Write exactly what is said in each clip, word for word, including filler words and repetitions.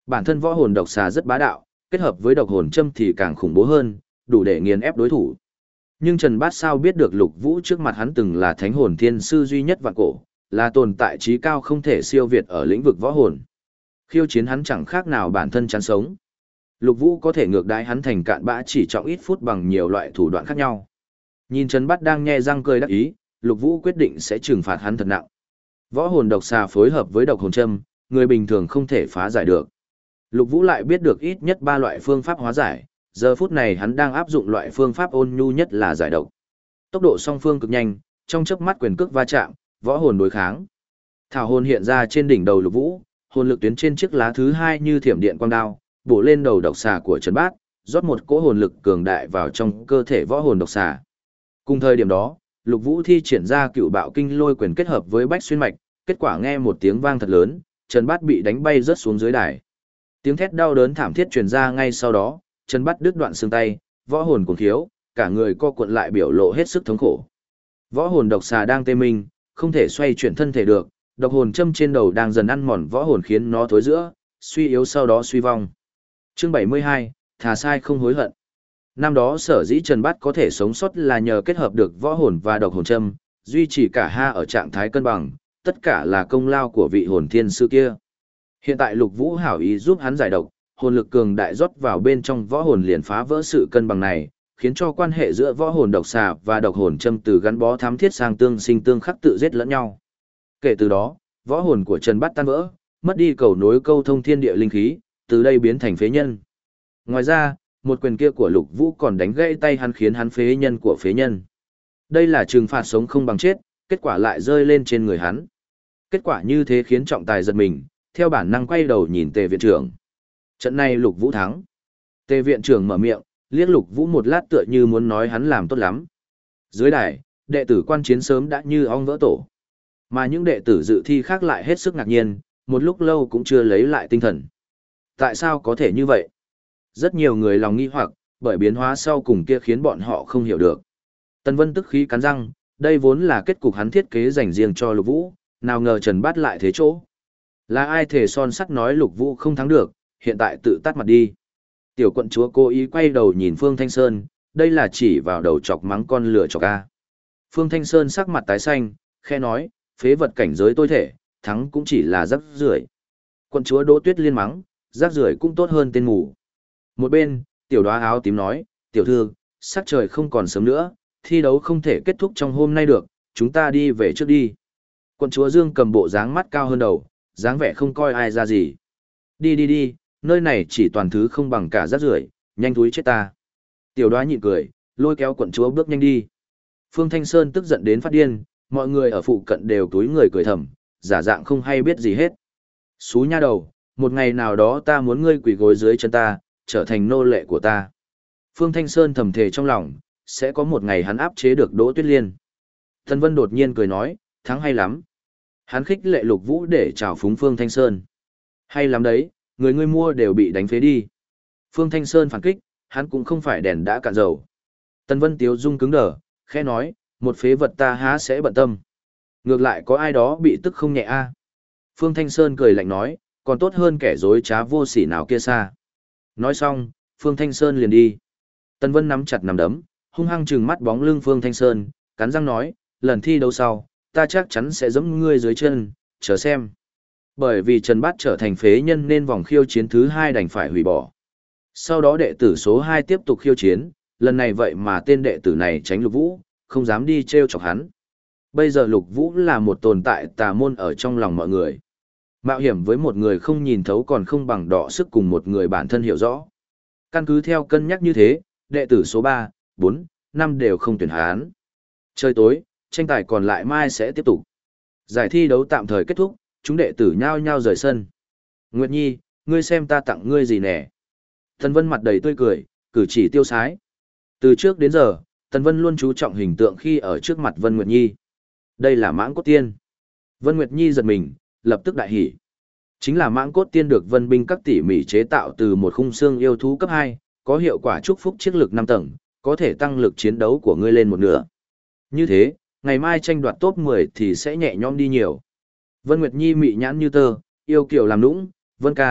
Bản thân võ hồn độc xà rất bá đạo, kết hợp với độc hồn châm thì càng khủng bố hơn, đủ để nghiền ép đối thủ. Nhưng Trần Bát sao biết được Lục Vũ trước mặt hắn từng là thánh hồn thiên sư duy nhất vạn cổ, là tồn tại trí cao không thể siêu việt ở lĩnh vực võ hồn. Khiêu chiến hắn chẳng khác nào bản thân chán sống. Lục Vũ có thể ngược đãi hắn thành cạn bã chỉ trong ít phút bằng nhiều loại thủ đoạn khác nhau. Nhìn Trần Bát đang nhe răng cười đắc ý, Lục Vũ quyết định sẽ trừng phạt hắn thật nặng. Võ hồn độc xà phối hợp với độc hồn châm, người bình thường không thể phá giải được. Lục Vũ lại biết được ít nhất ba loại phương pháp hóa giải, giờ phút này hắn đang áp dụng loại phương pháp ôn nhu nhất là giải độc. Tốc độ song phương cực nhanh, trong chớp mắt quyền cước va chạm, võ hồn đối kháng. Thảo hồn hiện ra trên đỉnh đầu Lục Vũ, hồn lực tuyến trên chiếc lá thứ hai như thiểm điện quang đao, bổ lên đầu độc xà của Trần Bát, rót một cỗ hồn lực cường đại vào trong cơ thể võ hồn độc xà. Cùng thời điểm đó, Lục Vũ thi triển ra Cựu Bạo Kinh Lôi quyền kết hợp với Bách Xuyên mạch, kết quả nghe một tiếng vang thật lớn, Trần Bát bị đánh bay rớt xuống dưới đài. Tiếng thét đau đớn thảm thiết truyền ra ngay sau đó, Trần Bát đứt đoạn xương tay, võ hồn cuồng thiếu, cả người co cuộn lại biểu lộ hết sức thống khổ. Võ hồn độc xà đang tê minh, không thể xoay chuyển thân thể được, độc hồn châm trên đầu đang dần ăn mòn võ hồn khiến nó thối rữa, suy yếu sau đó suy vong. Chương bảy mươi hai, thà sai không hối hận. Năm đó sở dĩ Trần Bát có thể sống sót là nhờ kết hợp được võ hồn và độc hồn châm, duy trì cả hai ở trạng thái cân bằng, tất cả là công lao của vị hồn thiên sư kia. Hiện tại Lục Vũ hảo ý giúp hắn giải độc, hồn lực cường đại rót vào bên trong võ hồn liền phá vỡ sự cân bằng này, khiến cho quan hệ giữa võ hồn độc xà và độc hồn châm từ gắn bó thắm thiết sang tương sinh tương khắc tự giết lẫn nhau. Kể từ đó, võ hồn của Trần Bát tan vỡ, mất đi cầu nối câu thông thiên địa linh khí, từ đây biến thành phế nhân. Ngoài ra, một quyền kia của Lục Vũ còn đánh gãy tay hắn khiến hắn phế nhân của phế nhân. Đây là trừng phạt sống không bằng chết, kết quả lại rơi lên trên người hắn. Kết quả như thế khiến trọng tài giật mình, theo bản năng quay đầu nhìn Tề viện trưởng. Trận này Lục Vũ thắng. Tề viện trưởng mở miệng, liếc Lục Vũ một lát tựa như muốn nói hắn làm tốt lắm. Dưới đài, đệ tử quan chiến sớm đã như ong vỡ tổ. Mà những đệ tử dự thi khác lại hết sức ngạc nhiên, một lúc lâu cũng chưa lấy lại tinh thần. Tại sao có thể như vậy? Rất nhiều người lòng nghi hoặc, bởi biến hóa sau cùng kia khiến bọn họ không hiểu được. Tần Vân tức khí cắn răng, đây vốn là kết cục hắn thiết kế dành riêng cho Lục Vũ, nào ngờ Trần Bát lại thế chỗ. Là ai thể son sắt nói Lục Vũ không thắng được, hiện tại tự tắt mặt đi. Tiểu quận chúa cố ý quay đầu nhìn Phương Thanh Sơn, đây là chỉ vào đầu chọc mắng con lửa chọc a. Phương Thanh Sơn sắc mặt tái xanh, khe nói, phế vật cảnh giới tôi thể, thắng cũng chỉ là rác rưởi. Quận chúa Đỗ Tuyết Liên mắng, rác rưởi cũng tốt hơn tên mù. Một bên, tiểu đoá áo tím nói, tiểu thư, sắc trời không còn sớm nữa, thi đấu không thể kết thúc trong hôm nay được, chúng ta đi về trước đi. Quận chúa Dương cầm bộ dáng mắt cao hơn đầu, dáng vẻ không coi ai ra gì. Đi đi đi, nơi này chỉ toàn thứ không bằng cả rác rưởi, nhanh thúi chết ta. Tiểu đoá nhịn cười, lôi kéo quận chúa bước nhanh đi. Phương Thanh Sơn tức giận đến phát điên, mọi người ở phụ cận đều túi người cười thầm, giả dạng không hay biết gì hết. Xú nha đầu, một ngày nào đó ta muốn ngươi quỳ gối dưới chân ta, trở thành nô lệ của ta. Phương Thanh Sơn thầm thề trong lòng, sẽ có một ngày hắn áp chế được Đỗ Tuyết Liên. Thần Vân đột nhiên cười nói, thắng hay lắm. Hắn khích lệ Lục Vũ để chào phúng Phương Thanh Sơn. Hay lắm đấy, người ngươi mua đều bị đánh phế đi. Phương Thanh Sơn phản kích, hắn cũng không phải đèn đã cạn dầu. Tần Vân tiếu dung cứng đờ, khẽ nói, một phế vật ta há sẽ bận tâm. Ngược lại có ai đó bị tức không nhẹ a. Phương Thanh Sơn cười lạnh nói, còn tốt hơn kẻ dối trá vô sỉ nào kia xa. Nói xong, Phương Thanh Sơn liền đi. Tần Vân nắm chặt nắm đấm, hung hăng trừng mắt bóng lưng Phương Thanh Sơn, cắn răng nói, lần thi đấu sau, ta chắc chắn sẽ giẫm ngươi dưới chân, chờ xem. Bởi vì Trần Bát trở thành phế nhân nên vòng khiêu chiến thứ hai đành phải hủy bỏ. Sau đó đệ tử số hai tiếp tục khiêu chiến, lần này vậy mà tên đệ tử này tránh Lục Vũ, không dám đi trêu chọc hắn. Bây giờ Lục Vũ là một tồn tại tà môn ở trong lòng mọi người. Mạo hiểm với một người không nhìn thấu còn không bằng đọ sức cùng một người bản thân hiểu rõ. Căn cứ theo cân nhắc như thế, đệ tử số ba, bốn, năm đều không tuyển hắn. Trời tối, tranh tài còn lại mai sẽ tiếp tục. Giải thi đấu tạm thời kết thúc, chúng đệ tử nhao nhao rời sân. Nguyệt Nhi, ngươi xem ta tặng ngươi gì nè. Tần Vân mặt đầy tươi cười, cử chỉ tiêu sái. Từ trước đến giờ, Tần Vân luôn chú trọng hình tượng khi ở trước mặt Vân Nguyệt Nhi. Đây là mãng cốt tiên. Vân Nguyệt Nhi giật mình, lập tức đại hỉ. Chính là mãng cốt tiên được Vân binh các tỉ mỉ chế tạo từ một khung xương yêu thú cấp hai, có hiệu quả chúc phúc chiếc lực năm tầng, có thể tăng lực chiến đấu của ngươi lên một nửa. Như thế, ngày mai tranh đoạt top mười thì sẽ nhẹ nhõm đi nhiều. Vân Nguyệt Nhi mị nhãn như tơ, yêu kiều làm nũng, Vân ca,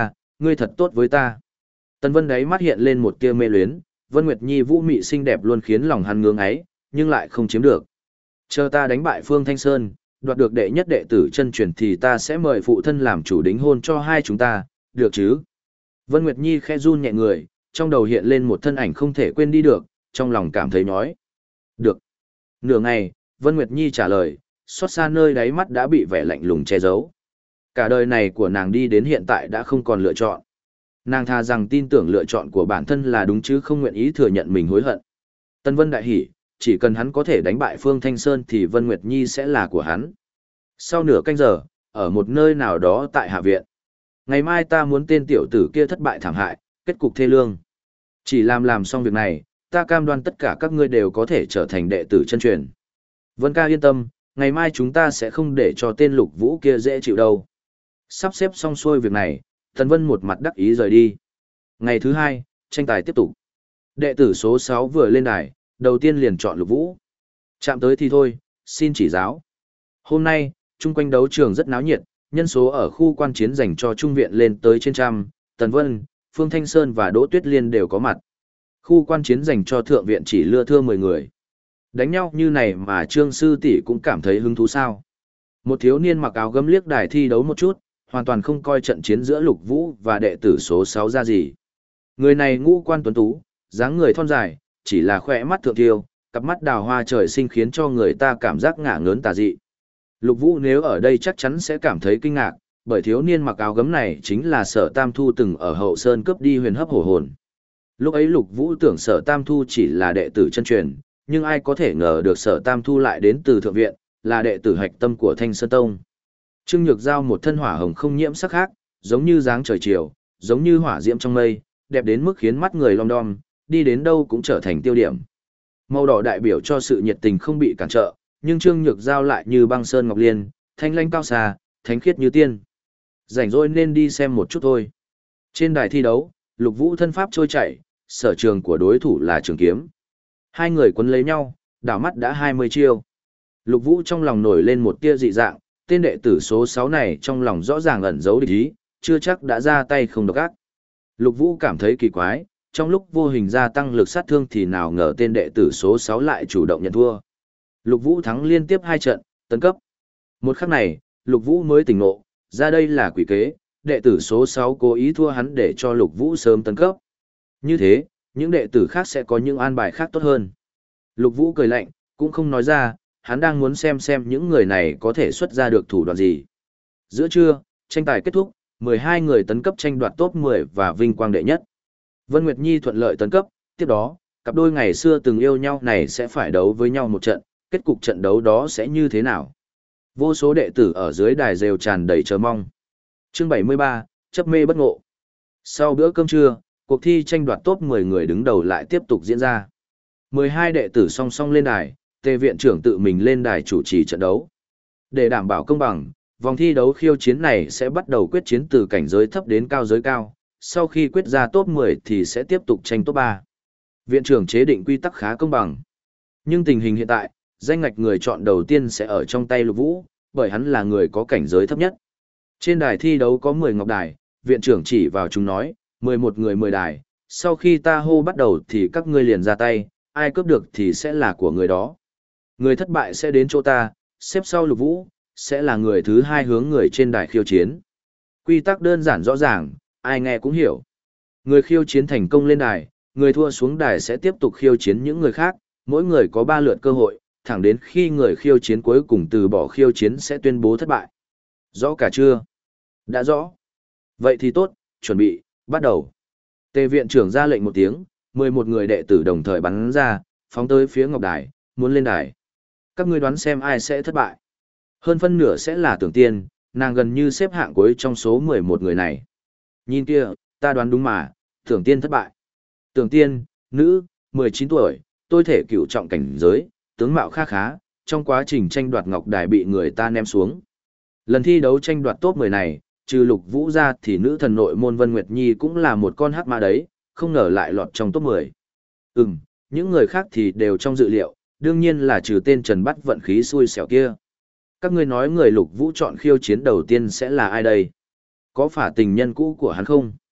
Ngươi thật tốt với ta. Tần Vân đáy mắt hiện lên một tia mê luyến, Vân Nguyệt Nhi vũ mị xinh đẹp luôn khiến lòng hắn ngưỡng ấy, nhưng lại không chiếm được. Chờ ta đánh bại Phương Thanh Sơn, đoạt được đệ nhất đệ tử chân truyền thì ta sẽ mời phụ thân làm chủ đính hôn cho hai chúng ta, được chứ? Vân Nguyệt Nhi khẽ run nhẹ người, trong đầu hiện lên một thân ảnh không thể quên đi được, trong lòng cảm thấy nói. Được. Nửa ngày, Vân Nguyệt Nhi trả lời, xót xa nơi đáy mắt đã bị vẻ lạnh lùng che giấu. Cả đời này của nàng đi đến hiện tại đã không còn lựa chọn. Nàng tha rằng tin tưởng lựa chọn của bản thân là đúng chứ không nguyện ý thừa nhận mình hối hận. Tân Vân đại hỉ, chỉ cần hắn có thể đánh bại Phương Thanh Sơn thì Vân Nguyệt Nhi sẽ là của hắn. Sau nửa canh giờ, ở một nơi nào đó tại Hạ Viện. Ngày mai ta muốn tên tiểu tử kia thất bại thảm hại, kết cục thê lương. Chỉ làm làm xong việc này, ta cam đoan tất cả các ngươi đều có thể trở thành đệ tử chân truyền. Vân ca yên tâm, ngày mai chúng ta sẽ không để cho tên Lục Vũ kia dễ chịu đâu. Sắp xếp xong xuôi việc này, Tần Vân một mặt đắc ý rời đi. Ngày thứ hai, tranh tài tiếp tục. Đệ tử số sáu vừa lên đài, đầu tiên liền chọn Lục Vũ. Chạm tới thì thôi, xin chỉ giáo. Hôm nay, chung quanh đấu trường rất náo nhiệt, nhân số ở khu quan chiến dành cho trung viện lên tới trên trăm, Tần Vân, Phương Thanh Sơn và Đỗ Tuyết Liên đều có mặt. Khu quan chiến dành cho thượng viện chỉ lưa thưa mười người. Đánh nhau như này mà Trương sư tỷ cũng cảm thấy hứng thú sao? Một thiếu niên mặc áo gấm liếc đài thi đấu một chút, hoàn toàn không coi trận chiến giữa Lục Vũ và đệ tử số sáu ra gì. Người này ngũ quan tuấn tú, dáng người thon dài, chỉ là khỏe mắt thượng thiêu, cặp mắt đào hoa trời sinh khiến cho người ta cảm giác ngả ngớn tà dị. Lục Vũ nếu ở đây chắc chắn sẽ cảm thấy kinh ngạc, bởi thiếu niên mặc áo gấm này chính là Sở Tam Thu từng ở Hậu Sơn cướp đi huyền hấp hổ hồn. Lúc ấy Lục Vũ tưởng Sở Tam Thu chỉ là đệ tử chân truyền, nhưng ai có thể ngờ được Sở Tam Thu lại đến từ thượng viện, là đệ tử hạch tâm của Thanh Sơn Tông. Trương Nhược Giao một thân hỏa hồng không nhiễm sắc khác, giống như dáng trời chiều, giống như hỏa diễm trong mây, đẹp đến mức khiến mắt người long đom, đi đến đâu cũng trở thành tiêu điểm. Màu đỏ đại biểu cho sự nhiệt tình không bị cản trở, nhưng Trương Nhược Giao lại như băng sơn ngọc liên, thanh lãnh cao xa, thánh khiết như tiên. Rảnh rỗi nên đi xem một chút thôi. Trên đài thi đấu, Lục Vũ thân pháp trôi chảy, sở trường của đối thủ là trường kiếm. Hai người quấn lấy nhau, đảo mắt đã hai mươi chiêu. Lục Vũ trong lòng nổi lên một tia dị dạng, tên đệ tử số sáu này trong lòng rõ ràng ẩn giấu địch ý, chưa chắc đã ra tay không độc ác. Lục Vũ cảm thấy kỳ quái, trong lúc vô hình gia tăng lực sát thương thì nào ngờ tên đệ tử số sáu lại chủ động nhận thua. Lục Vũ thắng liên tiếp hai trận, tấn cấp. Một khắc này, Lục Vũ mới tỉnh ngộ, ra đây là quỷ kế, đệ tử số sáu cố ý thua hắn để cho Lục Vũ sớm tấn cấp. Như thế, những đệ tử khác sẽ có những an bài khác tốt hơn. Lục Vũ cười lạnh, cũng không nói ra, hắn đang muốn xem xem những người này có thể xuất ra được thủ đoạn gì. Giữa trưa, tranh tài kết thúc, mười hai người tấn cấp tranh đoạt top mười và vinh quang đệ nhất. Vân Nguyệt Nhi thuận lợi tấn cấp, tiếp đó, cặp đôi ngày xưa từng yêu nhau này sẽ phải đấu với nhau một trận, kết cục trận đấu đó sẽ như thế nào? Vô số đệ tử ở dưới đài rêu tràn đầy chờ mong. Chương bảy mươi ba, chấp mê bất ngộ. Sau bữa cơm trưa, cuộc thi tranh đoạt top mười người đứng đầu lại tiếp tục diễn ra. mười hai đệ tử song song lên đài, Tề viện trưởng tự mình lên đài chủ trì trận đấu. Để đảm bảo công bằng, vòng thi đấu khiêu chiến này sẽ bắt đầu quyết chiến từ cảnh giới thấp đến cao giới cao, sau khi quyết ra top mười thì sẽ tiếp tục tranh top ba. Viện trưởng chế định quy tắc khá công bằng. Nhưng tình hình hiện tại, danh ngạch người chọn đầu tiên sẽ ở trong tay Lục Vũ, bởi hắn là người có cảnh giới thấp nhất. Trên đài thi đấu có mười ngọc đài, viện trưởng chỉ vào chúng nói, mười một người mười đài, sau khi ta hô bắt đầu thì các ngươi liền ra tay, ai cướp được thì sẽ là của người đó. Người thất bại sẽ đến chỗ ta, xếp sau Lục Vũ, sẽ là người thứ hai hướng người trên đài khiêu chiến. Quy tắc đơn giản rõ ràng, ai nghe cũng hiểu. Người khiêu chiến thành công lên đài, người thua xuống đài sẽ tiếp tục khiêu chiến những người khác, mỗi người có ba lượt cơ hội, thẳng đến khi người khiêu chiến cuối cùng từ bỏ khiêu chiến sẽ tuyên bố thất bại. Rõ cả chưa? Đã rõ. Vậy thì tốt, chuẩn bị, bắt đầu. Tề viện trưởng ra lệnh một tiếng, mười một người đệ tử đồng thời bắn ra, phóng tới phía ngọc đài, muốn lên đài. Các ngươi đoán xem ai sẽ thất bại. Hơn phân nửa sẽ là Tưởng Tiên, nàng gần như xếp hạng cuối trong số mười một người này. Nhìn kia, ta đoán đúng mà, Tưởng Tiên thất bại. Tưởng Tiên, nữ, mười chín tuổi, tôi thể cửu trọng cảnh giới, tướng mạo khá khá, trong quá trình tranh đoạt ngọc đài bị người ta ném xuống. Lần thi đấu tranh đoạt top mười này, trừ Lục Vũ ra thì nữ thần nội môn Vân Nguyệt Nhi cũng là một con hắc mã đấy, không ngờ lại lọt trong top mười. Ừm, những người khác thì đều trong dự liệu, đương nhiên là trừ tên Trần Bắt vận khí xui xẻo kia. Các ngươi nói người Lục Vũ chọn khiêu chiến đầu tiên sẽ là ai đây? Có phải tình nhân cũ của hắn không?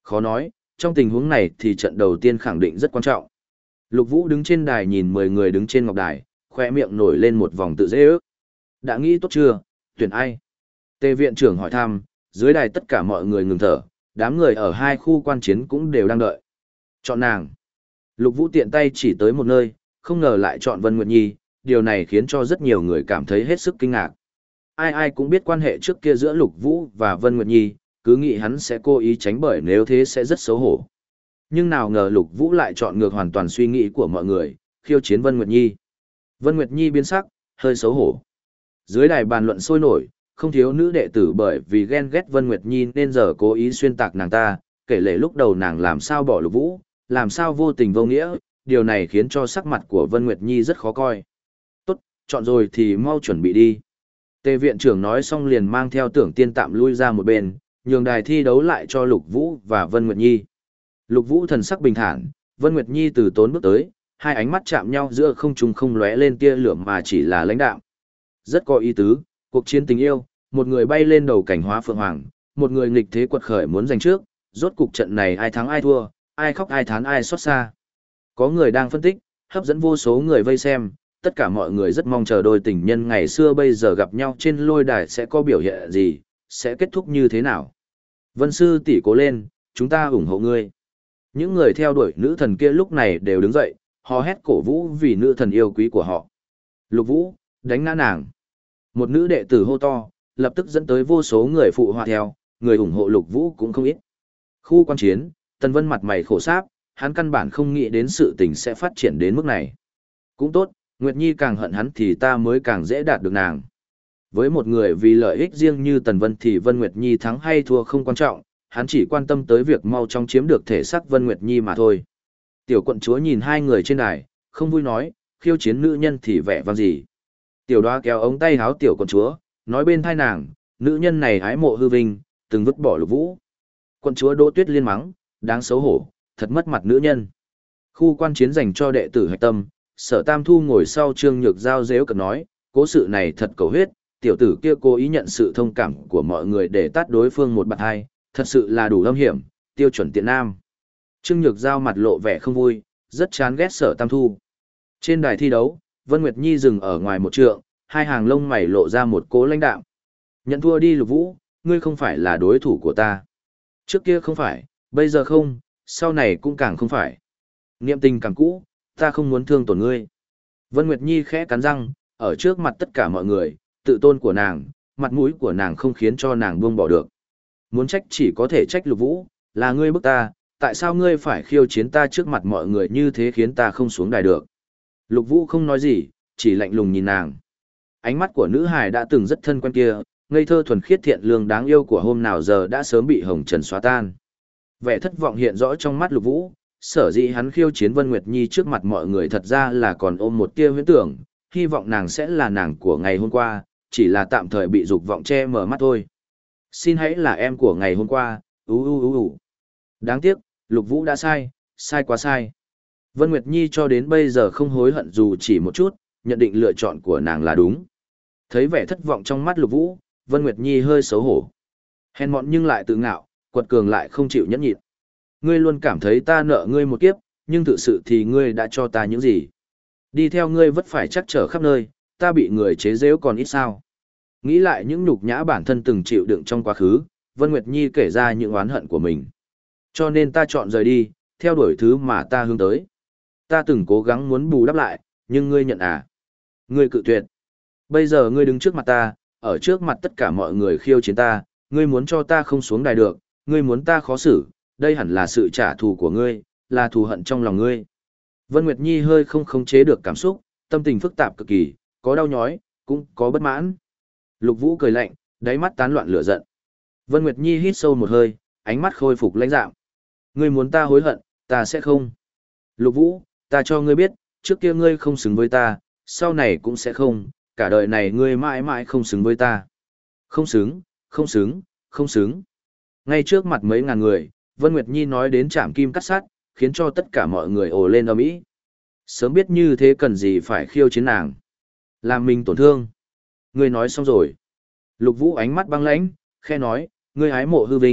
Khó nói, trong tình huống này thì trận đầu tiên khẳng định rất quan trọng. Lục Vũ đứng trên đài nhìn mười người đứng trên ngọc đài, khoe miệng nổi lên một vòng tự dễ ước. Đã nghĩ tốt chưa, tuyển ai? Tề viện trưởng hỏi thăm, dưới đài tất cả mọi người ngừng thở, đám người ở hai khu quan chiến cũng đều đang đợi. Chọn nàng. Lục Vũ tiện tay chỉ tới một nơi, không ngờ lại chọn Vân Nguyệt Nhi, điều này khiến cho rất nhiều người cảm thấy hết sức kinh ngạc. Ai ai cũng biết quan hệ trước kia giữa Lục Vũ và Vân Nguyệt Nhi, cứ nghĩ hắn sẽ cố ý tránh bởi nếu thế sẽ rất xấu hổ. Nhưng nào ngờ Lục Vũ lại chọn ngược hoàn toàn suy nghĩ của mọi người, khiêu chiến Vân Nguyệt Nhi. Vân Nguyệt Nhi biến sắc, hơi xấu hổ. Dưới đài bàn luận sôi nổi, không thiếu nữ đệ tử bởi vì ghen ghét Vân Nguyệt Nhi nên giờ cố ý xuyên tạc nàng ta, kể lể lúc đầu nàng làm sao bỏ Lục Vũ, làm sao vô tình vô nghĩa, điều này khiến cho sắc mặt của Vân Nguyệt Nhi rất khó coi. Tốt, chọn rồi thì mau chuẩn bị đi. Tề viện trưởng nói xong liền mang theo Tưởng Tiên tạm lui ra một bên, nhường đài thi đấu lại cho Lục Vũ và Vân Nguyệt Nhi. Lục Vũ thần sắc bình thản, Vân Nguyệt Nhi từ tốn bước tới, hai ánh mắt chạm nhau giữa không trung không lóe lên tia lửa mà chỉ là lãnh đạm. Rất có ý tứ, cuộc chiến tình yêu, một người bay lên đầu cảnh hóa phượng hoàng, một người nghịch thế quật khởi muốn giành trước, rốt cục trận này ai thắng ai thua, ai khóc ai thán ai xót xa. Có người đang phân tích, hấp dẫn vô số người vây xem, tất cả mọi người rất mong chờ đôi tình nhân ngày xưa bây giờ gặp nhau trên lôi đài sẽ có biểu hiện gì, sẽ kết thúc như thế nào. Vân sư tỷ cố lên, chúng ta ủng hộ ngươi. Những người theo đuổi nữ thần kia lúc này đều đứng dậy, hò hét cổ vũ vì nữ thần yêu quý của họ. Lục Vũ, đánh ngã nàng. Một nữ đệ tử hô to, lập tức dẫn tới vô số người phụ họa theo, người ủng hộ Lục Vũ cũng không ít. Khu quan chiến, Tần Vân mặt mày khổ sáp, hắn căn bản không nghĩ đến sự tình sẽ phát triển đến mức này. Cũng tốt, Nguyệt Nhi càng hận hắn thì ta mới càng dễ đạt được nàng. Với một người vì lợi ích riêng như Tần Vân thì Vân Nguyệt Nhi thắng hay thua không quan trọng, hắn chỉ quan tâm tới việc mau chóng chiếm được thể xác Vân Nguyệt Nhi mà thôi. Tiểu quận chúa nhìn hai người trên đài, không vui nói, khiêu chiến nữ nhân thì vẻ vang gì. Tiểu đoá kéo ống tay háo tiểu quận chúa, nói bên thai nàng, nữ nhân này ái mộ hư vinh, từng vứt bỏ Lục Vũ. Quận chúa Đỗ Tuyết liên mắng, đáng xấu hổ, thật mất mặt nữ nhân. Khu quan chiến dành cho đệ tử hạch tâm, Sở Tam Thu ngồi sau Trương Nhược Giao dếu cợt nói, cố sự này thật cầu huyết, tiểu tử kia cố ý nhận sự thông cảm của mọi người để tát đối phương một bạt hai, thật sự là đủ âm hiểm, tiêu chuẩn tiện nam. Trương Nhược Giao mặt lộ vẻ không vui, rất chán ghét Sở Tam Thu. Trên đài thi đấu, Vân Nguyệt Nhi dừng ở ngoài một trượng, hai hàng lông mày lộ ra một cố lãnh đạm. Nhận thua đi Lục Vũ, ngươi không phải là đối thủ của ta. Trước kia không phải, bây giờ không, sau này cũng càng không phải. Niệm tình càng cũ, ta không muốn thương tổn ngươi. Vân Nguyệt Nhi khẽ cắn răng, ở trước mặt tất cả mọi người, tự tôn của nàng, mặt mũi của nàng không khiến cho nàng buông bỏ được. Muốn trách chỉ có thể trách Lục Vũ, là ngươi bức ta, tại sao ngươi phải khiêu chiến ta trước mặt mọi người như thế khiến ta không xuống đài được. Lục Vũ không nói gì, chỉ lạnh lùng nhìn nàng. Ánh mắt của nữ hài đã từng rất thân quen kia, ngây thơ thuần khiết thiện lương đáng yêu của hôm nào giờ đã sớm bị hồng trần xóa tan. Vẻ thất vọng hiện rõ trong mắt Lục Vũ, sở dĩ hắn khiêu chiến Vân Nguyệt Nhi trước mặt mọi người thật ra là còn ôm một tia huyễn tưởng, hy vọng nàng sẽ là nàng của ngày hôm qua, chỉ là tạm thời bị dục vọng che mở mắt thôi. Xin hãy là em của ngày hôm qua, ú ú ú ú. Đáng tiếc, Lục Vũ đã sai, sai quá sai. Vân Nguyệt Nhi cho đến bây giờ không hối hận dù chỉ một chút, nhận định lựa chọn của nàng là đúng. Thấy vẻ thất vọng trong mắt Lục Vũ, Vân Nguyệt Nhi hơi xấu hổ. Hèn mọn nhưng lại tự ngạo, quật cường lại không chịu nhẫn nhịn. Ngươi luôn cảm thấy ta nợ ngươi một kiếp, nhưng thực sự thì ngươi đã cho ta những gì? Đi theo ngươi vất phải chắc trở khắp nơi, ta bị người chế giễu còn ít sao? Nghĩ lại những nhục nhã bản thân từng chịu đựng trong quá khứ, Vân Nguyệt Nhi kể ra những oán hận của mình. Cho nên ta chọn rời đi, theo đuổi thứ mà ta hướng tới. Ta từng cố gắng muốn bù đắp lại, nhưng ngươi nhận à? Ngươi cự tuyệt. Bây giờ ngươi đứng trước mặt ta, ở trước mặt tất cả mọi người khiêu chiến ta, ngươi muốn cho ta không xuống đài được, ngươi muốn ta khó xử, đây hẳn là sự trả thù của ngươi, là thù hận trong lòng ngươi. Vân Nguyệt Nhi hơi không khống chế được cảm xúc, tâm tình phức tạp cực kỳ, có đau nhói, cũng có bất mãn. Lục Vũ cười lạnh, đáy mắt tán loạn lửa giận. Vân Nguyệt Nhi hít sâu một hơi, ánh mắt khôi phục lãnh đạm. Ngươi muốn ta hối hận, ta sẽ không. Lục Vũ, ta cho ngươi biết, trước kia ngươi không xứng với ta, sau này cũng sẽ không, cả đời này ngươi mãi mãi không xứng với ta. Không xứng, không xứng, không xứng. Ngay trước mặt mấy ngàn người, Vân Nguyệt Nhi nói đến chạm kim cắt sắt, khiến cho tất cả mọi người ồ lên ầm ĩ. Sớm biết như thế cần gì phải khiêu chiến nàng. Làm mình tổn thương. Ngươi nói xong rồi. Lục Vũ ánh mắt băng lãnh, khe nói, ngươi hái mộ hư vinh,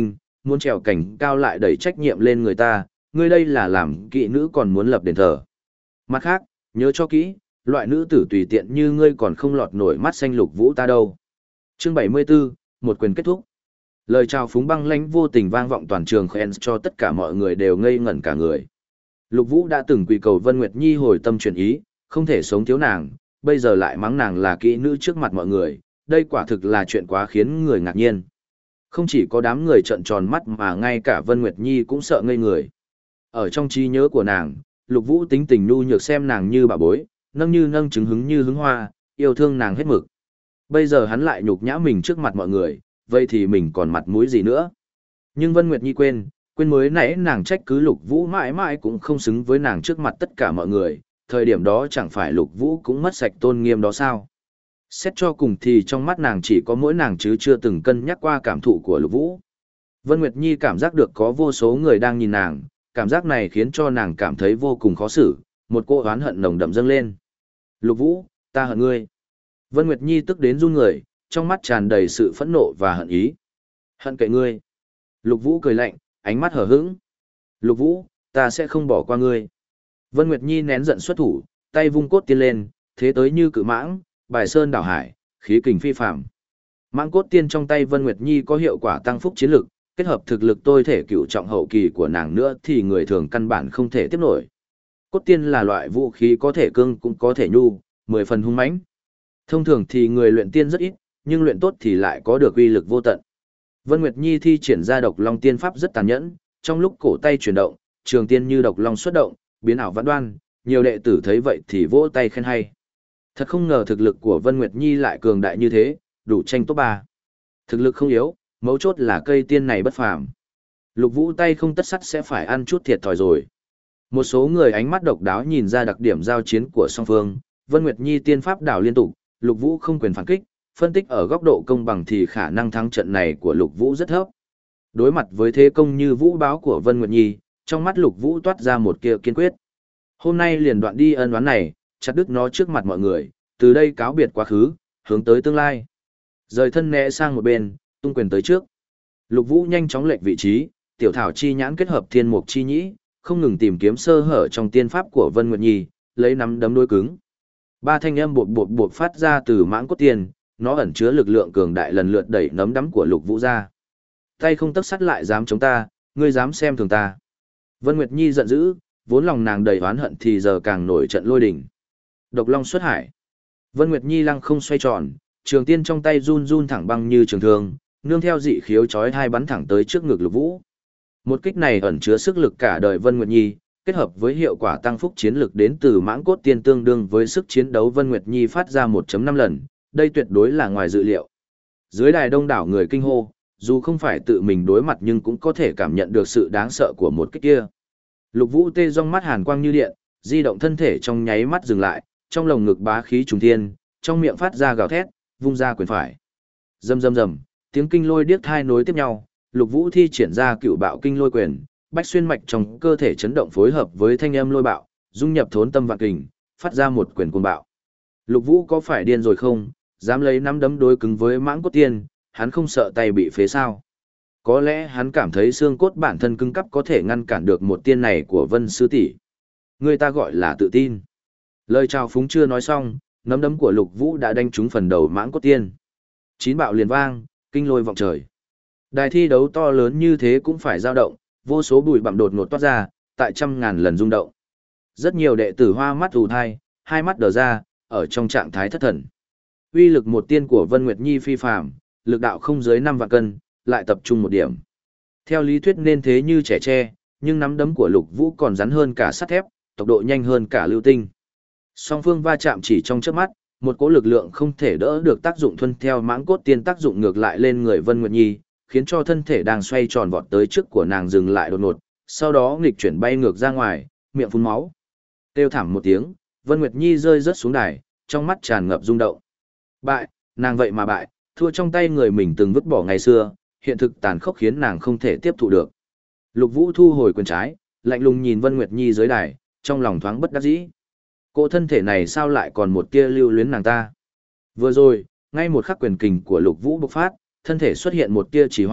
muốn trèo cảnh cao lại đẩy trách nhiệm lên người ta, ngươi đây là làm kỵ nữ còn muốn lập đền thờ. Mặt khác, nhớ cho kỹ, loại nữ tử tùy tiện như ngươi còn không lọt nổi mắt xanh Lục Vũ ta đâu. Chương bảy mươi 74, một quyền kết thúc. Lời chào phúng băng lãnh vô tình vang vọng toàn trường khen cho tất cả mọi người đều ngây ngẩn cả người. Lục Vũ đã từng quỳ cầu Vân Nguyệt Nhi hồi tâm chuyển ý, không thể sống thiếu nàng, bây giờ lại mắng nàng là kỹ nữ trước mặt mọi người, đây quả thực là chuyện quá khiến người ngạc nhiên. Không chỉ có đám người trợn tròn mắt mà ngay cả Vân Nguyệt Nhi cũng sợ ngây người. Ở trong trí nhớ của nàng, Lục Vũ tính tình nhu nhược xem nàng như bà bối, nâng như nâng trứng hứng như hứng hoa, yêu thương nàng hết mực. Bây giờ hắn lại nhục nhã mình trước mặt mọi người, vậy thì mình còn mặt mũi gì nữa. Nhưng Vân Nguyệt Nhi quên, quên mới nãy nàng trách cứ Lục Vũ mãi mãi cũng không xứng với nàng trước mặt tất cả mọi người, thời điểm đó chẳng phải Lục Vũ cũng mất sạch tôn nghiêm đó sao. Xét cho cùng thì trong mắt nàng chỉ có mỗi nàng chứ chưa từng cân nhắc qua cảm thụ của Lục Vũ. Vân Nguyệt Nhi cảm giác được có vô số người đang nhìn nàng, cảm giác này khiến cho nàng cảm thấy vô cùng khó xử, một cô oán hận nồng đậm dâng lên. Lục Vũ, ta hận ngươi. Vân Nguyệt Nhi tức đến run người, trong mắt tràn đầy sự phẫn nộ và hận ý. Hận kệ ngươi. Lục Vũ cười lạnh, ánh mắt hờ hững. Lục Vũ, ta sẽ không bỏ qua ngươi. Vân Nguyệt Nhi nén giận xuất thủ, tay vung cốt tiên lên, thế tới như cự mãng, bài sơn đảo hải, khí kình phi phàm. Mãng cốt tiên trong tay Vân Nguyệt Nhi có hiệu quả tăng phúc chiến lực, kết hợp thực lực tôi thể cựu trọng hậu kỳ của nàng nữa thì người thường căn bản không thể tiếp nổi. Cốt tiên là loại vũ khí có thể cương cũng có thể nhu, mười phần hung mãnh. Thông thường thì người luyện tiên rất ít, nhưng luyện tốt thì lại có được uy lực vô tận. Vân Nguyệt Nhi thi triển ra độc long tiên pháp rất tàn nhẫn, trong lúc cổ tay chuyển động, trường tiên như độc long xuất động, biến ảo vạn đoan, nhiều đệ tử thấy vậy thì vỗ tay khen hay. Thật không ngờ thực lực của Vân Nguyệt Nhi lại cường đại như thế, đủ tranh top ba. Thực lực không yếu, mấu chốt là cây tiên này bất phàm. Lục Vũ tay không tất sắt sẽ phải ăn chút thiệt thòi rồi. Một số người ánh mắt độc đáo nhìn ra đặc điểm giao chiến của song phương, Vân Nguyệt Nhi tiên pháp đảo liên tục, Lục Vũ không quyền phản kích, phân tích ở góc độ công bằng thì khả năng thắng trận này của Lục Vũ rất thấp. Đối mặt với thế công như vũ báo của Vân Nguyệt Nhi, trong mắt Lục Vũ toát ra một kia kiên quyết. Hôm nay liền đoạn đi ân oán này, chặt đứt nó trước mặt mọi người, từ đây cáo biệt quá khứ, hướng tới tương lai. Rời thân né sang một bên, tung quyền tới trước. Lục Vũ nhanh chóng lệch vị trí, tiểu thảo chi nhãn kết hợp thiên mục chi nhĩ, không ngừng tìm kiếm sơ hở trong tiên pháp của Vân Nguyệt Nhi, lấy nắm đấm đối cứng. Ba thanh âm bột bột bột phát ra từ mãng cốt tiên, nó ẩn chứa lực lượng cường đại lần lượt đẩy nắm đấm của Lục Vũ ra. Tay không tấc sắt lại dám chống ta, ngươi dám xem thường ta. Vân Nguyệt Nhi giận dữ, vốn lòng nàng đầy oán hận thì giờ càng nổi trận lôi đình. Độc long xuất hải. Vân Nguyệt Nhi lăng không xoay tròn, trường tiên trong tay run run thẳng băng như trường thương, nương theo dị khiếu chói hai bắn thẳng tới trước ngực Lục Vũ. Một kích này ẩn chứa sức lực cả đời Vân Nguyệt Nhi, kết hợp với hiệu quả tăng phúc chiến lực đến từ mãng cốt tiên tương đương với sức chiến đấu Vân Nguyệt Nhi phát ra một phẩy năm lần, đây tuyệt đối là ngoài dự liệu. Dưới đài đông đảo người kinh hô, dù không phải tự mình đối mặt nhưng cũng có thể cảm nhận được sự đáng sợ của một kích kia. Lục Vũ tê rong mắt hàn quang như điện, di động thân thể trong nháy mắt dừng lại, trong lồng ngực bá khí trùng thiên, trong miệng phát ra gào thét, vung ra quyền phải. Rầm rầm rầm, tiếng kinh lôi điếc tai nối tiếp nhau, Lục Vũ thi triển ra cựu bạo kinh lôi quyền, bách xuyên mạch trong cơ thể chấn động phối hợp với thanh âm lôi bạo, dung nhập thốn tâm vạn kình, phát ra một quyền cuồng bạo. Lục Vũ có phải điên rồi không, dám lấy nắm đấm đối cứng với mãng cốt tiên, hắn không sợ tay bị phế sao? Có lẽ hắn cảm thấy xương cốt bản thân cứng cắp có thể ngăn cản được một tiên này của Vân sư tỷ. Người ta gọi là tự tin. Lời chào phúng chưa nói xong, nắm đấm của Lục Vũ đã đánh trúng phần đầu mãng cốt tiên. Chín bạo liền vang, kinh lôi vọng trời. Đài thi đấu to lớn như thế cũng phải dao động, vô số bụi bặm đột ngột toát ra, tại trăm ngàn lần rung động. Rất nhiều đệ tử hoa mắt ù thai, hai mắt đờ ra, ở trong trạng thái thất thần. Uy lực một tiên của Vân Nguyệt Nhi phi phàm, lực đạo không dưới năm vạn cân, lại tập trung một điểm. Theo lý thuyết nên thế như trẻ tre, nhưng nắm đấm của Lục Vũ còn rắn hơn cả sắt thép, tốc độ nhanh hơn cả lưu tinh. Song phương va chạm chỉ trong chớp mắt, một cỗ lực lượng không thể đỡ được tác dụng thuần theo mãng cốt tiên tác dụng ngược lại lên người Vân Nguyệt Nhi, khiến cho thân thể đang xoay tròn vọt tới trước của nàng dừng lại đột ngột, sau đó nghịch chuyển bay ngược ra ngoài, miệng phun máu. Kêu thảm một tiếng, Vân Nguyệt Nhi rơi rớt xuống đài, trong mắt tràn ngập rung động. Bại, nàng vậy mà bại, thua trong tay người mình từng vứt bỏ ngày xưa, hiện thực tàn khốc khiến nàng không thể tiếp thụ được. Lục Vũ thu hồi quyền trái, lạnh lùng nhìn Vân Nguyệt Nhi dưới đài, trong lòng thoáng bất đắc dĩ. Cô thân thể này sao lại còn một tia lưu luyến nàng ta? Vừa rồi, ngay một khắc quyền kình của Lục Vũ bộc phát, thân thể xuất hiện một tia trì hoãn,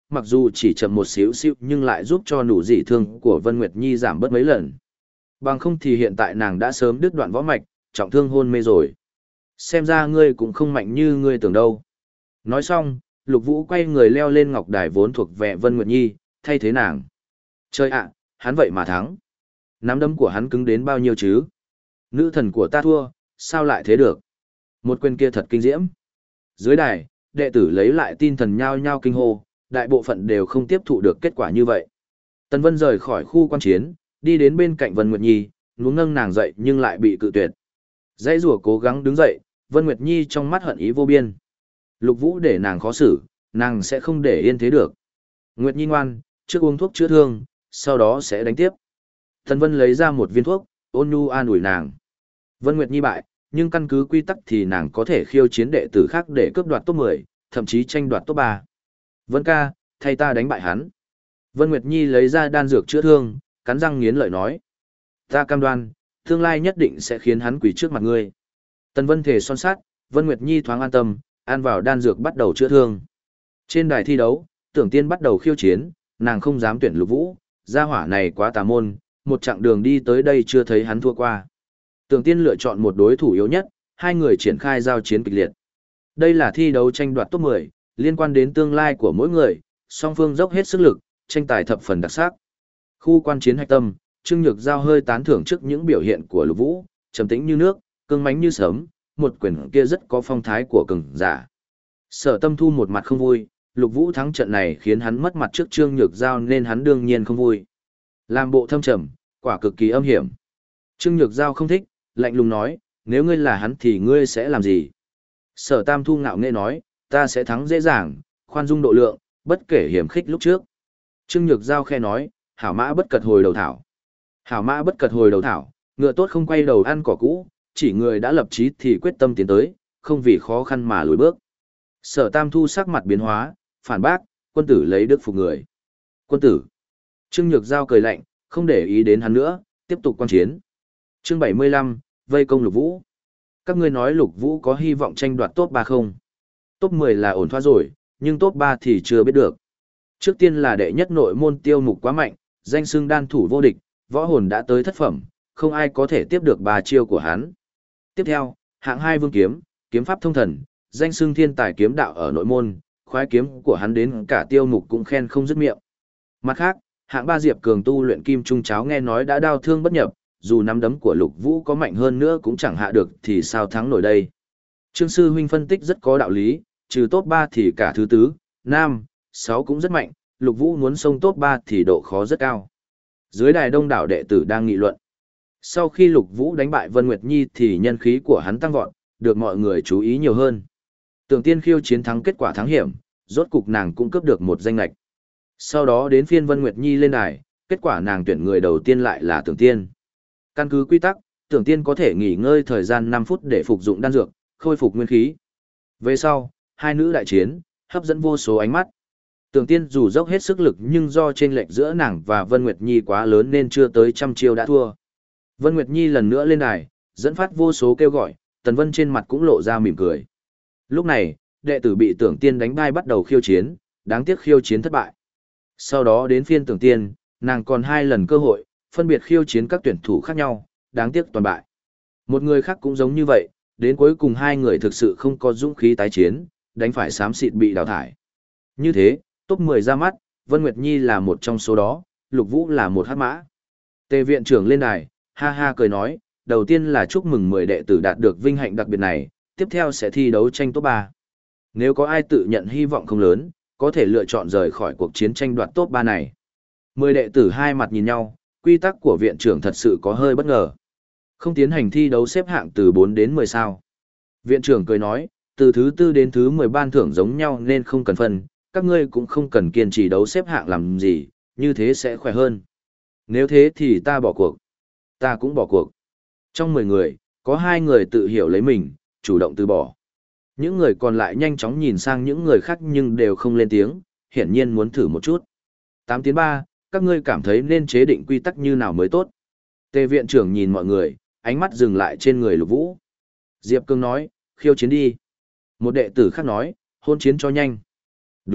mặc dù chỉ chậm một xíu xíu nhưng lại giúp cho nụ dị thương của Vân Nguyệt Nhi giảm bớt mấy lần. Bằng không thì hiện tại nàng đã sớm đứt đoạn võ mạch, trọng thương hôn mê rồi. Xem ra ngươi cũng không mạnh như ngươi tưởng đâu. Nói xong, Lục Vũ quay người leo lên ngọc đài vốn thuộc về Vân Nguyệt Nhi, thay thế nàng. Chơi ạ, hắn vậy mà thắng. Nắm đấm của hắn cứng đến bao nhiêu chứ? Nữ thần của ta thua, sao lại thế được? Một quyền kia thật kinh diễm. Dưới đài, đệ tử lấy lại tin thần nhao nhao kinh hô, đại bộ phận đều không tiếp thụ được kết quả như vậy. Tần Vân rời khỏi khu quan chiến, đi đến bên cạnh Vân Nguyệt Nhi, muốn nâng nàng dậy nhưng lại bị cự tuyệt. Dãy rủa cố gắng đứng dậy, Vân Nguyệt Nhi trong mắt hận ý vô biên. Lục Vũ để nàng khó xử, nàng sẽ không để yên thế được. Nguyệt Nhi ngoan, trước uống thuốc chữa thương, sau đó sẽ đánh tiếp. Tần Vân lấy ra một viên thuốc, ôn nhu an ủi nàng. Vân Nguyệt Nhi bại, nhưng căn cứ quy tắc thì nàng có thể khiêu chiến đệ tử khác để cướp đoạt top mười, thậm chí tranh đoạt top ba. Vân ca, thay ta đánh bại hắn. Vân Nguyệt Nhi lấy ra đan dược chữa thương, cắn răng nghiến lợi nói. Ta cam đoan, tương lai nhất định sẽ khiến hắn quỳ trước mặt ngươi. Tần Vân thể son sát, Vân Nguyệt Nhi thoáng an tâm, ăn vào đan dược bắt đầu chữa thương. Trên đài thi đấu, Tưởng Tiên bắt đầu khiêu chiến, nàng không dám tuyển Lục Vũ, gia hỏa này quá tà môn, một chặng đường đi tới đây chưa thấy hắn thua qua. Tưởng Tiên lựa chọn một đối thủ yếu nhất, hai người triển khai giao chiến kịch liệt. Đây là thi đấu tranh đoạt top mười, liên quan đến tương lai của mỗi người, song phương dốc hết sức lực, tranh tài thập phần đặc sắc. Khu quan chiến hạch tâm, Trương Nhược Giao hơi tán thưởng trước những biểu hiện của Lục Vũ, trầm tĩnh như nước, cương mãnh như sớm, một quyền kia rất có phong thái của cường giả. Sở Tâm Thu một mặt không vui, Lục Vũ thắng trận này khiến hắn mất mặt trước Trương Nhược Giao nên hắn đương nhiên không vui. Làm bộ thâm trầm, quả cực kỳ âm hiểm. Trương Nhược Giao không thích, lạnh lùng nói, nếu ngươi là hắn thì ngươi sẽ làm gì? Sở Tam Thu ngạo nghễ nói, ta sẽ thắng dễ dàng, khoan dung độ lượng, bất kể hiểm khích lúc trước. Trương Nhược Giao khe nói, hảo mã bất cật hồi đầu thảo. Hảo mã bất cật hồi đầu thảo, ngựa tốt không quay đầu ăn cỏ cũ, chỉ người đã lập chí thì quyết tâm tiến tới, không vì khó khăn mà lùi bước. Sở Tam Thu sắc mặt biến hóa, phản bác, quân tử lấy đức phục người. Quân tử. Trương Nhược Giao cười lạnh, không để ý đến hắn nữa, tiếp tục quan chiến. Chương bảy mươi lăm, vây công Lục Vũ. Các ngươi nói Lục Vũ có hy vọng tranh đoạt top ba không? Top mười là ổn thỏa rồi, nhưng top ba thì chưa biết được. Trước tiên là đệ nhất nội môn Tiêu Mục quá mạnh, danh xưng đan thủ vô địch, võ hồn đã tới thất phẩm, không ai có thể tiếp được ba chiêu của hắn. Tiếp theo, hạng hai Vương Kiếm, kiếm pháp thông thần, danh xưng thiên tài kiếm đạo ở nội môn, khoái kiếm của hắn đến cả Tiêu Mục cũng khen không dứt miệng. Mặt khác, hạng ba Diệp Cường tu luyện kim trung cháo nghe nói đã đao thương bất nhập, dù nắm đấm của Lục Vũ có mạnh hơn nữa cũng chẳng hạ được thì sao thắng nổi đây. Trương sư huynh phân tích rất có đạo lý, trừ top ba thì cả thứ tứ, năm, sáu cũng rất mạnh, Lục Vũ muốn xông top ba thì độ khó rất cao. Dưới đài đông đảo đệ tử đang nghị luận. Sau khi Lục Vũ đánh bại Vân Nguyệt Nhi thì nhân khí của hắn tăng vọt, được mọi người chú ý nhiều hơn. Tưởng Tiên khiêu chiến thắng kết quả thắng hiểm, rốt cục nàng cũng cướp được một danh lệch. Sau đó đến phiên Vân Nguyệt Nhi lên đài, kết quả nàng tuyển người đầu tiên lại là Tưởng Tiên. Căn cứ quy tắc, Tưởng Tiên có thể nghỉ ngơi thời gian năm phút để phục dụng đan dược, khôi phục nguyên khí. Về sau, hai nữ đại chiến, hấp dẫn vô số ánh mắt. Tưởng Tiên dù dốc hết sức lực nhưng do chênh lệch giữa nàng và Vân Nguyệt Nhi quá lớn nên chưa tới trăm chiêu đã thua. Vân Nguyệt Nhi lần nữa lên đài, dẫn phát vô số kêu gọi, Tần Vân trên mặt cũng lộ ra mỉm cười. Lúc này, đệ tử bị Tưởng Tiên đánh bại bắt đầu khiêu chiến, đáng tiếc khiêu chiến thất bại. Sau đó đến phiên Tưởng Tiên, nàng còn hai lần cơ hội, phân biệt khiêu chiến các tuyển thủ khác nhau, đáng tiếc toàn bại. Một người khác cũng giống như vậy, đến cuối cùng hai người thực sự không có dũng khí tái chiến, đánh phải xám xịt bị đào thải. Như thế, top mười ra mắt, Vân Nguyệt Nhi là một trong số đó, Lục Vũ là một hắc mã. Tề viện trưởng lên đài, ha ha cười nói, đầu tiên là chúc mừng mười đệ tử đạt được vinh hạnh đặc biệt này, tiếp theo sẽ thi đấu tranh top ba. Nếu có ai tự nhận hy vọng không lớn, có thể lựa chọn rời khỏi cuộc chiến tranh đoạt top ba này. mười đệ tử hai mặt nhìn nhau, quy tắc của viện trưởng thật sự có hơi bất ngờ. Không tiến hành thi đấu xếp hạng từ bốn đến mười sao. Viện trưởng cười nói, từ thứ tư đến thứ mười ban thưởng giống nhau nên không cần phân, các ngươi cũng không cần kiên trì đấu xếp hạng làm gì, như thế sẽ khỏe hơn. Nếu thế thì ta bỏ cuộc. Ta cũng bỏ cuộc. Trong mười người, có hai người tự hiểu lấy mình, chủ động từ bỏ. Những người còn lại nhanh chóng nhìn sang những người khác nhưng đều không lên tiếng, hiển nhiên muốn thử một chút. tám tiến ba, các ngươi cảm thấy nên chế định quy tắc như nào mới tốt? Tề viện trưởng nhìn mọi người, ánh mắt dừng lại trên người Lục Vũ. Diệp Cương nói, khiêu chiến đi. Một đệ tử khác nói, hôn chiến cho nhanh. Đúng,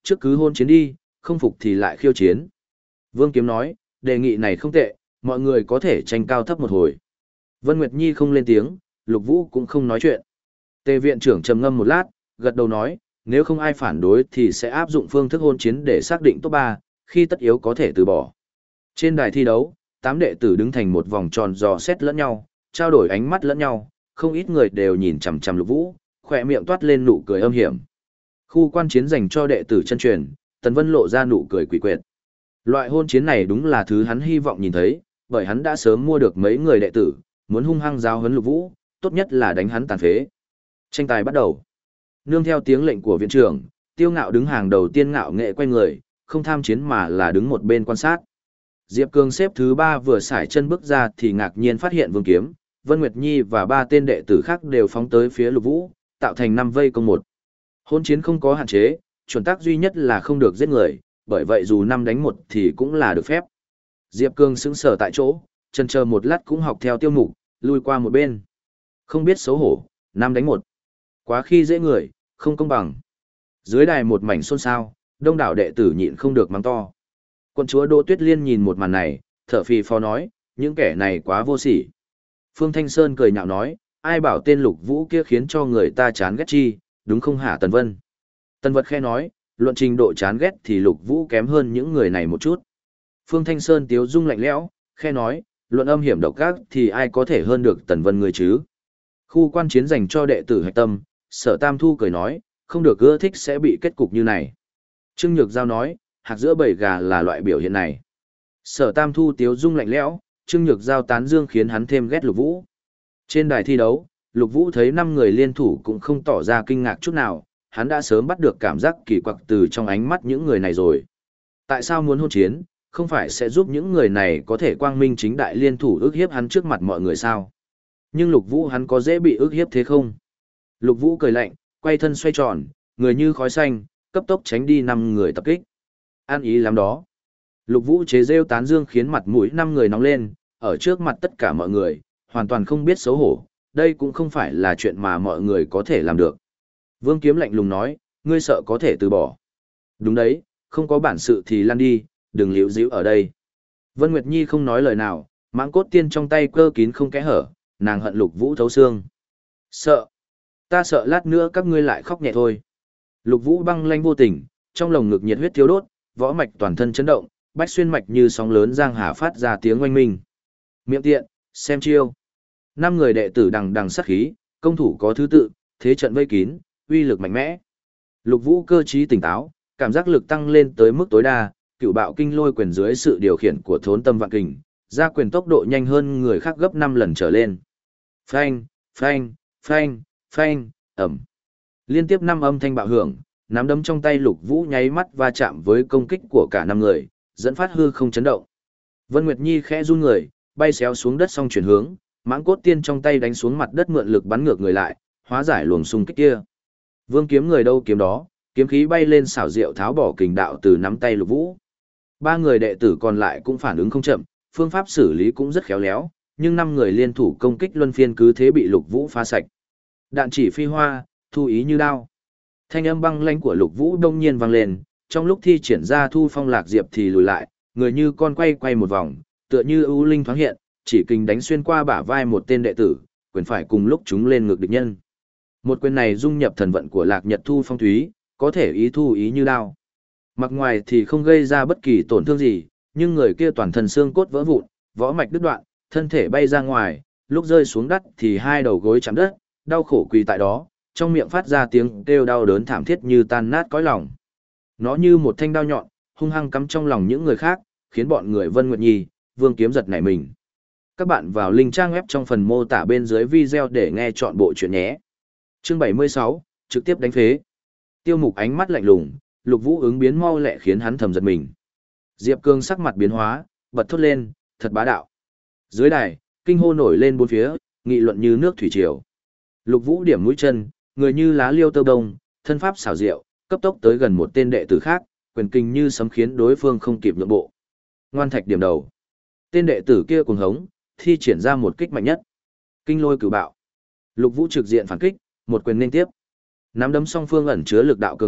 trước cứ hôn chiến đi, không phục thì lại khiêu chiến. Vương Kiếm nói, đề nghị này không tệ, mọi người có thể tranh cao thấp một hồi. Vân Nguyệt Nhi không lên tiếng, Lục Vũ cũng không nói chuyện. Tề viện trưởng trầm ngâm một lát, gật đầu nói, nếu không ai phản đối thì sẽ áp dụng phương thức hôn chiến để xác định top ba, khi tất yếu có thể từ bỏ. Trên đài thi đấu, tám đệ tử đứng thành một vòng tròn dò xét lẫn nhau, trao đổi ánh mắt lẫn nhau, không ít người đều nhìn chằm chằm Lục Vũ, khỏe miệng toát lên nụ cười âm hiểm. Khu quan chiến dành cho đệ tử chân truyền, Tần Vân lộ ra nụ cười quỷ quyệt. Loại hôn chiến này đúng là thứ hắn hy vọng nhìn thấy, bởi hắn đã sớm mua được mấy người đệ tử, muốn hung hăng giáo huấn Lục Vũ, tốt nhất là đánh hắn tàn phế. Tranh tài bắt đầu. Nương theo tiếng lệnh của viện trưởng, Tiêu Ngạo đứng hàng đầu tiên ngạo nghệ quay người, không tham chiến mà là đứng một bên quan sát. Diệp Cường xếp thứ ba vừa sải chân bước ra thì ngạc nhiên phát hiện Vương Kiếm, Vân Nguyệt Nhi và ba tên đệ tử khác đều phóng tới phía Lục Vũ, tạo thành năm vây công một. Hôn chiến không có hạn chế, chuẩn tắc duy nhất là không được giết người, bởi vậy dù năm đánh một thì cũng là được phép. Diệp Cường sững sờ tại chỗ, chần chờ một lát cũng học theo Tiêu Mục, lui qua một bên. Không biết xấu hổ, năm đánh một. Quá khi dễ người, không công bằng. Dưới đài một mảnh xôn xao, đông đảo đệ tử nhịn không được mắng to. Quân chúa Đỗ Tuyết Liên nhìn một màn này, thở phì phò nói, những kẻ này quá vô sỉ. Phương Thanh Sơn cười nhạo nói, ai bảo tên Lục Vũ kia khiến cho người ta chán ghét chi, đúng không hả Tần Vân? Tần Vật khe nói, luận trình độ chán ghét thì Lục Vũ kém hơn những người này một chút. Phương Thanh Sơn tiếu dung lạnh lẽo, khe nói, luận âm hiểm độc ác thì ai có thể hơn được Tần Vân người chứ? Khu quan chiến dành cho đệ tử hạch tâm, Sở Tam Thu cười nói, không được ưa thích sẽ bị kết cục như này. Trương Nhược Giao nói, hạc giữa bầy gà là loại biểu hiện này. Sở Tam Thu tiếu dung lạnh lẽo, Trương Nhược Giao tán dương khiến hắn thêm ghét Lục Vũ. Trên đài thi đấu, Lục Vũ thấy năm người liên thủ cũng không tỏ ra kinh ngạc chút nào, hắn đã sớm bắt được cảm giác kỳ quặc từ trong ánh mắt những người này rồi. Tại sao muốn hôn chiến, không phải sẽ giúp những người này có thể quang minh chính đại liên thủ ức hiếp hắn trước mặt mọi người sao? Nhưng Lục Vũ hắn có dễ bị ức hiếp thế không? Lục Vũ cười lạnh, quay thân xoay tròn, người như khói xanh, cấp tốc tránh đi năm người tập kích. An ý lắm đó. Lục Vũ chế rêu tán dương khiến mặt mũi năm người nóng lên, ở trước mặt tất cả mọi người, hoàn toàn không biết xấu hổ, đây cũng không phải là chuyện mà mọi người có thể làm được. Vương Kiếm lạnh lùng nói, ngươi sợ có thể từ bỏ. Đúng đấy, không có bản sự thì lăn đi, đừng liễu díu ở đây. Vân Nguyệt Nhi không nói lời nào, mãng cốt tiên trong tay cơ kín không kẽ hở, nàng hận Lục Vũ thấu xương. Sợ. Ta sợ lát nữa các ngươi lại khóc nhẹ thôi. Lục Vũ băng lanh vô tình, trong lồng ngực nhiệt huyết thiêu đốt, võ mạch toàn thân chấn động, bách xuyên mạch như sóng lớn giang hà phát ra tiếng oanh minh. Miệng tiện, xem chiêu. Năm người đệ tử đằng đằng sát khí, công thủ có thứ tự, thế trận vây kín, uy lực mạnh mẽ. Lục Vũ cơ trí tỉnh táo, cảm giác lực tăng lên tới mức tối đa, cựu bạo kinh lôi quyền dưới sự điều khiển của thốn tâm vạn kình, ra quyền tốc độ nhanh hơn người khác gấp năm lần trở lên. Phanh, phanh, phanh, phanh, ầm. Liên tiếp năm âm thanh bạo hưởng, nắm đấm trong tay Lục Vũ nháy mắt va chạm với công kích của cả năm người, dẫn phát hư không chấn động. Vân Nguyệt Nhi khẽ run người, bay xéo xuống đất xong chuyển hướng, mãng cốt tiên trong tay đánh xuống mặt đất mượn lực bắn ngược người lại, hóa giải luồng xung kích kia. Vương Kiếm người đâu kiếm đó, kiếm khí bay lên xảo diệu tháo bỏ kình đạo từ nắm tay Lục Vũ. Ba người đệ tử còn lại cũng phản ứng không chậm, phương pháp xử lý cũng rất khéo léo, nhưng năm người liên thủ công kích luân phiên cứ thế bị Lục Vũ phá sạch. Đạn chỉ phi hoa, thu ý như đao. Thanh âm băng lãnh của Lục Vũ đông nhiên vang lên, trong lúc thi triển ra thu phong lạc diệp thì lùi lại, người như con quay quay một vòng, tựa như ưu linh thoáng hiện, chỉ kình đánh xuyên qua bả vai một tên đệ tử, quyền phải cùng lúc chúng lên ngực địch nhân. Một quyền này dung nhập thần vận của Lạc Nhật Thu Phong Thúy, có thể ý thu ý như đao. Mặc ngoài thì không gây ra bất kỳ tổn thương gì, nhưng người kia toàn thân xương cốt vỡ vụn, võ mạch đứt đoạn, thân thể bay ra ngoài, lúc rơi xuống đất thì hai đầu gối chạm đất, đau khổ quỳ tại đó, trong miệng phát ra tiếng kêu đau đớn thảm thiết như tan nát cõi lòng. Nó như một thanh đao nhọn, hung hăng cắm trong lòng những người khác, khiến bọn người Vân Nguyệt Nhi, Vương Kiếm giật nảy mình. Các bạn vào link trang web trong phần mô tả bên dưới video để nghe chọn bộ chuyện nhé. Chương bảy mươi sáu, trực tiếp đánh phế. Tiêu Mục ánh mắt lạnh lùng, Lục Vũ ứng biến mau lẹ khiến hắn thầm giật mình. Diệp Cương sắc mặt biến hóa, bật thốt lên, thật bá đạo. Dưới đài, kinh hô nổi lên bốn phía, nghị luận như nước thủy triều. Lục Vũ điểm mũi chân, người như lá liêu tơ đông, thân pháp xảo diệu, cấp tốc tới gần một tên đệ tử khác, quyền kinh như sấm khiến đối phương không kịp nhượng bộ. Ngoan thạch điểm đầu. Tên đệ tử kia cuồng hống, thi triển ra một kích mạnh nhất. Kinh lôi cửu bạo. Lục Vũ trực diện phản kích, một quyền liên tiếp. Nắm đấm song phương ẩn chứa lực đạo cường đại,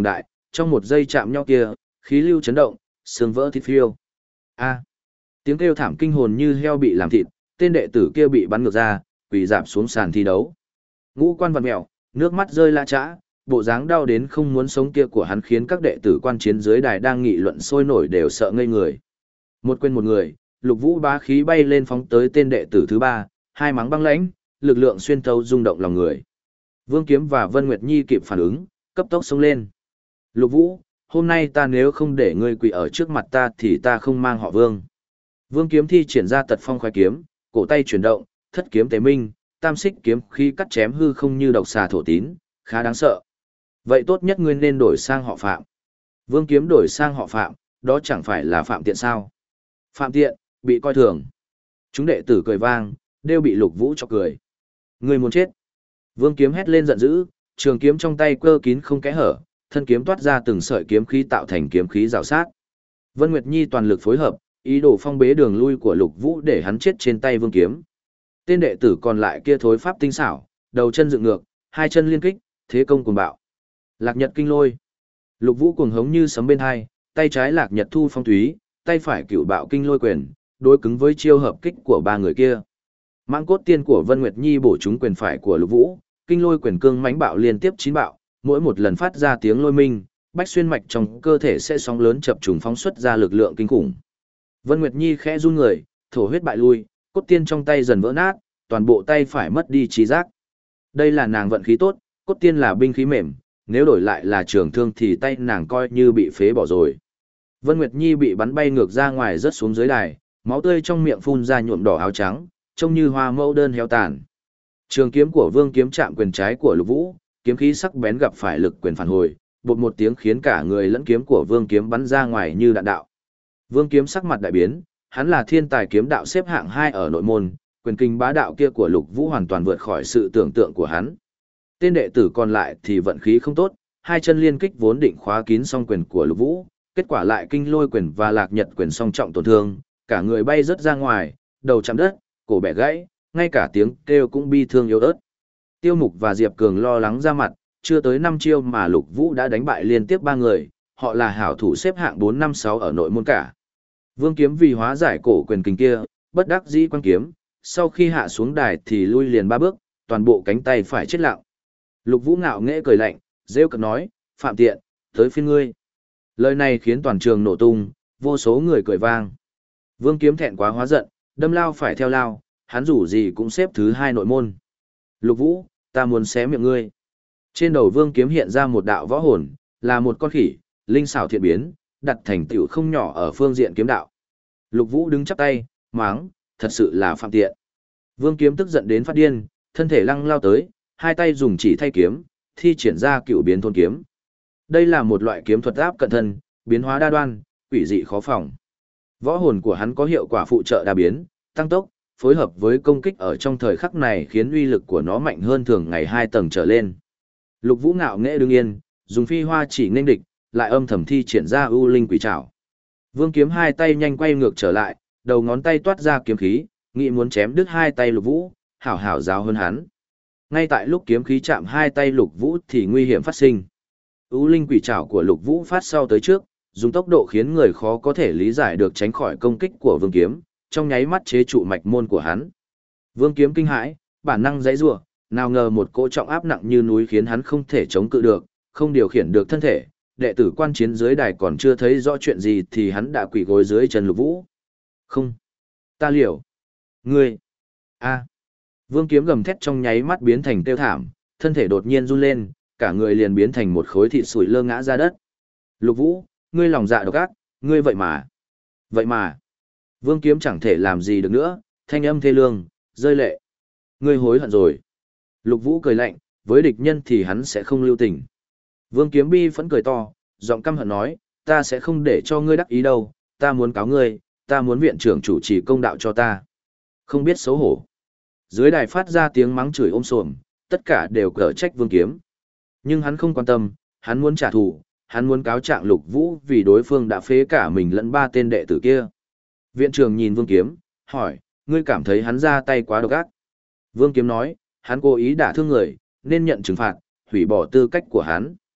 trong một giây chạm nhau kia, khí lưu chấn động, xương vỡ thịt phiêu. A. Tiếng kêu thảm kinh hồn như heo bị làm thịt, tên đệ tử kia bị bắn ngược ra, quỳ rạp xuống sàn thi đấu. Ngũ quan vặn mèo, nước mắt rơi lã chã, bộ dáng đau đến không muốn sống kia của hắn khiến các đệ tử quan chiến dưới đài đang nghị luận sôi nổi đều sợ ngây người. Một quên một người, Lục Vũ bá khí bay lên phóng tới tên đệ tử thứ ba, hai mắng băng lãnh, lực lượng xuyên thấu rung động lòng người. Vương Kiếm và Vân Nguyệt Nhi kịp phản ứng, cấp tốc xông lên. Lục Vũ, hôm nay ta nếu không để ngươi quỳ ở trước mặt ta thì ta không mang họ Vương. Vương Kiếm thi triển ra tật phong khoái kiếm, cổ tay chuyển động, thất kiếm tế minh, tam xích kiếm khí cắt chém hư không như độc xà thổ tín, khá đáng sợ. Vậy tốt nhất ngươi nên đổi sang họ Phạm. Vương Kiếm đổi sang họ Phạm, đó chẳng phải là Phạm Tiện sao? Phạm Tiện, bị coi thường. Chúng đệ tử cười vang, đều bị Lục Vũ chọc cười. Ngươi muốn chết. Vương Kiếm hét lên giận dữ, trường kiếm trong tay cơ kín không kẽ hở, thân kiếm toát ra từng sợi kiếm khí tạo thành kiếm khí rào sát. Vân Nguyệt Nhi toàn lực phối hợp, ý đồ phong bế đường lui của Lục Vũ để hắn chết trên tay Vương Kiếm. Tên đệ tử còn lại kia thối pháp tinh xảo, đầu chân dựng ngược, hai chân liên kích, thế công cuồng bạo. Lạc Nhật kinh lôi. Lục Vũ cuồng hống như sấm bên hai, tay trái Lạc Nhật thu phong thúy, tay phải cửu bạo kinh lôi quyền, đối cứng với chiêu hợp kích của ba người kia. Mãng cốt tiên của Vân Nguyệt Nhi bổ trúng quyền phải của Lục Vũ, kinh lôi quyền cương mãnh bạo liên tiếp chín bạo, mỗi một lần phát ra tiếng lôi minh, bách xuyên mạch trong cơ thể sẽ sóng lớn chập trùng phóng xuất ra lực lượng kinh khủng. Vân Nguyệt Nhi khẽ run người, thổ huyết bại lui, cốt tiên trong tay dần vỡ nát, toàn bộ tay phải mất đi trí giác. Đây là nàng vận khí tốt, cốt tiên là binh khí mềm, nếu đổi lại là trường thương thì tay nàng coi như bị phế bỏ rồi. Vân Nguyệt Nhi bị bắn bay ngược ra ngoài rớt xuống dưới đài, máu tươi trong miệng phun ra nhuộm đỏ áo trắng, trông như hoa mẫu đơn héo tàn. Trường kiếm của Vương Kiếm chạm quyền trái của Lục Vũ, kiếm khí sắc bén gặp phải lực quyền phản hồi, bột một tiếng khiến cả người lẫn kiếm của Vương Kiếm bắn ra ngoài như đạn đạo. Vương Kiếm sắc mặt đại biến, hắn là thiên tài kiếm đạo xếp hạng hai ở nội môn, quyền kinh bá đạo kia của Lục Vũ hoàn toàn vượt khỏi sự tưởng tượng của hắn. Tên đệ tử còn lại thì vận khí không tốt, hai chân liên kích vốn định khóa kín song quyền của Lục Vũ, kết quả lại kinh lôi quyền và Lạc Nhật quyền song trọng tổn thương, cả người bay rớt ra ngoài, đầu chạm đất, cổ bẻ gãy, ngay cả tiếng kêu cũng bi thương yếu ớt. Tiêu Mục và Diệp Cường lo lắng ra mặt, chưa tới năm chiêu mà Lục Vũ đã đánh bại liên tiếp ba người, họ là hảo thủ xếp hạng bốn năm sáu ở nội môn cả. Vương Kiếm vì hóa giải cổ quyền kình kia, bất đắc dĩ quan kiếm, sau khi hạ xuống đài thì lui liền ba bước, toàn bộ cánh tay phải chết lặng. Lục Vũ ngạo nghễ cười lạnh, rêu cợt nói, Phạm Tiện, tới phiên ngươi. Lời này khiến toàn trường nổ tung, vô số người cười vang. Vương Kiếm thẹn quá hóa giận, đâm lao phải theo lao, hắn rủ gì cũng xếp thứ hai nội môn. Lục Vũ, ta muốn xé miệng ngươi. Trên đầu Vương Kiếm hiện ra một đạo võ hồn, là một con khỉ, linh xảo thiện biến, đặt thành tựu không nhỏ ở phương diện kiếm đạo. Lục Vũ đứng chắp tay, máng, thật sự là Phạm Tiện. Vương Kiếm tức giận đến phát điên, thân thể lăng lao tới, hai tay dùng chỉ thay kiếm, thi triển ra cựu biến thôn kiếm. Đây là một loại kiếm thuật áp cận thân, biến hóa đa đoan, quỷ dị khó phòng. Võ hồn của hắn có hiệu quả phụ trợ đa biến, tăng tốc, phối hợp với công kích ở trong thời khắc này khiến uy lực của nó mạnh hơn thường ngày hai tầng trở lên. Lục Vũ ngạo nghễ đứng yên, dùng phi hoa chỉ nghênh địch, lại âm thầm thi triển ra ưu linh quỷ trảo. Vương Kiếm hai tay nhanh quay ngược trở lại, đầu ngón tay toát ra kiếm khí, nghĩ muốn chém đứt hai tay Lục Vũ, hảo hảo giáo hơn hắn. Ngay tại lúc kiếm khí chạm hai tay Lục Vũ thì nguy hiểm phát sinh. Ưu linh quỷ trảo của Lục Vũ phát sau tới trước, dùng tốc độ khiến người khó có thể lý giải được tránh khỏi công kích của Vương Kiếm, trong nháy mắt chế trụ mạch môn của hắn. Vương Kiếm kinh hãi, bản năng giãy giụa, nào ngờ một cỗ trọng áp nặng như núi khiến hắn không thể chống cự được, không điều khiển được thân thể. Đệ tử quan chiến dưới đài còn chưa thấy rõ chuyện gì thì hắn đã quỳ gối dưới chân Lục Vũ. Không, ta liều. Ngươi, a. Vương Kiếm gầm thét trong nháy mắt biến thành kêu thảm, thân thể đột nhiên run lên, cả người liền biến thành một khối thịt sủi lơ ngã ra đất. Lục Vũ, ngươi lòng dạ độc ác, ngươi vậy mà. Vậy mà. Vương Kiếm chẳng thể làm gì được nữa, thanh âm thê lương, rơi lệ. Ngươi hối hận rồi. Lục Vũ cười lạnh, với địch nhân thì hắn sẽ không lưu tình. Vương Kiếm bi phẫn cười to, giọng căm hận nói, ta sẽ không để cho ngươi đắc ý đâu, ta muốn cáo ngươi, ta muốn viện trưởng chủ trì công đạo cho ta. Không biết xấu hổ. Dưới đài phát ra tiếng mắng chửi ôm sồm, tất cả đều cở trách Vương Kiếm. Nhưng hắn không quan tâm, hắn muốn trả thù, hắn muốn cáo trạng Lục Vũ vì đối phương đã phế cả mình lẫn ba tên đệ tử kia. Viện trưởng nhìn Vương Kiếm, hỏi, ngươi cảm thấy hắn ra tay quá độc ác. Vương Kiếm nói, hắn cố ý đả thương người, nên nhận trừng phạt, hủy bỏ tư cách của hắn.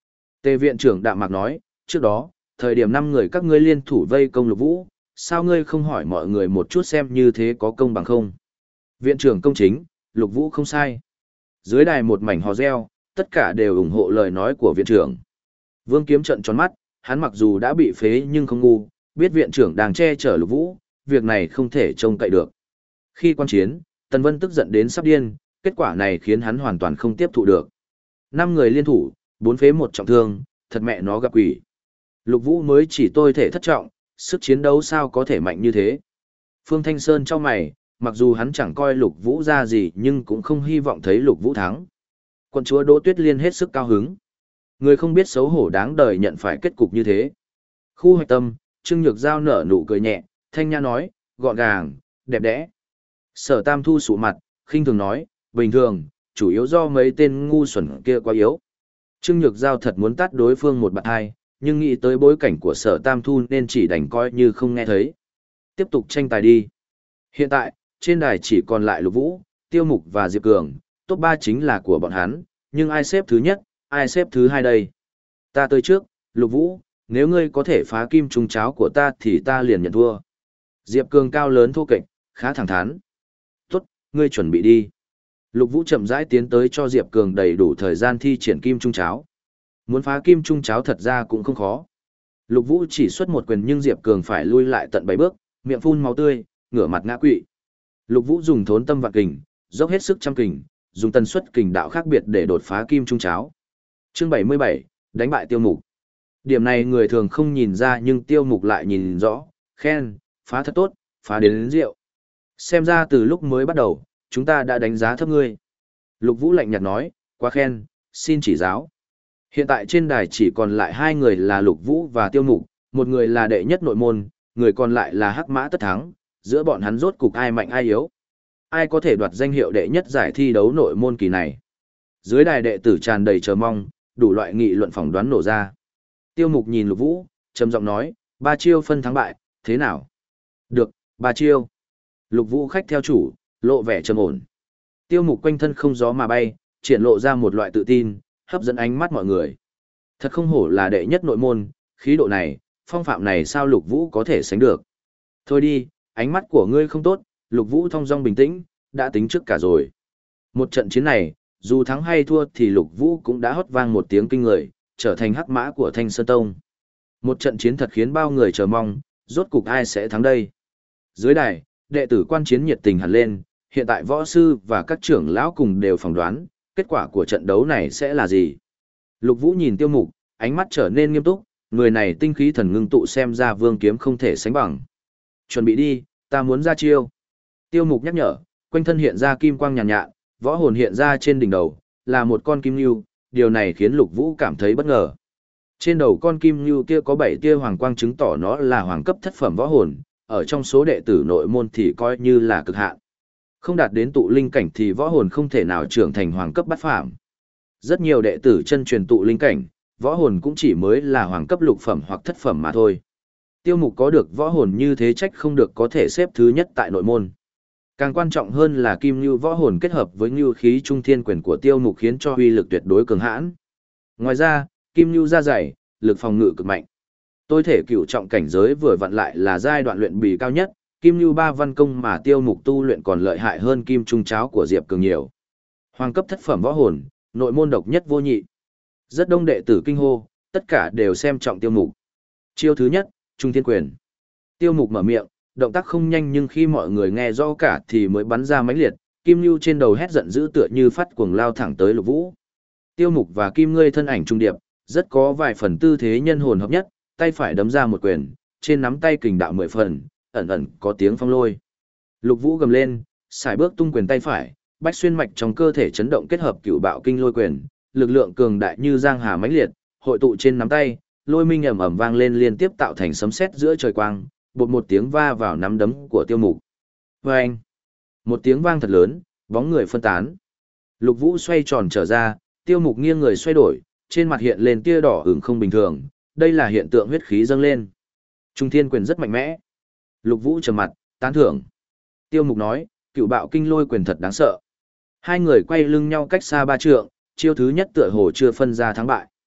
Tề viện trưởng đạm mạc nói, trước đó, thời điểm năm người các ngươi liên thủ vây công Lục Vũ, sao ngươi không hỏi mọi người một chút xem như thế có công bằng không? Viện trưởng công chính, Lục Vũ không sai. Dưới đài một mảnh hò reo, tất cả đều ủng hộ lời nói của viện trưởng. Vương Kiếm trợn tròn mắt, hắn mặc dù đã bị phế nhưng không ngu, biết viện trưởng đang che chở Lục Vũ, việc này không thể trông cậy được. Khi quan chiến, Tần Vân tức giận đến sắp điên, kết quả này khiến hắn hoàn toàn không tiếp thụ được. Năm người liên thủ, bốn phế một trọng thương, thật mẹ nó gặp quỷ. Lục Vũ mới chỉ tôi thể thất trọng, sức chiến đấu sao có thể mạnh như thế. Phương Thanh Sơn trong mày, mặc dù hắn chẳng coi Lục Vũ ra gì nhưng cũng không hy vọng thấy Lục Vũ thắng. Quân chúa Đỗ Tuyết Liên hết sức cao hứng. Người không biết xấu hổ đáng đời nhận phải kết cục như thế. Khu hoạch tâm, Trương Nhược Giao nở nụ cười nhẹ, thanh nhã nói, gọn gàng, đẹp đẽ. Sở Tam Thu sụ mặt, khinh thường nói, bình thường, chủ yếu do mấy tên ngu xuẩn kia quá yếu. Trương Nhược Giao thật muốn tát đối phương một bạn hai, nhưng nghĩ tới bối cảnh của Sở Tam Thu nên chỉ đành coi như không nghe thấy. Tiếp tục tranh tài đi. Hiện tại, trên đài chỉ còn lại Lục Vũ, Tiêu Mục và Diệp Cường, top ba chính là của bọn hắn, nhưng ai xếp thứ nhất, ai xếp thứ hai đây? Ta tới trước, Lục Vũ, nếu ngươi có thể phá kim trùng cháo của ta thì ta liền nhận thua. Diệp Cường cao lớn thô kệch, khá thẳng thắn. Tốt, ngươi chuẩn bị đi. Lục Vũ chậm rãi tiến tới cho Diệp Cường đầy đủ thời gian thi triển kim trung cháo. Muốn phá kim trung cháo thật ra cũng không khó. Lục Vũ chỉ xuất một quyền nhưng Diệp Cường phải lui lại tận bảy bước, miệng phun máu tươi, ngửa mặt ngã quỵ. Lục Vũ dùng thốn tâm vạn kình, dốc hết sức trăm kình, dùng tần suất kình đạo khác biệt để đột phá kim trung cháo. Chương bảy mươi bảy, đánh bại Tiêu Mục. Điểm này người thường không nhìn ra nhưng Tiêu Mục lại nhìn rõ, khen, phá thật tốt, phá đến đến rượu. Xem ra từ lúc mới bắt đầu, chúng ta đã đánh giá thấp ngươi. Lục Vũ lạnh nhạt nói, quá khen, xin chỉ giáo. Hiện tại trên đài chỉ còn lại hai người là Lục Vũ và Tiêu Mục, một người là đệ nhất nội môn, người còn lại là Hắc Mã Tất Thắng, giữa bọn hắn rốt cục ai mạnh ai yếu. Ai có thể đoạt danh hiệu đệ nhất giải thi đấu nội môn kỳ này. Dưới đài đệ tử tràn đầy chờ mong, đủ loại nghị luận phỏng đoán nổ ra. Tiêu Mục nhìn Lục Vũ, trầm giọng nói, ba chiêu phân thắng bại, thế nào? Được, ba chiêu. Lục Vũ khách theo chủ, lộ vẻ trầm ổn. Tiêu Mục quanh thân không gió mà bay, triển lộ ra một loại tự tin, hấp dẫn ánh mắt mọi người. Thật không hổ là đệ nhất nội môn, khí độ này, phong phạm này sao Lục Vũ có thể sánh được. Thôi đi, ánh mắt của ngươi không tốt, Lục Vũ thong dong bình tĩnh, đã tính trước cả rồi. Một trận chiến này, dù thắng hay thua thì Lục Vũ cũng đã hót vang một tiếng kinh người, trở thành hắc mã của Thanh Sơn Tông. Một trận chiến thật khiến bao người chờ mong, rốt cục ai sẽ thắng đây. Dưới đài, đệ tử quan chiến nhiệt tình hẳn lên, hiện tại võ sư và các trưởng lão cùng đều phỏng đoán, kết quả của trận đấu này sẽ là gì. Lục Vũ nhìn Tiêu Mục, ánh mắt trở nên nghiêm túc, người này tinh khí thần ngưng tụ xem ra Vương Kiếm không thể sánh bằng. Chuẩn bị đi, ta muốn ra chiêu. Tiêu Mục nhắc nhở, quanh thân hiện ra kim quang nhàn nhạt, võ hồn hiện ra trên đỉnh đầu, là một con kim lưu, điều này khiến Lục Vũ cảm thấy bất ngờ. Trên đầu con kim lưu kia có bảy tia hoàng quang chứng tỏ nó là hoàng cấp thất phẩm võ hồn, ở trong số đệ tử nội môn thì coi như là cực hạn. Không đạt đến tụ linh cảnh thì võ hồn không thể nào trưởng thành hoàng cấp bát phẩm. Rất nhiều đệ tử chân truyền tụ linh cảnh, võ hồn cũng chỉ mới là hoàng cấp lục phẩm hoặc thất phẩm mà thôi. Tiêu Mục có được võ hồn như thế trách không được có thể xếp thứ nhất tại nội môn. Càng quan trọng hơn là kim lưu võ hồn kết hợp với lưu khí trung thiên quyền của Tiêu Mục khiến cho uy lực tuyệt đối cường hãn. Ngoài ra, kim lưu da dày, lực phòng ngự cực mạnh. Tôi thể cửu trọng cảnh giới vừa vặn lại là giai đoạn luyện bì cao nhất, kim lưu ba văn công mà Tiêu Mục tu luyện còn lợi hại hơn kim trung cháo của Diệp Cường nhiều. Hoàng cấp thất phẩm võ hồn, nội môn độc nhất vô nhị. Rất đông đệ tử kinh hô, tất cả đều xem trọng Tiêu Mục. Chiêu thứ nhất, Trung Thiên Quyền. Tiêu Mục mở miệng, động tác không nhanh nhưng khi mọi người nghe rõ cả thì mới bắn ra mãnh liệt, kim lưu trên đầu hét giận dữ tựa như phát cuồng lao thẳng tới Lục Vũ. Tiêu Mục và Kim Ngươi thân ảnh trung điệp, rất có vài phần tư thế nhân hồn hợp nhất, tay phải đấm ra một quyền, trên nắm tay kình đạo mười phần, ẩn ẩn có tiếng phong lôi. Lục Vũ gầm lên, xài bước tung quyền tay phải, bách xuyên mạch trong cơ thể chấn động kết hợp cửu bạo kinh lôi quyền, lực lượng cường đại như giang hà mãnh liệt, hội tụ trên nắm tay, lôi minh ầm ầm vang lên liên tiếp tạo thành sấm sét giữa trời quang, bột một tiếng va vào nắm đấm của Tiêu Mục. Vâng! Một tiếng vang thật lớn, bóng người phân tán. Lục Vũ xoay tròn trở ra, Tiêu Mục nghiêng người xoay đổi, trên mặt hiện lên tia đỏ ửng không bình thường, đây là hiện tượng huyết khí dâng lên. Trung Thiên Quyền rất mạnh mẽ. Lục Vũ trầm mặt, tán thưởng. Tiêu Mục nói, cựu bạo kinh lôi quyền thật đáng sợ. Hai người quay lưng nhau cách xa ba trượng, chiêu thứ nhất tựa hồ chưa phân ra thắng bại.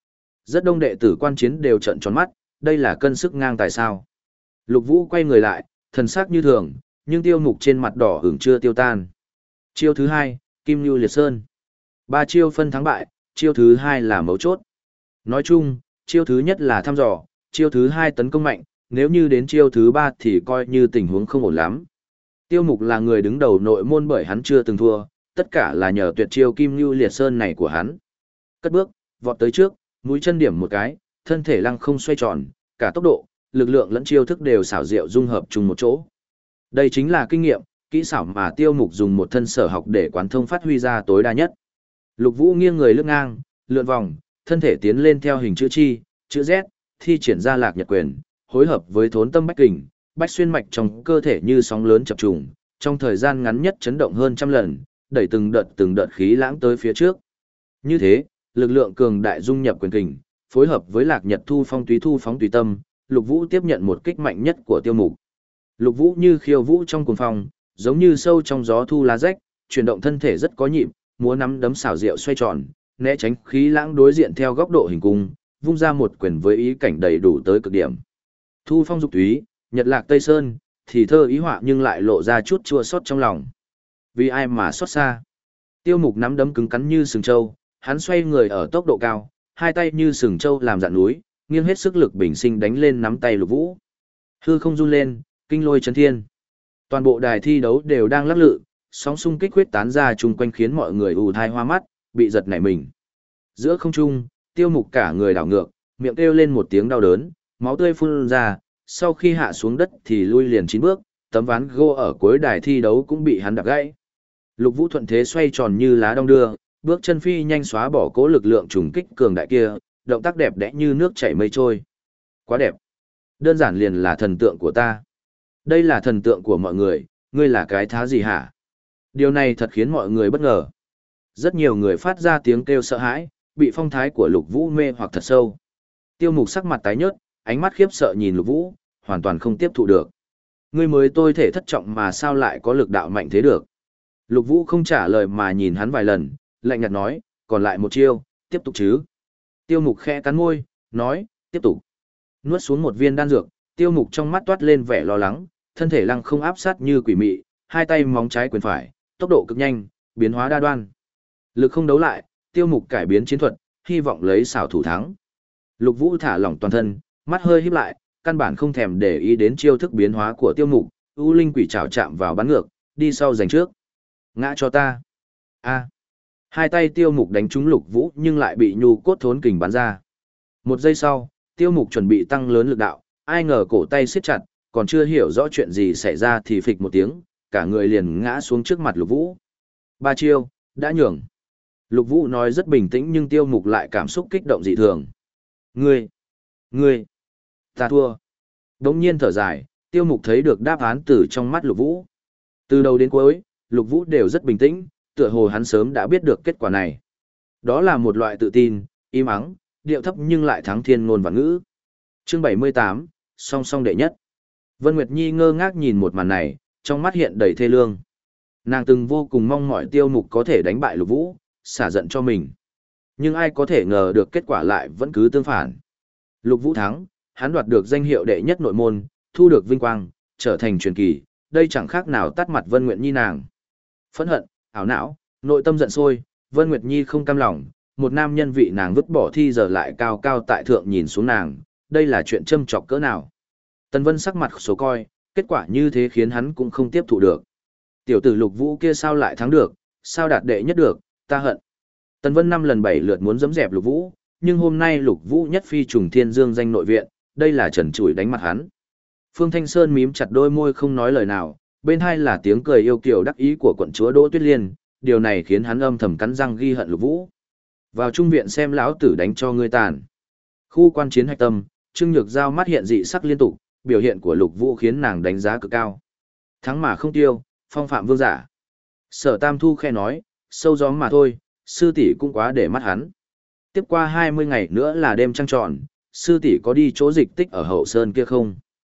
Rất đông đệ tử quan chiến đều trợn tròn mắt, đây là cân sức ngang tài sao. Lục Vũ quay người lại, thần sắc như thường, nhưng tiêu mục trên mặt đỏ ửng chưa tiêu tan. Chiêu thứ hai, Kim Nưu Liệt Sơn. Ba chiêu phân thắng bại, chiêu thứ hai là mấu chốt. Nói chung, chiêu thứ nhất là thăm dò, chiêu thứ hai tấn công mạnh, nếu như đến chiêu thứ ba thì coi như tình huống không ổn lắm. Tiêu mục là người đứng đầu nội môn bởi hắn chưa từng thua, tất cả là nhờ tuyệt chiêu Kim Nưu Liệt Sơn này của hắn. Cất bước, vọt tới trước, mũi chân điểm một cái, thân thể lăng không xoay tròn, cả tốc độ, lực lượng lẫn chiêu thức đều xảo diệu dung hợp chung một chỗ. Đây chính là kinh nghiệm, kỹ xảo mà Tiêu Mục dùng một thân sở học để quán thông phát huy ra tối đa nhất. Lục Vũ nghiêng người lướt ngang, lượn vòng, thân thể tiến lên theo hình chữ chi, chữ Z, thi triển ra Lạc Nhật Quyền, hối hợp với Thốn Tâm Bách Kình, bách xuyên mạch trong cơ thể như sóng lớn chập trùng, trong thời gian ngắn nhất chấn động hơn trăm lần, đẩy từng đợt từng đợt khí lãng tới phía trước. Như thế, lực lượng cường đại dung nhập quyền kình, phối hợp với Lạc Nhật Thu Phong Túy Thu Phóng Tùy Tâm, Lục Vũ tiếp nhận một kích mạnh nhất của Tiêu Mục. Lục Vũ như khiêu vũ trong cuồng phong, giống như sâu trong gió thu lá rách, chuyển động thân thể rất có nhịp, múa nắm đấm xảo diệu xoay tròn, né tránh khí lãng đối diện theo góc độ hình cung, vung ra một quyền với ý cảnh đầy đủ tới cực điểm. Thu Phong Dục Túy, Nhật Lạc Tây Sơn, thì thơ ý họa nhưng lại lộ ra chút chua xót trong lòng. Vì ai mà xót xa? Tiêu Mục nắm đấm cứng cắn như sừng trâu, hắn xoay người ở tốc độ cao, hai tay như sừng trâu làm dạn núi, nghiêng hết sức lực bình sinh đánh lên nắm tay Lục Vũ. Hư không run lên, kinh lôi chấn thiên. Toàn bộ đài thi đấu đều đang lắc lự, sóng xung kích huyết tán ra chung quanh khiến mọi người ù thai hoa mắt, bị giật nảy mình. Giữa không trung, Tiêu Mục cả người đảo ngược, miệng kêu lên một tiếng đau đớn, máu tươi phun ra, sau khi hạ xuống đất thì lui liền chín bước, tấm ván gỗ ở cuối đài thi đấu cũng bị hắn đạp gãy. Lục Vũ thuận thế xoay tròn như lá đong đưa, bước chân phi nhanh xóa bỏ cố lực lượng trùng kích cường đại kia, động tác đẹp đẽ như nước chảy mây trôi. Quá đẹp. Đơn giản liền là thần tượng của ta. Đây là thần tượng của mọi người, ngươi là cái thá gì hả? Điều này thật khiến mọi người bất ngờ. Rất nhiều người phát ra tiếng kêu sợ hãi, bị phong thái của Lục Vũ mê hoặc thật sâu. Tiêu Mục sắc mặt tái nhợt, ánh mắt khiếp sợ nhìn Lục Vũ, hoàn toàn không tiếp thụ được. Ngươi mới tôi thể thất trọng mà sao lại có lực đạo mạnh thế được? Lục Vũ không trả lời mà nhìn hắn vài lần, lạnh nhạt nói, còn lại một chiêu, tiếp tục chứ. Tiêu Mục khẽ cắn môi, nói, tiếp tục. Nuốt xuống một viên đan dược, Tiêu Mục trong mắt toát lên vẻ lo lắng, thân thể lăng không áp sát như quỷ mị, hai tay móng trái quyền phải, tốc độ cực nhanh, biến hóa đa đoan. Lực không đấu lại, Tiêu Mục cải biến chiến thuật, hy vọng lấy xảo thủ thắng. Lục Vũ thả lỏng toàn thân, mắt hơi híp lại, căn bản không thèm để ý đến chiêu thức biến hóa của Tiêu Mục, U Linh Quỷ Trảo chạm vào bắn ngược, đi sau giành trước. Ngã cho ta. A. Hai tay Tiêu Mục đánh trúng Lục Vũ nhưng lại bị nhu cốt thốn kình bắn ra. Một giây sau, Tiêu Mục chuẩn bị tăng lớn lực đạo, ai ngờ cổ tay siết chặt, còn chưa hiểu rõ chuyện gì xảy ra thì phịch một tiếng, cả người liền ngã xuống trước mặt Lục Vũ. Ba chiêu, đã nhường. Lục Vũ nói rất bình tĩnh nhưng Tiêu Mục lại cảm xúc kích động dị thường. Ngươi, ngươi, ta thua. Đống nhiên thở dài, Tiêu Mục thấy được đáp án từ trong mắt Lục Vũ. Từ đầu đến cuối, Lục Vũ đều rất bình tĩnh, tựa hồ hắn sớm đã biết được kết quả này. Đó là một loại tự tin, im ắng, điệu thấp nhưng lại thắng thiên ngôn và ngữ. Chương bảy mươi tám, song song đệ nhất. Vân Nguyệt Nhi ngơ ngác nhìn một màn này, trong mắt hiện đầy thê lương. Nàng từng vô cùng mong mỏi Tiêu Mục có thể đánh bại Lục Vũ, xả giận cho mình. Nhưng ai có thể ngờ được kết quả lại vẫn cứ tương phản. Lục Vũ thắng, hắn đoạt được danh hiệu đệ nhất nội môn, thu được vinh quang, trở thành truyền kỳ, đây chẳng khác nào tát mặt Vân Nguyệt Nhi nàng. Phẫn hận, ảo não, nội tâm giận sôi, Vân Nguyệt Nhi không cam lòng, một nam nhân vị nàng vứt bỏ thi giờ lại cao cao tại thượng nhìn xuống nàng, đây là chuyện châm chọc cỡ nào. Tần Vân sắc mặt số coi, kết quả như thế khiến hắn cũng không tiếp thụ được. Tiểu tử Lục Vũ kia sao lại thắng được, sao đạt đệ nhất được, ta hận. Tần Vân năm lần bảy lượt muốn giẫm dẹp Lục Vũ, nhưng hôm nay Lục Vũ nhất phi trùng thiên dương danh nội viện, đây là trần trụi đánh mặt hắn. Phương Thanh Sơn mím chặt đôi môi không nói lời nào, bên hai là tiếng cười yêu kiều đắc ý của quận chúa Đỗ Tuyết Liên, điều này khiến hắn âm thầm cắn răng ghi hận Lục Vũ. Vào trung viện xem lão tử đánh cho ngươi tàn. Khu quan chiến hạch tâm, Trương Nhược Giao mắt hiện dị sắc liên tục, biểu hiện của Lục Vũ khiến nàng đánh giá cực cao. Thắng mà không tiêu, phong phạm vương giả. Sở Tam Thu khe nói, sâu gió mà thôi, sư tỷ cũng quá để mắt hắn. Tiếp qua hai mươi ngày nữa là đêm trăng tròn, sư tỷ có đi chỗ dịch tích ở hậu sơn kia không?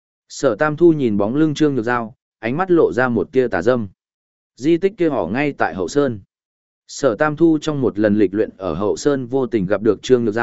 Sở Tam Thu nhìn bóng lưng Trương Nhược Giao, ánh mắt lộ ra một tia tà dâm. Di tích kia họ ngay tại hậu sơn. Sở Tam Thu trong một lần lịch luyện ở hậu sơn vô tình gặp được Trương Nhược Giao,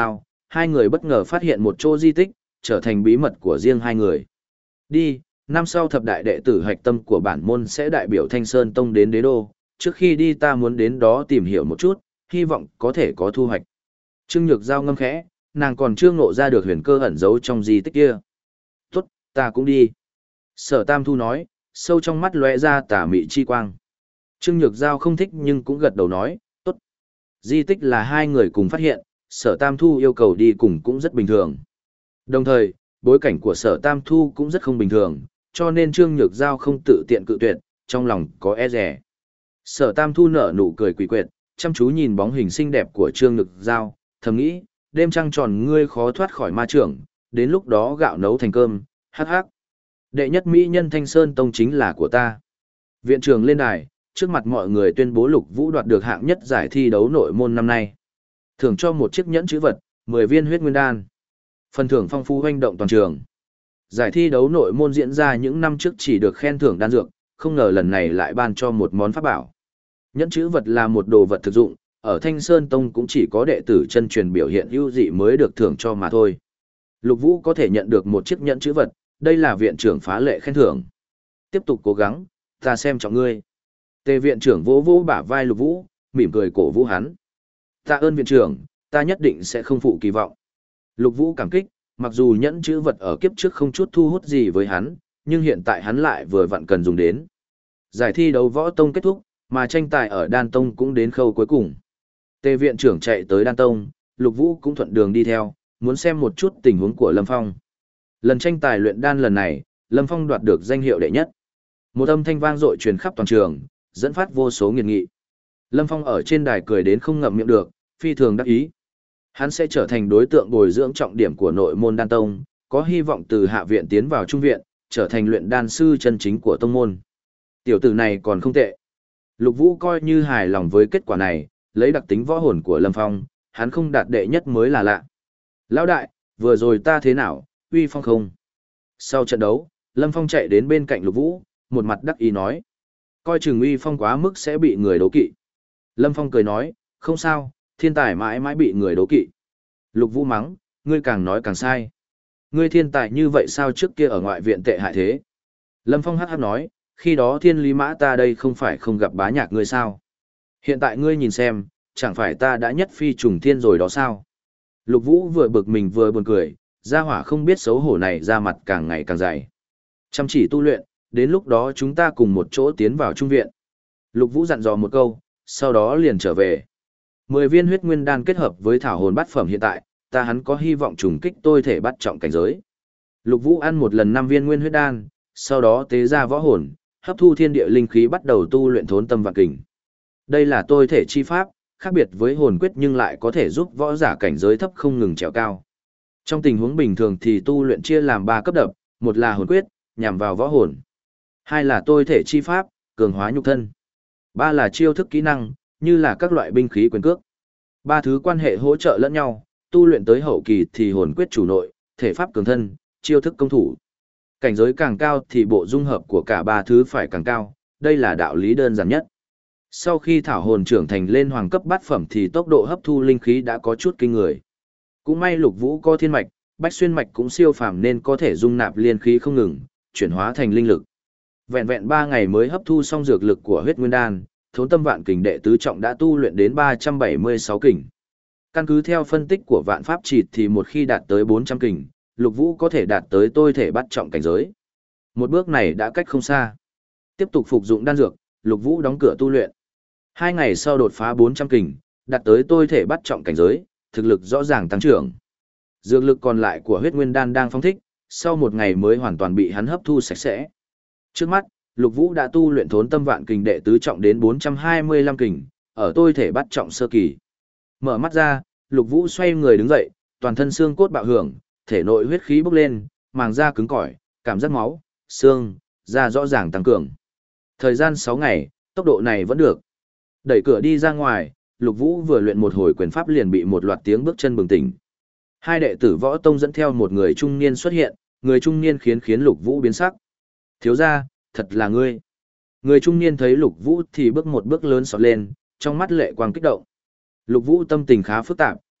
hai người bất ngờ phát hiện một chỗ di tích, trở thành bí mật của riêng hai người. Đi, năm sau thập đại đệ tử hạch tâm của bản môn sẽ đại biểu Thanh Sơn Tông đến đế đô, trước khi đi ta muốn đến đó tìm hiểu một chút, hy vọng có thể có thu hoạch. Trương Nhược Giao ngâm khẽ, nàng còn chưa ngộ ra được huyền cơ ẩn giấu trong di tích kia. Tốt, ta cũng đi. Sở Tam Thu nói, sâu trong mắt lóe ra tà mị chi quang. Trương Nhược Giao không thích nhưng cũng gật đầu nói, tốt. Di tích là hai người cùng phát hiện, Sở Tam Thu yêu cầu đi cùng cũng rất bình thường. Đồng thời, bối cảnh của Sở Tam Thu cũng rất không bình thường, cho nên Trương Nhược Giao không tự tiện cự tuyệt, trong lòng có e dè. Sở Tam Thu nở nụ cười quỷ quyệt, chăm chú nhìn bóng hình xinh đẹp của Trương Nhược Giao, thầm nghĩ, đêm trăng tròn ngươi khó thoát khỏi ma trưởng, đến lúc đó gạo nấu thành cơm, hắc hắc. Đệ nhất mỹ nhân Thanh Sơn Tông chính là của ta. Viện trưởng lên đài, trước mặt mọi người tuyên bố Lục Vũ đoạt được hạng nhất giải thi đấu nội môn năm nay. Thưởng cho một chiếc nhẫn chữ vật, mười viên huyết nguyên đan. Phần thưởng phong phú hoành động toàn trường. Giải thi đấu nội môn diễn ra những năm trước chỉ được khen thưởng đan dược, không ngờ lần này lại ban cho một món pháp bảo. Nhẫn chữ vật là một đồ vật thực dụng, ở Thanh Sơn Tông cũng chỉ có đệ tử chân truyền biểu hiện ưu dị mới được thưởng cho mà thôi. Lục Vũ có thể nhận được một chiếc nhẫn chữ vật, đây là viện trưởng phá lệ khen thưởng. Tiếp tục cố gắng, ta xem trọng ngươi. Tề viện trưởng vỗ vỗ bả vai Lục Vũ, mỉm cười cổ vũ hắn. Tạ ơn viện trưởng, ta nhất định sẽ không phụ kỳ vọng. Lục Vũ cảm kích, mặc dù nhẫn chữ vật ở kiếp trước không chút thu hút gì với hắn, nhưng hiện tại hắn lại vừa vặn cần dùng đến. Giải thi đấu võ tông kết thúc, mà tranh tài ở Đan Tông cũng đến khâu cuối cùng. Tề viện trưởng chạy tới Đan Tông, Lục Vũ cũng thuận đường đi theo, muốn xem một chút tình huống của Lâm Phong. Lần tranh tài luyện đan lần này, Lâm Phong đoạt được danh hiệu đệ nhất. Một âm thanh vang dội truyền khắp toàn trường, dẫn phát vô số nghiệt nghị. Lâm Phong ở trên đài cười đến không ngậm miệng được, phi thường đắc ý. Hắn sẽ trở thành đối tượng bồi dưỡng trọng điểm của nội môn Đan Tông, có hy vọng từ hạ viện tiến vào trung viện, trở thành luyện đan sư chân chính của tông môn. Tiểu tử này còn không tệ. Lục Vũ coi như hài lòng với kết quả này, lấy đặc tính võ hồn của Lâm Phong, hắn không đạt đệ nhất mới là lạ. Lão đại, vừa rồi ta thế nào, uy phong không? Sau trận đấu, Lâm Phong chạy đến bên cạnh Lục Vũ, một mặt đắc ý nói. Coi chừng uy phong quá mức sẽ bị người đố kỵ. Lâm Phong cười nói, không sao, thiên tài mãi mãi bị người đố kỵ. Lục Vũ mắng, ngươi càng nói càng sai. Ngươi thiên tài như vậy sao trước kia ở ngoại viện tệ hại thế? Lâm Phong hắc hắc nói, khi đó thiên lý mã ta đây không phải không gặp bá nhạc ngươi sao? Hiện tại ngươi nhìn xem, chẳng phải ta đã nhất phi trùng thiên rồi đó sao? Lục Vũ vừa bực mình vừa buồn cười, gia hỏa không biết xấu hổ này ra mặt càng ngày càng dày. Chăm chỉ tu luyện, đến lúc đó chúng ta cùng một chỗ tiến vào trung viện. Lục Vũ dặn dò một câu, sau đó liền trở về. Mười viên huyết nguyên đan kết hợp với thảo hồn bát phẩm hiện tại, ta hắn có hy vọng trùng kích tôi thể bắt trọng cảnh giới. Lục Vũ ăn một lần năm viên nguyên huyết đan, sau đó tế ra võ hồn, hấp thu thiên địa linh khí bắt đầu tu luyện thốn tâm vạn kình. Đây là tôi thể chi pháp, khác biệt với hồn quyết nhưng lại có thể giúp võ giả cảnh giới thấp không ngừng trèo cao. Trong tình huống bình thường thì tu luyện chia làm ba cấp đập, một là hồn quyết, nhằm vào võ hồn. Hai là tôi thể chi pháp, cường hóa nhục thân. Ba là chiêu thức kỹ năng, như là các loại binh khí quyền cước. Ba thứ quan hệ hỗ trợ lẫn nhau, tu luyện tới hậu kỳ thì hồn quyết chủ nội, thể pháp cường thân, chiêu thức công thủ. Cảnh giới càng cao thì bộ dung hợp của cả ba thứ phải càng cao, đây là đạo lý đơn giản nhất. Sau khi thảo hồn trưởng thành lên hoàng cấp bát phẩm thì tốc độ hấp thu linh khí đã có chút kinh người. Cũng may Lục Vũ có thiên mạch, bách xuyên mạch cũng siêu phàm nên có thể dung nạp liên khí không ngừng, chuyển hóa thành linh lực. Vẹn vẹn ba ngày mới hấp thu xong dược lực của huyết nguyên đan, thốn tâm vạn kình đệ tứ trọng đã tu luyện đến ba trăm bảy mươi sáu kình. Căn cứ theo phân tích của vạn pháp trịt thì một khi đạt tới bốn trăm kình, Lục Vũ có thể đạt tới tôi thể bắt trọng cảnh giới. Một bước này đã cách không xa. Tiếp tục phục dụng đan dược, Lục Vũ đóng cửa tu luyện. Hai ngày sau đột phá bốn trăm kình, đạt tới tôi thể bắt trọng cảnh giới, thực lực rõ ràng tăng trưởng. Dược lực còn lại của huyết nguyên đan đang phóng thích, sau một ngày mới hoàn toàn bị hắn hấp thu sạch sẽ. Trước mắt, Lục Vũ đã tu luyện thốn tâm vạn kình đệ tứ trọng đến bốn trăm hai mươi lăm kình, ở tôi thể bắt trọng sơ kỳ. Mở mắt ra, Lục Vũ xoay người đứng dậy, toàn thân xương cốt bạo hưởng, thể nội huyết khí bốc lên, màng da cứng cỏi, cảm giác máu, xương, da rõ ràng tăng cường. Thời gian sáu ngày, tốc độ này vẫn được. Đẩy cửa đi ra ngoài, Lục Vũ vừa luyện một hồi quyền pháp liền bị một loạt tiếng bước chân bừng tỉnh. Hai đệ tử võ tông dẫn theo một người trung niên xuất hiện, người trung niên khiến khiến Lục Vũ biến sắc. Thiếu gia, thật là ngươi. Người trung niên thấy Lục Vũ thì bước một bước lớn xọt lên, trong mắt lệ quang kích động. Lục Vũ tâm tình khá phức tạp,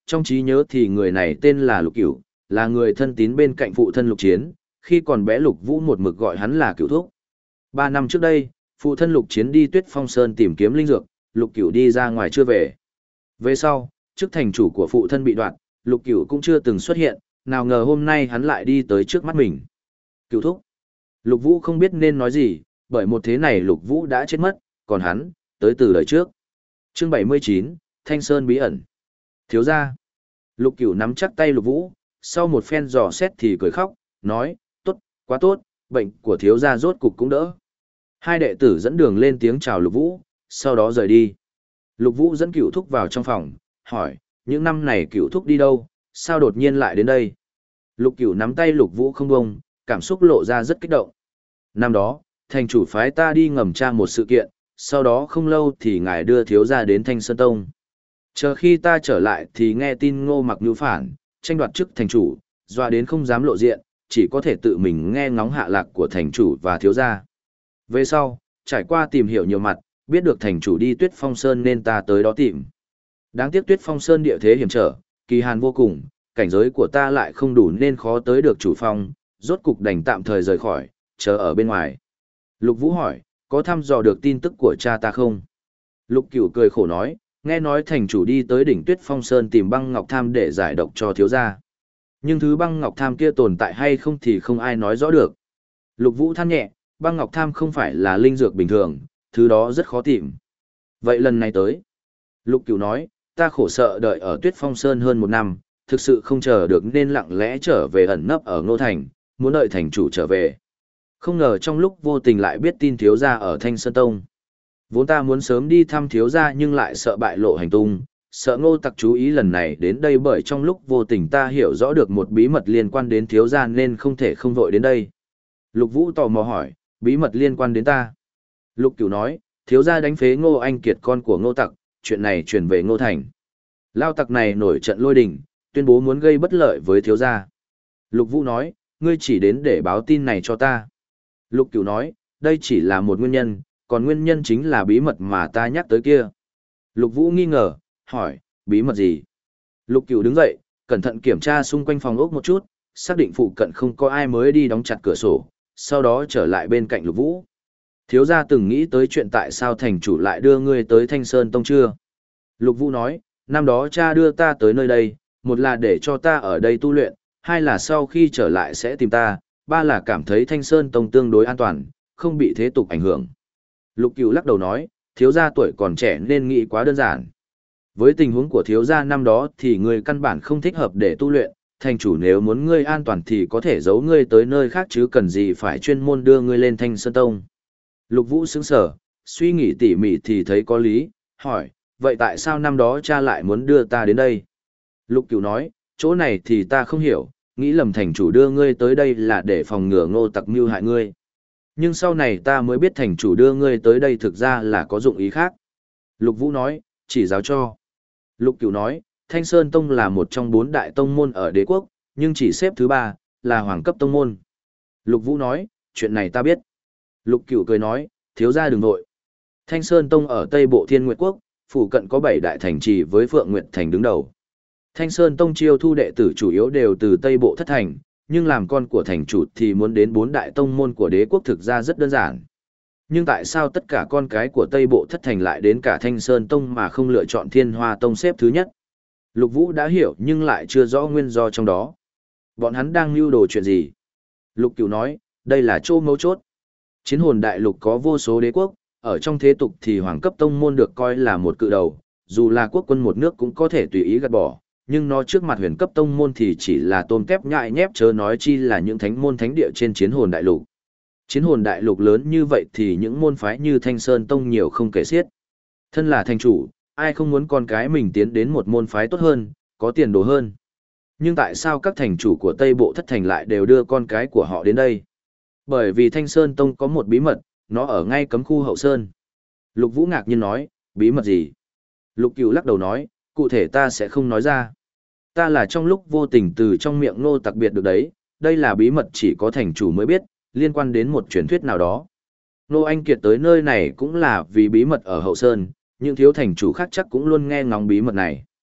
trong trí nhớ thì người này tên là Lục Cửu, là người thân tín bên cạnh phụ thân Lục Chiến, khi còn bé Lục Vũ một mực gọi hắn là Cửu thúc. Ba năm trước đây, phụ thân Lục Chiến đi Tuyết Phong Sơn tìm kiếm linh dược, Lục Cửu đi ra ngoài chưa về. Về sau, chức thành chủ của phụ thân bị đoạt, Lục Cửu cũng chưa từng xuất hiện, nào ngờ hôm nay hắn lại đi tới trước mắt mình. Cửu thúc. Lục Vũ không biết nên nói gì, bởi một thế này Lục Vũ đã chết mất, còn hắn, tới từ đời trước. Chương bảy mươi chín, Thanh Sơn bí ẩn. Thiếu gia. Lục Cửu nắm chắc tay Lục Vũ, sau một phen dò xét thì cười khóc, nói, tốt, quá tốt, bệnh của thiếu gia rốt cục cũng đỡ. Hai đệ tử dẫn đường lên tiếng chào Lục Vũ, sau đó rời đi. Lục Vũ dẫn Cửu thúc vào trong phòng, hỏi, những năm này Cửu thúc đi đâu, sao đột nhiên lại đến đây? Lục Cửu nắm tay Lục Vũ không bông, cảm xúc lộ ra rất kích động. Năm đó, thành chủ phái ta đi ngầm tra một sự kiện, sau đó không lâu thì ngài đưa thiếu gia đến Thanh Sơn Tông. Chờ khi ta trở lại thì nghe tin Ngô Mặc nhu phản, tranh đoạt chức thành chủ, dọa đến không dám lộ diện, chỉ có thể tự mình nghe ngóng hạ lạc của thành chủ và thiếu gia. Về sau, trải qua tìm hiểu nhiều mặt, biết được thành chủ đi Tuyết Phong Sơn nên ta tới đó tìm. Đáng tiếc Tuyết Phong Sơn địa thế hiểm trở, kỳ hàn vô cùng, cảnh giới của ta lại không đủ nên khó tới được chủ phong, rốt cục đành tạm thời rời khỏi, chờ ở bên ngoài. Lục Vũ hỏi, có thăm dò được tin tức của cha ta không? Lục Cửu cười khổ nói, nghe nói thành chủ đi tới đỉnh Tuyết Phong Sơn tìm băng ngọc tham để giải độc cho thiếu gia. Nhưng thứ băng ngọc tham kia tồn tại hay không thì không ai nói rõ được. Lục Vũ than nhẹ, băng ngọc tham không phải là linh dược bình thường, thứ đó rất khó tìm. Vậy lần này tới. Lục Cửu nói, ta khổ sợ đợi ở Tuyết Phong Sơn hơn một năm, thực sự không chờ được nên lặng lẽ trở về ẩn nấp ở Ngô Thành, muốn đợi thành chủ trở về. Không ngờ trong lúc vô tình lại biết tin thiếu gia ở Thanh Sơn Tông. Vốn ta muốn sớm đi thăm thiếu gia nhưng lại sợ bại lộ hành tung, sợ Ngô Tặc chú ý lần này đến đây bởi trong lúc vô tình ta hiểu rõ được một bí mật liên quan đến thiếu gia nên không thể không vội đến đây. Lục Vũ tò mò hỏi, bí mật liên quan đến ta? Lục Cửu nói, thiếu gia đánh phế Ngô Anh Kiệt con của Ngô Tặc, chuyện này truyền về Ngô Thành. Lao tặc này nổi trận lôi đình, tuyên bố muốn gây bất lợi với thiếu gia. Lục Vũ nói, ngươi chỉ đến để báo tin này cho ta. Lục Cửu nói, đây chỉ là một nguyên nhân, còn nguyên nhân chính là bí mật mà ta nhắc tới kia. Lục Vũ nghi ngờ, hỏi, bí mật gì? Lục Cửu đứng dậy, cẩn thận kiểm tra xung quanh phòng ốc một chút, xác định phụ cận không có ai mới đi đóng chặt cửa sổ, sau đó trở lại bên cạnh Lục Vũ. Thiếu gia từng nghĩ tới chuyện tại sao thành chủ lại đưa ngươi tới Thanh Sơn Tông chưa? Lục Vũ nói, năm đó cha đưa ta tới nơi đây, một là để cho ta ở đây tu luyện, hai là sau khi trở lại sẽ tìm ta, ba là cảm thấy Thanh Sơn Tông tương đối an toàn, không bị thế tục ảnh hưởng. Lục Cửu lắc đầu nói, thiếu gia tuổi còn trẻ nên nghĩ quá đơn giản. Với tình huống của thiếu gia năm đó thì ngươi căn bản không thích hợp để tu luyện, thành chủ nếu muốn ngươi an toàn thì có thể giấu ngươi tới nơi khác chứ cần gì phải chuyên môn đưa ngươi lên Thanh Sơn Tông. Lục Vũ sững sờ, suy nghĩ tỉ mỉ thì thấy có lý, hỏi, vậy tại sao năm đó cha lại muốn đưa ta đến đây? Lục Cửu nói, chỗ này thì ta không hiểu, nghĩ lầm thành chủ đưa ngươi tới đây là để phòng ngừa Ngô Tặc mưu hại ngươi. Nhưng sau này ta mới biết thành chủ đưa ngươi tới đây thực ra là có dụng ý khác. Lục Vũ nói, chỉ giáo cho. Lục Cửu nói, Thanh Sơn Tông là một trong bốn đại tông môn ở đế quốc, nhưng chỉ xếp thứ ba, là hoàng cấp tông môn. Lục Vũ nói, chuyện này ta biết. Lục Cửu cười nói, thiếu gia đừng nội. Thanh Sơn Tông ở Tây Bộ Thiên Nguyệt Quốc, phụ cận có bảy đại thành trì với Phượng Nguyệt Thành đứng đầu. Thanh Sơn Tông chiêu thu đệ tử chủ yếu đều từ Tây Bộ Thất Thành, nhưng làm con của thành chủ thì muốn đến bốn đại tông môn của đế quốc thực ra rất đơn giản. Nhưng tại sao tất cả con cái của Tây Bộ Thất Thành lại đến cả Thanh Sơn Tông mà không lựa chọn Thiên Hoa Tông xếp thứ nhất? Lục Vũ đã hiểu nhưng lại chưa rõ nguyên do trong đó. Bọn hắn đang mưu đồ chuyện gì? Lục Cửu nói, đây là chỗ mấu chốt. Chiến hồn đại lục có vô số đế quốc, ở trong thế tục thì hoàng cấp tông môn được coi là một cự đầu, dù là quốc quân một nước cũng có thể tùy ý gạt bỏ, nhưng nó trước mặt huyền cấp tông môn thì chỉ là tôm tép nhại nhép chớ nói chi là những thánh môn thánh địa trên chiến hồn đại lục. Chiến hồn đại lục lớn như vậy thì những môn phái như Thanh Sơn Tông nhiều không kể xiết. Thân là thành chủ, ai không muốn con cái mình tiến đến một môn phái tốt hơn, có tiền đồ hơn. Nhưng tại sao các thành chủ của Tây Bộ Thất Thành lại đều đưa con cái của họ đến đây? Bởi vì Thanh Sơn Tông có một bí mật, nó ở ngay cấm khu hậu sơn. Lục Vũ ngạc nhiên nói, bí mật gì? Lục Cửu lắc đầu nói, cụ thể ta sẽ không nói ra. Ta là trong lúc vô tình từ trong miệng Ngô Tặc biệt được đấy, đây là bí mật chỉ có thành chủ mới biết, liên quan đến một truyền thuyết nào đó. Ngô Anh Kiệt tới nơi này cũng là vì bí mật ở hậu sơn, nhưng thiếu thành chủ khác chắc cũng luôn nghe ngóng bí mật này.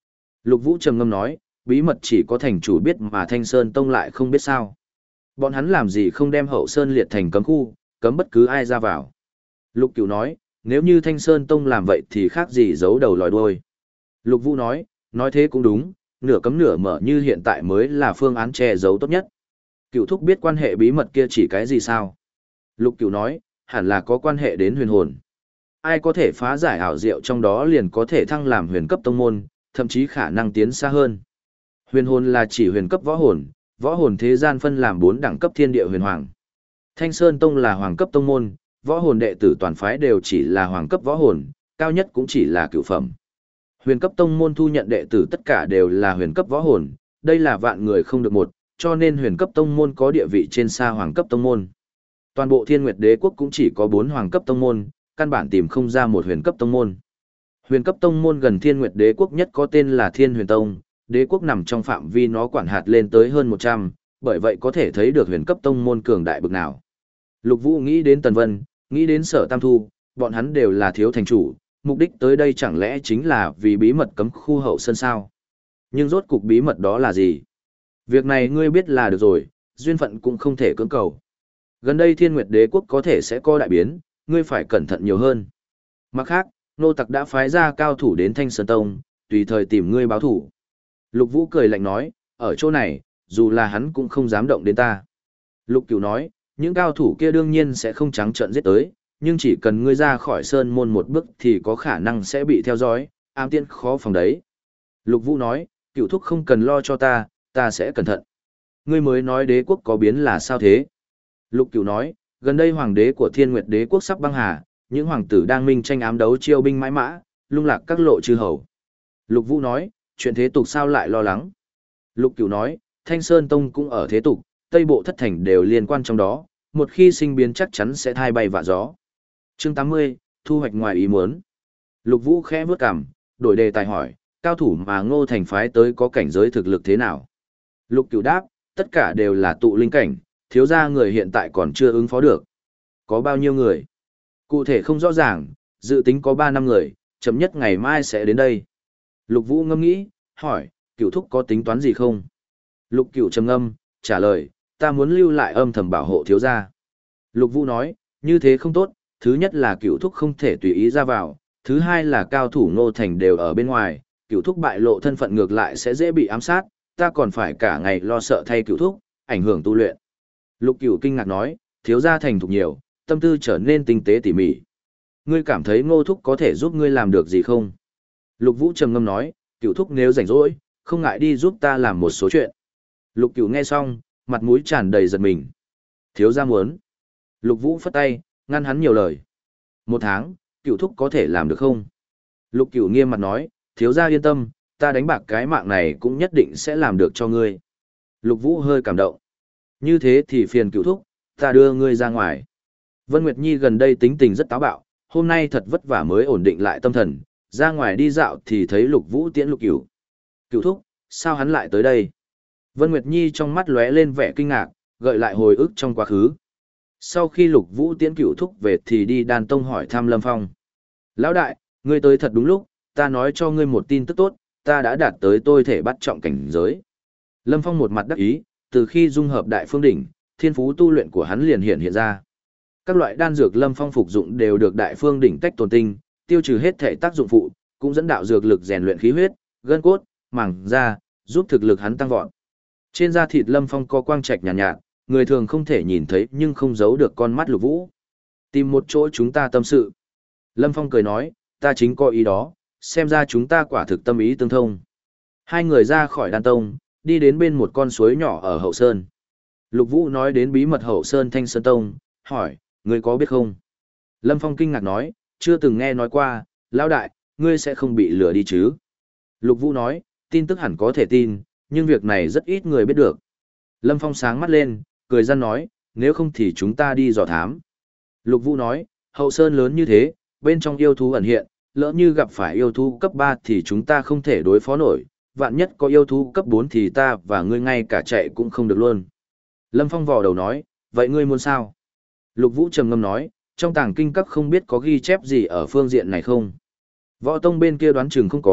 Lục Vũ trầm ngâm nói, bí mật chỉ có thành chủ biết mà Thanh Sơn Tông lại không biết sao. Bọn hắn làm gì không đem hậu sơn liệt thành cấm khu, cấm bất cứ ai ra vào. Lục Cửu nói, nếu như Thanh Sơn Tông làm vậy thì khác gì giấu đầu lòi đuôi. Lục Vũ nói, nói thế cũng đúng, nửa cấm nửa mở như hiện tại mới là phương án che giấu tốt nhất. Cửu thúc biết quan hệ bí mật kia chỉ cái gì sao? Lục Cửu nói, hẳn là có quan hệ đến huyền hồn. Ai có thể phá giải ảo diệu trong đó liền có thể thăng làm huyền cấp tông môn, thậm chí khả năng tiến xa hơn. Huyền hồn là chỉ huyền cấp võ hồn, võ hồn thế gian phân làm bốn đẳng cấp thiên địa huyền hoàng. Thanh Sơn Tông là hoàng cấp tông môn, võ hồn đệ tử toàn phái đều chỉ là hoàng cấp võ hồn, cao nhất cũng chỉ là cửu phẩm. Huyền cấp tông môn thu nhận đệ tử tất cả đều là huyền cấp võ hồn, đây là vạn người không được một, cho nên huyền cấp tông môn có địa vị trên xa hoàng cấp tông môn. Toàn bộ Thiên Nguyệt Đế quốc cũng chỉ có bốn hoàng cấp tông môn, căn bản tìm không ra một huyền cấp tông môn. Huyền cấp tông môn gần Thiên Nguyệt Đế quốc nhất có tên là Thiên Huyền Tông, đế quốc nằm trong phạm vi nó quản hạt lên tới hơn một trăm, bởi vậy có thể thấy được huyền cấp tông môn cường đại bực nào. Lục Vũ nghĩ đến Tần Vân, nghĩ đến Sở Tam Thu, bọn hắn đều là thiếu thành chủ, mục đích tới đây chẳng lẽ chính là vì bí mật cấm khu hậu sơn sao? Nhưng rốt cục bí mật đó là gì? Việc này ngươi biết là được rồi, duyên phận cũng không thể cưỡng cầu. Gần đây Thiên Nguyệt Đế quốc có thể sẽ có đại biến, ngươi phải cẩn thận nhiều hơn. Mặt khác, nô tặc đã phái ra cao thủ đến Thanh Sơn Tông, tùy thời tìm ngươi báo thủ. Lục Vũ cười lạnh nói, ở chỗ này, dù là hắn cũng không dám động đến ta. Lục Cửu nói, những cao thủ kia đương nhiên sẽ không trắng trợn giết tới, nhưng chỉ cần ngươi ra khỏi sơn môn một bước thì có khả năng sẽ bị theo dõi, ám tiễn khó phòng đấy. Lục Vũ nói, Cửu thúc không cần lo cho ta, ta sẽ cẩn thận. Ngươi mới nói đế quốc có biến là sao thế? Lục Cửu nói, gần đây hoàng đế của Thiên Nguyệt Đế quốc sắp băng hà, những hoàng tử đang minh tranh ám đấu chiêu binh mãi mã, lung lạc các lộ chư hầu. Lục Vũ nói, chuyện thế tục sao lại lo lắng? Lục Cửu nói, Thanh Sơn Tông cũng ở thế tục, Tây Bộ thất thành đều liên quan trong đó, một khi sinh biến chắc chắn sẽ thai bay vạ gió. Chương tám mươi, thu hoạch ngoài ý muốn. Lục Vũ khẽ bước cằm, đổi đề tài hỏi, cao thủ mà Ngô Thành phái tới có cảnh giới thực lực thế nào? Lục Cửu đáp, tất cả đều là tụ linh cảnh, thiếu gia người hiện tại còn chưa ứng phó được. Có bao nhiêu người? Cụ thể không rõ ràng, dự tính có ba năm người, chậm nhất ngày mai sẽ đến đây. Lục Vũ ngâm nghĩ, hỏi, Cửu thúc có tính toán gì không? Lục Cửu trầm ngâm, trả lời, ta muốn lưu lại âm thầm bảo hộ thiếu gia. Lục Vũ nói, như thế không tốt, thứ nhất là Cửu thúc không thể tùy ý ra vào, thứ hai là cao thủ Ngô Thành đều ở bên ngoài, Cửu thúc bại lộ thân phận ngược lại sẽ dễ bị ám sát, ta còn phải cả ngày lo sợ thay Cửu thúc, ảnh hưởng tu luyện. Lục Cửu kinh ngạc nói, thiếu gia thành thục nhiều, tâm tư trở nên tinh tế tỉ mỉ. Ngươi cảm thấy Ngô thúc có thể giúp ngươi làm được gì không? Lục Vũ trầm ngâm nói, Cửu thúc nếu rảnh rỗi, không ngại đi giúp ta làm một số chuyện. Lục Cửu nghe xong, mặt mũi tràn đầy giật mình. Thiếu gia muốn. Lục Vũ phất tay, ngăn hắn nhiều lời. Một tháng, Cửu thúc có thể làm được không? Lục Cửu nghiêm mặt nói, thiếu gia yên tâm, ta đánh bạc cái mạng này cũng nhất định sẽ làm được cho ngươi. Lục Vũ hơi cảm động. Như thế thì phiền Cửu thúc, ta đưa ngươi ra ngoài. Vân Nguyệt Nhi gần đây tính tình rất táo bạo, hôm nay thật vất vả mới ổn định lại tâm thần, ra ngoài đi dạo thì thấy Lục Vũ tiễn Lục Cửu. Cửu thúc, sao hắn lại tới đây? Vân Nguyệt Nhi trong mắt lóe lên vẻ kinh ngạc, gợi lại hồi ức trong quá khứ. Sau khi Lục Vũ tiễn Cửu thúc về thì đi Đan Tông hỏi thăm Lâm Phong. Lão đại, ngươi tới thật đúng lúc, ta nói cho ngươi một tin tức tốt, ta đã đạt tới tôi thể bắt trọng cảnh giới. Lâm Phong một mặt đắc ý, từ khi dung hợp Đại Phương Đỉnh, thiên phú tu luyện của hắn liền hiện hiện ra. Các loại đan dược Lâm Phong phục dụng đều được Đại Phương Đỉnh tách tồn tinh, tiêu trừ hết thể tác dụng phụ, cũng dẫn đạo dược lực rèn luyện khí huyết, gân cốt, màng da, giúp thực lực hắn tăng vọt. Trên da thịt Lâm Phong có quang trạch nhàn nhạt, nhạt, người thường không thể nhìn thấy nhưng không giấu được con mắt Lục Vũ. Tìm một chỗ chúng ta tâm sự. Lâm Phong cười nói, ta chính có ý đó, xem ra chúng ta quả thực tâm ý tương thông. Hai người ra khỏi Đan Tông, đi đến bên một con suối nhỏ ở Hậu Sơn. Lục Vũ nói đến bí mật Hậu Sơn Thanh Sơn Tông, hỏi, ngươi có biết không? Lâm Phong kinh ngạc nói, chưa từng nghe nói qua, lão đại, ngươi sẽ không bị lừa đi chứ? Lục Vũ nói, tin tức hẳn có thể tin, nhưng việc này rất ít người biết được. Lâm Phong sáng mắt lên, cười răn nói, nếu không thì chúng ta đi dò thám. Lục Vũ nói, Hậu Sơn lớn như thế, bên trong yêu thú ẩn hiện, lỡ như gặp phải yêu thú cấp ba thì chúng ta không thể đối phó nổi, vạn nhất có yêu thú cấp bốn thì ta và ngươi ngay cả chạy cũng không được luôn. Lâm Phong vò đầu nói, vậy ngươi muốn sao? Lục Vũ trầm ngâm nói, trong tàng kinh các không biết có ghi chép gì ở phương diện này không? Võ tông bên kia đoán chừng không có,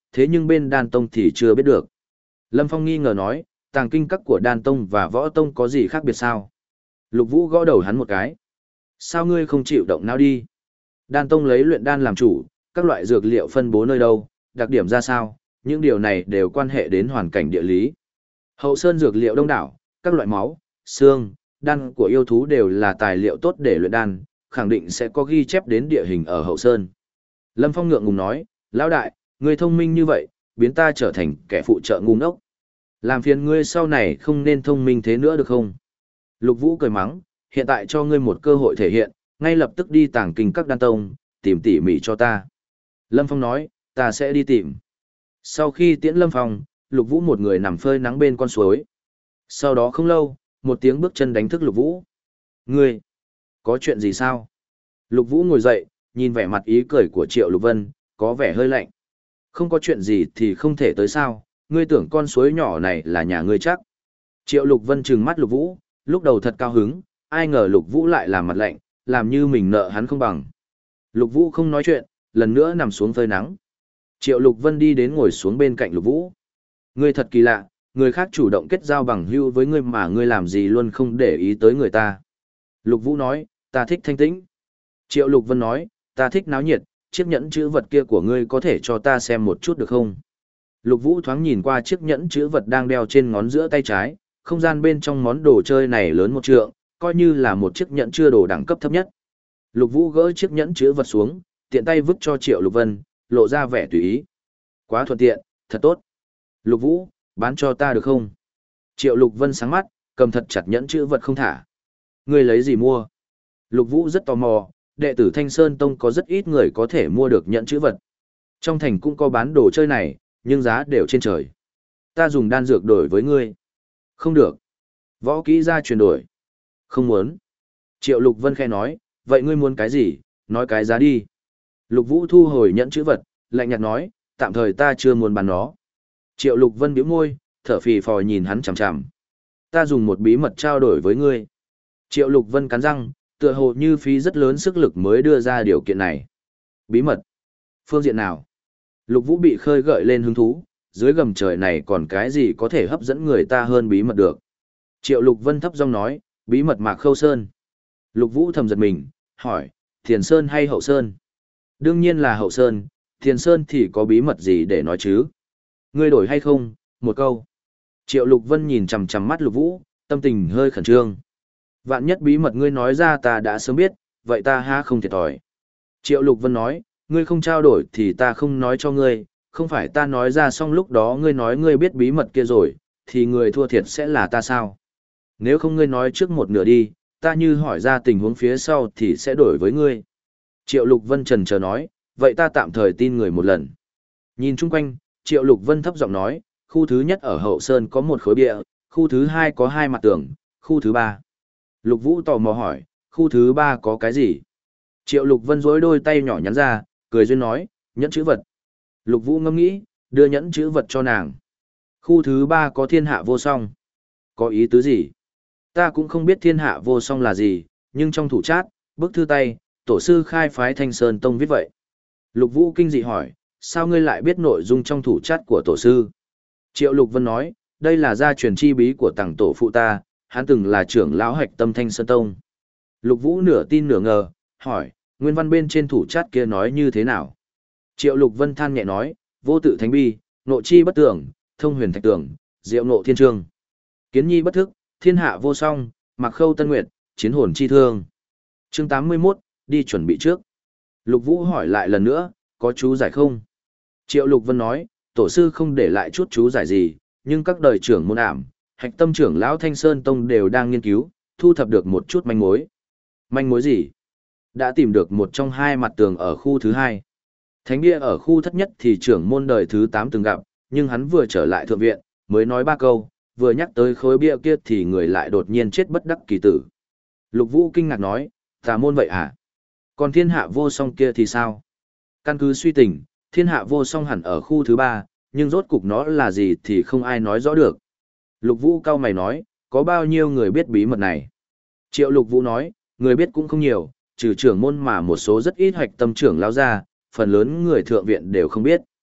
thế nhưng bên đan tông thì chưa biết được. Lâm Phong nghi ngờ nói, tàng kinh các của đan tông và võ tông có gì khác biệt sao? Lục Vũ gõ đầu hắn một cái. Sao ngươi không chịu động não đi? Đan tông lấy luyện đan làm chủ, các loại dược liệu phân bố nơi đâu, đặc điểm ra sao, những điều này đều quan hệ đến hoàn cảnh địa lý. Hậu sơn dược liệu đông đảo, các loại máu, xương, đan của yêu thú đều là tài liệu tốt để luyện đan, khẳng định sẽ có ghi chép đến địa hình ở hậu sơn. Lâm Phong ngượng ngùng nói, lão đại, ngươi thông minh như vậy, biến ta trở thành kẻ phụ trợ ngu ngốc. Làm phiền ngươi sau này không nên thông minh thế nữa được không? Lục Vũ cười mắng, hiện tại cho ngươi một cơ hội thể hiện, ngay lập tức đi tàng kinh các đan tông, tìm tỉ mỉ cho ta. Lâm Phong nói, ta sẽ đi tìm. Sau khi tiễn Lâm Phong, Lục Vũ một người nằm phơi nắng bên con suối. Sau đó không lâu, một tiếng bước chân đánh thức Lục Vũ. Ngươi, có chuyện gì sao? Lục Vũ ngồi dậy, nhìn vẻ mặt ý cười của Triệu Lục Vân, có vẻ hơi lạnh. Không có chuyện gì thì không thể tới sao, ngươi tưởng con suối nhỏ này là nhà ngươi chắc. Triệu Lục Vân trừng mắt Lục Vũ, lúc đầu thật cao hứng, ai ngờ Lục Vũ lại làm mặt lạnh, làm như mình nợ hắn không bằng. Lục Vũ không nói chuyện, lần nữa nằm xuống phơi nắng. Triệu Lục Vân đi đến ngồi xuống bên cạnh Lục Vũ. Ngươi thật kỳ lạ, người khác chủ động kết giao bằng hữu với ngươi mà ngươi làm gì luôn không để ý tới người ta. Lục Vũ nói, ta thích thanh tĩnh. Triệu Lục Vân nói, ta thích náo nhiệt, chiếc nhẫn chữ vật kia của ngươi có thể cho ta xem một chút được không? Lục Vũ thoáng nhìn qua chiếc nhẫn chữ vật đang đeo trên ngón giữa tay trái, không gian bên trong món đồ chơi này lớn một trượng, coi như là một chiếc nhẫn chưa đồ đẳng cấp thấp nhất. Lục Vũ gỡ chiếc nhẫn chữ vật xuống, tiện tay vứt cho Triệu Lục Vân, lộ ra vẻ tùy ý. Quá thuận tiện, thật tốt. Lục Vũ, bán cho ta được không? Triệu Lục Vân sáng mắt, cầm thật chặt nhẫn chữ vật không thả. Ngươi lấy gì mua? Lục Vũ rất tò mò, đệ tử Thanh Sơn Tông có rất ít người có thể mua được nhẫn chữ vật. Trong thành cũng có bán đồ chơi này, nhưng giá đều trên trời. Ta dùng đan dược đổi với ngươi. Không được. Võ kỹ ra chuyển đổi. Không muốn. Triệu Lục Vân khẽ nói, vậy ngươi muốn cái gì, nói cái giá đi. Lục Vũ thu hồi nhẫn chữ vật, lạnh nhạt nói, tạm thời ta chưa muốn bán nó. Triệu Lục Vân bĩu môi, thở phì phò nhìn hắn chằm chằm. Ta dùng một bí mật trao đổi với ngươi. Triệu Lục Vân cắn răng, tựa hồ như phí rất lớn sức lực mới đưa ra điều kiện này. Bí mật? Phương diện nào? Lục Vũ bị khơi gợi lên hứng thú, dưới gầm trời này còn cái gì có thể hấp dẫn người ta hơn bí mật được. Triệu Lục Vân thấp giọng nói, bí mật Mạc Khâu Sơn. Lục Vũ thầm giật mình, hỏi, Thiền Sơn hay Hậu Sơn? Đương nhiên là Hậu Sơn, Thiền Sơn thì có bí mật gì để nói chứ? Ngươi đổi hay không? Một câu. Triệu Lục Vân nhìn chằm chằm mắt Lục Vũ, tâm tình hơi khẩn trương. Vạn nhất bí mật ngươi nói ra ta đã sớm biết, vậy ta ha không thiệt thòi. Triệu Lục Vân nói, ngươi không trao đổi thì ta không nói cho ngươi, không phải ta nói ra xong lúc đó ngươi nói ngươi biết bí mật kia rồi, thì người thua thiệt sẽ là ta sao? Nếu không ngươi nói trước một nửa đi, ta như hỏi ra tình huống phía sau thì sẽ đổi với ngươi. Triệu Lục Vân trần chờ nói, vậy ta tạm thời tin người một lần. Nhìn chung quanh, Triệu Lục Vân thấp giọng nói, khu thứ nhất ở Hậu Sơn có một khối bia, khu thứ hai có hai mặt tường, khu thứ ba. Lục Vũ tò mò hỏi, khu thứ ba có cái gì? Triệu Lục Vân dối đôi tay nhỏ nhắn ra, cười duyên nói, nhẫn chữ vật. Lục Vũ ngẫm nghĩ, đưa nhẫn chữ vật cho nàng. Khu thứ ba có thiên hạ vô song. Có ý tứ gì? Ta cũng không biết thiên hạ vô song là gì, nhưng trong thủ chát, bức thư tay, tổ sư khai phái Thanh Sơn Tông viết vậy. Lục Vũ kinh dị hỏi, sao ngươi lại biết nội dung trong thủ chát của tổ sư? Triệu Lục Vân nói, đây là gia truyền chi bí của tàng tổ phụ ta, hắn từng là trưởng lão hạch tâm Thanh Sơn Tông. Lục Vũ nửa tin nửa ngờ, hỏi, nguyên văn bên trên thủ chát kia nói như thế nào? Triệu Lục Vân than nhẹ nói, vô tự thánh bi, nộ chi bất tưởng, thông huyền thạch tưởng, diệu nộ thiên trương. Kiến nhi bất thức, thiên hạ vô song, mặc khâu tân nguyệt, chiến hồn chi thương. Chương tám mươi mốt, đi chuẩn bị trước. Lục Vũ hỏi lại lần nữa, có chú giải không? Triệu Lục Vân nói, tổ sư không để lại chút chú giải gì, nhưng các đời trưởng môn ảm, hạch tâm trưởng lão Thanh Sơn Tông đều đang nghiên cứu, thu thập được một chút manh mối. Manh mối gì? Đã tìm được một trong hai mặt tường ở khu thứ hai. Thánh bia ở khu thất nhất thì trưởng môn đời thứ tám từng gặp, nhưng hắn vừa trở lại thượng viện, mới nói ba câu, vừa nhắc tới khối bia kia thì người lại đột nhiên chết bất đắc kỳ tử. Lục Vũ kinh ngạc nói, tà môn vậy à? Còn thiên hạ vô song kia thì sao? Căn cứ suy tình, thiên hạ vô song hẳn ở khu thứ ba, nhưng rốt cục nó là gì thì không ai nói rõ được. Lục Vũ cau mày nói, có bao nhiêu người biết bí mật này? Triệu Lục Vũ nói, người biết cũng không nhiều, trừ trưởng môn mà một số rất ít hoạch tâm trưởng lao ra, phần lớn người thượng viện đều không biết.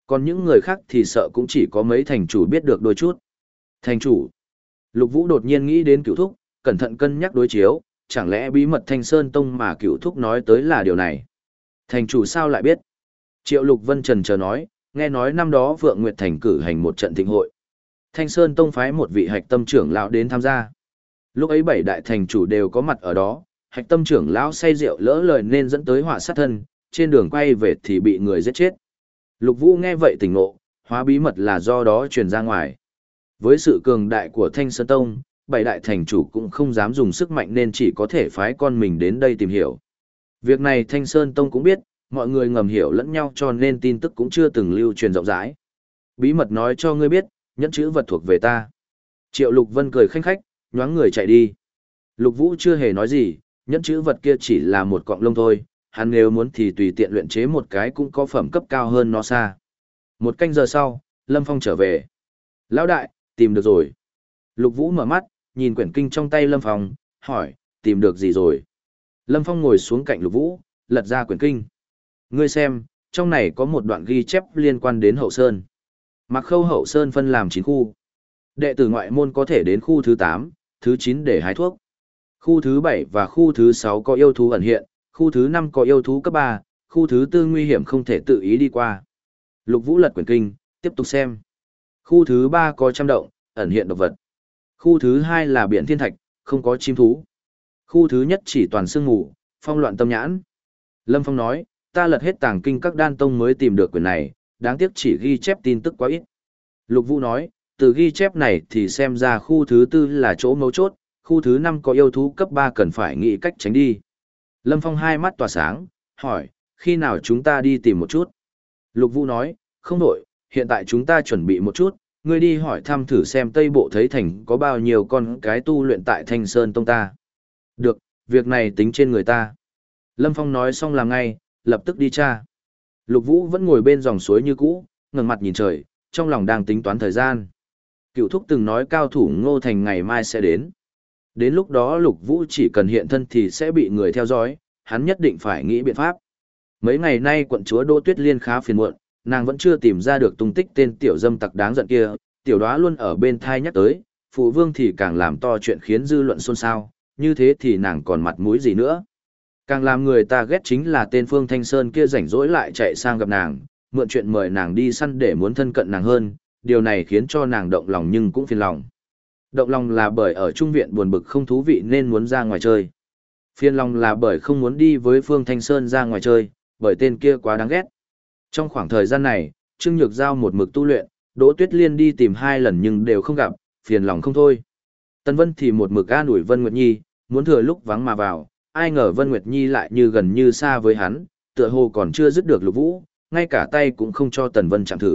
Còn những người khác thì sợ cũng chỉ có mấy thành chủ biết được đôi chút. Thành chủ. Lục Vũ đột nhiên nghĩ đến Cửu Thúc, cẩn thận cân nhắc đối chiếu, chẳng lẽ bí mật Thanh Sơn Tông mà Cửu Thúc nói tới là điều này? Thành chủ sao lại biết? Triệu Lục Vân trần chờ nói, nghe nói năm đó Vượng Nguyệt Thành cử hành một trận thịnh hội. Thanh Sơn Tông phái một vị hạch tâm trưởng lão đến tham gia. Lúc ấy bảy đại thành chủ đều có mặt ở đó, hạch tâm trưởng lão say rượu lỡ lời nên dẫn tới họa sát thân, trên đường quay về thì bị người giết chết. Lục Vũ nghe vậy tỉnh ngộ, hóa bí mật là do đó truyền ra ngoài. Với sự cường đại của Thanh Sơn Tông, bảy đại thành chủ cũng không dám dùng sức mạnh nên chỉ có thể phái con mình đến đây tìm hiểu. Việc này Thanh Sơn Tông cũng biết, mọi người ngầm hiểu lẫn nhau cho nên tin tức cũng chưa từng lưu truyền rộng rãi. Bí mật nói cho ngươi biết, nhẫn chữ vật thuộc về ta. Triệu Lục Vân cười khanh khách, nhoáng người chạy đi. Lục Vũ chưa hề nói gì, nhẫn chữ vật kia chỉ là một cọng lông thôi, hắn nếu muốn thì tùy tiện luyện chế một cái cũng có phẩm cấp cao hơn nó xa. Một canh giờ sau, Lâm Phong trở về. Lão đại, tìm được rồi. Lục Vũ mở mắt, nhìn quyển kinh trong tay Lâm Phong, hỏi, tìm được gì rồi? Lâm Phong ngồi xuống cạnh Lục Vũ, lật ra quyển kinh. Ngươi xem, trong này có một đoạn ghi chép liên quan đến Hậu Sơn. Mặc Khâu Hậu Sơn phân làm chín khu. Đệ tử ngoại môn có thể đến khu thứ tám, thứ chín để hái thuốc. Khu thứ bảy và khu thứ sáu có yêu thú ẩn hiện, khu thứ năm có yêu thú cấp ba, khu thứ tư nguy hiểm không thể tự ý đi qua. Lục Vũ lật quyển kinh, tiếp tục xem. Khu thứ ba có trăm động, ẩn hiện độc vật. Khu thứ hai là biển thiên thạch, không có chim thú. Khu thứ nhất chỉ toàn sương mù, phong loạn tâm nhãn. Lâm Phong nói, ta lật hết tàng kinh các đan tông mới tìm được quyển này, đáng tiếc chỉ ghi chép tin tức quá ít. Lục Vũ nói, từ ghi chép này thì xem ra khu thứ tư là chỗ mấu chốt, khu thứ năm có yêu thú cấp ba cần phải nghĩ cách tránh đi. Lâm Phong hai mắt tỏa sáng, hỏi, khi nào chúng ta đi tìm một chút? Lục Vũ nói, không đổi, hiện tại chúng ta chuẩn bị một chút, ngươi đi hỏi thăm thử xem Tây Bộ Thấy Thành có bao nhiêu con cái tu luyện tại Thanh Sơn Tông ta. Được, việc này tính trên người ta. Lâm Phong nói xong làm ngay, lập tức đi tra. Lục Vũ vẫn ngồi bên dòng suối như cũ, ngẩng mặt nhìn trời, trong lòng đang tính toán thời gian. Cựu Thúc từng nói cao thủ Ngô Thành ngày mai sẽ đến. Đến lúc đó Lục Vũ chỉ cần hiện thân thì sẽ bị người theo dõi, hắn nhất định phải nghĩ biện pháp. Mấy ngày nay quận chúa Đỗ Tuyết Liên khá phiền muộn, nàng vẫn chưa tìm ra được tung tích tên tiểu dâm tặc đáng giận kia, tiểu đoá luôn ở bên thai nhắc tới, phụ vương thì càng làm to chuyện khiến dư luận xôn xao, như thế thì nàng còn mặt mũi gì nữa. Càng làm người ta ghét chính là tên Phương Thanh Sơn kia rảnh rỗi lại chạy sang gặp nàng, mượn chuyện mời nàng đi săn để muốn thân cận nàng hơn, điều này khiến cho nàng động lòng nhưng cũng phiền lòng. Động lòng là bởi ở trung viện buồn bực không thú vị nên muốn ra ngoài chơi. Phiền lòng là bởi không muốn đi với Phương Thanh Sơn ra ngoài chơi, bởi tên kia quá đáng ghét. Trong khoảng thời gian này, Trương Nhược Giao một mực tu luyện, Đỗ Tuyết Liên đi tìm hai lần nhưng đều không gặp, phiền lòng không thôi. Tân Vân thì một mực an ủi Vân Nguyệt Nhi, muốn thừa lúc vắng mà vào, ai ngờ Vân Nguyệt Nhi lại như gần như xa với hắn, tựa hồ còn chưa dứt được Lục Vũ, ngay cả tay cũng không cho Tần Vân chạm thử.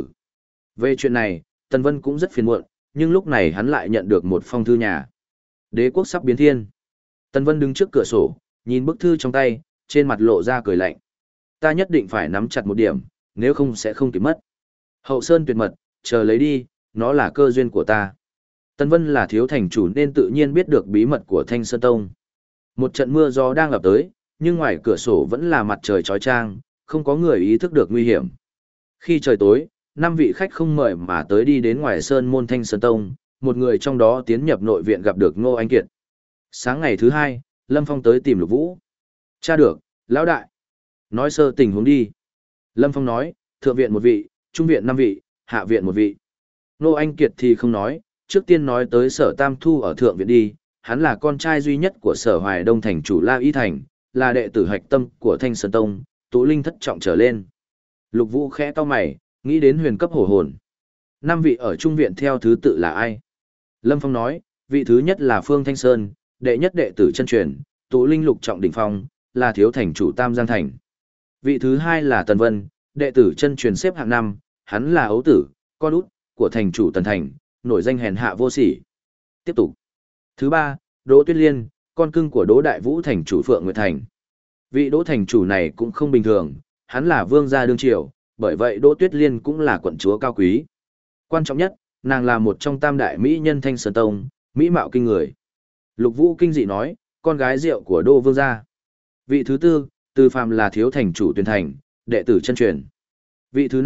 Về chuyện này, Tần Vân cũng rất phiền muộn, nhưng lúc này hắn lại nhận được một phong thư nhà. Đế quốc sắp biến thiên. Tần Vân đứng trước cửa sổ, nhìn bức thư trong tay, trên mặt lộ ra cười lạnh. Ta nhất định phải nắm chặt một điểm, nếu không sẽ không kịp mất. Hậu Sơn tuyệt mật, chờ lấy đi, nó là cơ duyên của ta. Tần Vân là thiếu thành chủ nên tự nhiên biết được bí mật của Thanh Sơn Tông. Một trận mưa gió đang ập tới, nhưng ngoài cửa sổ vẫn là mặt trời chói chang, không có người ý thức được nguy hiểm. Khi trời tối, năm vị khách không mời mà tới đi đến ngoài sơn môn Thanh Sơn Tông, một người trong đó tiến nhập nội viện gặp được Ngô Anh Kiệt. Sáng ngày thứ hai, Lâm Phong tới tìm Lục Vũ. Cha được, lão đại. Nói sơ tình huống đi. Lâm Phong nói, thượng viện một vị, trung viện năm vị, hạ viện một vị. Ngô Anh Kiệt thì không nói, trước tiên nói tới Sở Tam Thu ở thượng viện đi, hắn là con trai duy nhất của Sở Hoài Đông thành chủ La Y Thành, là đệ tử hạch tâm của Thanh Sơn Tông, tụ linh thất trọng trở lên. Lục Vũ khẽ cau mày, nghĩ đến huyền cấp hổ hồn. Năm vị ở trung viện theo thứ tự là ai? Lâm Phong nói, vị thứ nhất là Phương Thanh Sơn, đệ nhất đệ tử chân truyền, tụ linh lục trọng đỉnh phong, là thiếu thành chủ Tam Giang Thành. Vị thứ hai là Tần Vân, đệ tử chân truyền xếp hạng năm, hắn là ấu tử, con út, của thành chủ Tần Thành, nổi danh hèn hạ vô sỉ. Tiếp tục. Thứ ba, Đỗ Tuyết Liên, con cưng của Đỗ Đại Vũ thành chủ Phượng Nguyệt Thành. Vị Đỗ thành chủ này cũng không bình thường, hắn là vương gia đương triều, bởi vậy Đỗ Tuyết Liên cũng là quận chúa cao quý. Quan trọng nhất, nàng là một trong tam đại mỹ nhân Thanh Sơn Tông, mỹ mạo kinh người. Lục Vũ kinh dị nói, con gái rượu của Đỗ vương gia. Vị thứ tư, Từ Phàm là thiếu thành chủ Tuyên Thành, đệ tử chân truyền. Vị thứ năm,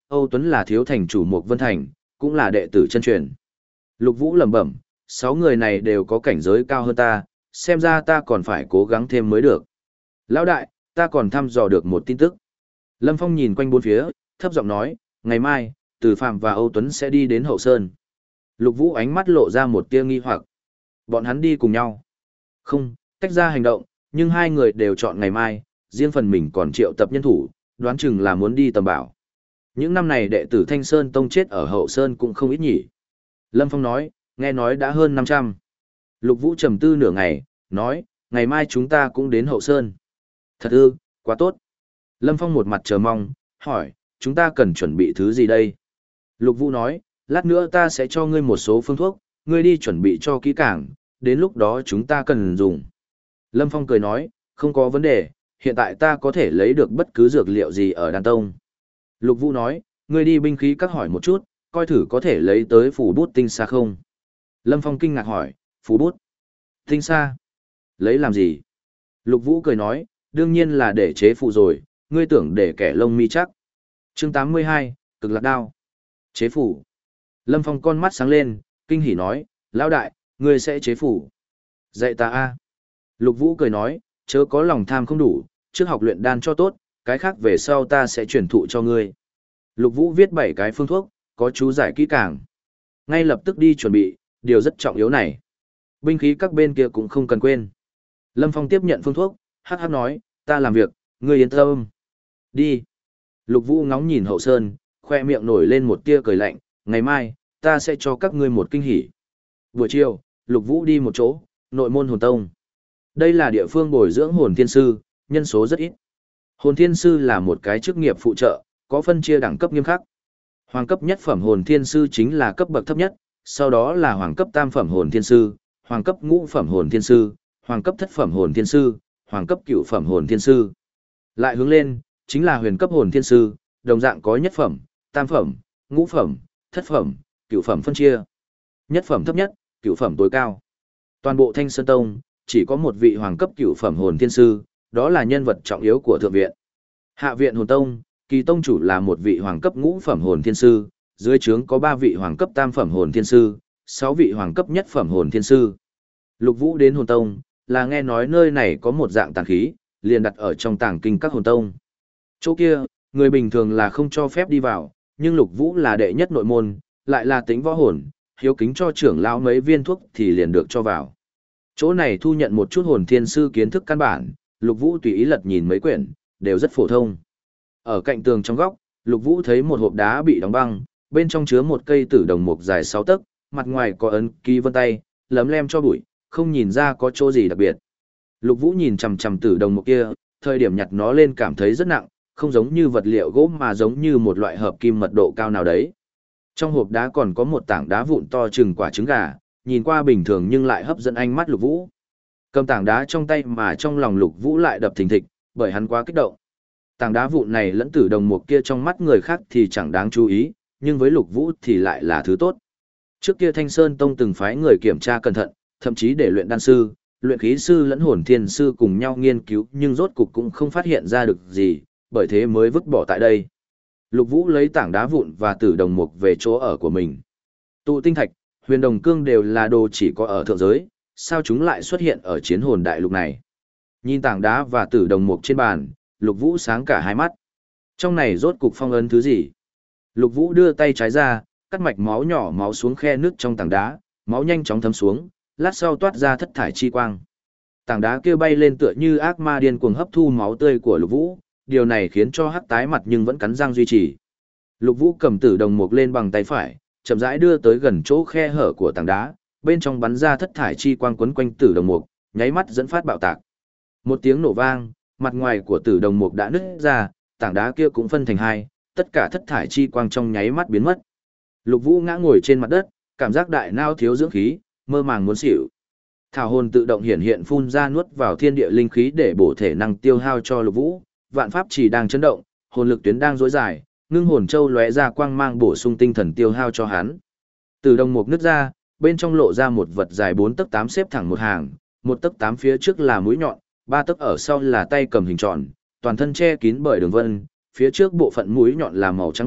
Âu Tuấn là thiếu thành chủ Mục Vân Thành, cũng là đệ tử chân truyền. Lục Vũ lẩm bẩm, sáu người này đều có cảnh giới cao hơn ta, xem ra ta còn phải cố gắng thêm mới được. Lão đại, ta còn thăm dò được một tin tức. Lâm Phong nhìn quanh bốn phía, thấp giọng nói, ngày mai, Từ Phạm và Âu Tuấn sẽ đi đến Hậu Sơn. Lục Vũ ánh mắt lộ ra một tia nghi hoặc. Bọn hắn đi cùng nhau. Không, tách ra hành động, nhưng hai người đều chọn ngày mai, riêng phần mình còn triệu tập nhân thủ, đoán chừng là muốn đi tầm bảo. Những năm này đệ tử Thanh Sơn Tông chết ở Hậu Sơn cũng không ít nhỉ. Lâm Phong nói, nghe nói đã hơn năm trăm. Lục Vũ trầm tư nửa ngày, nói, ngày mai chúng ta cũng đến Hậu Sơn. Thật ư, quá tốt. Lâm Phong một mặt chờ mong, hỏi, chúng ta cần chuẩn bị thứ gì đây? Lục Vũ nói, lát nữa ta sẽ cho ngươi một số phương thuốc, ngươi đi chuẩn bị cho kỹ càng, đến lúc đó chúng ta cần dùng. Lâm Phong cười nói, không có vấn đề, hiện tại ta có thể lấy được bất cứ dược liệu gì ở Đan Tông. Lục Vũ nói, ngươi đi binh khí các hỏi một chút, coi thử có thể lấy tới phủ bút tinh xa không. Lâm Phong kinh ngạc hỏi, phủ bút tinh xa? Lấy làm gì? Lục Vũ cười nói, đương nhiên là để chế phụ rồi, ngươi tưởng để kẻ lông mi chắc. Chương tám mươi hai, cực lạc đao. Chế phủ. Lâm Phong con mắt sáng lên, kinh hỉ nói, lão đại, ngươi sẽ chế phủ. Dạy ta a. Lục Vũ cười nói, chớ có lòng tham không đủ, trước học luyện đan cho tốt, cái khác về sau ta sẽ truyền thụ cho ngươi. Lục Vũ viết bảy cái phương thuốc, có chú giải kỹ càng. Ngay lập tức đi chuẩn bị, điều rất trọng yếu này. Binh khí các bên kia cũng không cần quên. Lâm Phong tiếp nhận phương thuốc, hắc hắc nói, ta làm việc, ngươi yên tâm. Đi. Lục Vũ ngóng nhìn Hậu Sơn, khoe miệng nổi lên một tia cười lạnh, ngày mai, ta sẽ cho các ngươi một kinh hỉ. Buổi chiều, Lục Vũ đi một chỗ, nội môn hồn tông. Đây là địa phương bồi dưỡng hồn thiên sư, nhân số rất ít. Hồn thiên sư là một cái chức nghiệp phụ trợ, có phân chia đẳng cấp nghiêm khắc. Hoàng cấp nhất phẩm hồn thiên sư chính là cấp bậc thấp nhất, sau đó là hoàng cấp tam phẩm hồn thiên sư, hoàng cấp ngũ phẩm hồn thiên sư, hoàng cấp thất phẩm hồn thiên sư, hoàng cấp cửu phẩm hồn thiên sư. Lại hướng lên, chính là huyền cấp hồn thiên sư, đồng dạng có nhất phẩm, tam phẩm, ngũ phẩm, thất phẩm, cửu phẩm phân chia. Nhất phẩm thấp nhất, cửu phẩm tối cao. Toàn bộ Thanh Sơn Tông, chỉ có một vị hoàng cấp cửu phẩm hồn thiên sư, đó là nhân vật trọng yếu của thượng viện. Hạ viện hồn tông, kỳ tông chủ là một vị hoàng cấp ngũ phẩm hồn thiên sư, dưới trướng có ba vị hoàng cấp tam phẩm hồn thiên sư, sáu vị hoàng cấp nhất phẩm hồn thiên sư. Lục Vũ đến hồn tông, là nghe nói nơi này có một dạng tàng khí, liền đặt ở trong tàng kinh các hồn tông. Chỗ kia, người bình thường là không cho phép đi vào, nhưng Lục Vũ là đệ nhất nội môn, lại là tính võ hồn, hiếu kính cho trưởng lão mấy viên thuốc thì liền được cho vào. Chỗ này thu nhận một chút hồn thiên sư kiến thức căn bản, Lục Vũ tùy ý lật nhìn mấy quyển, đều rất phổ thông. Ở cạnh tường trong góc, Lục Vũ thấy một hộp đá bị đóng băng, bên trong chứa một cây tử đồng mục dài sáu tấc, mặt ngoài có ấn ký vân tay, lấm lem cho bụi, không nhìn ra có chỗ gì đặc biệt. Lục Vũ nhìn chằm chằm tử đồng mục kia, thời điểm nhặt nó lên cảm thấy rất nặng, không giống như vật liệu gỗ mà giống như một loại hợp kim mật độ cao nào đấy. Trong hộp đá còn có một tảng đá vụn to chừng quả trứng gà, nhìn qua bình thường nhưng lại hấp dẫn ánh mắt Lục Vũ. Cầm tảng đá trong tay mà trong lòng Lục Vũ lại đập thình thịch, bởi hắn quá kích động. Tảng đá vụn này lẫn tử đồng mục kia trong mắt người khác thì chẳng đáng chú ý, nhưng với Lục Vũ thì lại là thứ tốt. Trước kia Thanh Sơn Tông từng phái người kiểm tra cẩn thận, thậm chí để luyện đan sư, luyện khí sư lẫn hồn thiên sư cùng nhau nghiên cứu, nhưng rốt cục cũng không phát hiện ra được gì, bởi thế mới vứt bỏ tại đây. Lục Vũ lấy tảng đá vụn và tử đồng mục về chỗ ở của mình. Tụ tinh thạch, huyền đồng cương đều là đồ chỉ có ở thượng giới, sao chúng lại xuất hiện ở chiến hồn đại lục này? Nhìn tảng đá và tử đồng mục trên bàn, Lục Vũ sáng cả hai mắt. Trong này rốt cục phong ấn thứ gì? Lục Vũ đưa tay trái ra, cắt mạch máu nhỏ máu xuống khe nước trong tảng đá, máu nhanh chóng thấm xuống, lát sau toát ra thất thải chi quang. Tảng đá kia bay lên tựa như ác ma điên cuồng hấp thu máu tươi của Lục Vũ, điều này khiến cho hắc tái mặt nhưng vẫn cắn răng duy trì. Lục Vũ cầm tử đồng mục lên bằng tay phải, chậm rãi đưa tới gần chỗ khe hở của tảng đá, bên trong bắn ra thất thải chi quang quấn quanh tử đồng mục, nháy mắt dẫn phát bạo tạc. Một tiếng nổ vang, mặt ngoài của tử đồng mục đã nứt ra, tảng đá kia cũng phân thành hai, tất cả thất thải chi quang trong nháy mắt biến mất. Lục Vũ ngã ngồi trên mặt đất, cảm giác đại não thiếu dưỡng khí, mơ màng muốn xỉu. Thảo hồn tự động hiển hiện phun ra nuốt vào thiên địa linh khí để bổ thể năng tiêu hao cho Lục Vũ, vạn pháp chỉ đang chấn động, hồn lực tuyến đang rối dài, ngưng hồn châu lóe ra quang mang bổ sung tinh thần tiêu hao cho hắn. Từ đồng mục nứt ra, bên trong lộ ra một vật dài bốn tấc tám xếp thẳng một hàng, một tấc tám phía trước là mũi nhọn, ba tấc ở sau là tay cầm hình tròn, toàn thân che kín bởi đường vân, phía trước bộ phận mũi nhọn là màu trắng bạc,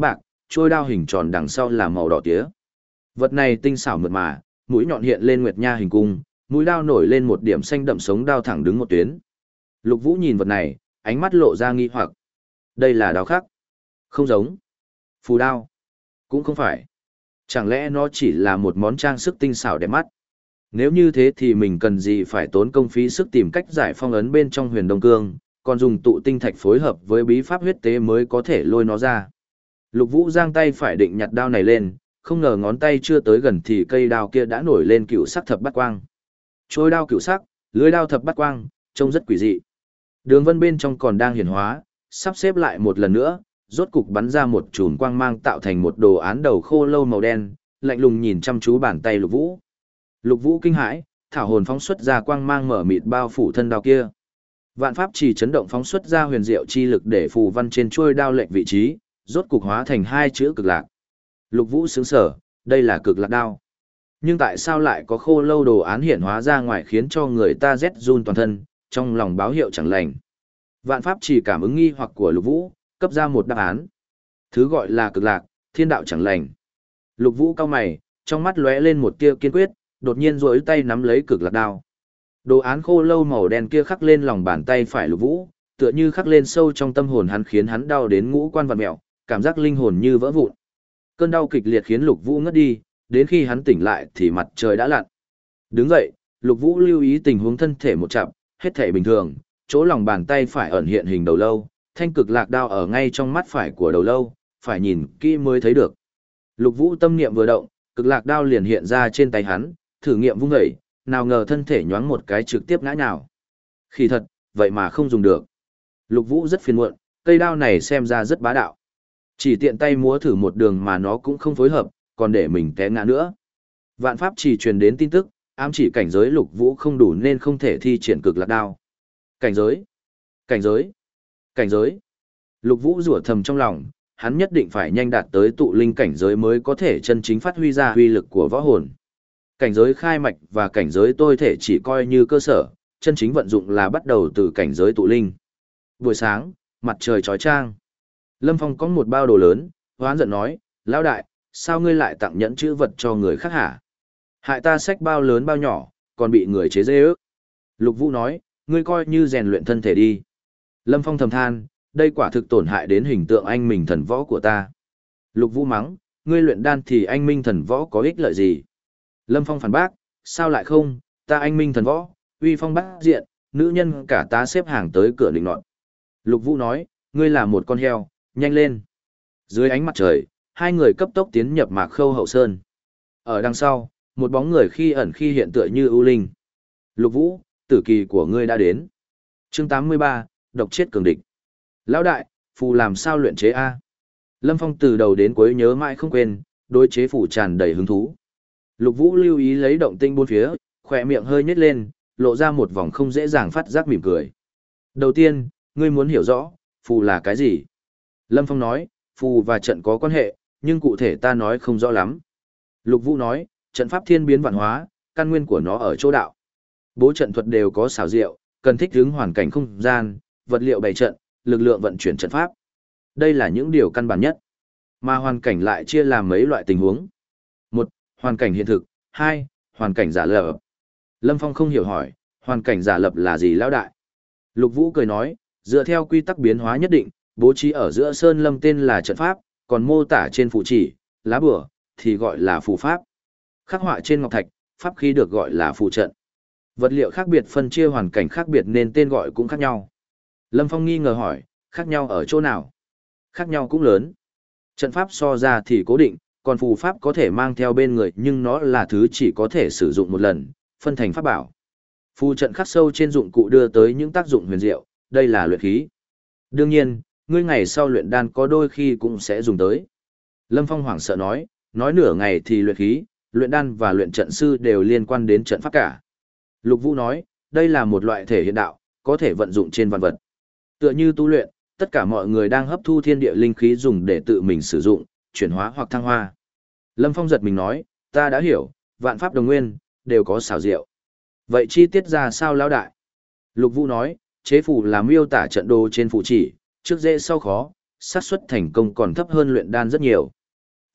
trôi đao hình tròn đằng sau là màu đỏ tía. Vật này tinh xảo mượt mà, mũi nhọn hiện lên nguyệt nha hình cung, mũi đao nổi lên một điểm xanh đậm sống đao thẳng đứng một tuyến. Lục Vũ nhìn vật này, ánh mắt lộ ra nghi hoặc. Đây là đao khắc? Không giống. Phù đao? Cũng không phải. Chẳng lẽ nó chỉ là một món trang sức tinh xảo đẹp mắt? Nếu như thế thì mình cần gì phải tốn công phí sức tìm cách giải phong ấn bên trong huyền đông cương, còn dùng tụ tinh thạch phối hợp với bí pháp huyết tế mới có thể lôi nó ra. Lục Vũ giang tay phải định nhặt đao này lên, không ngờ ngón tay chưa tới gần thì cây đao kia đã nổi lên cựu sắc thập bát quang. Trôi đao cựu sắc, lưới đao thập bát quang, trông rất quỷ dị. Đường vân bên trong còn đang hiển hóa, sắp xếp lại một lần nữa, rốt cục bắn ra một chùm quang mang tạo thành một đồ án đầu khô lâu màu đen, lạnh lùng nhìn chăm chú bàn tay Lục Vũ. Lục Vũ kinh hãi, thảo hồn phóng xuất ra quang mang mở mịt bao phủ thân đao kia. Vạn pháp chỉ chấn động phóng xuất ra huyền diệu chi lực để phù văn trên chuôi đao lệch vị trí, rốt cục hóa thành hai chữ cực lạc. Lục Vũ sững sờ, đây là cực lạc đao. Nhưng tại sao lại có khô lâu đồ án hiện hóa ra ngoài khiến cho người ta rét run toàn thân, trong lòng báo hiệu chẳng lành. Vạn pháp chỉ cảm ứng nghi hoặc của Lục Vũ, cấp ra một đáp án. Thứ gọi là cực lạc, thiên đạo chẳng lành. Lục Vũ cau mày, trong mắt lóe lên một tia kiên quyết, đột nhiên duỗi tay nắm lấy cực lạc đao. Đồ án khô lâu màu đen kia khắc lên lòng bàn tay phải Lục Vũ, tựa như khắc lên sâu trong tâm hồn hắn khiến hắn đau đến ngũ quan vặn mèo, cảm giác linh hồn như vỡ vụn. Cơn đau kịch liệt khiến Lục Vũ ngất đi, đến khi hắn tỉnh lại thì mặt trời đã lặn. Đứng dậy, Lục Vũ lưu ý tình huống thân thể một chặp, hết thể bình thường, chỗ lòng bàn tay phải ẩn hiện hình đầu lâu, thanh cực lạc đao ở ngay trong mắt phải của đầu lâu, phải nhìn kỹ mới thấy được. Lục Vũ tâm niệm vừa động, cực lạc đao liền hiện ra trên tay hắn, thử nghiệm vung dậy, nào ngờ thân thể nhoáng một cái trực tiếp ngã nhào. Khi thật, vậy mà không dùng được. Lục Vũ rất phiền muộn, cây đao này xem ra rất bá đạo. Chỉ tiện tay múa thử một đường mà nó cũng không phối hợp, còn để mình té ngã nữa. Vạn pháp chỉ truyền đến tin tức, ám chỉ cảnh giới Lục Vũ không đủ nên không thể thi triển cực lạc đao. Cảnh giới, cảnh giới, cảnh giới. Lục Vũ rủa thầm trong lòng, hắn nhất định phải nhanh đạt tới tụ linh cảnh giới mới có thể chân chính phát huy ra uy lực của võ hồn. Cảnh giới khai mạch và cảnh giới tôi thể chỉ coi như cơ sở, chân chính vận dụng là bắt đầu từ cảnh giới tụ linh. Buổi sáng, mặt trời chói chang. Lâm Phong có một bao đồ lớn, hoán giận nói, lão đại, sao ngươi lại tặng nhẫn chữ vật cho người khác hả? Hại ta xách bao lớn bao nhỏ, còn bị người chế giễu. Lục Vũ nói, ngươi coi như rèn luyện thân thể đi. Lâm Phong thầm than, đây quả thực tổn hại đến hình tượng anh minh thần võ của ta. Lục Vũ mắng, ngươi luyện đan thì anh minh thần võ có ích lợi gì? Lâm Phong phản bác, sao lại không, ta anh minh thần võ, uy phong bát diện, nữ nhân cả ta xếp hàng tới cửa định nọt. Lục Vũ nói, ngươi là một con heo, nhanh lên. Dưới ánh mặt trời, hai người cấp tốc tiến nhập Mạc Khâu hậu sơn. Ở đằng sau, một bóng người khi ẩn khi hiện tựa như ưu linh. Lục Vũ, tử kỳ của ngươi đã đến. Chương tám mươi ba, độc chết cường địch. Lão đại, phù làm sao luyện chế a? Lâm Phong từ đầu đến cuối nhớ mãi không quên, đối chế phù tràn đầy hứng thú. Lục Vũ lưu ý lấy động tinh bốn phía, khỏe miệng hơi nhếch lên, lộ ra một vòng không dễ dàng phát giác mỉm cười. Đầu tiên, ngươi muốn hiểu rõ, phù là cái gì? Lâm Phong nói, phù và trận có quan hệ, nhưng cụ thể ta nói không rõ lắm. Lục Vũ nói, trận pháp thiên biến vạn hóa, căn nguyên của nó ở chỗ đạo. Bố trận thuật đều có xảo diệu, cần thích ứng hoàn cảnh không gian, vật liệu bày trận, lực lượng vận chuyển trận pháp. Đây là những điều căn bản nhất. Mà hoàn cảnh lại chia làm mấy loại tình huống. Một, hoàn cảnh hiện thực. Hai, hoàn cảnh giả lập. Lâm Phong không hiểu hỏi, hoàn cảnh giả lập là gì lão đại? Lục Vũ cười nói, dựa theo quy tắc biến hóa nhất định, bố trí ở giữa sơn lâm tên là trận pháp, còn mô tả trên phù chỉ, lá bùa, thì gọi là phù pháp. Khắc họa trên ngọc thạch, pháp khí được gọi là phù trận. Vật liệu khác biệt phân chia hoàn cảnh khác biệt nên tên gọi cũng khác nhau. Lâm Phong nghi ngờ hỏi, khác nhau ở chỗ nào? Khác nhau cũng lớn. Trận pháp so ra thì cố định, còn phù pháp có thể mang theo bên người nhưng nó là thứ chỉ có thể sử dụng một lần, phân thành pháp bảo. Phù trận khắc sâu trên dụng cụ đưa tới những tác dụng huyền diệu, đây là luyện khí. Đương nhiên, ngươi ngày sau luyện đan có đôi khi cũng sẽ dùng tới. Lâm Phong hoảng sợ nói, nói nửa ngày thì luyện khí, luyện đan và luyện trận sư đều liên quan đến trận pháp cả. Lục Vũ nói, đây là một loại thể hiện đạo, có thể vận dụng trên vạn vật. Tựa như tu luyện, tất cả mọi người đang hấp thu thiên địa linh khí dùng để tự mình sử dụng, chuyển hóa hoặc thăng hoa. Lâm Phong giật mình nói, ta đã hiểu, vạn pháp đồng nguyên, đều có xảo diệu. Vậy chi tiết ra sao lão đại? Lục Vũ nói, chế phù là miêu tả trận đồ trên phù chỉ, trước dễ sau khó, xác suất thành công còn thấp hơn luyện đan rất nhiều.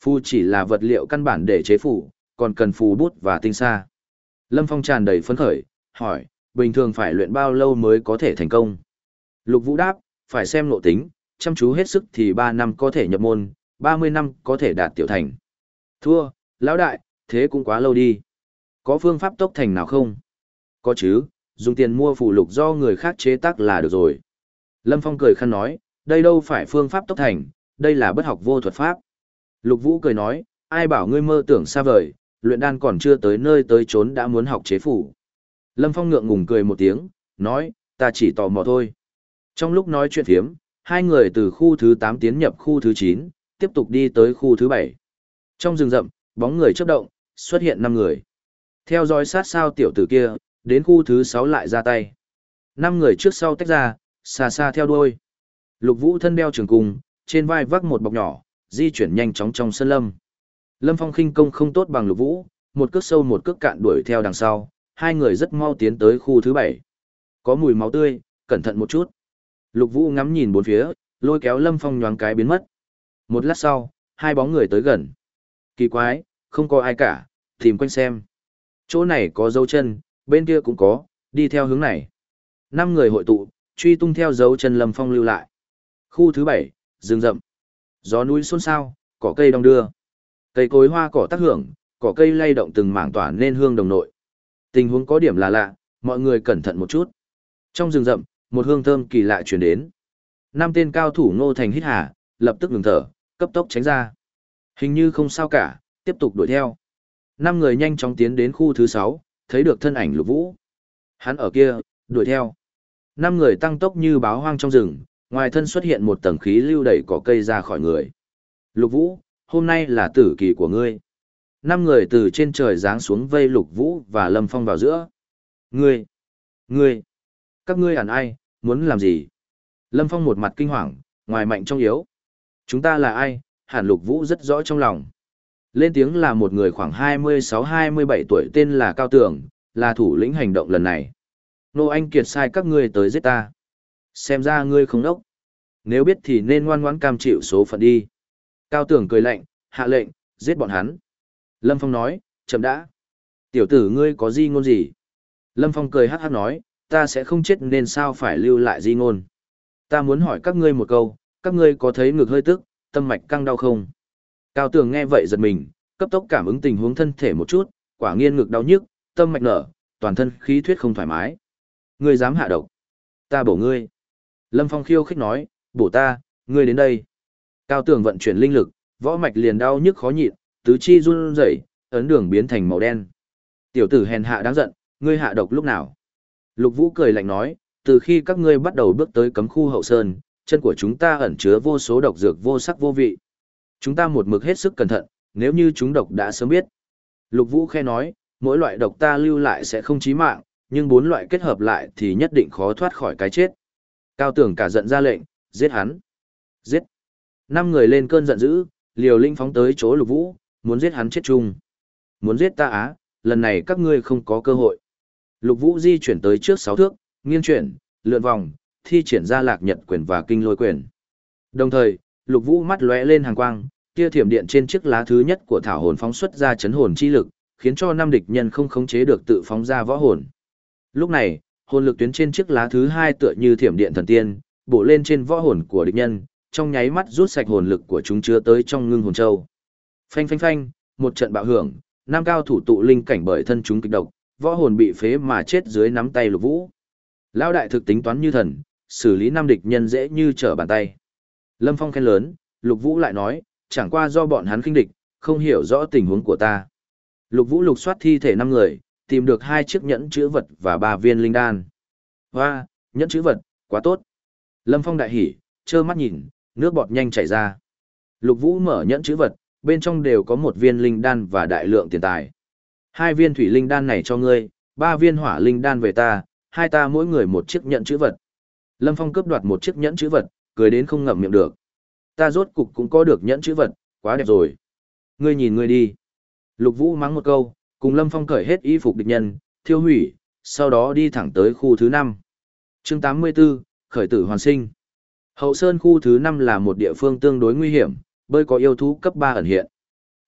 Phù chỉ là vật liệu căn bản để chế phù, còn cần phù bút và tinh sa. Lâm Phong tràn đầy phấn khởi, hỏi, bình thường phải luyện bao lâu mới có thể thành công? Lục Vũ đáp, phải xem nội tính, chăm chú hết sức thì ba năm có thể nhập môn, ba mươi năm có thể đạt tiểu thành. Thua, lão đại, thế cũng quá lâu đi. Có phương pháp tốc thành nào không? Có chứ, dùng tiền mua phù lục do người khác chế tác là được rồi. Lâm Phong cười khăn nói, đây đâu phải phương pháp tốc thành, đây là bất học vô thuật pháp. Lục Vũ cười nói, ai bảo ngươi mơ tưởng xa vời, luyện đan còn chưa tới nơi tới chốn đã muốn học chế phù. Lâm Phong ngượng ngùng cười một tiếng, nói, ta chỉ tò mò thôi. Trong lúc nói chuyện phiếm, hai người từ khu thứ tám tiến nhập khu thứ chín, tiếp tục đi tới khu thứ bảy. Trong rừng rậm, bóng người chớp động, xuất hiện năm người. Theo dõi sát sao tiểu tử kia, đến khu thứ sáu lại ra tay. Năm người trước sau tách ra, xa xa theo đuôi. Lục Vũ thân đeo trường cung, trên vai vác một bọc nhỏ, di chuyển nhanh chóng trong sân lâm. Lâm Phong khinh công không tốt bằng Lục Vũ, một cước sâu một cước cạn đuổi theo đằng sau, hai người rất mau tiến tới khu thứ bảy. Có mùi máu tươi, cẩn thận một chút. Lục Vũ ngắm nhìn bốn phía, lôi kéo Lâm Phong nhoáng cái biến mất. Một lát sau, hai bóng người tới gần. Kỳ quái, không có ai cả, tìm quanh xem. Chỗ này có dấu chân, bên kia cũng có, đi theo hướng này. Năm người hội tụ, truy tung theo dấu chân Lâm Phong lưu lại. Khu thứ bảy, rừng rậm. Gió núi xôn xao, cỏ cây đong đưa. Cây cối hoa cỏ tác hưởng, cỏ cây lay động từng mảng tỏa nên hương đồng nội. Tình huống có điểm là lạ, mọi người cẩn thận một chút. Trong rừng rậm, một hương thơm kỳ lạ truyền đến. Năm tên cao thủ Ngô Thành hít hà, lập tức ngừng thở, cấp tốc tránh ra. Hình như không sao cả, tiếp tục đuổi theo. Năm người nhanh chóng tiến đến khu thứ sáu, thấy được thân ảnh Lục Vũ. Hắn ở kia, đuổi theo. Năm người tăng tốc như báo hoang trong rừng, ngoài thân xuất hiện một tầng khí lưu đẩy cỏ cây ra khỏi người. Lục Vũ, hôm nay là tử kỳ của ngươi. Năm người từ trên trời giáng xuống vây Lục Vũ và Lâm Phong vào giữa. Ngươi, ngươi, các ngươi hẳn ai, muốn làm gì? Lâm Phong một mặt kinh hoàng, ngoài mạnh trong yếu. Chúng ta là ai? Hẳn Lục Vũ rất rõ trong lòng. Lên tiếng là một người khoảng hai mươi sáu hai mươi bảy tuổi tên là Cao Tường, là thủ lĩnh hành động lần này. Nô Anh Kiệt sai các ngươi tới giết ta. Xem ra ngươi không đốc. Nếu biết thì nên ngoan ngoãn cam chịu số phận đi. Cao Tường cười lạnh, hạ lệnh, giết bọn hắn. Lâm Phong nói, chậm đã. Tiểu tử ngươi có di ngôn gì? Lâm Phong cười hát hát nói, ta sẽ không chết nên sao phải lưu lại di ngôn. Ta muốn hỏi các ngươi một câu, các ngươi có thấy ngực hơi tức, tâm mạch căng đau không? Cao Tường nghe vậy giật mình, cấp tốc cảm ứng tình huống thân thể một chút, quả nhiên ngực đau nhức, tâm mạch nở, toàn thân khí huyết không thoải mái. Ngươi dám hạ độc? Ta bổ ngươi. Lâm Phong khiêu khích nói, bổ ta, ngươi đến đây. Cao Tường vận chuyển linh lực, võ mạch liền đau nhức khó nhịn, tứ chi run rẩy, ấn đường biến thành màu đen. Tiểu tử hèn hạ đáng giận, ngươi hạ độc lúc nào? Lục Vũ cười lạnh nói, từ khi các ngươi bắt đầu bước tới cấm khu hậu sơn, chân của chúng ta ẩn chứa vô số độc dược vô sắc vô vị. Chúng ta một mực hết sức cẩn thận, nếu như chúng độc đã sớm biết. Lục Vũ khe nói, mỗi loại độc ta lưu lại sẽ không chí mạng, nhưng bốn loại kết hợp lại thì nhất định khó thoát khỏi cái chết. Cao Tường cả giận ra lệnh, giết hắn. Giết. Năm người lên cơn giận dữ, liều linh phóng tới chỗ Lục Vũ, muốn giết hắn chết chung. Muốn giết ta á, lần này các ngươi không có cơ hội. Lục Vũ di chuyển tới trước sáu thước, nghiêng chuyển, lượn vòng, thi triển ra lạc nhật quyền và kinh lôi quyền. Đồng thời, Lục Vũ mắt lóe lên hàng quang, tia thiểm điện trên chiếc lá thứ nhất của thảo hồn phóng xuất ra chấn hồn chi lực, khiến cho năm địch nhân không khống chế được tự phóng ra võ hồn. Lúc này, hồn lực tuyến trên chiếc lá thứ hai tựa như thiểm điện thần tiên, bổ lên trên võ hồn của địch nhân, trong nháy mắt rút sạch hồn lực của chúng chứa tới trong ngưng hồn châu. Phanh phanh phanh, một trận bạo hưởng, năm cao thủ tụ linh cảnh bởi thân chúng kịch độc, võ hồn bị phế mà chết dưới nắm tay Lục Vũ. Lão đại thực tính toán như thần, xử lý năm địch nhân dễ như trở bàn tay. Lâm Phong khen lớn, Lục Vũ lại nói, chẳng qua do bọn hắn khinh địch, không hiểu rõ tình huống của ta. Lục Vũ lục soát thi thể năm người, tìm được hai chiếc nhẫn chữ vật và ba viên linh đan. Hoa, nhẫn chữ vật, quá tốt. Lâm Phong đại hỉ, trơ mắt nhìn, nước bọt nhanh chảy ra. Lục Vũ mở nhẫn chữ vật, bên trong đều có một viên linh đan và đại lượng tiền tài. Hai viên thủy linh đan này cho ngươi, ba viên hỏa linh đan về ta, hai ta mỗi người một chiếc nhẫn chữ vật. Lâm Phong cướp đoạt một chiếc nhẫn chữ vật, cười đến không ngậm miệng được. Ta rốt cục cũng có được nhẫn chữ vật, quá đẹp rồi. Ngươi nhìn ngươi đi. Lục Vũ mắng một câu, cùng Lâm Phong cởi hết y phục địch nhân, thiêu hủy, sau đó đi thẳng tới khu thứ năm. Chương tám mươi tư, khởi tử hoàn sinh. Hậu Sơn khu thứ năm là một địa phương tương đối nguy hiểm, bởi có yêu thú cấp ba ẩn hiện.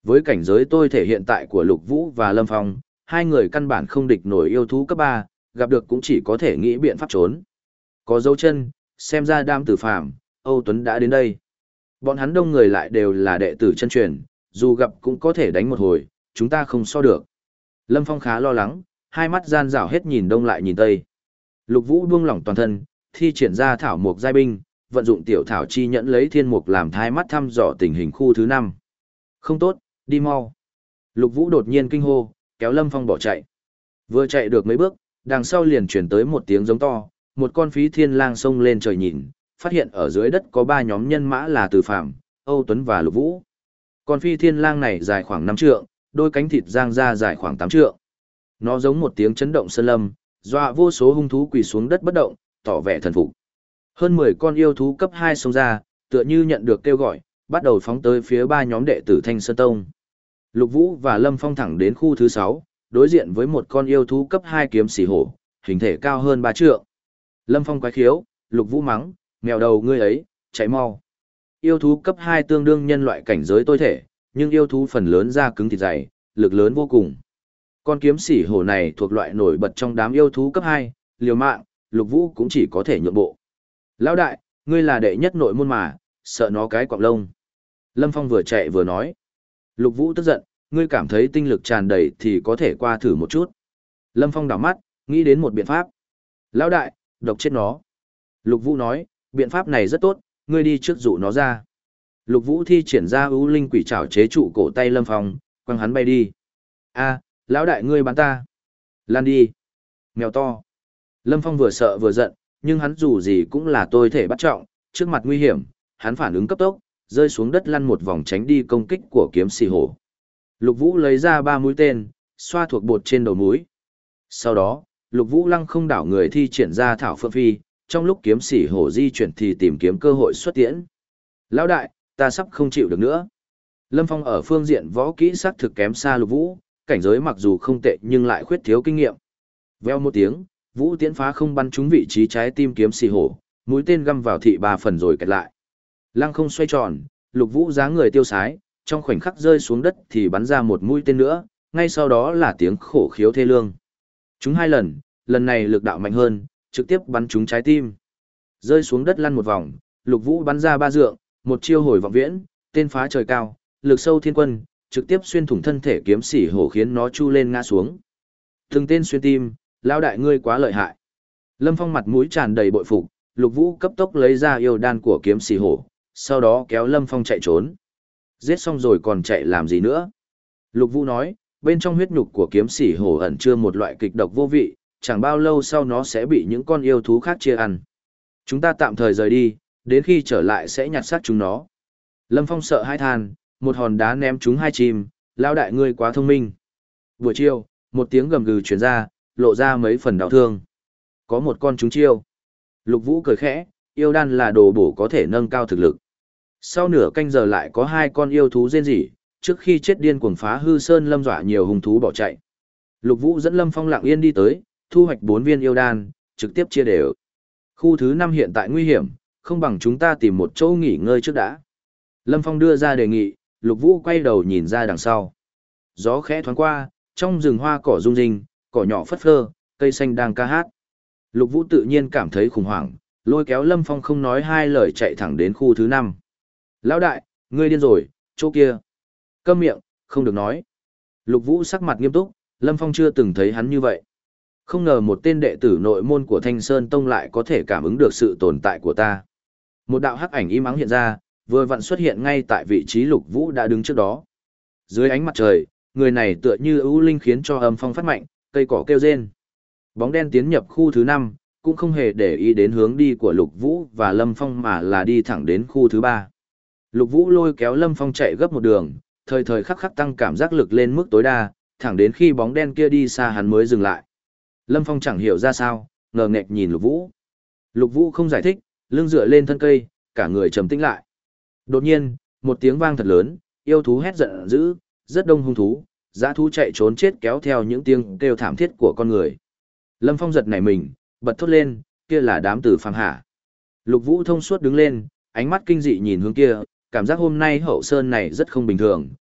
Với cảnh giới tôi thể hiện tại của Lục Vũ và Lâm Phong, hai người căn bản không địch nổi yêu thú cấp ba, gặp được cũng chỉ có thể nghĩ biện pháp trốn. Có dấu chân, xem ra Đam Tử Phàm, Âu Tuấn đã đến đây. Bọn hắn đông người lại đều là đệ tử chân truyền, dù gặp cũng có thể đánh một hồi, chúng ta không so được. Lâm Phong khá lo lắng, hai mắt gian rảo hết nhìn đông lại nhìn tây. Lục Vũ buông lỏng toàn thân, thi triển ra thảo mục giai binh, vận dụng tiểu thảo chi nhẫn lấy thiên mục làm thai mắt thăm dò tình hình khu thứ năm. Không tốt, đi mau. Lục Vũ đột nhiên kinh hô, kéo Lâm Phong bỏ chạy. Vừa chạy được mấy bước, đằng sau liền chuyển tới một tiếng giống to, một con phí thiên lang xông lên trời nhìn, phát hiện ở dưới đất có ba nhóm nhân mã là Từ Phàm, Âu Tuấn và Lục Vũ. Con phi thiên lang này dài khoảng năm trượng, đôi cánh thịt giang ra dài khoảng tám trượng. Nó giống một tiếng chấn động sơn lâm, dọa vô số hung thú quỳ xuống đất bất động, tỏ vẻ thần phục. Hơn mười con yêu thú cấp hai xông ra, tựa như nhận được kêu gọi, bắt đầu phóng tới phía ba nhóm đệ tử Thanh Sơn Tông. Lục Vũ và Lâm Phong thẳng đến khu thứ sáu, đối diện với một con yêu thú cấp hai kiếm xỉ hổ, hình thể cao hơn ba trượng. Lâm Phong quái khiếu, Lục Vũ mắng, mèo đầu ngươi ấy, chạy mau. Yêu thú cấp hai tương đương nhân loại cảnh giới tôi thể, nhưng yêu thú phần lớn da cứng thịt dày, lực lớn vô cùng. Con kiếm xỉ hổ này thuộc loại nổi bật trong đám yêu thú cấp hai, liều mạng, Lục Vũ cũng chỉ có thể nhượng bộ. Lão đại, ngươi là đệ nhất nội môn mà, sợ nó cái quạng lông. Lâm Phong vừa chạy vừa nói. Lục Vũ tức giận, ngươi cảm thấy tinh lực tràn đầy thì có thể qua thử một chút. Lâm Phong đảo mắt, nghĩ đến một biện pháp. Lão đại, độc chết nó. Lục Vũ nói, biện pháp này rất tốt, ngươi đi trước dụ nó ra. Lục Vũ thi triển ra ưu linh quỷ trảo chế trụ cổ tay Lâm Phong, quăng hắn bay đi. A, lão đại ngươi bắn ta. Lan đi. Mèo to. Lâm Phong vừa sợ vừa giận, nhưng hắn dù gì cũng là tôi thể bắt trọng, trước mặt nguy hiểm, hắn phản ứng cấp tốc, rơi xuống đất lăn một vòng tránh đi công kích của kiếm xì hổ. Lục Vũ lấy ra ba mũi tên, xoa thuộc bột trên đầu mũi. Sau đó, Lục Vũ lăng không đảo người thi triển ra thảo phượng phi, trong lúc kiếm xỉ hổ di chuyển thì tìm kiếm cơ hội xuất tiễn. Lão đại, ta sắp không chịu được nữa. Lâm Phong ở phương diện võ kỹ sắc thực kém xa Lục Vũ, cảnh giới mặc dù không tệ nhưng lại khuyết thiếu kinh nghiệm. Veo một tiếng, Vũ tiễn phá không bắn trúng vị trí trái tim kiếm xỉ hổ, mũi tên găm vào thị ba phần rồi kẹt lại. Lăng không xoay tròn, Lục Vũ dáng người tiêu sái, trong khoảnh khắc rơi xuống đất thì bắn ra một mũi tên nữa, ngay sau đó là tiếng khổ khiếu thê lương. Trúng hai lần, lần này lực đạo mạnh hơn, trực tiếp bắn trúng trái tim. Rơi xuống đất lăn một vòng, Lục Vũ bắn ra ba dượng, một chiêu hồi vọng viễn, tên phá trời cao, lực sâu thiên quân, trực tiếp xuyên thủng thân thể kiếm xỉ hổ khiến nó chu lên ngã xuống. Từng tên xuyên tim, lão đại ngươi quá lợi hại. Lâm Phong mặt mũi tràn đầy bội phục, Lục Vũ cấp tốc lấy ra yêu đan của kiếm xỉ hổ, sau đó kéo Lâm Phong chạy trốn. Giết xong rồi còn chạy làm gì nữa? Lục Vũ nói, bên trong huyết nhục của kiếm xỉ hổ ẩn chứa một loại kịch độc vô vị, chẳng bao lâu sau nó sẽ bị những con yêu thú khác chia ăn. Chúng ta tạm thời rời đi, đến khi trở lại sẽ nhặt xác chúng nó. Lâm Phong sợ hãi than, một hòn đá ném trúng hai chim, lão đại ngươi quá thông minh. Buổi chiều, một tiếng gầm gừ truyền ra, lộ ra mấy phần đau thương. Có một con trúng chiêu. Lục Vũ cười khẽ, yêu đan là đồ bổ có thể nâng cao thực lực. Sau nửa canh giờ lại có hai con yêu thú rên rỉ, trước khi chết điên cuồng phá hư sơn lâm dọa nhiều hung thú bỏ chạy. Lục Vũ dẫn Lâm Phong lặng yên đi tới, thu hoạch bốn viên yêu đan, trực tiếp chia đều. Khu thứ năm hiện tại nguy hiểm, không bằng chúng ta tìm một chỗ nghỉ ngơi trước đã. Lâm Phong đưa ra đề nghị, Lục Vũ quay đầu nhìn ra đằng sau. Gió khẽ thoáng qua, trong rừng hoa cỏ rung rinh, cỏ nhỏ phất phơ, cây xanh đang ca hát. Lục Vũ tự nhiên cảm thấy khủng hoảng, lôi kéo Lâm Phong không nói hai lời chạy thẳng đến khu thứ năm. Lão đại, ngươi điên rồi, chỗ kia. Câm miệng, không được nói. Lục Vũ sắc mặt nghiêm túc, Lâm Phong chưa từng thấy hắn như vậy. Không ngờ một tên đệ tử nội môn của Thanh Sơn Tông lại có thể cảm ứng được sự tồn tại của ta. Một đạo hắc ảnh im ắng hiện ra, vừa vặn xuất hiện ngay tại vị trí Lục Vũ đã đứng trước đó. Dưới ánh mặt trời, người này tựa như ưu linh khiến cho âm phong phát mạnh, cây cỏ kêu rên. Bóng đen tiến nhập khu thứ năm, cũng không hề để ý đến hướng đi của Lục Vũ và Lâm Phong mà là đi thẳng đến khu thứ ba. Lục Vũ lôi kéo Lâm Phong chạy gấp một đường, thời thời khắc khắc tăng cảm giác lực lên mức tối đa, thẳng đến khi bóng đen kia đi xa hắn mới dừng lại. Lâm Phong chẳng hiểu ra sao, ngờ nghệch nhìn Lục Vũ. Lục Vũ không giải thích, lưng dựa lên thân cây, cả người trầm tĩnh lại. Đột nhiên, một tiếng vang thật lớn, yêu thú hét giận dữ, rất đông hung thú, dã thú chạy trốn chết kéo theo những tiếng kêu thảm thiết của con người. Lâm Phong giật nảy mình, bật thốt lên, kia là đám Tử Phàm hả? Lục Vũ thông suốt đứng lên, ánh mắt kinh dị nhìn hướng kia, cảm giác hôm nay hậu sơn này rất không bình thường,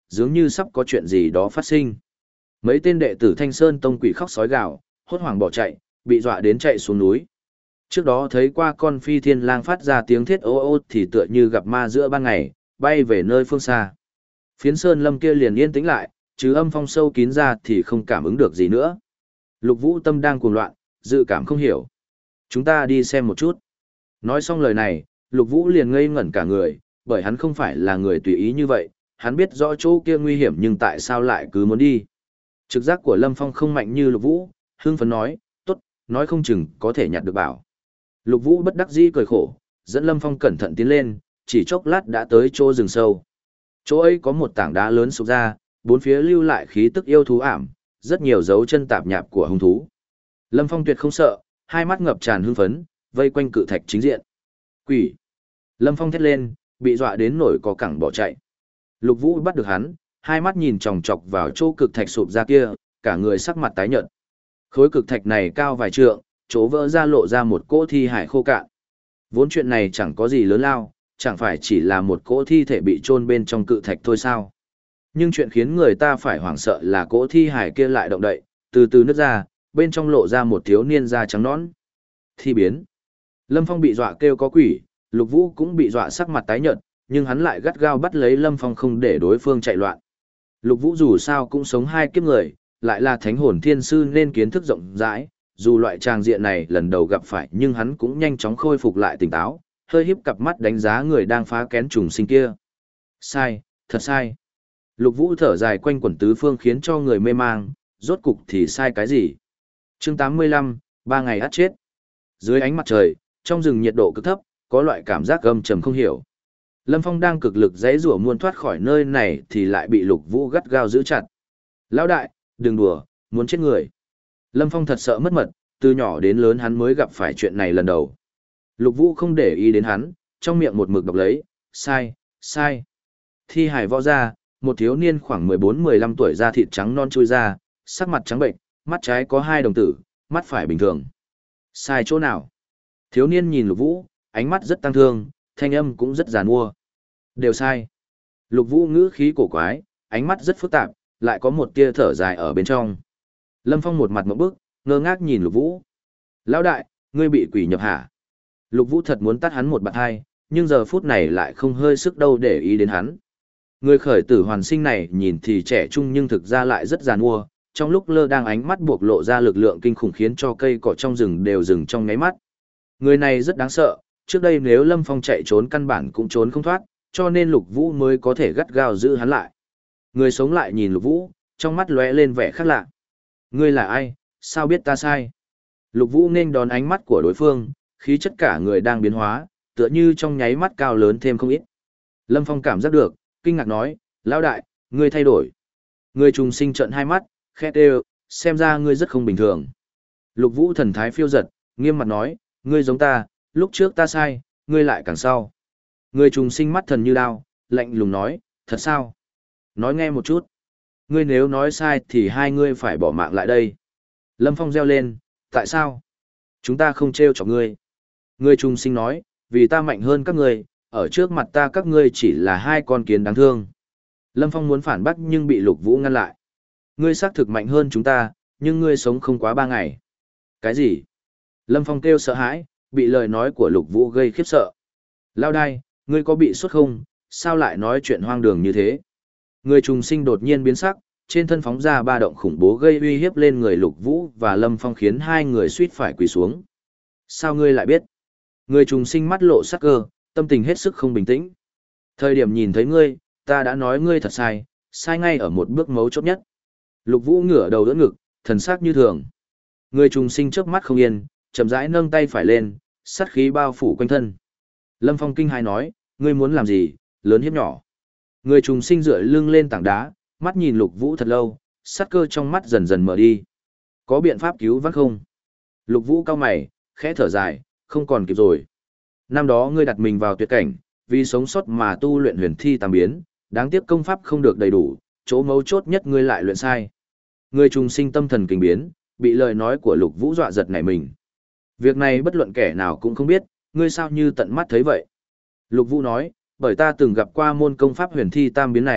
dường như sắp có chuyện gì đó phát sinh. Mấy tên đệ tử Thanh Sơn Tông quỷ khóc sói gào, hốt hoảng bỏ chạy, bị dọa đến chạy xuống núi. Trước đó thấy qua con phi thiên lang phát ra tiếng thiết ô ô thì tựa như gặp ma giữa ban ngày, bay về nơi phương xa. Phiến sơn lâm kia liền yên tĩnh lại, chứ âm phong sâu kín ra thì không cảm ứng được gì nữa. Lục Vũ tâm đang cuồng loạn, dự cảm không hiểu. Chúng ta đi xem một chút. Nói xong lời này, Lục Vũ liền ngây ngẩn cả người, bởi hắn không phải là người tùy ý như vậy, hắn biết rõ chỗ kia nguy hiểm nhưng tại sao lại cứ muốn đi. Trực giác của Lâm Phong không mạnh như Lục Vũ, hưng phấn nói, tốt, nói không chừng có thể nhặt được bảo. Lục Vũ bất đắc dĩ cười khổ, dẫn Lâm Phong cẩn thận tiến lên, chỉ chốc lát đã tới chỗ rừng sâu. Chỗ ấy có một tảng đá lớn sụp ra, bốn phía lưu lại khí tức yêu thú ảm, rất nhiều dấu chân tạp nhạp của hung thú. Lâm Phong tuyệt không sợ, hai mắt ngập tràn hưng phấn, vây quanh cự thạch chính diện. Quỷ! Lâm Phong thét lên, bị dọa đến nổi có cẳng bỏ chạy. Lục Vũ bắt được hắn, hai mắt nhìn chòng chọc vào chỗ cực thạch sụp ra kia, cả người sắc mặt tái nhợt. Khối cực thạch này cao vài trượng, chỗ vỡ ra lộ ra một cỗ thi hải khô cạn. Vốn chuyện này chẳng có gì lớn lao, chẳng phải chỉ là một cỗ thi thể bị chôn bên trong cự thạch thôi sao. Nhưng chuyện khiến người ta phải hoảng sợ là cỗ thi hải kia lại động đậy, từ từ nứt ra, bên trong lộ ra một thiếu niên da trắng nõn. Thi biến. Lâm Phong bị dọa kêu có quỷ, Lục Vũ cũng bị dọa sắc mặt tái nhợt, nhưng hắn lại gắt gao bắt lấy Lâm Phong không để đối phương chạy loạn. Lục Vũ dù sao cũng sống hai kiếp người, lại là thánh hồn thiên sư nên kiến thức rộng rãi, dù loại tràng diện này lần đầu gặp phải nhưng hắn cũng nhanh chóng khôi phục lại tỉnh táo, hơi híp cặp mắt đánh giá người đang phá kén trùng sinh kia. Sai, thật sai. Lục Vũ thở dài quanh quẩn tứ phương khiến cho người mê mang, rốt cục thì sai cái gì? Chương tám mươi lăm, ba ngày ắt chết. Dưới ánh mặt trời, trong rừng nhiệt độ cực thấp, có loại cảm giác gầm trầm không hiểu. Lâm Phong đang cực lực giãy giụa muốn thoát khỏi nơi này thì lại bị Lục Vũ gắt gao giữ chặt. Lão đại, đừng đùa, muốn chết người. Lâm Phong thật sợ mất mật, từ nhỏ đến lớn hắn mới gặp phải chuyện này lần đầu. Lục Vũ không để ý đến hắn, trong miệng một mực đọc lấy, sai, sai. Thi hải võ ra, một thiếu niên khoảng mười bốn mười lăm tuổi da thịt trắng non chui ra, sắc mặt trắng bệnh, mắt trái có hai đồng tử, mắt phải bình thường. Sai chỗ nào? Thiếu niên nhìn Lục Vũ, ánh mắt rất tăng thương, thanh âm cũng rất giàn mua. Đều sai. Lục Vũ ngữ khí cổ quái, ánh mắt rất phức tạp, lại có một tia thở dài ở bên trong. Lâm Phong một mặt ngộp bức, ngơ ngác nhìn Lục Vũ. Lão đại, ngươi bị quỷ nhập hả? Lục Vũ thật muốn tắt hắn một bạt hai, nhưng giờ phút này lại không hơi sức đâu để ý đến hắn. Người khởi tử hoàn sinh này nhìn thì trẻ trung nhưng thực ra lại rất giàn mua, trong lúc lơ đang ánh mắt buộc lộ ra lực lượng kinh khủng khiến cho cây cỏ trong rừng đều dừng trong ngáy mắt. Người này rất đáng sợ, trước đây nếu Lâm Phong chạy trốn căn bản cũng trốn không thoát, cho nên Lục Vũ mới có thể gắt gao giữ hắn lại. Người sống lại nhìn Lục Vũ, trong mắt lóe lên vẻ khác lạ. Ngươi là ai, sao biết ta sai? Lục Vũ nên đón ánh mắt của đối phương, khí chất cả người đang biến hóa, tựa như trong nháy mắt cao lớn thêm không ít. Lâm Phong cảm giác được, kinh ngạc nói, lão đại, ngươi thay đổi. Ngươi trùng sinh trợn hai mắt, khét đều, xem ra ngươi rất không bình thường. Lục Vũ thần thái phiêu giật, nghiêm mặt nói, ngươi giống ta, lúc trước ta sai, ngươi lại càng sau. Ngươi trùng sinh mắt thần như đao, lạnh lùng nói, thật sao? Nói nghe một chút. Ngươi nếu nói sai thì hai ngươi phải bỏ mạng lại đây. Lâm Phong reo lên, tại sao? Chúng ta không trêu chọc ngươi. Ngươi trùng sinh nói, vì ta mạnh hơn các ngươi, ở trước mặt ta các ngươi chỉ là hai con kiến đáng thương. Lâm Phong muốn phản bác nhưng bị Lục Vũ ngăn lại. Ngươi xác thực mạnh hơn chúng ta, nhưng ngươi sống không quá ba ngày. Cái gì? Lâm Phong kêu sợ hãi, bị lời nói của Lục Vũ gây khiếp sợ. Lao đai, ngươi có bị sốt không? Sao lại nói chuyện hoang đường như thế? Người trùng sinh đột nhiên biến sắc, trên thân phóng ra ba động khủng bố gây uy hiếp lên người Lục Vũ và Lâm Phong khiến hai người suýt phải quỳ xuống. Sao ngươi lại biết? Người trùng sinh mắt lộ sắc cơ, tâm tình hết sức không bình tĩnh. Thời điểm nhìn thấy ngươi, ta đã nói ngươi thật sai, sai ngay ở một bước mấu chốt nhất. Lục Vũ ngửa đầu đỡ ngực, thần sắc như thường. Người trùng sinh chớp mắt không yên, chậm rãi nâng tay phải lên, sát khí bao phủ quanh thân. Lâm Phong kinh hãi nói, ngươi muốn làm gì, lớn hiếp nhỏ. Người trùng sinh dựa lưng lên tảng đá, mắt nhìn Lục Vũ thật lâu, sát cơ trong mắt dần dần mở đi. Có biện pháp cứu vãn không? Lục Vũ cau mày, khẽ thở dài, không còn kịp rồi. Năm đó ngươi đặt mình vào tuyệt cảnh, vì sống sót mà tu luyện huyền thi tam biến, đáng tiếc công pháp không được đầy đủ, chỗ mấu chốt nhất ngươi lại luyện sai. Người trùng sinh tâm thần kinh biến, bị lời nói của Lục Vũ dọa giật nảy mình. Việc này bất luận kẻ nào cũng không biết, ngươi sao như tận mắt thấy vậy. Lục Vũ nói, bởi ta từng gặp qua môn công pháp huyền thi tam biến này,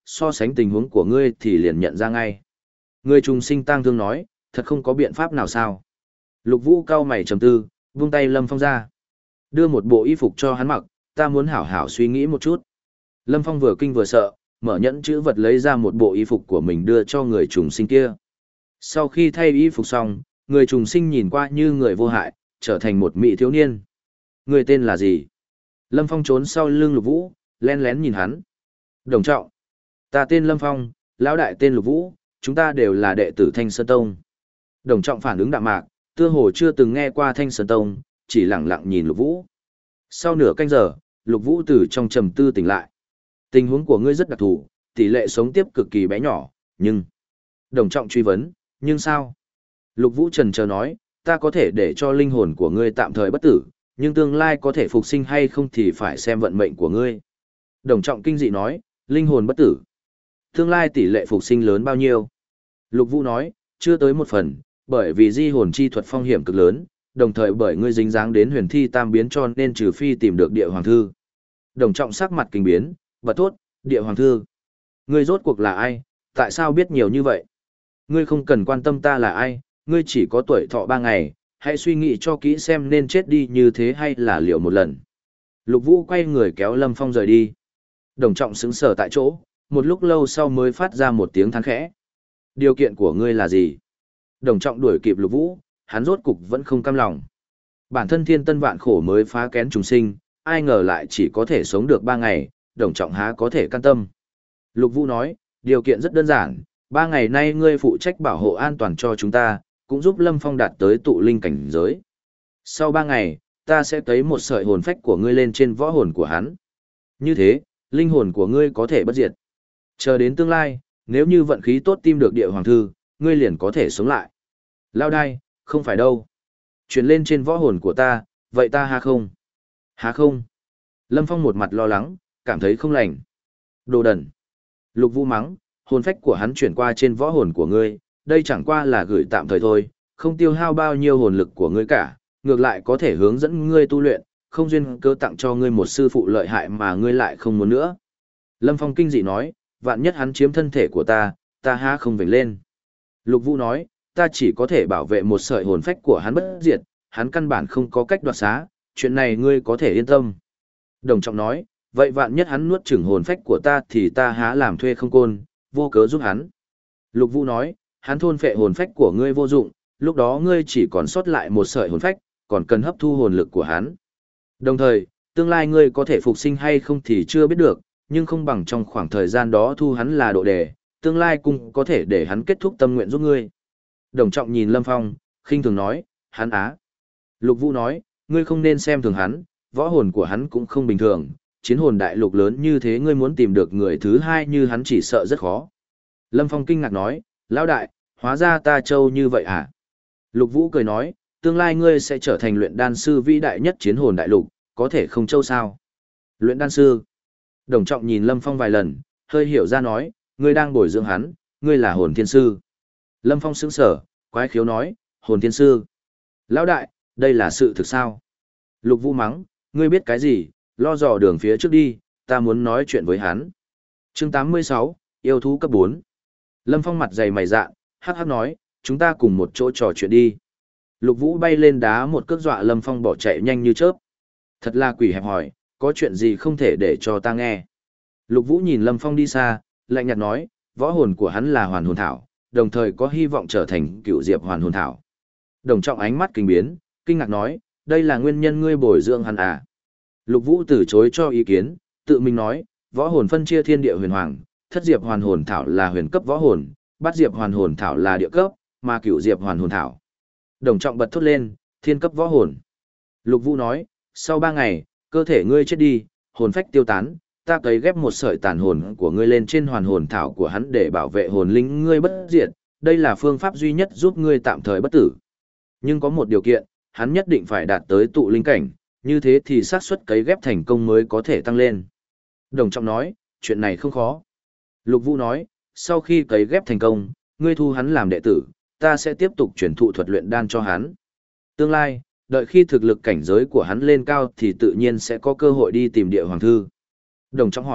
so sánh tình huống của ngươi thì liền nhận ra ngay. Người trùng sinh tang thương nói, thật không có biện pháp nào sao. Lục Vũ cau mày trầm tư, vung tay Lâm Phong ra. Đưa một bộ y phục cho hắn mặc, ta muốn hảo hảo suy nghĩ một chút. Lâm Phong vừa kinh vừa sợ, mở nhẫn chữ vật lấy ra một bộ y phục của mình đưa cho người trùng sinh kia. Sau khi thay y phục xong, người trùng sinh nhìn qua như người vô hại, trở thành một mỹ thiếu niên. Người tên là gì? Lâm Phong trốn sau lưng Lục Vũ, len lén nhìn hắn. Đồng Trọng. Ta tên Lâm Phong, lão đại tên Lục Vũ, chúng ta đều là đệ tử Thanh Sơn Tông. Đồng Trọng phản ứng đạm mạc, tựa hồ chưa từng nghe qua Thanh Sơn Tông, chỉ lặng lặng nhìn Lục Vũ. Sau nửa canh giờ, Lục Vũ từ trong trầm tư tỉnh lại. Tình huống của ngươi rất đặc thù, tỷ lệ sống tiếp cực kỳ bé nhỏ, nhưng... Đồng Trọng truy vấn, nhưng sao? Lục Vũ trần chờ nói, ta có thể để cho linh hồn của ngươi tạm thời bất tử, nhưng tương lai có thể phục sinh hay không thì phải xem vận mệnh của ngươi. Đồng Trọng kinh dị nói, linh hồn bất tử. Tương lai tỷ lệ phục sinh lớn bao nhiêu? Lục Vũ nói, chưa tới một phần, bởi vì di hồn chi thuật phong hiểm cực lớn, đồng thời bởi ngươi dính dáng đến huyền thi tam biến cho nên trừ phi tìm được địa hoàng thư. Đồng Trọng sắc mặt kinh biến, bật thốt, địa hoàng thư. Ngươi rốt cuộc là ai, tại sao biết nhiều như vậy? Ngươi không cần quan tâm ta là ai, ngươi chỉ có tuổi thọ ba ngày, hãy suy nghĩ cho kỹ xem nên chết đi như thế hay là liệu một lần. Lục Vũ quay người kéo Lâm Phong rời đi. Đồng Trọng sững sờ tại chỗ, một lúc lâu sau mới phát ra một tiếng than khẽ. Điều kiện của ngươi là gì? Đồng Trọng đuổi kịp Lục Vũ, hắn rốt cục vẫn không cam lòng. Bản thân thiên tân vạn khổ mới phá kén trùng sinh, ai ngờ lại chỉ có thể sống được ba ngày, Đồng Trọng há có thể can tâm. Lục Vũ nói, điều kiện rất đơn giản, ba ngày nay ngươi phụ trách bảo hộ an toàn cho chúng ta, cũng giúp Lâm Phong đạt tới tụ linh cảnh giới. Sau ba ngày, ta sẽ cấy một sợi hồn phách của ngươi lên trên võ hồn của hắn. Như thế, linh hồn của ngươi có thể bất diệt. Chờ đến tương lai, nếu như vận khí tốt tìm được địa hoàng thư, ngươi liền có thể sống lại. Lao đai, không phải đâu. Chuyển lên trên võ hồn của ta, vậy ta há không? Há không? Lâm Phong một mặt lo lắng, cảm thấy không lành. Đồ đần. Lục Vũ mắng, hồn phách của hắn chuyển qua trên võ hồn của ngươi, đây chẳng qua là gửi tạm thời thôi, không tiêu hao bao nhiêu hồn lực của ngươi cả, ngược lại có thể hướng dẫn ngươi tu luyện, không duyên cơ tặng cho ngươi một sư phụ lợi hại mà ngươi lại không muốn nữa. Lâm Phong kinh dị nói, vạn nhất hắn chiếm thân thể của ta, ta há không vểnh lên. Lục Vũ nói, ta chỉ có thể bảo vệ một sợi hồn phách của hắn bất diệt, hắn căn bản không có cách đoạt xá, chuyện này ngươi có thể yên tâm. Đồng Trọng nói, vậy vạn nhất hắn nuốt chửng hồn phách của ta thì ta há làm thuê không côn, vô cớ giúp hắn. Lục Vũ nói, hắn thôn phệ hồn phách của ngươi vô dụng, lúc đó ngươi chỉ còn sót lại một sợi hồn phách, còn cần hấp thu hồn lực của hắn. Đồng thời, tương lai ngươi có thể phục sinh hay không thì chưa biết được, nhưng không bằng trong khoảng thời gian đó thu hắn là độ đề, tương lai cũng có thể để hắn kết thúc tâm nguyện giúp ngươi. Đồng Trọng nhìn Lâm Phong, khinh thường nói, hắn á. Lục Vũ nói, ngươi không nên xem thường hắn, võ hồn của hắn cũng không bình thường, chiến hồn đại lục lớn như thế ngươi muốn tìm được người thứ hai như hắn chỉ sợ rất khó. Lâm Phong kinh ngạc nói, lão đại, hóa ra ta trâu như vậy à? Lục Vũ cười nói, tương lai ngươi sẽ trở thành luyện đan sư vĩ đại nhất chiến hồn đại lục, có thể không trâu sao? Luyện đan sư. Đồng Trọng nhìn Lâm Phong vài lần, hơi hiểu ra nói, ngươi đang bồi dưỡng hắn, ngươi là hồn thiên sư. Lâm Phong sững sờ, quái khiếu nói, hồn thiên sư. Lão đại, đây là sự thực sao? Lục Vũ mắng, ngươi biết cái gì, lo dò đường phía trước đi, ta muốn nói chuyện với hắn. Chương tám mươi sáu, yêu thú cấp bốn. Lâm Phong mặt dày mày dạ, hắc hắc nói, chúng ta cùng một chỗ trò chuyện đi. Lục Vũ bay lên đá một cước dọa Lâm Phong bỏ chạy nhanh như chớp. Thật là quỷ hẹp hỏi, có chuyện gì không thể để cho ta nghe. Lục Vũ nhìn Lâm Phong đi xa, lạnh nhạt nói, võ hồn của hắn là hoàn hồn thảo, đồng thời có hy vọng trở thành cựu diệp hoàn hồn thảo. Đồng Trọng ánh mắt kinh biến, kinh ngạc nói, đây là nguyên nhân ngươi bồi dưỡng hắn à. Lục Vũ từ chối cho ý kiến, tự mình nói, võ hồn phân chia thiên địa huyền hoàng, thất diệp hoàn hồn thảo là huyền cấp võ hồn, bát diệp hoàn hồn thảo là địa cấp, mà cửu diệp hoàn hồn thảo. Đồng Trọng bật thốt lên, thiên cấp võ hồn. Lục Vũ nói, sau ba ngày, cơ thể ngươi chết đi, hồn phách tiêu tán, ta cấy ghép một sợi tàn hồn của ngươi lên trên hoàn hồn thảo của hắn để bảo vệ hồn linh ngươi bất diệt, đây là phương pháp duy nhất giúp ngươi tạm thời bất tử. Nhưng có một điều kiện, hắn nhất định phải đạt tới tụ linh cảnh, như thế thì xác suất cấy ghép thành công mới có thể tăng lên. Đồng Trọng nói, chuyện này không khó. Lục Vũ nói, sau khi cấy ghép thành công, ngươi thu hắn làm đệ tử, ta sẽ tiếp tục truyền thụ thuật luyện đan cho hắn. Tương lai, đợi khi thực lực cảnh giới của hắn lên cao thì tự nhiên sẽ có cơ hội đi tìm địa hoàng thư. Đồng Trọng hỏi,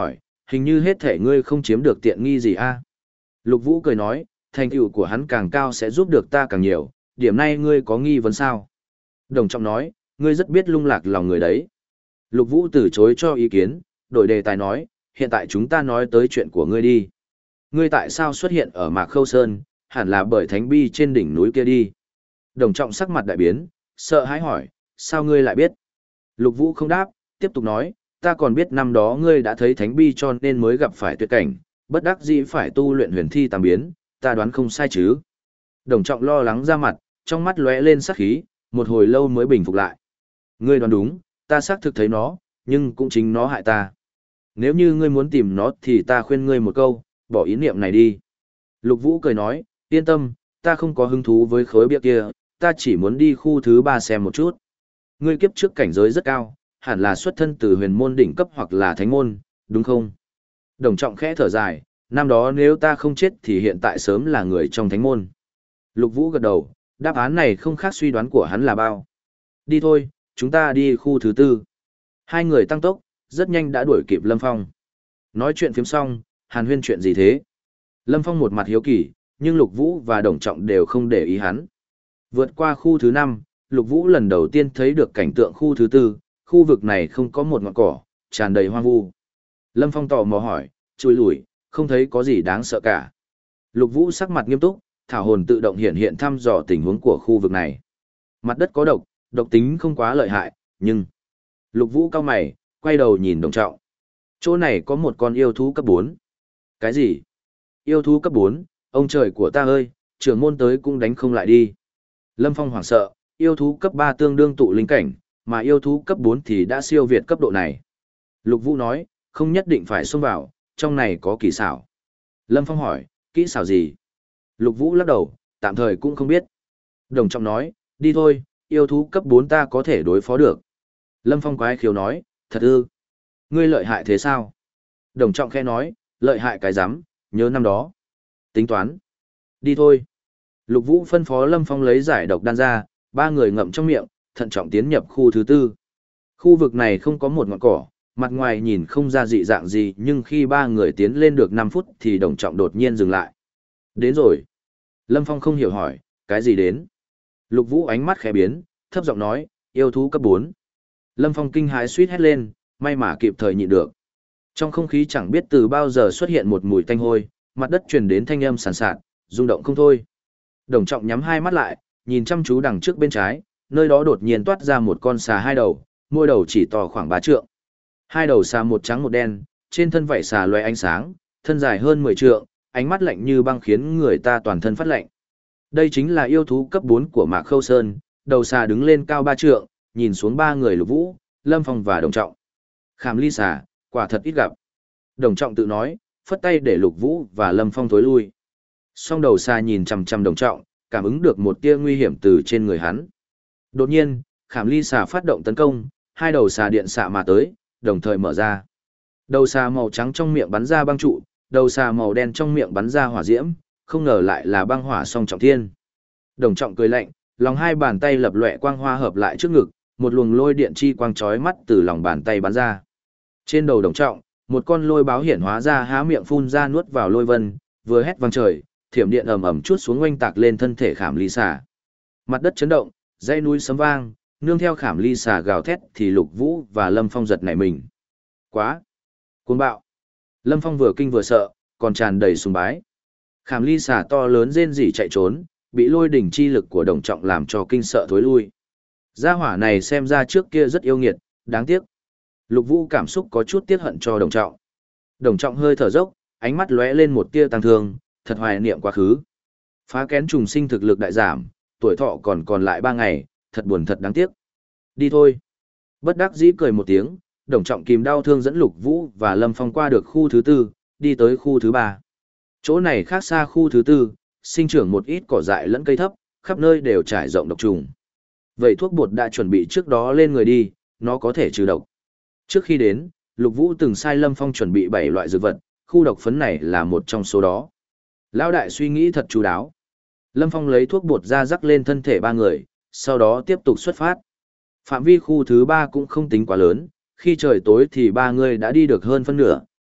hình như hết thể ngươi không chiếm được tiện nghi gì a. Lục Vũ cười nói, thành tựu của hắn càng cao sẽ giúp được ta càng nhiều, điểm này ngươi có nghi vấn sao? Đồng Trọng nói, ngươi rất biết lung lạc lòng người đấy. Lục Vũ từ chối cho ý kiến, đổi đề tài nói, hiện tại chúng ta nói tới chuyện của ngươi đi. Ngươi tại sao xuất hiện ở Mạc Khâu Sơn, hẳn là bởi thánh bi trên đỉnh núi kia đi. Đồng Trọng sắc mặt đại biến, sợ hãi hỏi, sao ngươi lại biết? Lục Vũ không đáp, tiếp tục nói, ta còn biết năm đó ngươi đã thấy thánh bi cho nên mới gặp phải tuyệt cảnh, bất đắc dĩ phải tu luyện huyền thi tam biến, ta đoán không sai chứ. Đồng Trọng lo lắng ra mặt, trong mắt lóe lên sát khí, một hồi lâu mới bình phục lại. Ngươi đoán đúng, ta xác thực thấy nó, nhưng cũng chính nó hại ta. Nếu như ngươi muốn tìm nó thì ta khuyên ngươi một câu, bỏ ý niệm này đi. Lục Vũ cười nói, yên tâm, ta không có hứng thú với khối bia kia, ta chỉ muốn đi khu thứ ba xem một chút. Ngươi kiếp trước cảnh giới rất cao, hẳn là xuất thân từ huyền môn đỉnh cấp hoặc là thánh môn, đúng không? Đồng Trọng khẽ thở dài, năm đó nếu ta không chết thì hiện tại sớm là người trong thánh môn. Lục Vũ gật đầu, đáp án này không khác suy đoán của hắn là bao. Đi thôi, chúng ta đi khu thứ tư. Hai người tăng tốc, rất nhanh đã đuổi kịp Lâm Phong. Nói chuyện phiếm xong, hàn huyên chuyện gì thế? Lâm Phong một mặt hiếu kỳ, nhưng Lục Vũ và Đồng Trọng đều không để ý hắn. Vượt qua khu thứ năm, Lục Vũ lần đầu tiên thấy được cảnh tượng khu thứ tư, khu vực này không có một ngọn cỏ, tràn đầy hoang vu. Lâm Phong tò mò hỏi, chui lủi, không thấy có gì đáng sợ cả. Lục Vũ sắc mặt nghiêm túc, thảo hồn tự động hiện hiện thăm dò tình huống của khu vực này. Mặt đất có độc, độc tính không quá lợi hại, nhưng... Lục Vũ cau mày, quay đầu nhìn Đồng Trọng. Chỗ này có một con yêu thú cấp bốn. Cái gì? Yêu thú cấp bốn, ông trời của ta ơi, trưởng môn tới cũng đánh không lại đi. Lâm Phong hoảng sợ, yêu thú cấp ba tương đương tụ linh cảnh, mà yêu thú cấp bốn thì đã siêu việt cấp độ này. Lục Vũ nói, không nhất định phải xông vào, trong này có kỳ xảo. Lâm Phong hỏi, kỹ xảo gì? Lục Vũ lắc đầu, tạm thời cũng không biết. Đồng Trọng nói, đi thôi, yêu thú cấp bốn ta có thể đối phó được. Lâm Phong quái khiếu nói, thật ư? Ngươi lợi hại thế sao? Đồng Trọng khẽ nói, lợi hại cái rắm, nhớ năm đó. Tính toán. Đi thôi. Lục Vũ phân phó Lâm Phong lấy giải độc đan ra, ba người ngậm trong miệng, thận trọng tiến nhập khu thứ tư. Khu vực này không có một ngọn cỏ, mặt ngoài nhìn không ra dị dạng gì, nhưng khi ba người tiến lên được năm phút thì Đồng Trọng đột nhiên dừng lại. Đến rồi. Lâm Phong không hiểu hỏi, cái gì đến? Lục Vũ ánh mắt khẽ biến, thấp giọng nói, yêu thú cấp bốn. Lâm Phong kinh hãi suýt hét lên, may mà kịp thời nhịn được. Trong không khí chẳng biết từ bao giờ xuất hiện một mùi tanh hôi, mặt đất truyền đến thanh âm sàn sạt, rung động không thôi. Đồng Trọng nhắm hai mắt lại, nhìn chăm chú đằng trước bên trái, nơi đó đột nhiên toát ra một con xà hai đầu, mỗi đầu chỉ to khoảng ba trượng. Hai đầu xà một trắng một đen, trên thân vảy xà loé ánh sáng, thân dài hơn mười trượng, ánh mắt lạnh như băng khiến người ta toàn thân phát lạnh. Đây chính là yêu thú cấp bốn của Mạc Khâu Sơn, đầu xà đứng lên cao ba trượng, nhìn xuống ba người Lục Vũ, Lâm Phong và Đồng Trọng. Khảm ly xà, quả thật ít gặp. Đồng Trọng tự nói, phất tay để Lục Vũ và Lâm Phong thối lui. Song đầu xà nhìn chằm chằm Đồng Trọng, cảm ứng được một tia nguy hiểm từ trên người hắn. Đột nhiên, khảm ly xà phát động tấn công, hai đầu xà điện xạ mà tới, đồng thời mở ra. Đầu xà màu trắng trong miệng bắn ra băng trụ, đầu xà màu đen trong miệng bắn ra hỏa diễm, không ngờ lại là băng hỏa song trọng thiên. Đồng Trọng cười lạnh, lòng hai bàn tay lập lòe quang hoa hợp lại trước ngực, một luồng lôi điện chi quang chói mắt từ lòng bàn tay bắn ra. Trên đầu Đồng Trọng, một con lôi báo hiển hóa ra há miệng phun ra nuốt vào lôi vân, vừa hét vang trời, thiểm điện ầm ầm chuốt xuống oanh tạc lên thân thể khảm ly xà. Mặt đất chấn động, dãy núi sấm vang, nương theo khảm ly xà gào thét thì Lục Vũ và Lâm Phong giật nảy mình. Quá! Cuồng bạo! Lâm Phong vừa kinh vừa sợ, còn tràn đầy sùng bái. Khảm ly xà to lớn rên rỉ chạy trốn, bị lôi đỉnh chi lực của Đồng Trọng làm cho kinh sợ thối lui. Gia hỏa này xem ra trước kia rất yêu nghiệt, đáng tiếc. Lục Vũ cảm xúc có chút tiếc hận cho Đồng Trọng. Đồng Trọng hơi thở dốc, ánh mắt lóe lên một tia tăng thương, thật hoài niệm quá khứ. Phá kén trùng sinh thực lực đại giảm, tuổi thọ còn còn lại ba ngày, thật buồn thật đáng tiếc. Đi thôi. Bất đắc dĩ cười một tiếng, Đồng Trọng kìm đau thương dẫn Lục Vũ và Lâm Phong qua được khu thứ tư, đi tới khu thứ ba. Chỗ này khác xa khu thứ tư, sinh trưởng một ít cỏ dại lẫn cây thấp, khắp nơi đều trải rộng độc trùng. Vậy thuốc bột đã chuẩn bị trước đó lên người đi, nó có thể trừ độc. Trước khi đến, Lục Vũ từng sai Lâm Phong chuẩn bị bảy loại dược vật, khu độc phấn này là một trong số đó. Lão đại suy nghĩ thật chú đáo. Lâm Phong lấy thuốc bột ra rắc lên thân thể ba người, sau đó tiếp tục xuất phát. Phạm vi khu thứ ba cũng không tính quá lớn, khi trời tối thì ba người đã đi được hơn phân nửa,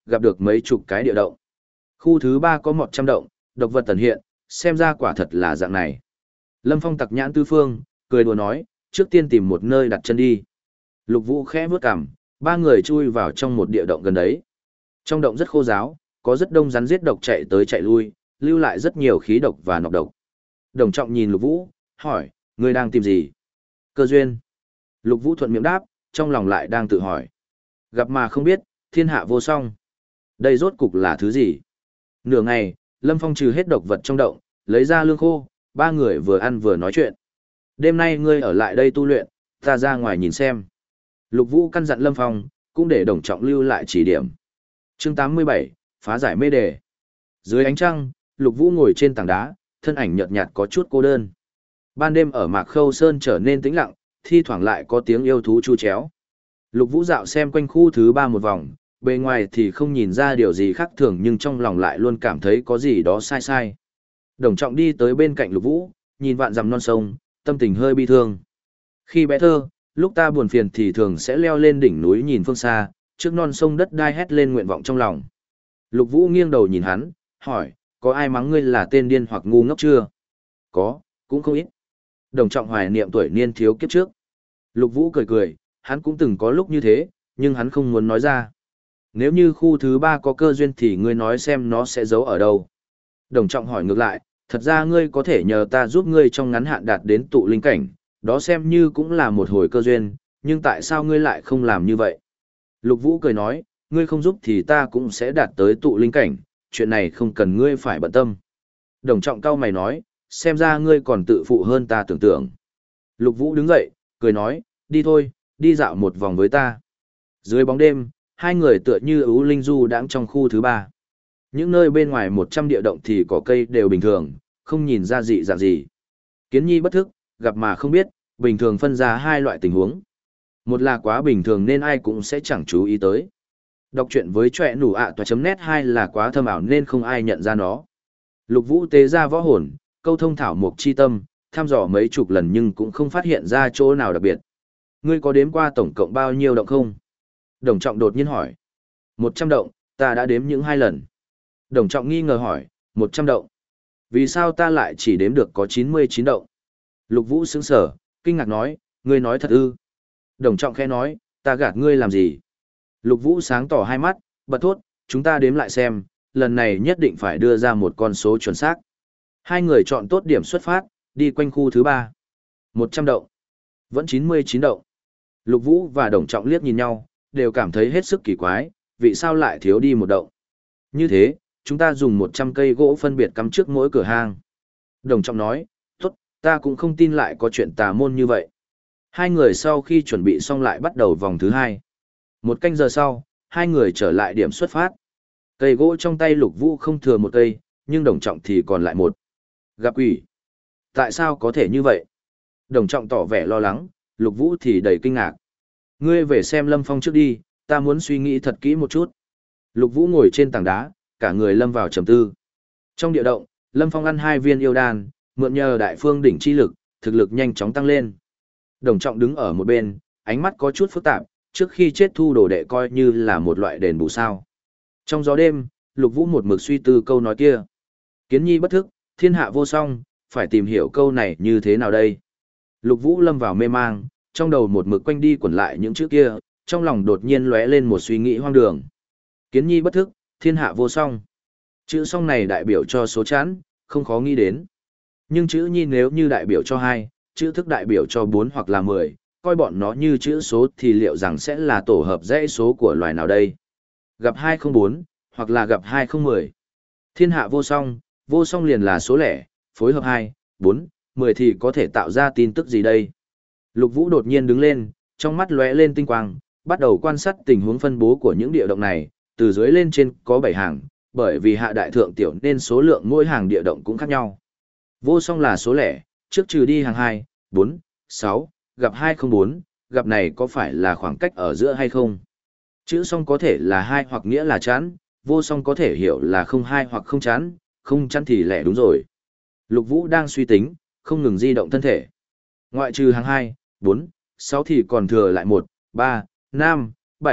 gặp được mấy chục cái địa động. Khu thứ ba có một trăm động, độc vật tần hiện, xem ra quả thật là dạng này. Lâm Phong tặc nhãn tư phương, cười đùa nói, trước tiên tìm một nơi đặt chân đi. Lục Vũ khẽ vướt cằm, ba người chui vào trong một địa động gần đấy. Trong động rất khô ráo, có rất đông rắn giết độc chạy tới chạy lui, lưu lại rất nhiều khí độc và nọc độc. Đồng Trọng nhìn Lục Vũ, hỏi, ngươi đang tìm gì? Cơ duyên. Lục Vũ thuận miệng đáp, trong lòng lại đang tự hỏi. Gặp mà không biết, thiên hạ vô song. Đây rốt cục là thứ gì? Nửa ngày, Lâm Phong trừ hết độc vật trong động, lấy ra lương khô, ba người vừa ăn vừa nói chuyện. Đêm nay ngươi ở lại đây tu luyện, ta ra ngoài nhìn xem. Lục Vũ căn dặn Lâm Phong, cũng để Đồng Trọng lưu lại chỉ điểm. Chương tám mươi bảy, phá giải mê đề. Dưới ánh trăng, Lục Vũ ngồi trên tảng đá, thân ảnh nhợt nhạt có chút cô đơn. Ban đêm ở Mạc Khâu Sơn trở nên tĩnh lặng, thi thoảng lại có tiếng yêu thú chu chéo. Lục Vũ dạo xem quanh khu thứ ba một vòng, bề ngoài thì không nhìn ra điều gì khác thường nhưng trong lòng lại luôn cảm thấy có gì đó sai sai. Đồng Trọng đi tới bên cạnh Lục Vũ, nhìn vạn dặm non sông, tâm tình hơi bi thương. Khi bé thơ, lúc ta buồn phiền thì thường sẽ leo lên đỉnh núi nhìn phương xa, trước non sông đất đai hét lên nguyện vọng trong lòng. Lục Vũ nghiêng đầu nhìn hắn, hỏi, có ai mắng ngươi là tên điên hoặc ngu ngốc chưa? Có, cũng không ít. Đồng Trọng hoài niệm tuổi niên thiếu kiếp trước. Lục Vũ cười cười, hắn cũng từng có lúc như thế, nhưng hắn không muốn nói ra. Nếu như khu thứ ba có cơ duyên thì ngươi nói xem nó sẽ giấu ở đâu. Đồng Trọng hỏi ngược lại, thật ra ngươi có thể nhờ ta giúp ngươi trong ngắn hạn đạt đến tụ linh cảnh, đó xem như cũng là một hồi cơ duyên, nhưng tại sao ngươi lại không làm như vậy? Lục Vũ cười nói, ngươi không giúp thì ta cũng sẽ đạt tới tụ linh cảnh, chuyện này không cần ngươi phải bận tâm. Đồng Trọng cau mày nói, xem ra ngươi còn tự phụ hơn ta tưởng tượng. Lục Vũ đứng dậy, cười nói, đi thôi, đi dạo một vòng với ta. Dưới bóng đêm, hai người tựa như ưu linh du đãng trong khu thứ ba. Những nơi bên ngoài một trăm địa động thì cỏ cây đều bình thường, không nhìn ra dị dạng gì. Kiến nhi bất thức, gặp mà không biết, bình thường phân ra hai loại tình huống. Một là quá bình thường nên ai cũng sẽ chẳng chú ý tới. Đọc truyện với trọe nủ ạ toa chấm net hai là quá thâm ảo nên không ai nhận ra nó. Lục Vũ tế ra võ hồn, câu thông thảo mục chi tâm, thăm dò mấy chục lần nhưng cũng không phát hiện ra chỗ nào đặc biệt. Ngươi có đếm qua tổng cộng bao nhiêu động không? Đồng Trọng đột nhiên hỏi. Một trăm động, ta đã đếm những hai lần. Đồng Trọng nghi ngờ hỏi, một trăm động. Vì sao ta lại chỉ đếm được có chín mươi chín động? Lục Vũ sững sờ, kinh ngạc nói, ngươi nói thật ư? Đồng Trọng khẽ nói, ta gạt ngươi làm gì? Lục Vũ sáng tỏ hai mắt, bật thốt, chúng ta đếm lại xem, lần này nhất định phải đưa ra một con số chuẩn xác. Hai người chọn tốt điểm xuất phát, đi quanh khu thứ ba. một trăm động. Vẫn chín mươi chín động. Lục Vũ và Đồng Trọng liếc nhìn nhau, đều cảm thấy hết sức kỳ quái, vì sao lại thiếu đi một động. Như thế, chúng ta dùng một trăm cây gỗ phân biệt cắm trước mỗi cửa hang. Đồng Trọng nói, tốt, ta cũng không tin lại có chuyện tà môn như vậy. Hai người sau khi chuẩn bị xong lại bắt đầu vòng thứ hai. Một canh giờ sau, hai người trở lại điểm xuất phát. Cây gỗ trong tay Lục Vũ không thừa một cây, nhưng Đồng Trọng thì còn lại một. Gặp quỷ. Tại sao có thể như vậy? Đồng Trọng tỏ vẻ lo lắng, Lục Vũ thì đầy kinh ngạc. Ngươi về xem Lâm Phong trước đi, ta muốn suy nghĩ thật kỹ một chút. Lục Vũ ngồi trên tảng đá, cả người lâm vào trầm tư. Trong địa động, Lâm Phong ăn hai viên yêu đan, mượn nhờ đại phương đỉnh chi lực, thực lực nhanh chóng tăng lên. Đồng Trọng đứng ở một bên, ánh mắt có chút phức tạp, trước khi chết thu đồ đệ coi như là một loại đền bù sao. Trong gió đêm, Lục Vũ một mực suy tư câu nói kia. Kiến nhi bất thức, thiên hạ vô song, phải tìm hiểu câu này như thế nào đây. Lục Vũ lâm vào mê mang, trong đầu một mực quanh đi quẩn lại những chữ kia, trong lòng đột nhiên lóe lên một suy nghĩ hoang đường. Kiến nhi bất thức, thiên hạ vô song. Chữ song này đại biểu cho số chẵn, không khó nghĩ đến. Nhưng chữ nhi nếu như đại biểu cho hai, chữ thức đại biểu cho bốn hoặc là mười, coi bọn nó như chữ số thì liệu rằng sẽ là tổ hợp dãy số của loài nào đây? Gặp hai không bốn, hoặc là gặp hai không một không. Thiên hạ vô song, vô song liền là số lẻ, phối hợp hai, bốn, mười thì có thể tạo ra tin tức gì đây? Lục Vũ đột nhiên đứng lên, trong mắt lóe lên tinh quang, bắt đầu quan sát tình huống phân bố của những địa động này, từ dưới lên trên có bảy hàng, bởi vì hạ đại thượng tiểu nên số lượng mỗi hàng địa động cũng khác nhau. Vô song là số lẻ, trước trừ đi hàng hai, bốn, sáu, gặp hai không bốn, gặp này có phải là khoảng cách ở giữa hay không? Chữ song có thể là hai hoặc nghĩa là chẵn, vô song có thể hiểu là không hai hoặc không chẵn, không chẵn thì lẻ đúng rồi. Lục Vũ đang suy tính, không ngừng di động thân thể. Ngoại trừ hàng hai, bốn, sáu thì còn thừa lại một, ba, năm, bảy,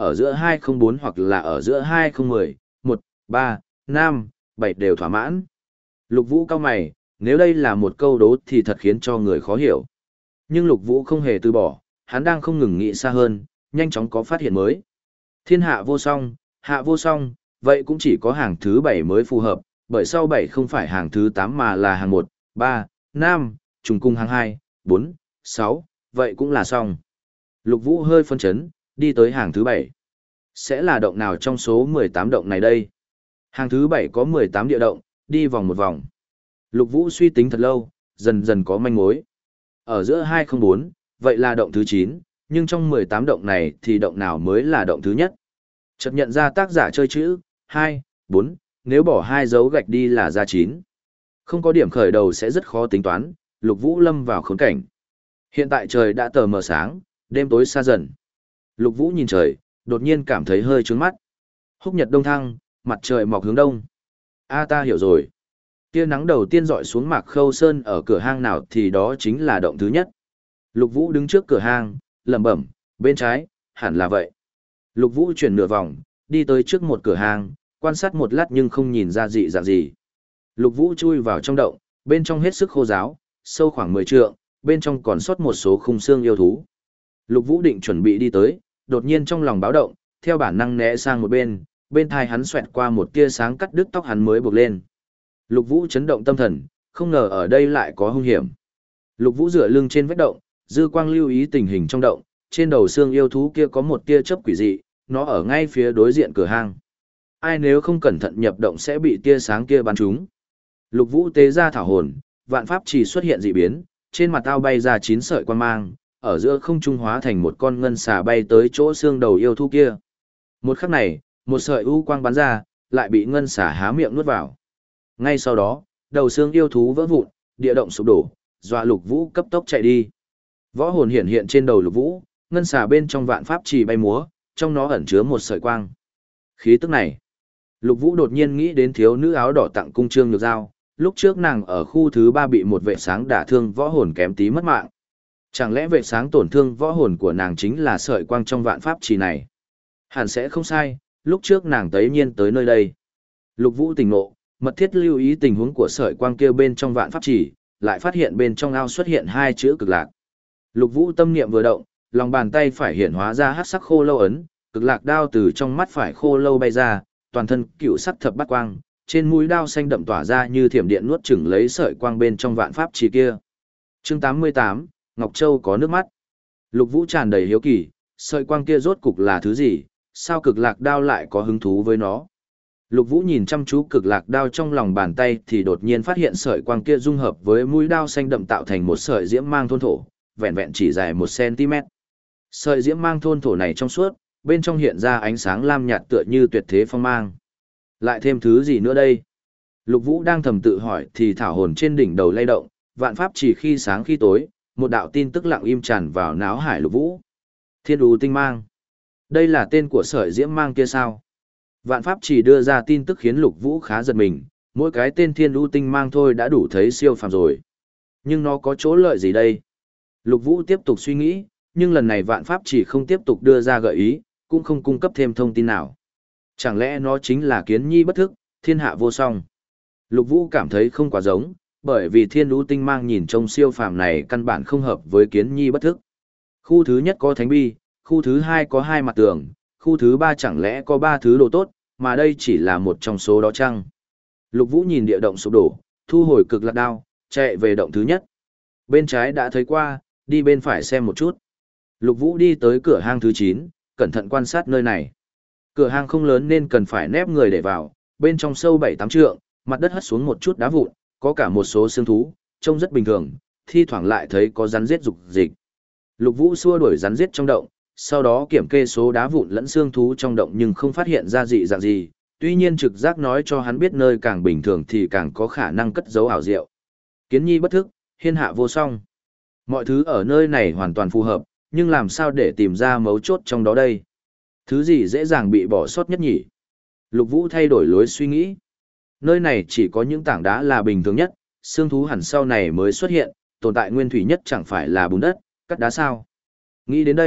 ở giữa hai không bốn hoặc là ở giữa hai không một không, một, ba, năm, bảy đều thỏa mãn. Lục Vũ cao mày, nếu đây là một câu đố thì thật khiến cho người khó hiểu. Nhưng Lục Vũ không hề từ bỏ, hắn đang không ngừng nghĩ xa hơn, nhanh chóng có phát hiện mới. Thiên hạ vô song, hạ vô song, vậy cũng chỉ có hàng thứ bảy mới phù hợp, bởi sau bảy không phải hàng thứ tám mà là hàng một, ba, năm, trùng cung hàng hai, bốn, sáu, vậy cũng là xong. Lục Vũ hơi phân chấn, đi tới hàng thứ bảy. Sẽ là động nào trong số mười tám động này đây? Hàng thứ bảy có mười tám địa động, đi vòng một vòng. Lục Vũ suy tính thật lâu, dần dần có manh mối. Ở giữa hai không bốn, vậy là động thứ chín, nhưng trong mười tám động này thì động nào mới là động thứ nhất? Chợt nhận ra tác giả chơi chữ, hai, bốn, nếu bỏ hai dấu gạch đi là ra chín. Không có điểm khởi đầu sẽ rất khó tính toán, Lục Vũ lâm vào khốn cảnh. Hiện tại trời đã tờ mờ sáng, đêm tối xa dần. Lục Vũ nhìn trời, đột nhiên cảm thấy hơi trướng mắt. Húc nhật đông thăng, mặt trời mọc hướng đông. A ta hiểu rồi. Tia nắng đầu tiên dọi xuống Mạc Khâu Sơn ở cửa hang nào thì đó chính là động thứ nhất. Lục Vũ đứng trước cửa hang, lẩm bẩm, bên trái, hẳn là vậy. Lục Vũ chuyển nửa vòng, đi tới trước một cửa hang, quan sát một lát nhưng không nhìn ra dị dạng gì. Lục Vũ chui vào trong động, bên trong hết sức khô ráo, sâu khoảng mười trượng, bên trong còn sót một số khung xương yêu thú. Lục Vũ định chuẩn bị đi tới, đột nhiên trong lòng báo động, theo bản năng né sang một bên, bên tai hắn xoẹt qua một tia sáng cắt đứt tóc hắn mới buộc lên. Lục Vũ chấn động tâm thần, không ngờ ở đây lại có hung hiểm. Lục Vũ dựa lưng trên vách động, dư quang lưu ý tình hình trong động, trên đầu xương yêu thú kia có một tia chớp quỷ dị, nó ở ngay phía đối diện cửa hang. Ai nếu không cẩn thận nhập động sẽ bị tia sáng kia bắn trúng. Lục Vũ tế ra thảo hồn, vạn pháp chỉ xuất hiện dị biến, trên mặt ao bay ra chín sợi quang mang, ở giữa không trung hóa thành một con ngân xà bay tới chỗ xương đầu yêu thú kia. Một khắc này, một sợi u quang bắn ra, lại bị ngân xà há miệng nuốt vào. Ngay sau đó, đầu xương yêu thú vỡ vụn, địa động sụp đổ, dọa Lục Vũ cấp tốc chạy đi. Võ hồn hiện hiện trên đầu Lục Vũ, ngân xà bên trong vạn pháp trì bay múa, trong nó ẩn chứa một sợi quang. Khí tức này, Lục Vũ đột nhiên nghĩ đến thiếu nữ áo đỏ tặng cung Trương Nhược Giao, lúc trước nàng ở khu thứ ba bị một vệ sáng đả thương võ hồn kém tí mất mạng. Chẳng lẽ vệ sáng tổn thương võ hồn của nàng chính là sợi quang trong vạn pháp trì này? Hẳn sẽ không sai, lúc trước nàng tấy nhiên tới nơi đây. Lục Vũ tỉnh ngộ, mật thiết lưu ý tình huống của sợi quang kia bên trong vạn pháp trì, lại phát hiện bên trong ao xuất hiện hai chữ cực lạc. Lục Vũ tâm niệm vừa động, lòng bàn tay phải hiện hóa ra hắc sắc khô lâu ấn, cực lạc đao từ trong mắt phải khô lâu bay ra, toàn thân cựu sắc thập bát quang, trên mũi đao xanh đậm tỏa ra như thiểm điện nuốt chửng lấy sợi quang bên trong vạn pháp trì kia. Chương tám mươi tám, Ngọc Châu có nước mắt. Lục Vũ tràn đầy hiếu kỳ, sợi quang kia rốt cục là thứ gì, sao cực lạc đao lại có hứng thú với nó? Lục Vũ nhìn chăm chú cực lạc đao trong lòng bàn tay thì đột nhiên phát hiện sợi quang kia dung hợp với mũi đao xanh đậm tạo thành một sợi diễm mang thôn thổ, vẹn vẹn chỉ dài một xăng-ti mét. Sợi diễm mang thôn thổ này trong suốt, bên trong hiện ra ánh sáng lam nhạt tựa như tuyệt thế phong mang. Lại thêm thứ gì nữa đây? Lục Vũ đang thầm tự hỏi thì thảo hồn trên đỉnh đầu lay động, vạn pháp chỉ khi sáng khi tối, một đạo tin tức lặng im tràn vào náo hải Lục Vũ. Thiên U tinh mang. Đây là tên của sợi diễm mang kia sao? Vạn pháp chỉ đưa ra tin tức khiến Lục Vũ khá giật mình, mỗi cái tên Thiên U tinh mang thôi đã đủ thấy siêu phàm rồi. Nhưng nó có chỗ lợi gì đây? Lục Vũ tiếp tục suy nghĩ, nhưng lần này vạn pháp chỉ không tiếp tục đưa ra gợi ý, cũng không cung cấp thêm thông tin nào. Chẳng lẽ nó chính là kiến nhi bất thức, thiên hạ vô song? Lục Vũ cảm thấy không quá giống, bởi vì thiên lũ tinh mang nhìn trông siêu phàm này căn bản không hợp với kiến nhi bất thức. Khu thứ nhất có thánh bi, khu thứ hai có hai mặt tường, khu thứ ba chẳng lẽ có ba thứ đồ tốt, mà đây chỉ là một trong số đó chăng? Lục Vũ nhìn địa động sụp đổ, thu hồi cực lạc đao, chạy về động thứ nhất. Bên trái đã thấy qua, đi bên phải xem một chút. Lục Vũ đi tới cửa hang thứ chín, cẩn thận quan sát nơi này. Cửa hang không lớn nên cần phải nép người để vào, bên trong sâu bảy tám trượng, mặt đất hất xuống một chút đá vụn, có cả một số xương thú, trông rất bình thường, thi thoảng lại thấy có rắn rết rục dịch. Lục Vũ xua đuổi rắn rết trong động, sau đó kiểm kê số đá vụn lẫn xương thú trong động nhưng không phát hiện ra dị dạng gì, tuy nhiên trực giác nói cho hắn biết nơi càng bình thường thì càng có khả năng cất giấu ảo diệu. Kiến nhi bất thức, thiên hạ vô song. Mọi thứ ở nơi này hoàn toàn phù hợp, nhưng làm sao để tìm ra mấu chốt trong đó đây? Thứ gì dễ dàng bị bỏ sót nhất nhỉ? Lục Vũ thay đổi lối suy nghĩ. Nơi này chỉ có những tảng đá là bình thường nhất, xương thú hẳn sau này mới xuất hiện, tồn tại nguyên thủy nhất chẳng phải là bùn đất, cắt đá sao? Nghĩ đến đây,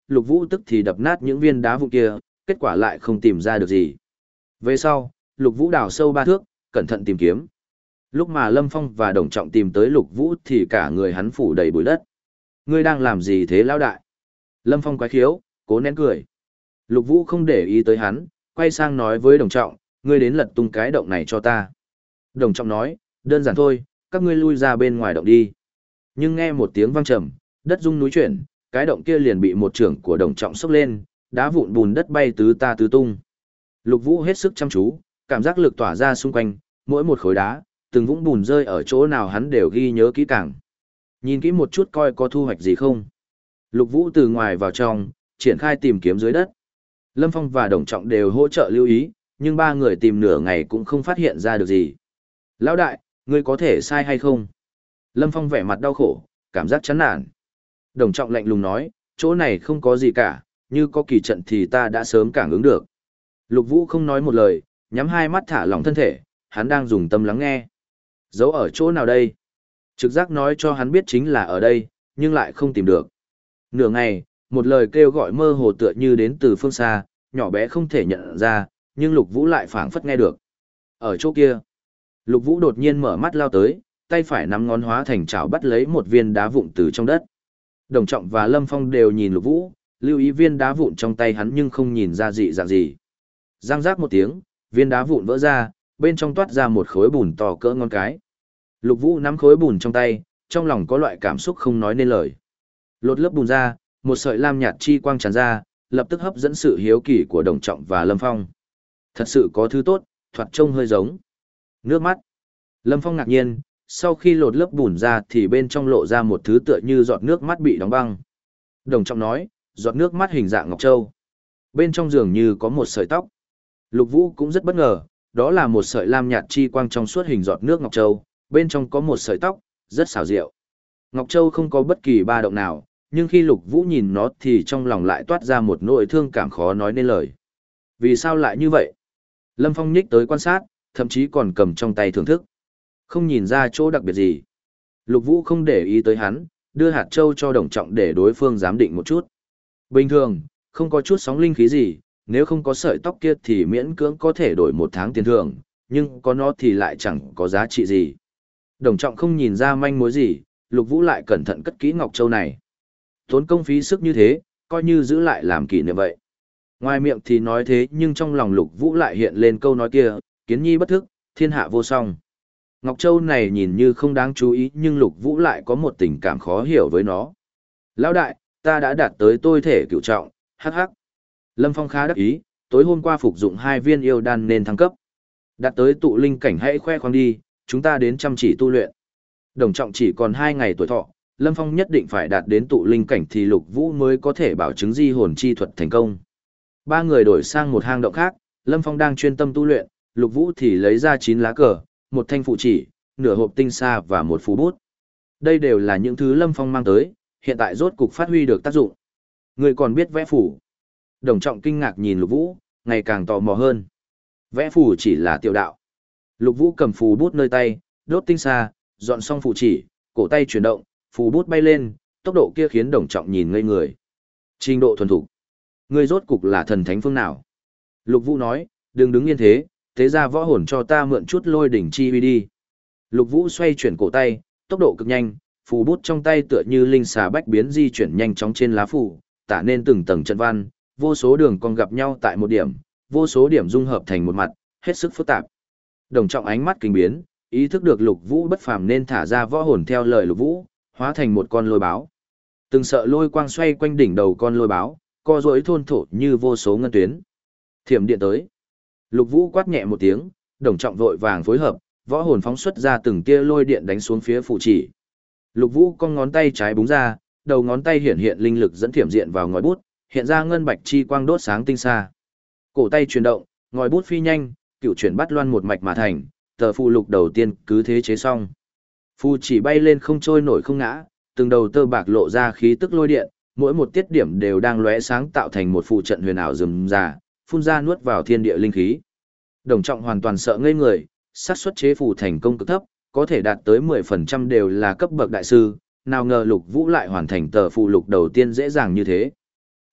Lục Vũ tức thì đập nát những viên đá vụn kia, kết quả lại không tìm ra được gì. Về sau, Lục Vũ đào sâu ba thước, cẩn thận tìm kiếm. Lúc mà Lâm Phong và Đồng Trọng tìm tới Lục Vũ thì cả người hắn phủ đầy bụi đất. Ngươi đang làm gì thế lão đại? Lâm Phong quái khiếu, cố nén cười. Lục Vũ không để ý tới hắn, quay sang nói với Đồng Trọng, ngươi đến lật tung cái động này cho ta. Đồng Trọng nói, đơn giản thôi, các ngươi lui ra bên ngoài động đi. Nhưng nghe một tiếng vang trầm, đất rung núi chuyển, cái động kia liền bị một trưởng của Đồng Trọng xốc lên, đá vụn bùn đất bay tứ ta tứ tung. Lục Vũ hết sức chăm chú, cảm giác lực tỏa ra xung quanh, mỗi một khối đá, từng vũng bùn rơi ở chỗ nào hắn đều ghi nhớ kỹ càng. Nhìn kỹ một chút coi có thu hoạch gì không. Lục Vũ từ ngoài vào trong, triển khai tìm kiếm dưới đất. Lâm Phong và Đồng Trọng đều hỗ trợ lưu ý, nhưng ba người tìm nửa ngày cũng không phát hiện ra được gì. Lão đại, ngươi có thể sai hay không? Lâm Phong vẻ mặt đau khổ, cảm giác chán nản. Đồng Trọng lạnh lùng nói, chỗ này không có gì cả, như có kỳ trận thì ta đã sớm cảm ứng được. Lục Vũ không nói một lời, nhắm hai mắt thả lỏng thân thể, hắn đang dùng tâm lắng nghe. Giấu ở chỗ nào đây? Trực giác nói cho hắn biết chính là ở đây, nhưng lại không tìm được. Nửa ngày, một lời kêu gọi mơ hồ tựa như đến từ phương xa, nhỏ bé không thể nhận ra, nhưng Lục Vũ lại phảng phất nghe được. Ở chỗ kia, Lục Vũ đột nhiên mở mắt lao tới, tay phải nắm ngón hóa thành chảo bắt lấy một viên đá vụn từ trong đất. Đồng Trọng và Lâm Phong đều nhìn Lục Vũ, lưu ý viên đá vụn trong tay hắn nhưng không nhìn ra dị dạng gì. Răng rác một tiếng, viên đá vụn vỡ ra, bên trong toát ra một khối bùn to cỡ ngón cái. Lục Vũ nắm khối bùn trong tay, trong lòng có loại cảm xúc không nói nên lời. Lột lớp bùn ra, một sợi lam nhạt chi quang tràn ra, lập tức hấp dẫn sự hiếu kỳ của Đồng Trọng và Lâm Phong. Thật sự có thứ tốt, thoạt trông hơi giống nước mắt. Lâm Phong ngạc nhiên, sau khi lột lớp bùn ra thì bên trong lộ ra một thứ tựa như giọt nước mắt bị đóng băng. Đồng Trọng nói, giọt nước mắt hình dạng ngọc châu. Bên trong dường như có một sợi tóc. Lục Vũ cũng rất bất ngờ, đó là một sợi lam nhạt chi quang trong suốt hình giọt nước ngọc châu, bên trong có một sợi tóc, rất xảo diệu. Ngọc châu không có bất kỳ ba động nào, nhưng khi Lục Vũ nhìn nó thì trong lòng lại toát ra một nỗi thương cảm khó nói nên lời. Vì sao lại như vậy? Lâm Phong nhích tới quan sát, thậm chí còn cầm trong tay thưởng thức. Không nhìn ra chỗ đặc biệt gì. Lục Vũ không để ý tới hắn, đưa hạt châu cho Đồng Trọng để đối phương giám định một chút. Bình thường, không có chút sóng linh khí gì, nếu không có sợi tóc kia thì miễn cưỡng có thể đổi một tháng tiền thưởng, nhưng có nó thì lại chẳng có giá trị gì. Đồng Trọng không nhìn ra manh mối gì, Lục Vũ lại cẩn thận cất kỹ ngọc châu này. Tốn công phí sức như thế, coi như giữ lại làm kỷ niệm vậy. Ngoài miệng thì nói thế nhưng trong lòng Lục Vũ lại hiện lên câu nói kia, kiến nhi bất thức, thiên hạ vô song. Ngọc châu này nhìn như không đáng chú ý nhưng Lục Vũ lại có một tình cảm khó hiểu với nó. Lão đại, ta đã đạt tới tôi thể cửu trọng, hắc hắc. Lâm Phong khá đắc ý, tối hôm qua phục dụng hai viên yêu đan nên thăng cấp. Đạt tới tụ linh cảnh hãy khoe khoang đi, chúng ta đến chăm chỉ tu luyện. Đồng Trọng chỉ còn hai ngày tuổi thọ, Lâm Phong nhất định phải đạt đến tụ linh cảnh thì Lục Vũ mới có thể bảo chứng di hồn chi thuật thành công. Ba người đổi sang một hang động khác, Lâm Phong đang chuyên tâm tu luyện, Lục Vũ thì lấy ra chín lá cờ, một thanh phụ chỉ, nửa hộp tinh sa và một phù bút. Đây đều là những thứ Lâm Phong mang tới, hiện tại rốt cục phát huy được tác dụng. Người còn biết vẽ phù. Đồng Trọng kinh ngạc nhìn Lục Vũ, ngày càng tò mò hơn. Vẽ phù chỉ là tiểu đạo. Lục Vũ cầm phù bút nơi tay, đốt tinh sa, dọn xong phù chỉ, cổ tay chuyển động, phù bút bay lên, tốc độ kia khiến Đồng Trọng nhìn ngây người. Trình độ thuần thục. Ngươi rốt cục là thần thánh phương nào? Lục Vũ nói, đừng đứng yên thế, thế ra võ hồn cho ta mượn chút lôi đỉnh chi uy đi. Lục Vũ xoay chuyển cổ tay, tốc độ cực nhanh, phù bút trong tay tựa như linh xà bách biến di chuyển nhanh chóng trên lá phù, tả nên từng tầng trận văn, vô số đường còn gặp nhau tại một điểm, vô số điểm dung hợp thành một mặt, hết sức phức tạp. Đồng Trọng ánh mắt kinh biến, ý thức được Lục Vũ bất phàm nên thả ra võ hồn theo lời Lục Vũ, hóa thành một con lôi báo. Từng sợ lôi quang xoay quanh đỉnh đầu con lôi báo, co duỗi thôn thổ như vô số ngân tuyến. Thiểm điện tới. Lục Vũ quát nhẹ một tiếng, Đồng Trọng vội vàng phối hợp, võ hồn phóng xuất ra từng tia lôi điện đánh xuống phía phụ chỉ. Lục Vũ cong ngón tay trái búng ra, đầu ngón tay hiển hiện linh lực dẫn thiểm điện vào ngòi bút, hiện ra ngân bạch chi quang đốt sáng tinh xa. Cổ tay chuyển động, ngòi bút phi nhanh, cựu chuyển bắt loan một mạch mà thành, tờ phù lục đầu tiên cứ thế chế xong. Phù chỉ bay lên không trôi nổi không ngã, từng đầu tơ bạc lộ ra khí tức lôi điện, mỗi một tiết điểm đều đang lóe sáng tạo thành một phù trận huyền ảo rườm rà, phun ra nuốt vào thiên địa linh khí. Đồng Trọng hoàn toàn sợ ngây người, xác suất chế phù thành công cực thấp, có thể đạt tới mười phần trăm đều là cấp bậc đại sư, nào ngờ Lục Vũ lại hoàn thành tờ phù lục đầu tiên dễ dàng như thế.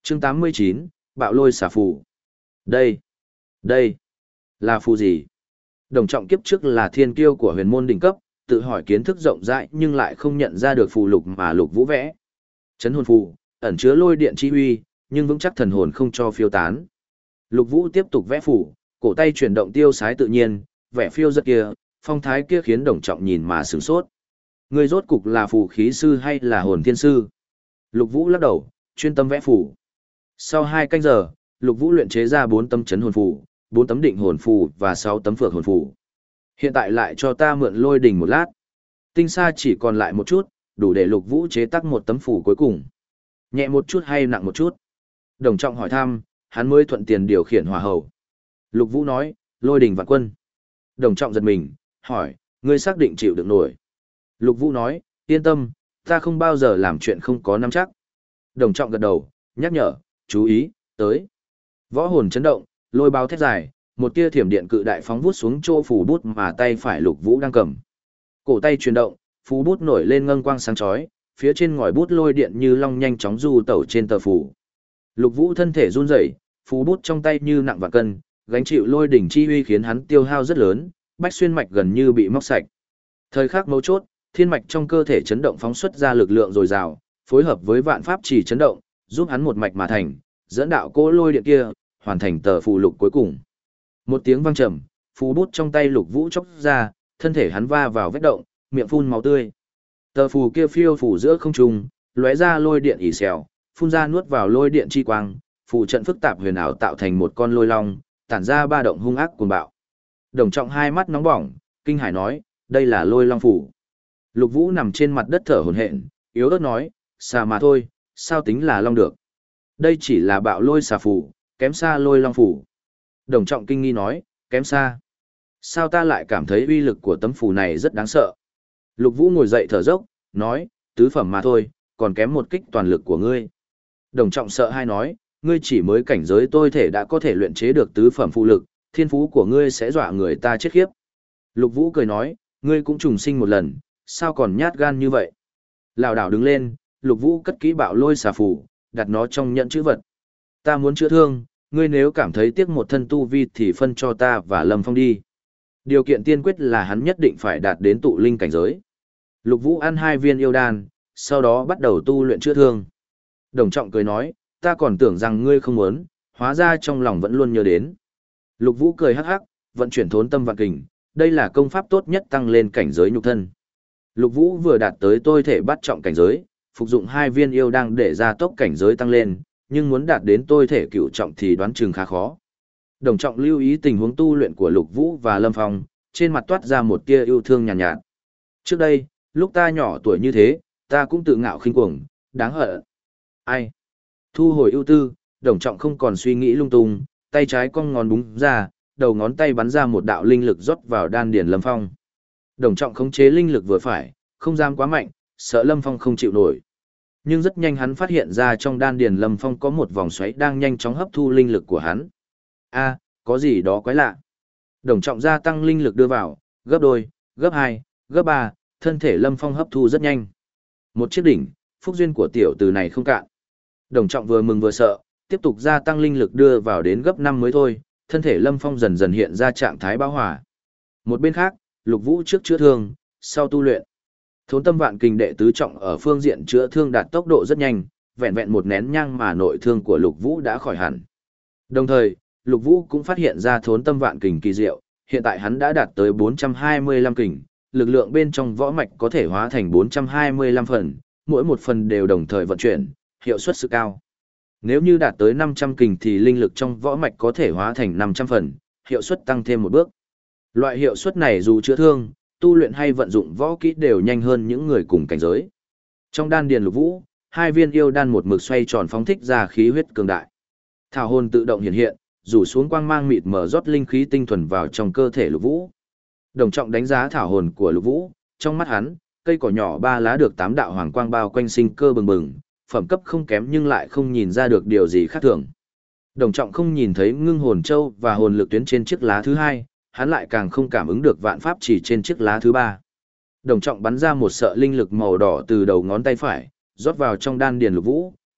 Chương tám mươi chín, Bạo lôi xà phù. Đây, đây, là phù gì? Đồng Trọng kiếp trước là thiên kiêu của huyền môn đỉnh cấp, tự hỏi kiến thức rộng rãi nhưng lại không nhận ra được phù lục mà Lục Vũ vẽ. Chấn hồn phù, ẩn chứa lôi điện chi uy, nhưng vững chắc thần hồn không cho phiêu tán. Lục Vũ tiếp tục vẽ phù, cổ tay chuyển động tiêu sái tự nhiên, vẻ phiêu giật kia, phong thái kia khiến Đồng Trọng nhìn mà sửng sốt. Người rốt cục là phù khí sư hay là hồn thiên sư? Lục Vũ lắc đầu, chuyên tâm vẽ phù. Sau hai canh giờ, Lục Vũ luyện chế ra bốn tấm chấn hồn phù, bốn tấm định hồn phù và sáu tấm phược hồn phù. Hiện tại lại cho ta mượn lôi đỉnh một lát. Tinh sa chỉ còn lại một chút, đủ để Lục Vũ chế tác một tấm phù cuối cùng. Nhẹ một chút hay nặng một chút? Đồng Trọng hỏi thăm, hắn mới thuận tiền điều khiển hỏa hầu. Lục Vũ nói, lôi đỉnh vạn quân. Đồng Trọng giật mình, hỏi, ngươi xác định chịu được nổi? Lục Vũ nói, yên tâm, ta không bao giờ làm chuyện không có nắm chắc. Đồng Trọng gật đầu, nhắc nhở, chú ý, tới. Võ hồn chấn động, lôi báo thét dài, một tia thiểm điện cự đại phóng vút xuống chỗ phù bút mà tay phải Lục Vũ đang cầm. Cổ tay chuyển động, phù bút nổi lên ngân quang sáng chói, phía trên ngòi bút lôi điện như long nhanh chóng du tẩu trên tờ phù. Lục Vũ thân thể run rẩy, phù bút trong tay như nặng vạn cân, gánh chịu lôi đỉnh chi uy khiến hắn tiêu hao rất lớn, bách xuyên mạch gần như bị móc sạch. Thời khắc mấu chốt, thiên mạch trong cơ thể chấn động phóng xuất ra lực lượng dồi dào, phối hợp với vạn pháp chỉ chấn động, giúp hắn một mạch mà thành, dẫn đạo cỗ lôi điện kia, hoàn thành tờ phù lục cuối cùng. Một tiếng vang trầm, phù bút trong tay Lục Vũ chốc ra, thân thể hắn va vào vết động, miệng phun máu tươi. Tờ phù kia phiêu phù giữa không trung, lóe ra lôi điện ỉ xèo, phun ra nuốt vào lôi điện chi quang, phù trận phức tạp huyền ảo tạo thành một con lôi long, tản ra ba động hung ác cuồng bạo. Đồng Trọng hai mắt nóng bỏng, kinh hãi nói, đây là lôi long phù. Lục Vũ nằm trên mặt đất thở hổn hển, yếu ớt nói, xà mà thôi, sao tính là long được. Đây chỉ là bạo lôi xà phù, kém xa lôi long phù. Đồng Trọng kinh nghi nói, kém xa. Sao ta lại cảm thấy uy lực của tấm phù này rất đáng sợ. Lục Vũ ngồi dậy thở dốc, nói, tứ phẩm mà thôi, còn kém một kích toàn lực của ngươi. Đồng Trọng sợ hai nói, ngươi chỉ mới cảnh giới tôi thể đã có thể luyện chế được tứ phẩm phù lực, thiên phú của ngươi sẽ dọa người ta chết khiếp. Lục Vũ cười nói, ngươi cũng trùng sinh một lần, sao còn nhát gan như vậy. Lảo đảo đứng lên, Lục Vũ cất kỹ bạo lôi xà phù, đặt nó trong nhận chữ vật. Ta muốn chữa thương, ngươi nếu cảm thấy tiếc một thân tu vi thì phân cho ta và Lâm Phong đi. Điều kiện tiên quyết là hắn nhất định phải đạt đến tụ linh cảnh giới. Lục Vũ ăn hai viên yêu đan, sau đó bắt đầu tu luyện chữa thương. Đồng Trọng cười nói, ta còn tưởng rằng ngươi không muốn, hóa ra trong lòng vẫn luôn nhớ đến. Lục Vũ cười hắc hắc, vận chuyển thốn tâm vạn kình, đây là công pháp tốt nhất tăng lên cảnh giới nhục thân. Lục Vũ vừa đạt tới tôi thể bắt trọng cảnh giới, phục dụng hai viên yêu đan để gia tốc cảnh giới tăng lên, nhưng muốn đạt đến tôi thể cửu trọng thì đoán chừng khá khó. Đồng Trọng lưu ý tình huống tu luyện của Lục Vũ và Lâm Phong, trên mặt toát ra một tia yêu thương nhàn nhạt, nhạt. Trước đây, lúc ta nhỏ tuổi như thế, ta cũng tự ngạo khinh cuồng, đáng hận. Ai? Thu hồi ưu tư, Đồng Trọng không còn suy nghĩ lung tung, tay trái cong ngón búng ra, đầu ngón tay bắn ra một đạo linh lực rót vào đan điền Lâm Phong. Đồng Trọng khống chế linh lực vừa phải, không dám quá mạnh, sợ Lâm Phong không chịu nổi. Nhưng rất nhanh hắn phát hiện ra trong đan điền Lâm Phong có một vòng xoáy đang nhanh chóng hấp thu linh lực của hắn. A, có gì đó quái lạ. Đồng Trọng gia tăng linh lực đưa vào, gấp đôi, gấp hai, gấp ba, thân thể Lâm Phong hấp thu rất nhanh. Một chiếc đỉnh, phúc duyên của tiểu tử này không cạn. Đồng Trọng vừa mừng vừa sợ, tiếp tục gia tăng linh lực đưa vào đến gấp năm mới thôi, thân thể Lâm Phong dần dần hiện ra trạng thái bão hỏa. Một bên khác, Lục Vũ trước chữa thương, sau tu luyện. Thốn tâm vạn kình đệ tứ trọng ở phương diện chữa thương đạt tốc độ rất nhanh, vẹn vẹn một nén nhang mà nội thương của Lục Vũ đã khỏi hẳn. Đồng thời, Lục Vũ cũng phát hiện ra thốn tâm vạn kình kỳ diệu, hiện tại hắn đã đạt tới bốn trăm hai mươi lăm kình, lực lượng bên trong võ mạch có thể hóa thành bốn trăm hai mươi lăm phần, mỗi một phần đều đồng thời vận chuyển, hiệu suất sự cao. Nếu như đạt tới năm trăm kình thì linh lực trong võ mạch có thể hóa thành năm trăm phần, hiệu suất tăng thêm một bước. Loại hiệu suất này dù chữa thương, tu luyện hay vận dụng võ kỹ đều nhanh hơn những người cùng cảnh giới. Trong đan điền Lục Vũ, hai viên yêu đan một mực xoay tròn phóng thích ra khí huyết cường đại. Thảo hồn tự động hiện hiện, rủ xuống quang mang mịt mờ rót linh khí tinh thuần vào trong cơ thể Lục Vũ. Đồng Trọng đánh giá thảo hồn của Lục Vũ, trong mắt hắn, cây cỏ nhỏ ba lá được tám đạo hoàng quang bao quanh sinh cơ bừng bừng, phẩm cấp không kém nhưng lại không nhìn ra được điều gì khác thường. Đồng Trọng không nhìn thấy ngưng hồn châu và hồn lực tuyến trên chiếc lá thứ hai, hắn lại càng không cảm ứng được vạn pháp chỉ trên chiếc lá thứ ba. Đồng Trọng bắn ra một sợi linh lực màu đỏ từ đầu ngón tay phải, rót vào trong đan điền Lục Vũ,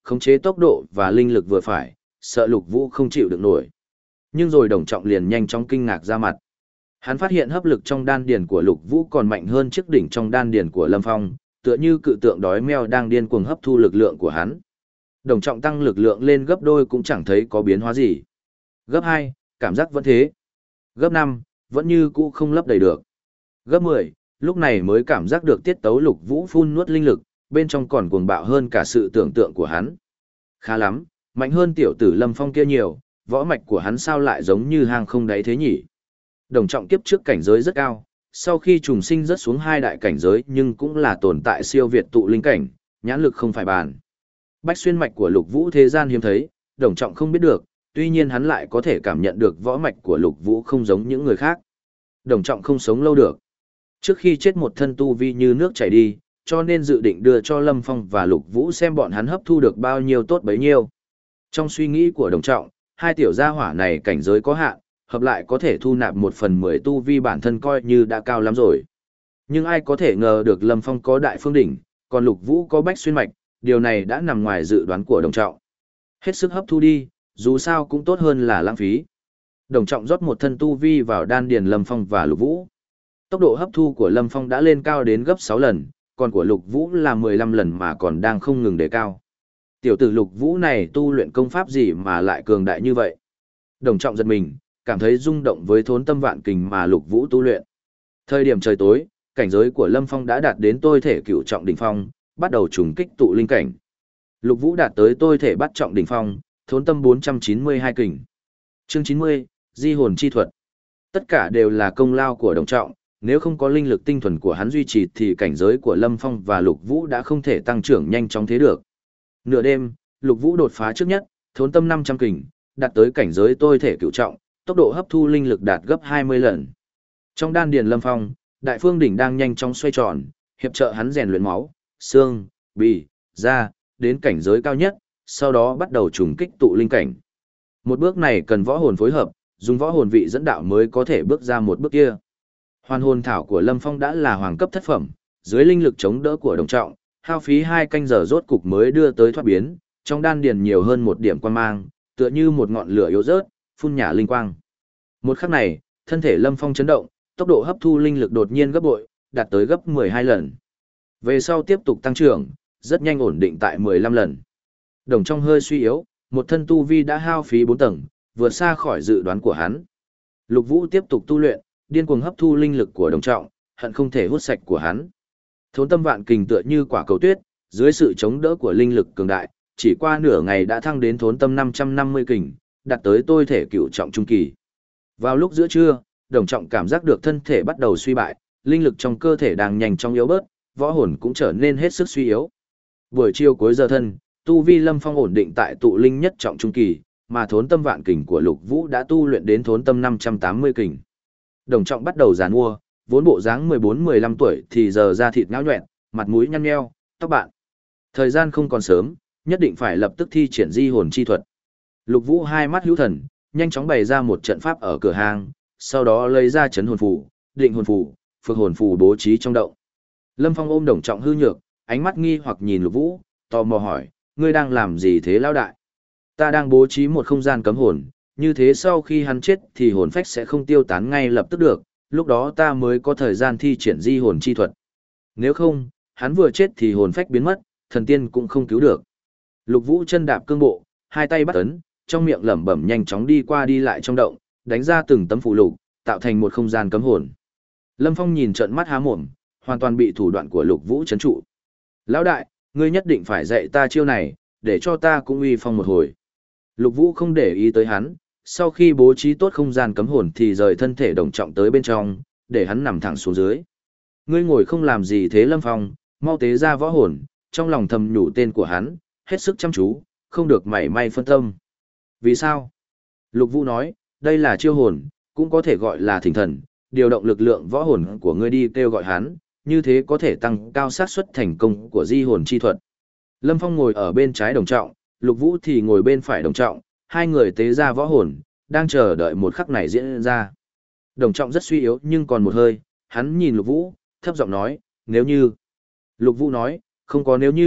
khống chế tốc độ và linh lực vừa phải, sợ Lục Vũ không chịu được nổi. Nhưng rồi Đồng Trọng liền nhanh chóng kinh ngạc ra mặt. Hắn phát hiện hấp lực trong đan điền của Lục Vũ còn mạnh hơn chiếc đỉnh trong đan điền của Lâm Phong, tựa như cự tượng đói meo đang điên cuồng hấp thu lực lượng của hắn. Đồng Trọng tăng lực lượng lên gấp đôi cũng chẳng thấy có biến hóa gì. Gấp hai, cảm giác vẫn thế. Gấp năm, vẫn như cũ không lấp đầy được. Gấp mười, lúc này mới cảm giác được tiết tấu Lục Vũ phun nuốt linh lực, bên trong còn cuồng bạo hơn cả sự tưởng tượng của hắn. Khá lắm, mạnh hơn tiểu tử Lâm Phong kia nhiều, võ mạch của hắn sao lại giống như hang không đáy thế nhỉ? Đồng Trọng kiếp trước cảnh giới rất cao, sau khi trùng sinh rất xuống hai đại cảnh giới nhưng cũng là tồn tại siêu việt tụ linh cảnh, nhãn lực không phải bàn. Bách xuyên mạch của Lục Vũ thế gian hiếm thấy, Đồng Trọng không biết được, tuy nhiên hắn lại có thể cảm nhận được võ mạch của Lục Vũ không giống những người khác. Đồng Trọng không sống lâu được. Trước khi chết một thân tu vi như nước chảy đi, cho nên dự định đưa cho Lâm Phong và Lục Vũ xem bọn hắn hấp thu được bao nhiêu tốt bấy nhiêu. Trong suy nghĩ của Đồng Trọng, hai tiểu gia hỏa này cảnh giới có hạn, hợp lại có thể thu nạp một phần mười tu vi bản thân coi như đã cao lắm rồi. Nhưng ai có thể ngờ được Lâm Phong có đại phương đỉnh, còn Lục Vũ có bách xuyên mạch, điều này đã nằm ngoài dự đoán của Đồng Trọng. Hết sức hấp thu đi, dù sao cũng tốt hơn là lãng phí. Đồng Trọng rót một thân tu vi vào đan điền Lâm Phong và Lục Vũ. Tốc độ hấp thu của Lâm Phong đã lên cao đến gấp sáu lần, còn của Lục Vũ là mười lăm lần mà còn đang không ngừng đề cao. Tiểu tử Lục Vũ này tu luyện công pháp gì mà lại cường đại như vậy? Đồng Trọng giật mình, cảm thấy rung động với thốn tâm vạn kình mà Lục Vũ tu luyện. Thời điểm trời tối, cảnh giới của Lâm Phong đã đạt đến tôi thể cửu trọng đỉnh phong, bắt đầu trùng kích tụ linh cảnh. Lục Vũ đạt tới tôi thể bắt trọng đỉnh phong, thốn tâm bốn trăm chín mươi hai kình. Chương chín mươi, Di hồn chi thuật. Tất cả đều là công lao của Đồng Trọng, nếu không có linh lực tinh thuần của hắn duy trì thì cảnh giới của Lâm Phong và Lục Vũ đã không thể tăng trưởng nhanh chóng thế được. Nửa đêm, Lục Vũ đột phá trước nhất, thốn tâm năm trăm kình, đạt tới cảnh giới tôi thể cửu trọng, tốc độ hấp thu linh lực đạt gấp hai mươi lần. Trong đan điền Lâm Phong, đại phương đỉnh đang nhanh chóng xoay tròn, hiệp trợ hắn rèn luyện máu, xương, bì, da, đến cảnh giới cao nhất, sau đó bắt đầu trùng kích tụ linh cảnh. Một bước này cần võ hồn phối hợp, dùng võ hồn vị dẫn đạo mới có thể bước ra một bước kia. Hoàn hồn thảo của Lâm Phong đã là hoàng cấp thất phẩm, dưới linh lực chống đỡ của Đồng Trọng, hao phí hai canh giờ rốt cục mới đưa tới thoát biến, trong đan điền nhiều hơn một điểm quan mang, tựa như một ngọn lửa yếu rớt, phun nhả linh quang. Một khắc này, thân thể Lâm Phong chấn động, tốc độ hấp thu linh lực đột nhiên gấp bội, đạt tới gấp mười hai lần. Về sau tiếp tục tăng trưởng, rất nhanh ổn định tại mười lăm lần. Đồng Trọng hơi suy yếu, một thân tu vi đã hao phí bốn tầng, vượt xa khỏi dự đoán của hắn. Lục Vũ tiếp tục tu luyện, điên cuồng hấp thu linh lực của Đồng Trọng, hận không thể hút sạch của hắn. Thốn tâm vạn kình tựa như quả cầu tuyết, dưới sự chống đỡ của linh lực cường đại, chỉ qua nửa ngày đã thăng đến thốn tâm năm trăm năm mươi kình, đạt tới tôi thể cửu trọng trung kỳ. Vào lúc giữa trưa, Đồng Trọng cảm giác được thân thể bắt đầu suy bại, linh lực trong cơ thể đang nhanh chóng yếu bớt, võ hồn cũng trở nên hết sức suy yếu. Buổi chiều cuối giờ thân, tu vi Lâm Phong ổn định tại tụ linh nhất trọng trung kỳ, mà thốn tâm vạn kình của Lục Vũ đã tu luyện đến thốn tâm năm trăm tám mươi kình. Đồng Trọng bắt đầu giàn mua, vốn bộ dáng mười bốn mười lăm tuổi thì giờ da thịt nhão nhoẹn, mặt mũi nhăn nheo, tóc bạn. Thời gian không còn sớm, nhất định phải lập tức thi triển di hồn chi thuật. Lục Vũ hai mắt hữu thần, nhanh chóng bày ra một trận pháp ở cửa hàng, sau đó lấy ra chấn hồn phù, định hồn phù, phược hồn phù bố trí trong động. Lâm Phong ôm Đồng Trọng hư nhược, ánh mắt nghi hoặc nhìn Lục Vũ, tò mò hỏi, ngươi đang làm gì thế lão đại? Ta đang bố trí một không gian cấm hồn, như thế sau khi hắn chết thì hồn phách sẽ không tiêu tán ngay lập tức được, lúc đó ta mới có thời gian thi triển di hồn chi thuật. Nếu không, hắn vừa chết thì hồn phách biến mất, thần tiên cũng không cứu được. Lục Vũ chân đạp cương bộ, hai tay bắt ấn, trong miệng lẩm bẩm nhanh chóng đi qua đi lại trong động, đánh ra từng tấm phù lục, tạo thành một không gian cấm hồn. Lâm Phong nhìn trợn mắt há mồm, hoàn toàn bị thủ đoạn của Lục Vũ trấn trụ. Lão đại, ngươi nhất định phải dạy ta chiêu này, để cho ta cũng uy phong một hồi. Lục Vũ không để ý tới hắn, sau khi bố trí tốt không gian cấm hồn thì rời thân thể Đồng Trọng tới bên trong, để hắn nằm thẳng xuống dưới. Ngươi ngồi không làm gì thế Lâm Phong, mau tế ra võ hồn, trong lòng thầm nhủ tên của hắn, hết sức chăm chú, không được mảy may phân tâm. Vì sao? Lục Vũ nói, đây là chiêu hồn, cũng có thể gọi là thỉnh thần, điều động lực lượng võ hồn của ngươi đi kêu gọi hắn, như thế có thể tăng cao xác suất thành công của di hồn chi thuật. Lâm Phong ngồi ở bên trái Đồng Trọng, Lục Vũ thì ngồi bên phải Đồng Trọng, hai người tế ra võ hồn, đang chờ đợi một khắc này diễn ra. Đồng Trọng rất suy yếu nhưng còn một hơi, hắn nhìn Lục Vũ, thấp giọng nói, nếu như. Lục Vũ nói, không có nếu như,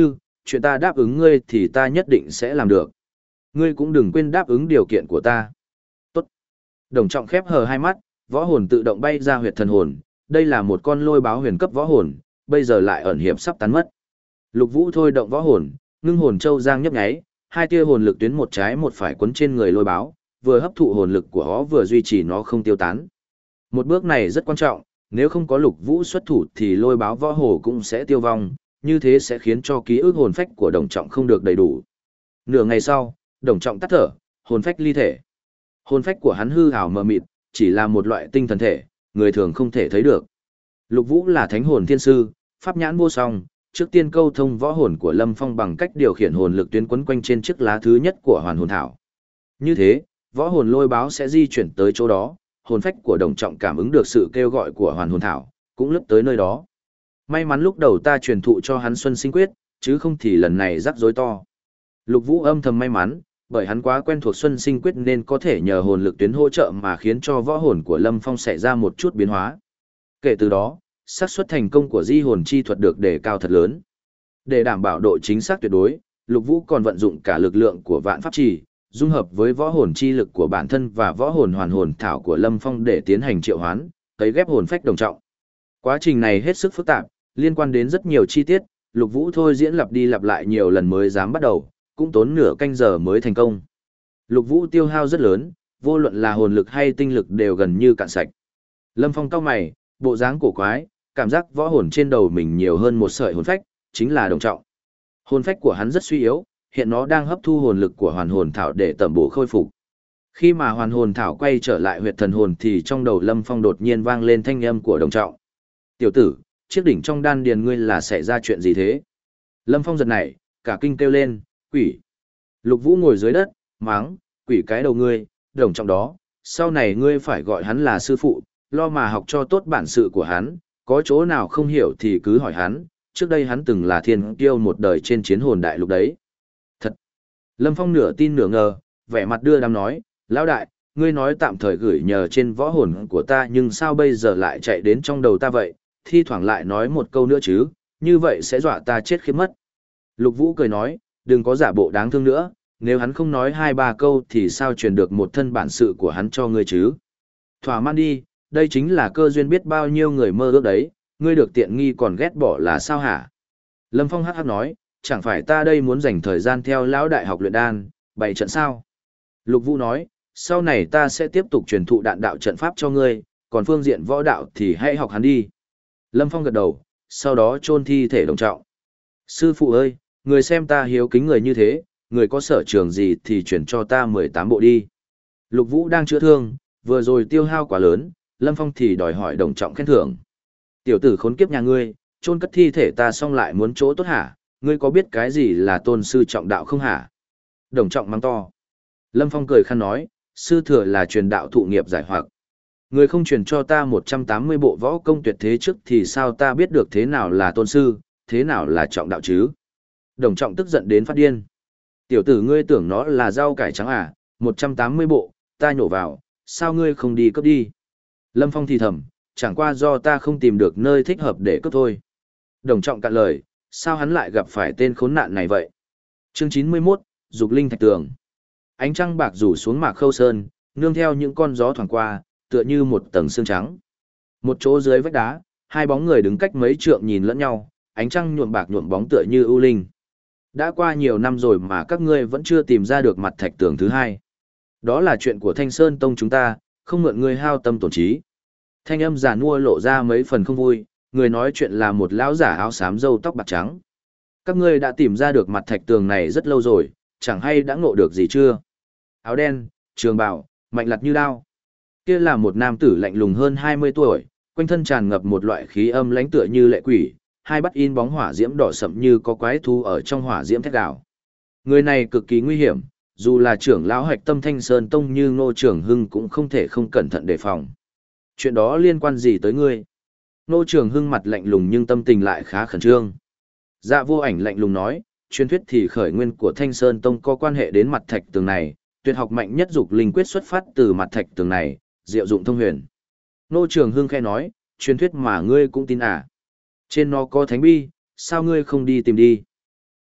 chuyện ta đáp ứng ngươi thì ta nhất định sẽ làm được. Ngươi cũng đừng quên đáp ứng điều kiện của ta. Tốt. Đồng Trọng khép hờ hai mắt, võ hồn tự động bay ra huyệt thần hồn, đây là một con lôi báo huyền cấp võ hồn, bây giờ lại ẩn hiểm sắp tán mất. Lục Vũ thôi động võ hồn, ngưng hồn châu giang nhấp nháy, hai tia hồn lực tuyến một trái một phải quấn trên người lôi báo, vừa hấp thụ hồn lực của nó vừa duy trì nó không tiêu tán. Một bước này rất quan trọng, nếu không có Lục Vũ xuất thủ thì lôi báo võ hồ cũng sẽ tiêu vong, như thế sẽ khiến cho ký ức hồn phách của Đồng Trọng không được đầy đủ. Nửa ngày sau, Đồng Trọng tắt thở, hồn phách ly thể. Hồn phách của hắn hư ảo mờ mịt, chỉ là một loại tinh thần thể, người thường không thể thấy được. Lục Vũ là thánh hồn thiên sư, pháp nhãn vô song, trước tiên câu thông võ hồn của Lâm Phong bằng cách điều khiển hồn lực tuyến quấn quanh trên chiếc lá thứ nhất của hoàn hồn thảo. Như thế, võ hồn lôi báo sẽ di chuyển tới chỗ đó, hồn phách của Đồng Trọng cảm ứng được sự kêu gọi của hoàn hồn thảo, cũng lướt tới nơi đó. May mắn lúc đầu ta truyền thụ cho hắn Xuân Sinh Quyết, chứ không thì lần này rắc rối to. Lục Vũ âm thầm may mắn, bởi hắn quá quen thuộc Xuân Sinh Quyết nên có thể nhờ hồn lực tuyến hỗ trợ mà khiến cho võ hồn của Lâm Phong xảy ra một chút biến hóa. Kể từ đó, xác suất thành công của di hồn chi thuật được đề cao thật lớn. Để đảm bảo độ chính xác tuyệt đối, Lục Vũ còn vận dụng cả lực lượng của Vạn Pháp Trì, dung hợp với võ hồn chi lực của bản thân và võ hồn hoàn hồn thảo của Lâm Phong để tiến hành triệu hoán, cấy ghép hồn phách Đồng Trọng. Quá trình này hết sức phức tạp, liên quan đến rất nhiều chi tiết, Lục Vũ thôi diễn lặp đi lặp lại nhiều lần mới dám bắt đầu, cũng tốn nửa canh giờ mới thành công. Lục Vũ tiêu hao rất lớn, vô luận là hồn lực hay tinh lực đều gần như cạn sạch. Lâm Phong cau mày, bộ dáng cổ quái, cảm giác võ hồn trên đầu mình nhiều hơn một sợi hồn phách, chính là Đồng Trọng. Hồn phách của hắn rất suy yếu, hiện nó đang hấp thu hồn lực của hoàn hồn thảo để tẩm bổ khôi phục. Khi mà hoàn hồn thảo quay trở lại huyệt thần hồn thì trong đầu Lâm Phong đột nhiên vang lên thanh âm của Đồng Trọng. Tiểu tử, chiếc đỉnh trong đan điền ngươi là xảy ra chuyện gì thế? Lâm Phong giật nảy, cả kinh kêu lên, quỷ. Lục Vũ ngồi dưới đất, mắng, quỷ cái đầu ngươi, Đồng Trọng đó, sau này ngươi phải gọi hắn là sư phụ, lo mà học cho tốt bản sự của hắn, có chỗ nào không hiểu thì cứ hỏi hắn, trước đây hắn từng là thiên kiêu một đời trên chiến hồn đại lục đấy. Thật! Lâm Phong nửa tin nửa ngờ, vẻ mặt đưa đám nói, lão đại, ngươi nói tạm thời gửi nhờ trên võ hồn của ta nhưng sao bây giờ lại chạy đến trong đầu ta vậy, thi thoảng lại nói một câu nữa chứ, như vậy sẽ dọa ta chết khiếp mất. Lục Vũ cười nói, đừng có giả bộ đáng thương nữa, nếu hắn không nói hai ba câu thì sao truyền được một thân bản sự của hắn cho ngươi chứ. Thỏa mãn đi, đây chính là cơ duyên biết bao nhiêu người mơ ước đấy, ngươi được tiện nghi còn ghét bỏ là sao hả? Lâm Phong hắc hắc nói, chẳng phải ta đây muốn dành thời gian theo lão đại học luyện đan, bày trận sao? Lục Vũ nói, sau này ta sẽ tiếp tục truyền thụ đạn đạo trận pháp cho ngươi, còn phương diện võ đạo thì hãy học hắn đi. Lâm Phong gật đầu, sau đó chôn thi thể Đồng Trọng. Sư phụ ơi, người xem ta hiếu kính người như thế, người có sở trường gì thì chuyển cho ta mười tám bộ đi. Lục Vũ đang chữa thương, vừa rồi tiêu hao quá lớn, Lâm Phong thì đòi hỏi Đồng Trọng khen thưởng. Tiểu tử khốn kiếp nhà ngươi, chôn cất thi thể ta xong lại muốn chỗ tốt hả? Ngươi có biết cái gì là tôn sư trọng đạo không hả? Đồng Trọng mắng to. Lâm Phong cười khăn nói, sư thừa là truyền đạo thụ nghiệp giải hoặc. Người không truyền cho ta một trăm tám mươi bộ võ công tuyệt thế trước thì sao ta biết được thế nào là tôn sư, thế nào là trọng đạo chứ? Đồng Trọng tức giận đến phát điên. Tiểu tử ngươi tưởng nó là rau cải trắng à, một trăm tám mươi bộ, ta nhổ vào, sao ngươi không đi cướp đi? Lâm Phong thì thầm, chẳng qua do ta không tìm được nơi thích hợp để cướp thôi. Đồng Trọng cạn lời, sao hắn lại gặp phải tên khốn nạn này vậy? Chương chín mươi mốt, Dục Linh Thạch Tường. Ánh trăng bạc rủ xuống Mạc Khâu Sơn, nương theo những con gió thoảng qua, tựa như một tầng sương trắng. Một chỗ dưới vách đá, hai bóng người đứng cách mấy trượng nhìn lẫn nhau, ánh trăng nhuộm bạc nhuộm bóng tựa như ưu linh. Đã qua nhiều năm rồi mà các ngươi vẫn chưa tìm ra được mặt thạch tường thứ hai. Đó là chuyện của Thanh Sơn Tông chúng ta, không mượn ngươi hao tâm tổn trí. Thanh âm giả nua lộ ra mấy phần không vui, người nói chuyện là một lão giả áo xám râu tóc bạc trắng. Các ngươi đã tìm ra được mặt thạch tường này rất lâu rồi, chẳng hay đã ngộ được gì chưa? Áo đen, trường bào, mạnh lặt như đao. Kia là một nam tử lạnh lùng hơn hai mươi tuổi, quanh thân tràn ngập một loại khí âm lãnh tựa như lệ quỷ, hai bắt in bóng hỏa diễm đỏ sậm như có quái thú ở trong hỏa diễm thét đảo. Người này cực kỳ nguy hiểm, dù là trưởng lão Hạch Tâm Thanh Sơn Tông như Ngô Trường Hưng cũng không thể không cẩn thận đề phòng. Chuyện đó liên quan gì tới ngươi? Ngô Trường Hưng mặt lạnh lùng nhưng tâm tình lại khá khẩn trương. Dạ Vô Ảnh lạnh lùng nói, truyền thuyết thì khởi nguyên của Thanh Sơn Tông có quan hệ đến mặt thạch tường này, tuyệt học mạnh nhất dục linh quyết xuất phát từ mặt thạch tường này, diệu dụng thông huyền. Ngô Trường Hưng khẽ nói, truyền thuyết mà ngươi cũng tin à? Trên nó có thánh bi, sao ngươi không đi tìm đi?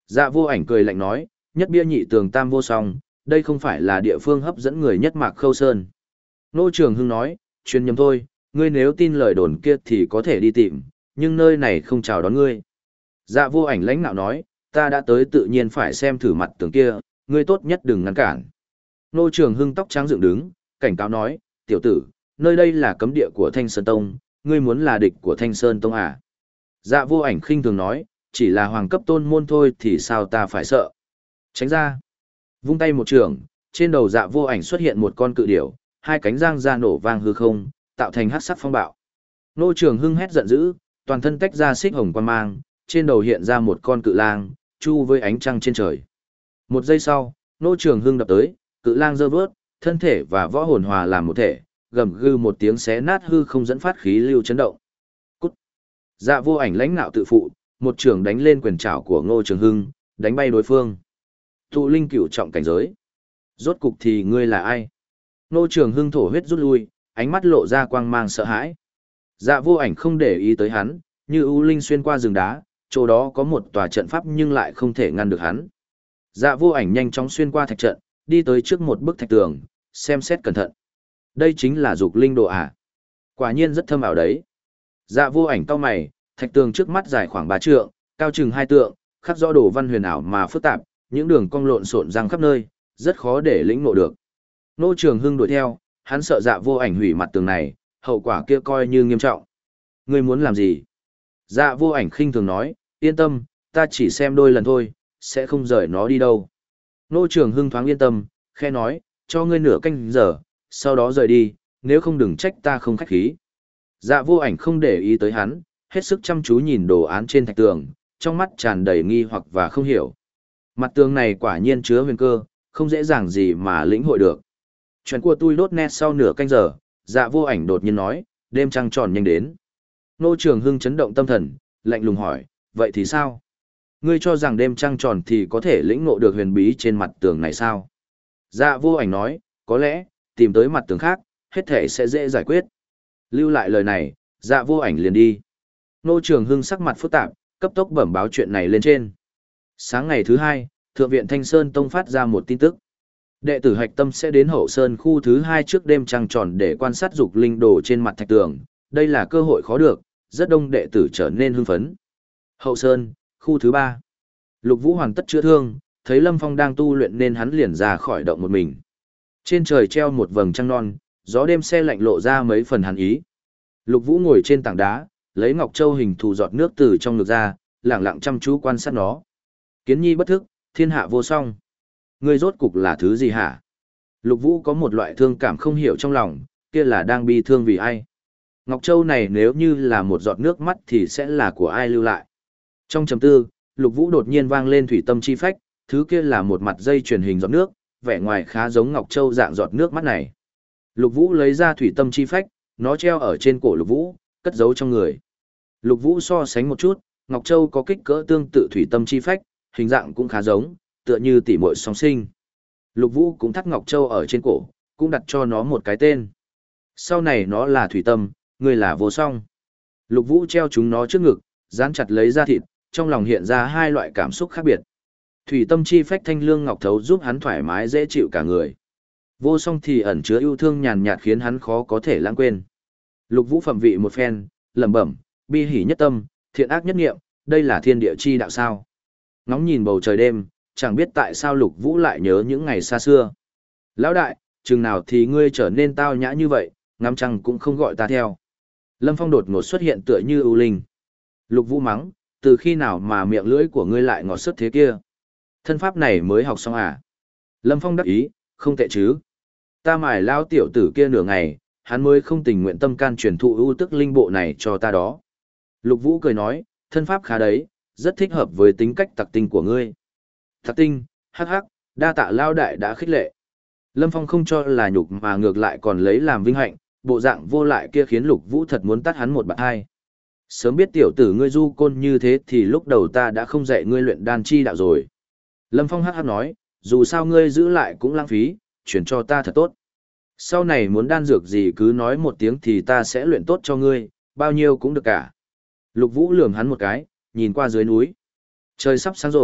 Dạ vô ảnh cười lạnh nói, nhất bia nhị tường tam vô song, đây không phải là địa phương hấp dẫn người nhất Mạc Khâu Sơn. Ngô Trường Hưng nói, truyền nhầm thôi, ngươi nếu tin lời đồn kia thì có thể đi tìm, nhưng nơi này không chào đón ngươi. Dạ vô ảnh lãnh nạo nói, ta đã tới tự nhiên phải xem thử mặt tường kia, ngươi tốt nhất đừng ngăn cản. Ngô Trường Hưng tóc trắng dựng đứng, cảnh cáo nói, tiểu tử, nơi đây là cấm địa của Thanh Sơn Tông, ngươi muốn là địch của Thanh Sơn Tông à? Dạ vô ảnh khinh thường nói, chỉ là hoàng cấp tôn môn thôi thì sao ta phải sợ. Tránh ra. Vung tay một trường, trên đầu dạ vô ảnh xuất hiện một con cự điểu, hai cánh giang ra nổ vang hư không, tạo thành hắc sắc phong bạo. Ngô Trường Hưng hét giận dữ, toàn thân tách ra xích hồng quang mang, trên đầu hiện ra một con cự lang, chu với ánh trăng trên trời. Một giây sau, Ngô Trường Hưng đập tới, cự lang giơ vớt, thân thể và võ hồn hòa làm một thể, gầm gừ một tiếng xé nát hư không dẫn phát khí lưu chấn động. Cút. Dạ vô ảnh lãnh nạo tự phụ, một trường đánh lên quyền trảo của Ngô Trường Hưng, đánh bay đối phương. Tụ linh cửu trọng cảnh giới. Rốt cục thì ngươi là ai? Ngô Trường Hưng thổ huyết rút lui, ánh mắt lộ ra quang mang sợ hãi. Dạ vô ảnh không để ý tới hắn, như ưu linh xuyên qua rừng đá, chỗ đó có một tòa trận pháp nhưng lại không thể ngăn được hắn. Dạ vô ảnh nhanh chóng xuyên qua thạch trận, đi tới trước một bức thạch tường, xem xét cẩn thận. Đây chính là dục linh đồ à? Quả nhiên rất thâm ảo đấy. Dạ vô ảnh cau mày, thạch tường trước mắt dài khoảng ba trượng, cao chừng hai tượng, khắc rõ đồ văn huyền ảo mà phức tạp, những đường cong lộn xộn răng khắp nơi, rất khó để lĩnh ngộ được. Ngô Trường Hưng đuổi theo, hắn sợ dạ vô ảnh hủy mặt tường này, hậu quả kia coi như nghiêm trọng. Ngươi muốn làm gì? Dạ vô ảnh khinh thường nói, yên tâm, ta chỉ xem đôi lần thôi, sẽ không rời nó đi đâu. Ngô Trường Hưng thoáng yên tâm, khe nói, cho ngươi nửa canh giờ, sau đó rời đi, nếu không đừng trách ta không khách khí. Dạ vô ảnh không để ý tới hắn, hết sức chăm chú nhìn đồ án trên thạch tường, trong mắt tràn đầy nghi hoặc và không hiểu. Mặt tường này quả nhiên chứa huyền cơ, không dễ dàng gì mà lĩnh hội được. Chuyện của tôi đốt nét sau nửa canh giờ, dạ vô ảnh đột nhiên nói, đêm trăng tròn nhanh đến. Ngô Trường Hưng chấn động tâm thần, lạnh lùng hỏi, vậy thì sao? Ngươi cho rằng đêm trăng tròn thì có thể lĩnh ngộ được huyền bí trên mặt tường này sao? Dạ vô ảnh nói, có lẽ, tìm tới mặt tường khác, hết thể sẽ dễ giải quyết. Lưu lại lời này, dạ vô ảnh liền đi. Ngô Trường Hưng sắc mặt phức tạp, cấp tốc bẩm báo chuyện này lên trên. Sáng ngày thứ hai, Thượng viện Thanh Sơn Tông phát ra một tin tức. Đệ tử Hạch Tâm sẽ đến Hậu Sơn khu thứ hai trước đêm trăng tròn để quan sát dục linh đồ trên mặt thạch tường. Đây là cơ hội khó được, rất đông đệ tử trở nên hưng phấn. Hậu Sơn, khu thứ ba. Lục Vũ hoàn tất chữa thương, thấy Lâm Phong đang tu luyện nên hắn liền ra khỏi động một mình. Trên trời treo một vầng trăng non, gió đêm se lạnh lộ ra mấy phần hàn ý. Lục Vũ ngồi trên tảng đá, lấy ngọc châu hình thù giọt nước từ trong ngực ra, lặng lặng chăm chú quan sát nó. Kiến nhi bất thức, thiên hạ vô song. Ngươi rốt cục là thứ gì hả? Lục Vũ có một loại thương cảm không hiểu trong lòng, kia là đang bi thương vì ai? Ngọc châu này nếu như là một giọt nước mắt thì sẽ là của ai lưu lại? Trong trầm tư, Lục Vũ đột nhiên vang lên thủy tâm chi phách, thứ kia là một mặt dây truyền hình giọt nước, vẻ ngoài khá giống Ngọc Châu dạng giọt nước mắt này. Lục Vũ lấy ra thủy tâm chi phách, nó treo ở trên cổ Lục Vũ, cất giấu trong người. Lục Vũ so sánh một chút, Ngọc Châu có kích cỡ tương tự thủy tâm chi phách, hình dạng cũng khá giống, tựa như tỷ muội song sinh. Lục Vũ cũng thắt Ngọc Châu ở trên cổ, cũng đặt cho nó một cái tên. Sau này nó là thủy tâm, người là vô song. Lục Vũ treo chúng nó trước ngực, dán chặt lấy da thịt, trong lòng hiện ra hai loại cảm xúc khác biệt. Thủy tâm chi phách thanh lương ngọc thấu giúp hắn thoải mái dễ chịu cả người. Vô song thì ẩn chứa yêu thương nhàn nhạt khiến hắn khó có thể lãng quên. Lục Vũ phẩm vị một phen, lẩm bẩm, bi hỉ nhất tâm, thiện ác nhất niệm, đây là thiên địa chi đạo sao? Ngóng nhìn bầu trời đêm, chẳng biết tại sao Lục Vũ lại nhớ những ngày xa xưa. Lão đại, chừng nào thì ngươi trở nên tao nhã như vậy, ngắm trăng cũng không gọi ta theo. Lâm Phong đột ngột xuất hiện tựa như ưu linh. Lục Vũ mắng, từ khi nào mà miệng lưỡi của ngươi lại ngọt sứt thế kia? Thân pháp này mới học xong à? Lâm Phong đắc ý, không tệ chứ. Ta mải lao tiểu tử kia nửa ngày, hắn mới không tình nguyện tâm can truyền thụ ưu tức linh bộ này cho ta đó. Lục Vũ cười nói, thân pháp khá đấy, rất thích hợp với tính cách tặc tinh của ngươi. Tặc tinh, hắc hắc, đa tạ lao đại đã khích lệ. Lâm Phong không cho là nhục mà ngược lại còn lấy làm vinh hạnh, bộ dạng vô lại kia khiến Lục Vũ thật muốn tắt hắn một bạt hai. Sớm biết tiểu tử ngươi du côn như thế thì lúc đầu ta đã không dạy ngươi luyện đan chi đạo rồi. Lâm Phong hắc hắc nói, dù sao ngươi giữ lại cũng lãng phí, chuyển cho ta thật tốt. Sau này muốn đan dược gì cứ nói một tiếng thì ta sẽ luyện tốt cho ngươi, bao nhiêu cũng được cả. Lục Vũ lườm hắn một cái, nhìn qua dưới núi. Trời sắp sáng rồi,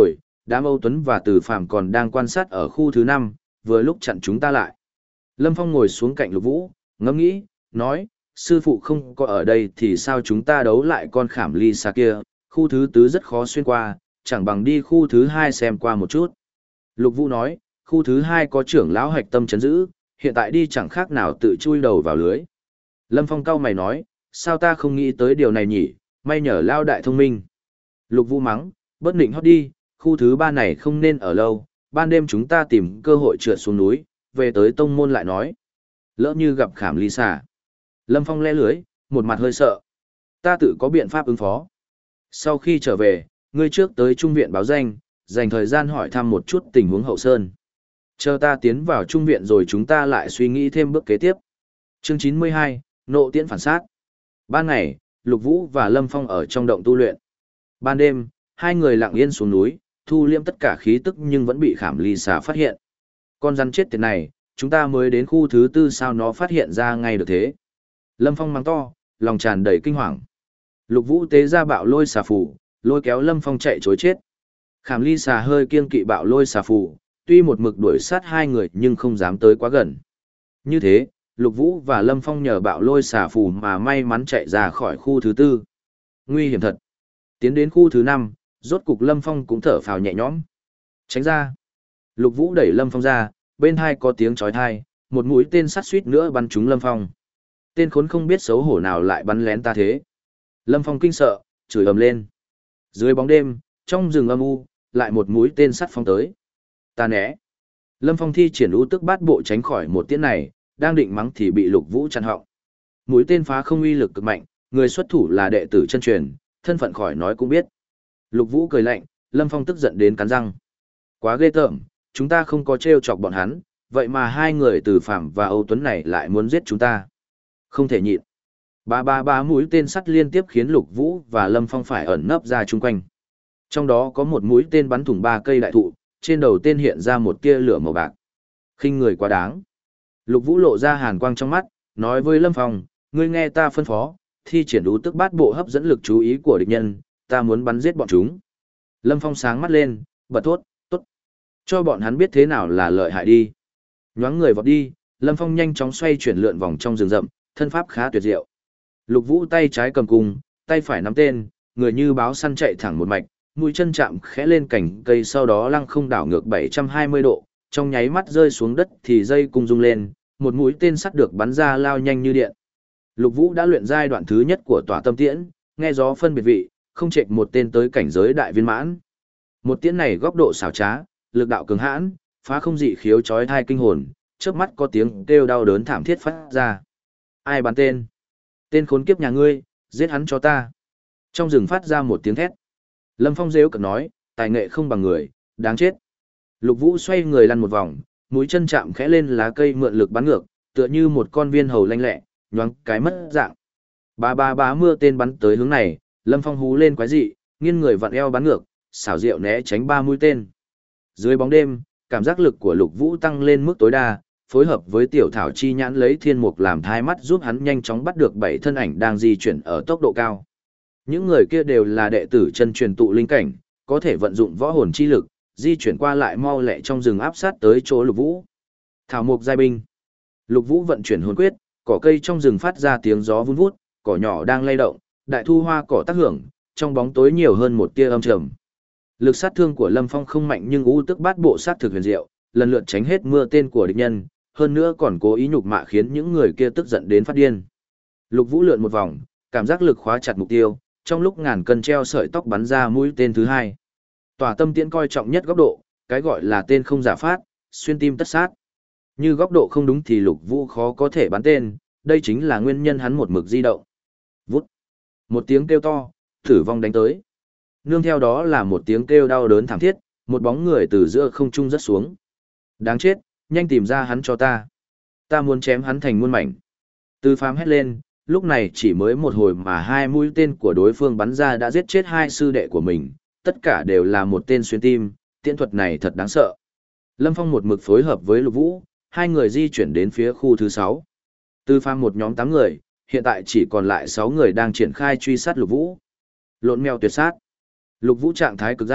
đám Âu Tuấn và Từ Phàm còn đang quan sát ở khu thứ năm, vừa lúc chặn chúng ta lại. Lâm Phong ngồi xuống cạnh Lục Vũ, ngẫm nghĩ, nói, sư phụ không có ở đây thì sao chúng ta đấu lại con khảm ly xa kia, khu thứ tứ rất khó xuyên qua, chẳng bằng đi khu thứ hai xem qua một chút. Lục Vũ nói, khu thứ hai có trưởng lão hạch tâm chấn giữ, hiện tại đi chẳng khác nào tự chui đầu vào lưới. Lâm Phong cau mày nói, sao ta không nghĩ tới điều này nhỉ, may nhờ lao đại thông minh. Lục Vũ mắng, bất định hót đi, khu thứ ba này không nên ở lâu, ban đêm chúng ta tìm cơ hội trượt xuống núi, về tới tông môn lại nói. Lỡ như gặp khảm ly xà. Lâm Phong le lưới, một mặt hơi sợ. Ta tự có biện pháp ứng phó. Sau khi trở về, ngươi trước tới trung viện báo danh, dành thời gian hỏi thăm một chút tình huống hậu sơn. Chờ ta tiến vào trung viện rồi chúng ta lại suy nghĩ thêm bước kế tiếp. Chương chín mươi hai, Nộ tiễn phản sát. Ban ngày, Lục Vũ và Lâm Phong ở trong động tu luyện. Ban đêm, hai người lặng yên xuống núi, thu liêm tất cả khí tức nhưng vẫn bị khảm ly xà phát hiện. Con rắn chết tiệt này, chúng ta mới đến khu thứ tư sao nó phát hiện ra ngay được thế. Lâm Phong mắng to, lòng tràn đầy kinh hoàng. Lục Vũ tế ra bạo lôi xà phù, lôi kéo Lâm Phong chạy trối chết. Khảm ly xà hơi kiêng kỵ bạo lôi xà phù, tuy một mực đuổi sát hai người nhưng không dám tới quá gần. Như thế, Lục Vũ và Lâm Phong nhờ bạo lôi xà phù mà may mắn chạy ra khỏi khu thứ tư. Nguy hiểm thật. Tiến đến khu thứ năm, rốt cục Lâm Phong cũng thở phào nhẹ nhõm. Tránh ra. Lục Vũ đẩy Lâm Phong ra, bên hai có tiếng chói tai, một mũi tên sắt suýt nữa bắn trúng Lâm Phong. Tên khốn không biết xấu hổ nào lại bắn lén ta thế. Lâm Phong kinh sợ, chửi ầm lên. Dưới bóng đêm, trong rừng âm u, lại một mũi tên sắt phóng tới. Ta né. Lâm Phong thi triển ưu tức bát bộ tránh khỏi một tiễn này, đang định mắng thì bị Lục Vũ chặn họng. Mũi tên phá không uy lực cực mạnh, người xuất thủ là đệ tử chân truyền, thân phận khỏi nói cũng biết. Lục Vũ cười lạnh, Lâm Phong tức giận đến cắn răng. Quá ghê tởm, chúng ta không có trêu chọc bọn hắn, vậy mà hai người Từ Phàm và Âu Tuấn này lại muốn giết chúng ta. Không thể nhịn. Ba ba ba mũi tên sắt liên tiếp khiến Lục Vũ và Lâm Phong phải ẩn nấp ra chung quanh. Trong đó có một mũi tên bắn thủng ba cây đại thụ, trên đầu tên hiện ra một tia lửa màu bạc. Khinh người quá đáng. Lục Vũ lộ ra hàn quang trong mắt, nói với Lâm Phong, ngươi nghe ta phân phó, thi triển đủ tức bát bộ hấp dẫn lực chú ý của địch nhân, ta muốn bắn giết bọn chúng. Lâm Phong sáng mắt lên, bật thốt, tốt. Cho bọn hắn biết thế nào là lợi hại đi. Nhoáng người vọt đi, Lâm Phong nhanh chóng xoay chuyển lượn vòng trong rừng rậm, thân pháp khá tuyệt diệu. Lục Vũ tay trái cầm cung, tay phải nắm tên, người như báo săn chạy thẳng một mạch, mũi chân chạm khẽ lên cành cây sau đó lăng không đảo ngược bảy trăm hai mươi độ, trong nháy mắt rơi xuống đất thì dây cung rung lên, một mũi tên sắt được bắn ra lao nhanh như điện. Lục Vũ đã luyện giai đoạn thứ nhất của Tỏa Tâm Tiễn, nghe gió phân biệt vị, không chệch một tên tới cảnh giới đại viên mãn. Một tiễn này góc độ xảo trá, lực đạo cường hãn, phá không dị khiếu chói tai kinh hồn, chớp mắt có tiếng kêu đau đớn thảm thiết phát ra. Ai bắn tên? Tên khốn kiếp nhà ngươi, giết hắn cho ta. Trong rừng phát ra một tiếng thét. Lâm Phong rêu cực nói, tài nghệ không bằng người, đáng chết. Lục Vũ xoay người lăn một vòng, mũi chân chạm khẽ lên lá cây mượn lực bắn ngược, tựa như một con viên hầu lanh lẹ, nhoáng cái mất dạng. Ba ba bá mưa tên bắn tới hướng này, Lâm Phong hú lên quái dị, nghiêng người vặn eo bắn ngược, xảo diệu né tránh ba mũi tên. Dưới bóng đêm, cảm giác lực của Lục Vũ tăng lên mức tối đa, phối hợp với tiểu thảo chi nhãn lấy thiên mục làm thai mắt giúp hắn nhanh chóng bắt được bảy thân ảnh đang di chuyển ở tốc độ cao. Những người kia đều là đệ tử chân truyền tụ linh cảnh, có thể vận dụng võ hồn chi lực, di chuyển qua lại mau lẹ trong rừng áp sát tới chỗ Lục Vũ. Thảo mục giai binh. Lục Vũ vận chuyển hồn quyết, cỏ cây trong rừng phát ra tiếng gió vun vút, cỏ nhỏ đang lay động, đại thu hoa cỏ tác hưởng, trong bóng tối nhiều hơn một tia âm trầm. Lực sát thương của Lâm Phong không mạnh nhưng u tức bát bộ sát thực huyền diệu, lần lượt tránh hết mưa tên của địch nhân, hơn nữa còn cố ý nhục mạ khiến những người kia tức giận đến phát điên. Lục Vũ lượn một vòng, cảm giác lực khóa chặt mục tiêu, trong lúc ngàn cân treo sợi tóc bắn ra mũi tên thứ hai. Tỏa Tâm Tiễn coi trọng nhất góc độ, cái gọi là tên không giả phát, xuyên tim tất sát. Như góc độ không đúng thì Lục Vũ khó có thể bắn tên, đây chính là nguyên nhân hắn một mực di động. Vút. Một tiếng kêu to, tử vong đánh tới. Nương theo đó là một tiếng kêu đau đớn thảm thiết, một bóng người từ giữa không trung rớt xuống. Đáng chết, nhanh tìm ra hắn cho ta. Ta muốn chém hắn thành muôn mảnh. Từ Phàm hét lên, lúc này chỉ mới một hồi mà hai mũi tên của đối phương bắn ra đã giết chết hai sư đệ của mình, tất cả đều là một tên xuyên tim, tiễn thuật này thật đáng sợ. Lâm Phong một mực phối hợp với Lục Vũ, hai người di chuyển đến phía khu thứ sáu. Từ Phàm một nhóm tám người, hiện tại chỉ còn lại sáu người đang triển khai truy sát Lục Vũ. Lộn mèo tuyệt sát. Lục Vũ trạng thái cực dai,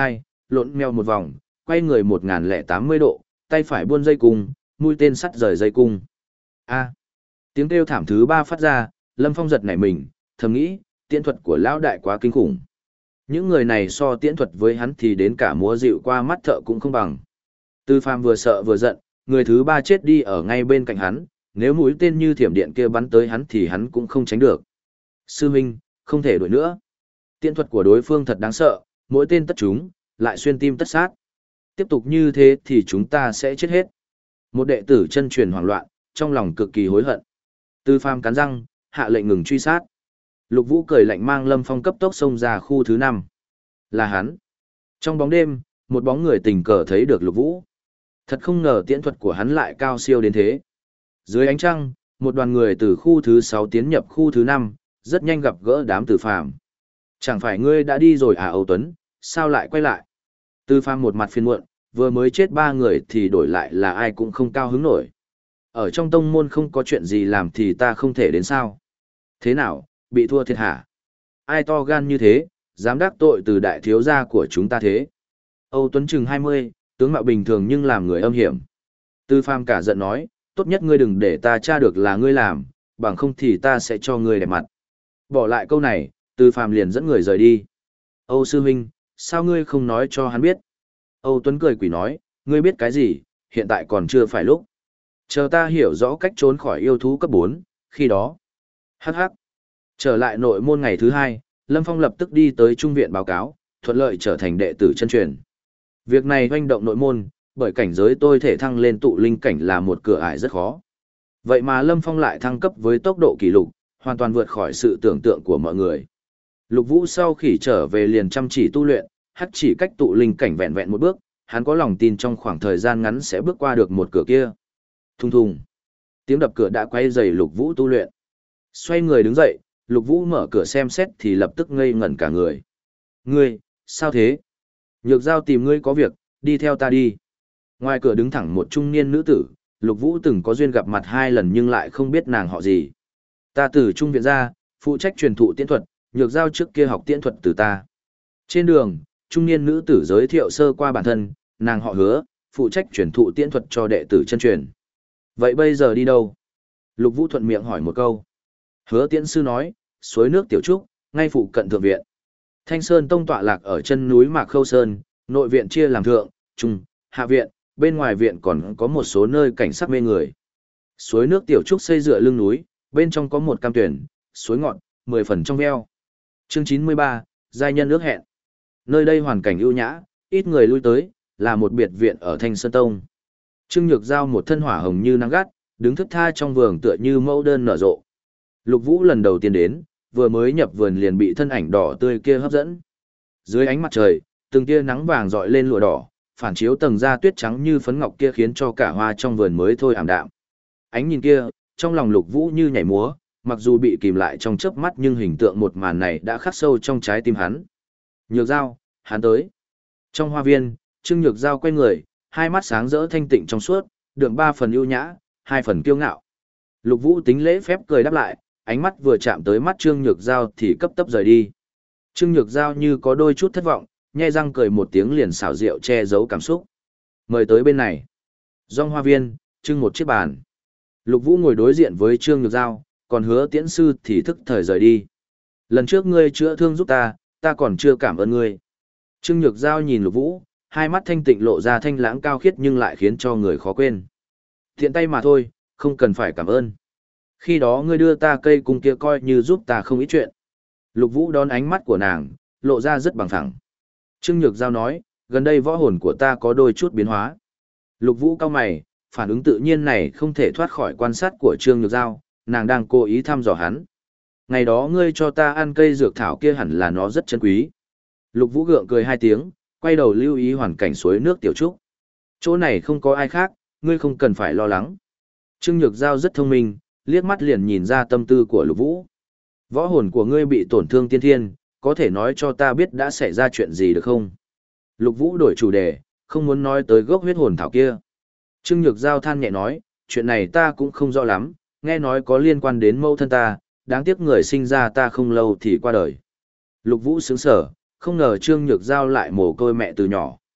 lộn mèo một vòng, quay người một nghìn lẻ tám mươi độ, tay phải buôn dây cung, mũi tên sắt rời dây cung. A. Tiếng kêu thảm thứ ba phát ra, Lâm Phong giật nảy mình, thầm nghĩ, tiễn thuật của lão đại quá kinh khủng. Những người này so tiễn thuật với hắn thì đến cả múa dịu qua mắt thợ cũng không bằng. Tư Phàm vừa sợ vừa giận, người thứ ba chết đi ở ngay bên cạnh hắn, nếu mũi tên như thiểm điện kia bắn tới hắn thì hắn cũng không tránh được. Sư huynh, không thể đuổi nữa. Tiễn thuật của đối phương thật đáng sợ, mỗi tên tất trúng, lại xuyên tim tất sát. Tiếp tục như thế thì chúng ta sẽ chết hết. Một đệ tử chân truyền hoảng loạn, trong lòng cực kỳ hối hận. Tư Phàm cắn răng, hạ lệnh ngừng truy sát. Lục Vũ cười lạnh mang Lâm Phong cấp tốc xông ra khu thứ năm. Là hắn. Trong bóng đêm, một bóng người tình cờ thấy được Lục Vũ. Thật không ngờ tiễn thuật của hắn lại cao siêu đến thế. Dưới ánh trăng, một đoàn người từ khu thứ sáu tiến nhập khu thứ năm, rất nhanh gặp gỡ đám Từ Phàm. Chẳng phải ngươi đã đi rồi à Âu Tuấn, sao lại quay lại? Từ Phàm một mặt phiền muộn, vừa mới chết ba người thì đổi lại là ai cũng không cao hứng nổi. Ở trong tông môn không có chuyện gì làm thì ta không thể đến sao? Thế nào, bị thua thiệt hả? Ai to gan như thế, dám đắc tội từ đại thiếu gia của chúng ta thế? Âu Tuấn chừng hai mươi, tướng mạo bình thường nhưng làm người âm hiểm. Tư Phàm cả giận nói, tốt nhất ngươi đừng để ta tra được là ngươi làm, bằng không thì ta sẽ cho ngươi đẹp mặt. Bỏ lại câu này, Tư Phàm liền dẫn người rời đi. Âu sư huynh, sao ngươi không nói cho hắn biết? Âu Tuấn cười quỷ nói, ngươi biết cái gì, hiện tại còn chưa phải lúc. Chờ ta hiểu rõ cách trốn khỏi yêu thú cấp bốn, khi đó. Hắc hắc. Trở lại nội môn ngày thứ hai, Lâm Phong lập tức đi tới trung viện báo cáo, thuận lợi trở thành đệ tử chân truyền. Việc này hoành động nội môn, bởi cảnh giới tôi thể thăng lên tụ linh cảnh là một cửa ải rất khó. Vậy mà Lâm Phong lại thăng cấp với tốc độ kỷ lục, hoàn toàn vượt khỏi sự tưởng tượng của mọi người. Lục Vũ sau khi trở về liền chăm chỉ tu luyện, hắc chỉ cách tụ linh cảnh vẹn vẹn một bước, hắn có lòng tin trong khoảng thời gian ngắn sẽ bước qua được một cửa kia. Thùng thùng. Tiếng đập cửa đã quay dày Lục Vũ tu luyện. Xoay người đứng dậy, Lục Vũ mở cửa xem xét thì lập tức ngây ngẩn cả người. Ngươi, sao thế? Nhược Giao tìm ngươi có việc, đi theo ta đi. Ngoài cửa đứng thẳng một trung niên nữ tử, Lục Vũ từng có duyên gặp mặt hai lần nhưng lại không biết nàng họ gì. Ta từ trung viện ra, phụ trách truyền thụ tiễn thuật, Nhược Giao trước kia học tiễn thuật từ ta. Trên đường, trung niên nữ tử giới thiệu sơ qua bản thân, nàng họ Hứa, phụ trách truyền thụ tiễn thuật cho đệ tử chân truyền. Vậy bây giờ đi đâu? Lục Vũ thuận miệng hỏi một câu. Hứa tiễn sư nói, suối nước Tiểu Trúc, ngay phụ cận thượng viện. Thanh Sơn Tông tọa lạc ở chân núi Mạc Khâu Sơn, nội viện chia làm thượng, trung, hạ viện, bên ngoài viện còn có một số nơi cảnh sắc mê người. Suối nước Tiểu Trúc xây dựa lưng núi, bên trong có một cam tuyển, suối ngọt, mười phần trong veo. Chương chín mươi ba, giai nhân ước hẹn. Nơi đây hoàn cảnh ưu nhã, ít người lui tới, là một biệt viện ở Thanh Sơn Tông. Trương Nhược Giao một thân hỏa hồng như nắng gắt, đứng thướt tha trong vườn tựa như mẫu đơn nở rộ. Lục Vũ lần đầu tiên đến, vừa mới nhập vườn liền bị thân ảnh đỏ tươi kia hấp dẫn. Dưới ánh mặt trời, từng tia nắng vàng rọi lên lụa đỏ, phản chiếu tầng da tuyết trắng như phấn ngọc kia khiến cho cả hoa trong vườn mới thôi ảm đạm. Ánh nhìn kia, trong lòng Lục Vũ như nhảy múa, mặc dù bị kìm lại trong chớp mắt nhưng hình tượng một màn này đã khắc sâu trong trái tim hắn. Nhược Giao, hắn tới. Trong hoa viên, Trương Nhược Giao quay người, hai mắt sáng rỡ thanh tịnh trong suốt, đượm ba phần ưu nhã, hai phần kiêu ngạo. Lục Vũ tính lễ phép cười đáp lại, ánh mắt vừa chạm tới mắt Trương Nhược Giao thì cấp tốc rời đi. Trương Nhược Giao như có đôi chút thất vọng, nhe răng cười một tiếng liền xảo diệu che giấu cảm xúc. Mời tới bên này. Trong hoa viên, trưng một chiếc bàn. Lục Vũ ngồi đối diện với Trương Nhược Giao, còn Hứa Tiễn sư thì thức thời rời đi. Lần trước ngươi chữa thương giúp ta, ta còn chưa cảm ơn ngươi. Trương Nhược Giao nhìn Lục Vũ, hai mắt thanh tịnh lộ ra thanh lãng cao khiết nhưng lại khiến cho người khó quên. Thiện tay mà thôi, không cần phải cảm ơn. Khi đó ngươi đưa ta cây cung kia coi như giúp ta không ít chuyện. Lục Vũ đón ánh mắt của nàng, lộ ra rất bằng phẳng. Trương Nhược Giao nói, gần đây võ hồn của ta có đôi chút biến hóa. Lục Vũ cau mày, phản ứng tự nhiên này không thể thoát khỏi quan sát của Trương Nhược Giao, nàng đang cố ý thăm dò hắn. Ngày đó ngươi cho ta ăn cây dược thảo kia hẳn là nó rất chân quý. Lục Vũ gượng cười hai tiếng, quay đầu lưu ý hoàn cảnh suối nước Tiểu Trúc. Chỗ này không có ai khác, ngươi không cần phải lo lắng. Trương Nhược Giao rất thông minh, liếc mắt liền nhìn ra tâm tư của Lục Vũ. Võ hồn của ngươi bị tổn thương tiên thiên, có thể nói cho ta biết đã xảy ra chuyện gì được không? Lục Vũ đổi chủ đề, không muốn nói tới gốc huyết hồn thảo kia. Trương Nhược Giao than nhẹ nói, chuyện này ta cũng không rõ lắm, nghe nói có liên quan đến mẫu thân ta, đáng tiếc người sinh ra ta không lâu thì qua đời. Lục Vũ sững sờ, không ngờ Trương Nhược Giao lại mồ côi mẹ từ nhỏ.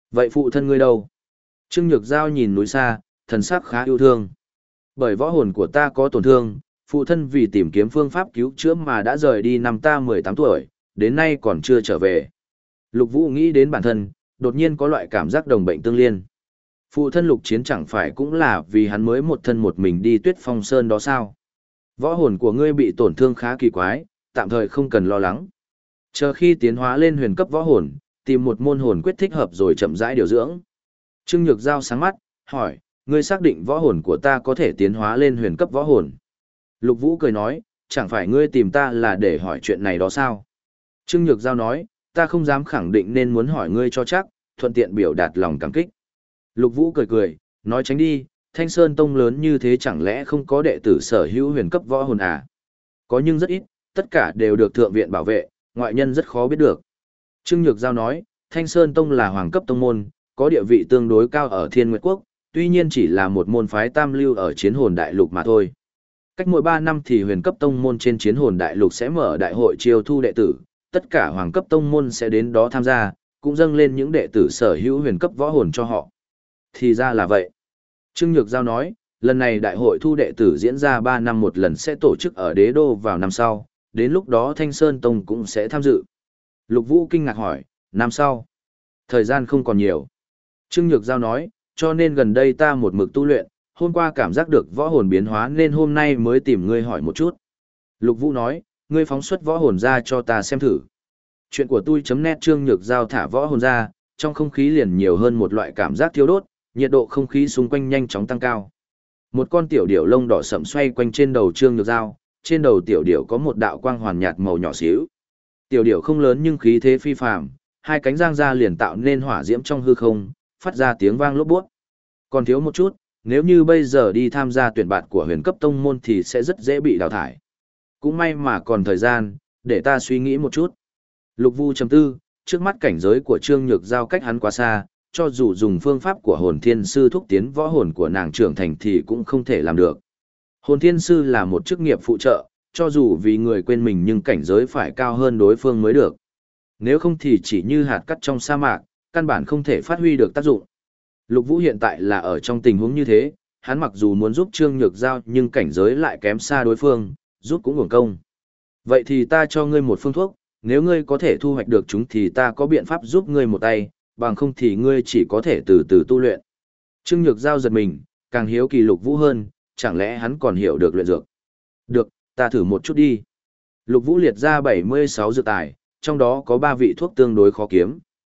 Vậy phụ thân ngươi đâu? Trương Nhược Giao nhìn núi xa, thần sắc khá yêu thương. Bởi võ hồn của ta có tổn thương, phụ thân vì tìm kiếm phương pháp cứu chữa mà đã rời đi năm ta mười tám tuổi, đến nay còn chưa trở về. Lục Vũ nghĩ đến bản thân, đột nhiên có loại cảm giác đồng bệnh tương liên. Phụ thân Lục Chiến chẳng phải cũng là vì hắn mới một thân một mình đi Tuyết Phong Sơn đó sao? Võ hồn của ngươi bị tổn thương khá kỳ quái, tạm thời không cần lo lắng. Chờ khi tiến hóa lên huyền cấp võ hồn, tìm một môn hồn quyết thích hợp rồi chậm rãi điều dưỡng. Trương Nhược Giao sáng mắt, hỏi, ngươi xác định võ hồn của ta có thể tiến hóa lên huyền cấp võ hồn? Lục Vũ cười nói, chẳng phải ngươi tìm ta là để hỏi chuyện này đó sao? Trương Nhược Giao nói, ta không dám khẳng định nên muốn hỏi ngươi cho chắc, thuận tiện biểu đạt lòng cảm kích. Lục Vũ cười cười, nói tránh đi, Thanh Sơn Tông lớn như thế chẳng lẽ không có đệ tử sở hữu huyền cấp võ hồn à? Có nhưng rất ít, tất cả đều được thượng viện bảo vệ, ngoại nhân rất khó biết được. Trương Nhược Giao nói, Thanh Sơn Tông là hoàng cấp tông môn, có địa vị tương đối cao ở Thiên Nguyệt Quốc, tuy nhiên chỉ là một môn phái tam lưu ở chiến hồn đại lục mà thôi. Cách mỗi ba năm thì huyền cấp tông môn trên chiến hồn đại lục sẽ mở đại hội chiêu thu đệ tử, tất cả hoàng cấp tông môn sẽ đến đó tham gia, cũng dâng lên những đệ tử sở hữu huyền cấp võ hồn cho họ. Thì ra là vậy. Trương Nhược Giao nói, lần này đại hội thu đệ tử diễn ra ba năm một lần sẽ tổ chức ở Đế Đô vào năm sau, đến lúc đó Thanh Sơn Tông cũng sẽ tham dự. Lục Vũ kinh ngạc hỏi, năm sau? Thời gian không còn nhiều. Trương Nhược Giao nói, cho nên gần đây ta một mực tu luyện, hôm qua cảm giác được võ hồn biến hóa nên hôm nay mới tìm ngươi hỏi một chút. Lục Vũ nói, ngươi phóng xuất võ hồn ra cho ta xem thử. Chuyện của tôi chấm net. Trương Nhược Giao thả võ hồn ra, trong không khí liền nhiều hơn một loại cảm giác thiêu đốt, nhiệt độ không khí xung quanh nhanh chóng tăng cao. Một con tiểu điểu lông đỏ sẫm xoay quanh trên đầu Trương Nhược Giao, trên đầu tiểu điểu có một đạo quang hoàn nhạt màu nhỏ xíu. Tiểu điểu không lớn nhưng khí thế phi phàm, hai cánh giang ra liền tạo nên hỏa diễm trong hư không, phát ra tiếng vang lốp bút. Còn thiếu một chút, nếu như bây giờ đi tham gia tuyển bạt của huyền cấp tông môn thì sẽ rất dễ bị đào thải. Cũng may mà còn thời gian, để ta suy nghĩ một chút. Lục Vu trầm tư, trước mắt cảnh giới của Trương Nhược Giao cách hắn quá xa, cho dù dùng phương pháp của hồn thiên sư thúc tiến võ hồn của nàng trưởng thành thì cũng không thể làm được. Hồn thiên sư là một chức nghiệp phụ trợ, cho dù vì người quên mình nhưng cảnh giới phải cao hơn đối phương mới được. Nếu không thì chỉ như hạt cát trong sa mạc, căn bản không thể phát huy được tác dụng. Lục Vũ hiện tại là ở trong tình huống như thế, hắn mặc dù muốn giúp Trương Nhược Giao nhưng cảnh giới lại kém xa đối phương, giúp cũng uổng công. Vậy thì ta cho ngươi một phương thuốc, nếu ngươi có thể thu hoạch được chúng thì ta có biện pháp giúp ngươi một tay, bằng không thì ngươi chỉ có thể từ từ tu luyện. Trương Nhược Giao giật mình, càng hiếu kỳ Lục Vũ hơn, chẳng lẽ hắn còn hiểu được luyện dược. Được, ta thử một chút đi. Lục Vũ liệt ra bảy mươi sáu dược tài, trong đó có ba vị thuốc tương đối khó kiếm.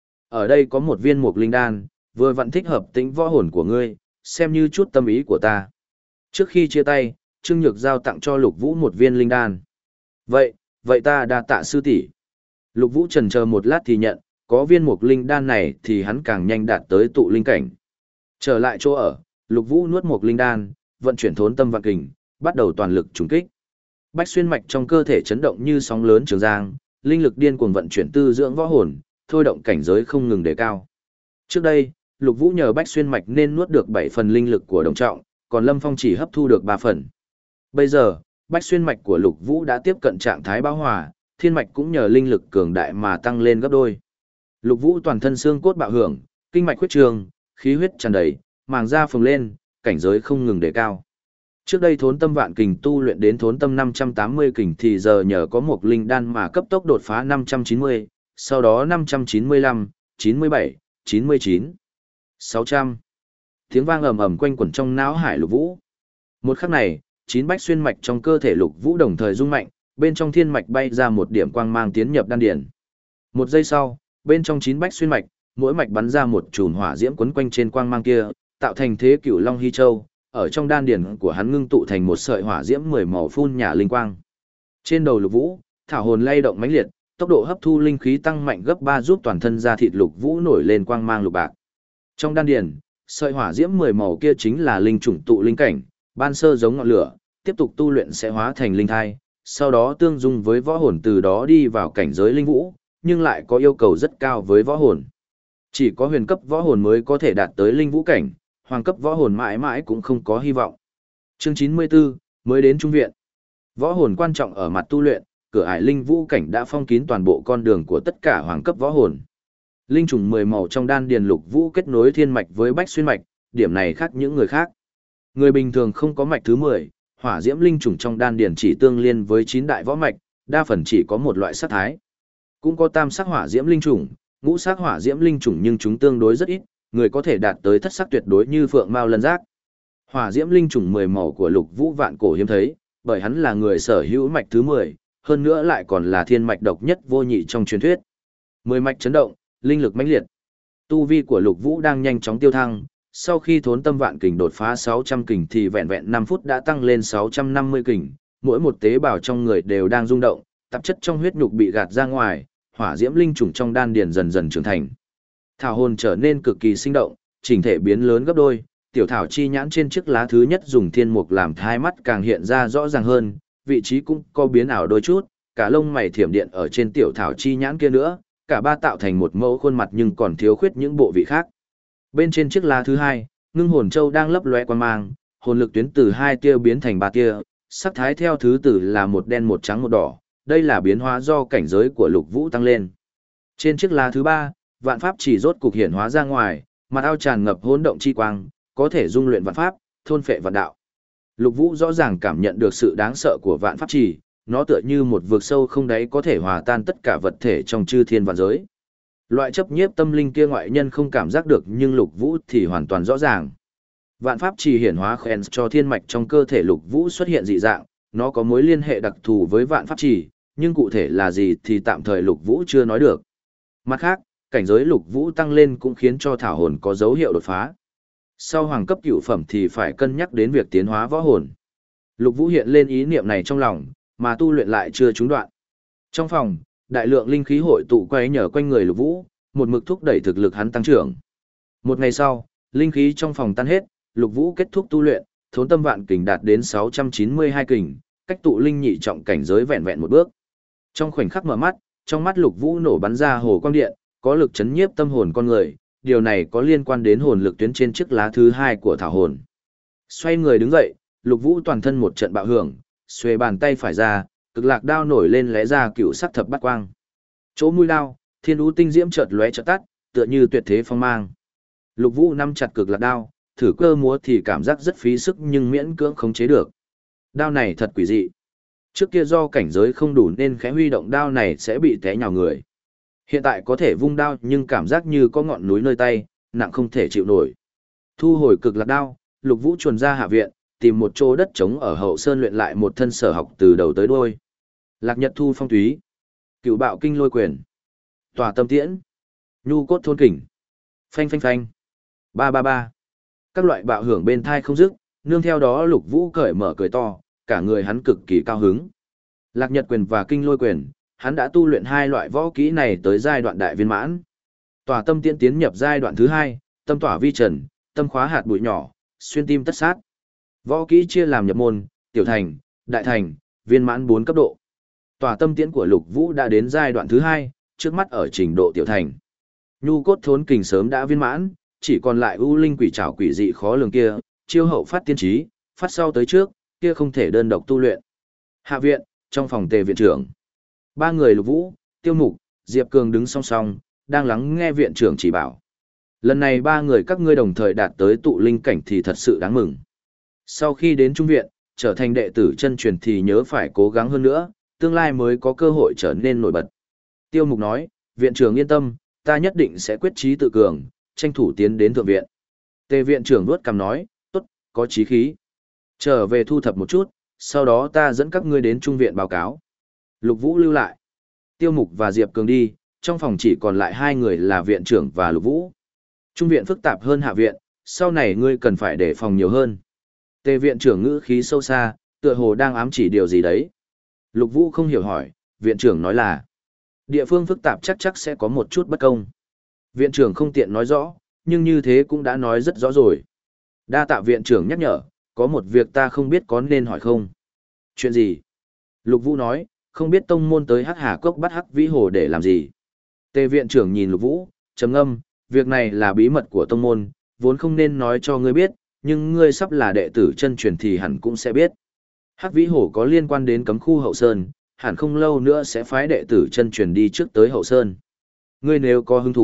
Ở đây có một viên mục linh đan, vừa vặn thích hợp tính võ hồn của ngươi, xem như chút tâm ý của ta. Trước khi chia tay, Trương Nhược Giao tặng cho Lục Vũ một viên linh đan. Vậy, vậy ta đa tạ sư tỷ. Lục Vũ chần chờ một lát thì nhận, có viên mục linh đan này thì hắn càng nhanh đạt tới tụ linh cảnh. Trở lại chỗ ở, Lục Vũ nuốt mục linh đan, vận chuyển thốn tâm vạn kình, bắt đầu toàn lực trùng kích. Bách xuyên mạch trong cơ thể chấn động như sóng lớn trường giang, linh lực điên cuồng vận chuyển tư dưỡng võ hồn, thôi động cảnh giới không ngừng đề cao. Trước đây, Lục Vũ nhờ Bách xuyên mạch nên nuốt được bảy phần linh lực của đồng trọng, còn Lâm Phong chỉ hấp thu được ba phần. Bây giờ, Bách xuyên mạch của Lục Vũ đã tiếp cận trạng thái bão hòa, thiên mạch cũng nhờ linh lực cường đại mà tăng lên gấp đôi. Lục Vũ toàn thân xương cốt bạo hưởng, kinh mạch huyết trường, khí huyết tràn đầy, màng da phồng lên, cảnh giới không ngừng đề cao. Trước đây thốn tâm vạn kình tu luyện đến thốn tâm năm trăm tám mươi kình thì giờ nhờ có một linh đan mà cấp tốc đột phá năm trăm chín mươi, sau đó năm trăm chín mươi lăm, chín mươi bảy, chín mươi chín, sáu trăm. Tiếng vang ầm ầm quanh quẩn trong não hải Lục Vũ. Một khắc này, chín bách xuyên mạch trong cơ thể Lục Vũ đồng thời rung mạnh, bên trong thiên mạch bay ra một điểm quang mang tiến nhập đan điền. Một giây sau, bên trong chín bách xuyên mạch, mỗi mạch bắn ra một chùm hỏa diễm quấn quanh trên quang mang kia, tạo thành thế cửu long hy châu, ở trong đan điền của hắn ngưng tụ thành một sợi hỏa diễm mười màu phun nhả linh quang. Trên đầu Lục Vũ, thảo hồn lay động mãnh liệt, tốc độ hấp thu linh khí tăng mạnh gấp ba giúp toàn thân da thịt Lục Vũ nổi lên quang mang lục bạc. Trong đan điền, sợi hỏa diễm mười màu kia chính là linh chủng tụ linh cảnh, ban sơ giống ngọn lửa, tiếp tục tu luyện sẽ hóa thành linh thai, sau đó tương dung với võ hồn từ đó đi vào cảnh giới linh vũ, nhưng lại có yêu cầu rất cao với võ hồn. Chỉ có huyền cấp võ hồn mới có thể đạt tới linh vũ cảnh, hoàng cấp võ hồn mãi mãi cũng không có hy vọng. Chương chín mươi tư, mới đến trung viện. Võ hồn quan trọng ở mặt tu luyện, cửa ải linh vũ cảnh đã phong kín toàn bộ con đường của tất cả hoàng cấp võ hồn. Linh trùng mười màu trong đan điền Lục Vũ kết nối thiên mạch với bách xuyên mạch, điểm này khác những người khác. Người bình thường không có mạch thứ mười, hỏa diễm linh trùng trong đan điền chỉ tương liên với chín đại võ mạch, đa phần chỉ có một loại sắc thái. Cũng có tam sắc hỏa diễm linh trùng, ngũ sắc hỏa diễm linh trùng nhưng chúng tương đối rất ít, người có thể đạt tới thất sắc tuyệt đối như phượng mao lân giác. Hỏa diễm linh trùng mười màu của Lục Vũ vạn cổ hiếm thấy, bởi hắn là người sở hữu mạch thứ mười, hơn nữa lại còn là thiên mạch độc nhất vô nhị trong truyền thuyết. Mười mạch chấn động, linh lực mãnh liệt. Tu vi của Lục Vũ đang nhanh chóng tiêu thăng, sau khi thốn tâm vạn kình đột phá sáu trăm kình thì vẹn vẹn năm phút đã tăng lên sáu trăm năm mươi kình, mỗi một tế bào trong người đều đang rung động, tạp chất trong huyết nhục bị gạt ra ngoài, hỏa diễm linh trùng trong đan điền dần dần trưởng thành. Thảo hồn trở nên cực kỳ sinh động, chỉnh thể biến lớn gấp đôi, tiểu thảo chi nhãn trên chiếc lá thứ nhất dùng thiên mục làm thai mắt càng hiện ra rõ ràng hơn, vị trí cũng có biến ảo đôi chút, cả lông mày thiểm điện ở trên tiểu thảo chi nhãn kia nữa, cả ba tạo thành một mẫu khuôn mặt nhưng còn thiếu khuyết những bộ vị khác. Bên trên chiếc lá thứ hai, ngưng hồn châu đang lấp lóe quan mang, hồn lực tuyến từ hai tia biến thành ba tia, sắc thái theo thứ tự là một đen một trắng một đỏ, đây là biến hóa do cảnh giới của Lục Vũ tăng lên. Trên chiếc lá thứ ba, vạn pháp chỉ rốt cục hiện hóa ra ngoài, mặt ao tràn ngập hỗn động chi quang, có thể dung luyện vạn pháp, thôn phệ vạn đạo. Lục Vũ rõ ràng cảm nhận được sự đáng sợ của vạn pháp chỉ, nó tựa như một vực sâu không đáy có thể hòa tan tất cả vật thể trong chư thiên vạn giới. Loại chấp nhiếp tâm linh kia ngoại nhân không cảm giác được nhưng Lục Vũ thì hoàn toàn rõ ràng. Vạn pháp chỉ hiển hóa khen cho thiên mạch trong cơ thể Lục Vũ xuất hiện dị dạng, nó có mối liên hệ đặc thù với vạn pháp chỉ, nhưng cụ thể là gì thì tạm thời Lục Vũ chưa nói được. Mặt khác, cảnh giới Lục Vũ tăng lên cũng khiến cho thảo hồn có dấu hiệu đột phá. Sau hoàng cấp cửu phẩm thì phải cân nhắc đến việc tiến hóa võ hồn. Lục Vũ hiện lên ý niệm này trong lòng, mà tu luyện lại chưa trúng đoạn. Trong phòng, đại lượng linh khí hội tụ quay nhờ quanh người Lục Vũ, một mực thúc đẩy thực lực hắn tăng trưởng. Một ngày sau, linh khí trong phòng tan hết, Lục Vũ kết thúc tu luyện, thốn tâm vạn kình đạt đến sáu trăm chín mươi hai kình, cách tụ linh nhị trọng cảnh giới vẹn vẹn một bước. Trong khoảnh khắc mở mắt, trong mắt Lục Vũ nổ bắn ra hồ quang điện, có lực chấn nhiếp tâm hồn con người, điều này có liên quan đến hồn lực tuyến trên chiếc lá thứ hai của thảo hồn. Xoay người đứng dậy, Lục Vũ toàn thân một trận bạo hưởng, xuề bàn tay phải ra, cực lạc đao nổi lên lóe ra cựu sắc thập bát quang. Chỗ mũi đao, thiên ú tinh diễm chợt lóe chợt tắt, tựa như tuyệt thế phong mang. Lục Vũ nắm chặt cực lạc đao, thử cơ múa thì cảm giác rất phí sức nhưng miễn cưỡng khống chế được. Đao này thật quỷ dị. Trước kia do cảnh giới không đủ nên khẽ huy động đao này sẽ bị té nhào người. Hiện tại có thể vung đao nhưng cảm giác như có ngọn núi nơi tay, nặng không thể chịu nổi. Thu hồi cực lạc đao, Lục Vũ chuồn ra hạ viện, tìm một chỗ đất trống ở hậu sơn luyện lại một thân sở học từ đầu tới đuôi. Lạc Nhật Thu Phong Túy, Cựu Bạo Kinh Lôi Quyền, Tỏa Tâm Tiễn, Nhu Cốt Thôn Kình, Phanh phanh phanh, ba ba ba. Các loại bạo hưởng bên thai không dứt, nương theo đó Lục Vũ cởi mở cười to, cả người hắn cực kỳ cao hứng. Lạc Nhật Quyền và Kinh Lôi Quyền, hắn đã tu luyện hai loại võ kỹ này tới giai đoạn đại viên mãn. Tỏa Tâm Tiễn tiến nhập giai đoạn thứ hai, tâm tỏa vi trần, tâm khóa hạt bụi nhỏ, xuyên tim tất sát. Võ kỹ chia làm nhập môn, tiểu thành, đại thành, viên mãn bốn cấp độ. Tỏa Tâm Tiễn của Lục Vũ đã đến giai đoạn thứ hai, trước mắt ở trình độ tiểu thành. Nhu Cốt Thốn Kình sớm đã viên mãn, chỉ còn lại U Linh Quỷ Trảo quỷ dị khó lường kia, chiêu hậu phát tiên trí, phát sau tới trước, kia không thể đơn độc tu luyện. Hạ viện, trong phòng Tề viện trưởng. Ba người Lục Vũ, Tiêu Mục, Diệp Cường đứng song song, đang lắng nghe viện trưởng chỉ bảo. Lần này ba người các ngươi đồng thời đạt tới tụ linh cảnh thì thật sự đáng mừng. Sau khi đến trung viện, trở thành đệ tử chân truyền thì nhớ phải cố gắng hơn nữa, tương lai mới có cơ hội trở nên nổi bật. Tiêu Mục nói, viện trưởng yên tâm, ta nhất định sẽ quyết chí tự cường, tranh thủ tiến đến thượng viện. Tề viện trưởng vuốt cằm nói, tốt, có chí khí. Trở về thu thập một chút, sau đó ta dẫn các ngươi đến trung viện báo cáo. Lục Vũ lưu lại. Tiêu Mục và Diệp Cường đi, trong phòng chỉ còn lại hai người là viện trưởng và Lục Vũ. Trung viện phức tạp hơn hạ viện, sau này ngươi cần phải đề phòng nhiều hơn. Tề viện trưởng ngữ khí sâu xa, tựa hồ đang ám chỉ điều gì đấy. Lục Vũ không hiểu hỏi, viện trưởng nói là địa phương phức tạp chắc chắc sẽ có một chút bất công. Viện trưởng không tiện nói rõ, nhưng như thế cũng đã nói rất rõ rồi. Đa tạ viện trưởng nhắc nhở, có một việc ta không biết có nên hỏi không. Chuyện gì? Lục Vũ nói, không biết tông môn tới Hắc Hà Cốc bắt Hắc Vĩ Hồ để làm gì. Tề viện trưởng nhìn Lục Vũ, trầm ngâm, việc này là bí mật của tông môn, vốn không nên nói cho ngươi biết, nhưng ngươi sắp là đệ tử chân truyền thì hẳn cũng sẽ biết. Hắc Vĩ Hổ có liên quan đến cấm khu Hậu Sơn, hẳn không lâu nữa sẽ phái đệ tử chân truyền đi trước tới Hậu Sơn. Ngươi nếu có hứng thú,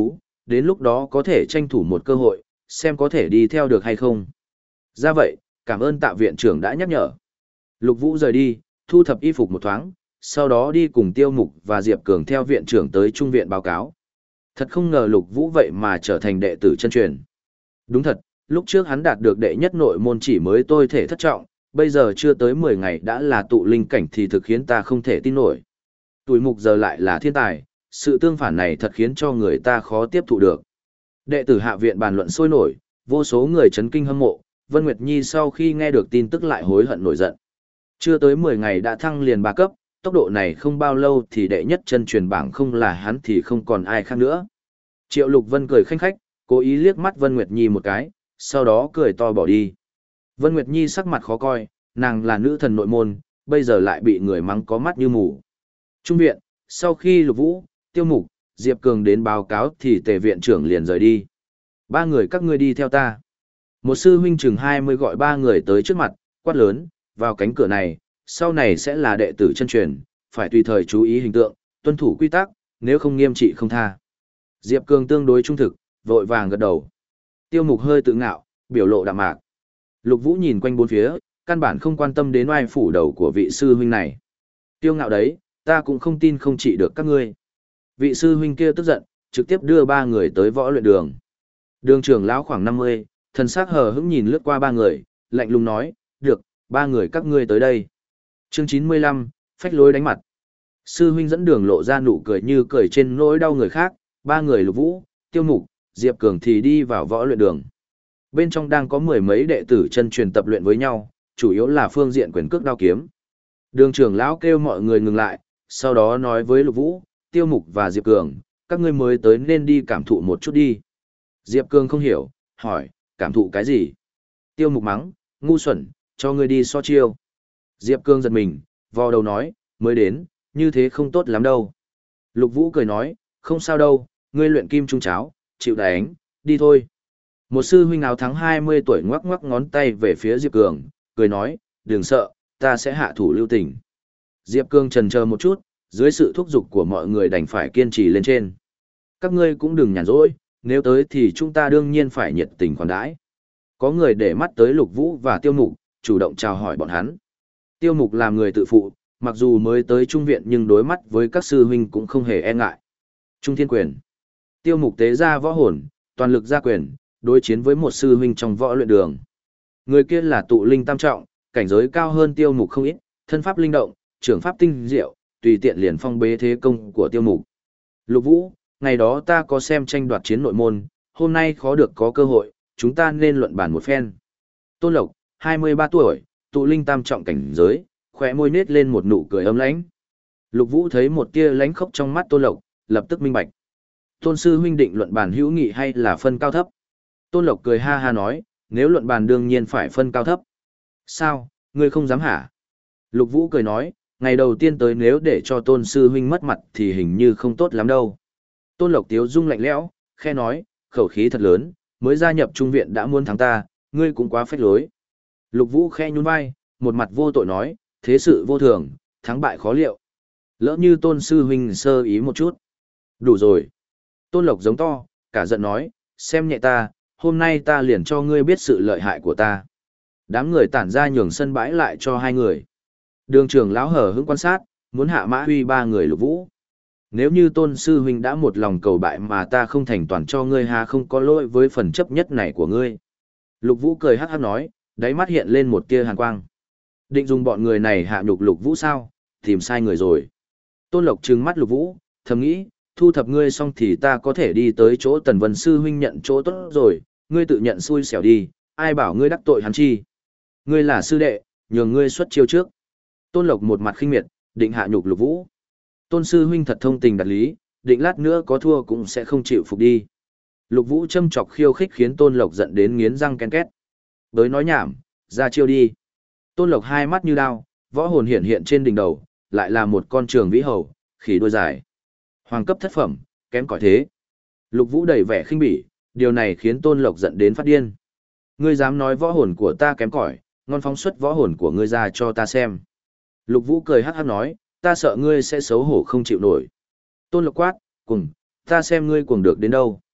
đến lúc đó có thể tranh thủ một cơ hội, xem có thể đi theo được hay không. Ra vậy, cảm ơn Tạ viện trưởng đã nhắc nhở. Lục Vũ rời đi, thu thập y phục một thoáng, sau đó đi cùng Tiêu Mục và Diệp Cường theo viện trưởng tới trung viện báo cáo. Thật không ngờ Lục Vũ vậy mà trở thành đệ tử chân truyền. Đúng thật, lúc trước hắn đạt được đệ nhất nội môn chỉ mới tôi thể thất trọng, bây giờ chưa tới mười ngày đã là tụ linh cảnh thì thực khiến ta không thể tin nổi. Tuổi Mục giờ lại là thiên tài, sự tương phản này thật khiến cho người ta khó tiếp thụ được. Đệ tử hạ viện bàn luận sôi nổi, vô số người chấn kinh hâm mộ, Vân Nguyệt Nhi sau khi nghe được tin tức lại hối hận nổi giận. Chưa tới mười ngày đã thăng liền ba cấp, tốc độ này không bao lâu thì đệ nhất chân truyền bảng không là hắn thì không còn ai khác nữa. Triệu Lục Vân cười khanh khách, cố ý liếc mắt Vân Nguyệt Nhi một cái, sau đó cười to bỏ đi. Vân Nguyệt Nhi sắc mặt khó coi, nàng là nữ thần nội môn, bây giờ lại bị người mắng có mắt như mù. Trung viện, sau khi Lục Vũ, Tiêu Mục, Diệp Cường đến báo cáo thì Tề viện trưởng liền rời đi. Ba người các ngươi đi theo ta. Một sư huynh chừng hai mươi gọi ba người tới trước mặt, quát lớn, vào cánh cửa này, sau này sẽ là đệ tử chân truyền, phải tùy thời chú ý hình tượng, tuân thủ quy tắc, nếu không nghiêm trị không tha. Diệp Cường tương đối trung thực, vội vàng gật đầu. Tiêu Mục hơi tự ngạo, biểu lộ đạm mạc. Lục Vũ nhìn quanh bốn phía, căn bản không quan tâm đến oai phủ đầu của vị sư huynh này. Tiêu ngạo đấy, ta cũng không tin không trị được các ngươi. Vị sư huynh kia tức giận, trực tiếp đưa ba người tới võ luyện đường. Đường trưởng lão khoảng năm mươi, thần sắc hờ hững nhìn lướt qua ba người, lạnh lùng nói, được, ba người các ngươi tới đây. Chương chín mươi lăm, phách lối đánh mặt. Sư huynh dẫn đường lộ ra nụ cười như cười trên nỗi đau người khác, ba người Lục Vũ, Tiêu Mục, Diệp Cường thì đi vào võ luyện đường. Bên trong đang có mười mấy đệ tử chân truyền tập luyện với nhau, chủ yếu là phương diện quyền cước đao kiếm. Đường trưởng lão kêu mọi người ngừng lại, sau đó nói với Lục Vũ, Tiêu Mục và Diệp Cường, các ngươi mới tới nên đi cảm thụ một chút đi. Diệp Cường không hiểu, hỏi, cảm thụ cái gì? Tiêu Mục mắng, ngu xuẩn, cho ngươi đi so chiêu. Diệp Cường giật mình, vò đầu nói, mới đến, như thế không tốt lắm đâu. Lục Vũ cười nói, không sao đâu, ngươi luyện kim trung cháo, chịu đánh, đi thôi. Một sư huynh áo thắng hai mươi tuổi ngoắc ngoắc ngón tay về phía Diệp Cường, cười nói, đừng sợ, ta sẽ hạ thủ lưu tình. Diệp Cường chần chờ một chút, dưới sự thúc giục của mọi người đành phải kiên trì lên trên. Các ngươi cũng đừng nhàn rỗi, nếu tới thì chúng ta đương nhiên phải nhiệt tình khoản đãi. Có người để mắt tới Lục Vũ và Tiêu Mục, chủ động chào hỏi bọn hắn. Tiêu Mục làm người tự phụ, mặc dù mới tới trung viện nhưng đối mắt với các sư huynh cũng không hề e ngại. Trung Thiên Quyền. Tiêu Mục tế ra võ hồn, toàn lực ra quyền, đối chiến với một sư huynh trong võ luyện đường. Người kia là tụ linh tam trọng, cảnh giới cao hơn Tiêu Mục không ít, thân pháp linh động, trưởng pháp tinh diệu, tùy tiện liền phong bế thế công của Tiêu Mục. Lục Vũ, ngày đó ta có xem tranh đoạt chiến nội môn, hôm nay khó được có cơ hội, chúng ta nên luận bàn một phen. Tôn Lộc, hai mươi ba tuổi, tụ linh tam trọng cảnh giới, khóe môi nết lên một nụ cười ấm lãnh. Lục Vũ thấy một tia lánh khốc trong mắt Tôn Lộc, lập tức minh bạch. Tôn sư huynh định luận bàn hữu nghị hay là phân cao thấp? Tôn Lộc cười ha ha nói, nếu luận bàn đương nhiên phải phân cao thấp. Sao, ngươi không dám hả? Lục Vũ cười nói, ngày đầu tiên tới nếu để cho Tôn sư huynh mất mặt thì hình như không tốt lắm đâu. Tôn Lộc tiếu dung lạnh lẽo, khe nói, khẩu khí thật lớn, mới gia nhập trung viện đã muốn thắng ta, ngươi cũng quá phách lối. Lục Vũ khe nhún vai, một mặt vô tội nói, thế sự vô thường, thắng bại khó liệu. Lỡ như Tôn sư huynh sơ ý một chút. Đủ rồi. Tôn Lộc giống to, cả giận nói, xem nhẹ ta, hôm nay ta liền cho ngươi biết sự lợi hại của ta. Đám người tản ra nhường sân bãi lại cho hai người. Đường trưởng lão hở hững quan sát, muốn hạ mã huy ba người Lục Vũ. Nếu như Tôn sư huynh đã một lòng cầu bại mà ta không thành toàn cho ngươi hà không có lỗi với phần chấp nhất này của ngươi. Lục Vũ cười hắc hắc nói, đáy mắt hiện lên một tia hàn quang. Định dùng bọn người này hạ nhục Lục Vũ sao, tìm sai người rồi. Tôn Lộc trừng mắt Lục Vũ, thầm nghĩ, thu thập ngươi xong thì ta có thể đi tới chỗ Tần Vân sư huynh nhận chỗ tốt rồi, ngươi tự nhận xui xẻo đi, ai bảo ngươi đắc tội hắn chi. Ngươi là sư đệ, nhường ngươi xuất chiêu trước. Tôn Lộc một mặt khinh miệt, định hạ nhục Lục Vũ. Tôn sư huynh thật thông tình đạt lý, định lát nữa có thua cũng sẽ không chịu phục đi. Lục Vũ châm chọc khiêu khích khiến Tôn Lộc giận đến nghiến răng ken két. Bới nói nhảm, ra chiêu đi. Tôn Lộc hai mắt như đao, võ hồn hiện hiện trên đỉnh đầu, lại là một con trường vĩ hầu, khỉ đuôi dài. Hoàng cấp thất phẩm, kém cỏi thế. Lục Vũ đầy vẻ khinh bỉ, điều này khiến Tôn Lộc giận đến phát điên. Ngươi dám nói võ hồn của ta kém cỏi, ngon phóng xuất võ hồn của ngươi ra cho ta xem. Lục Vũ cười hắc hắc nói, ta sợ ngươi sẽ xấu hổ không chịu nổi. Tôn Lộc quát, cuồng, ta xem ngươi cuồng được đến đâu.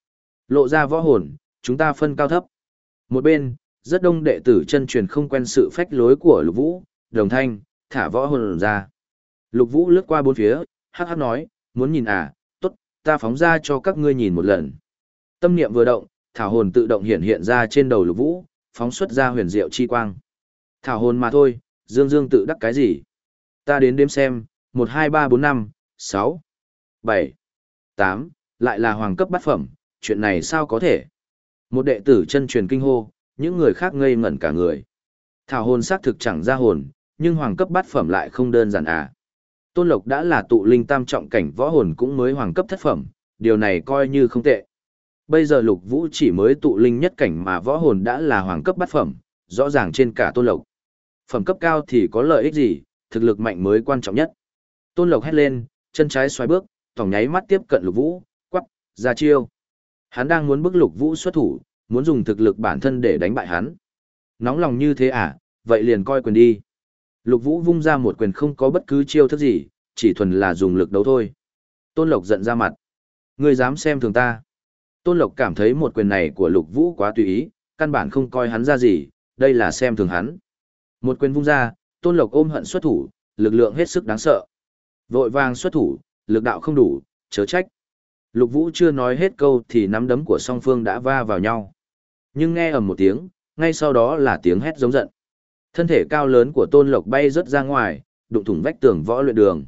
Lộ ra võ hồn, chúng ta phân cao thấp. Một bên, rất đông đệ tử chân truyền không quen sự phách lối của Lục Vũ, đồng thanh, thả võ hồn ra. Lục Vũ lướt qua bốn phía, hắc hắc nói, muốn nhìn à, tốt, ta phóng ra cho các ngươi nhìn một lần. Tâm niệm vừa động, thảo hồn tự động hiện hiện ra trên đầu Lục Vũ, phóng xuất ra huyền diệu chi quang. Thảo hồn mà thôi, dương dương tự đắc cái gì? Ta đến đếm xem, một hai ba bốn năm sáu bảy tám lại là hoàng cấp bát phẩm, chuyện này sao có thể? Một đệ tử chân truyền kinh hô, những người khác ngây ngẩn cả người. Thảo hồn xác thực chẳng ra hồn, nhưng hoàng cấp bát phẩm lại không đơn giản à. Tôn Lộc đã là tụ linh tam trọng cảnh võ hồn cũng mới hoàng cấp thất phẩm, điều này coi như không tệ. Bây giờ Lục Vũ chỉ mới tụ linh nhất cảnh mà võ hồn đã là hoàng cấp bát phẩm, rõ ràng trên cả Tôn Lộc. Phẩm cấp cao thì có lợi ích gì, thực lực mạnh mới quan trọng nhất. Tôn Lộc hét lên, chân trái xoay bước, tổng nháy mắt tiếp cận Lục Vũ, quắc, ra chiêu. Hắn đang muốn bức Lục Vũ xuất thủ, muốn dùng thực lực bản thân để đánh bại hắn. Nóng lòng như thế à, vậy liền coi quyền đi. Lục Vũ vung ra một quyền không có bất cứ chiêu thức gì, chỉ thuần là dùng lực đấu thôi. Tôn Lộc giận ra mặt. Ngươi dám xem thường ta. Tôn Lộc cảm thấy một quyền này của Lục Vũ quá tùy ý, căn bản không coi hắn ra gì, đây là xem thường hắn. Một quyền vung ra, Tôn Lộc ôm hận xuất thủ, lực lượng hết sức đáng sợ. Vội vàng xuất thủ, lực đạo không đủ, chớ trách. Lục Vũ chưa nói hết câu thì nắm đấm của song phương đã va vào nhau. Nhưng nghe ầm một tiếng, ngay sau đó là tiếng hét giống giận. Thân thể cao lớn của Tôn Lộc bay rớt ra ngoài, đụng thủng vách tường võ luyện đường.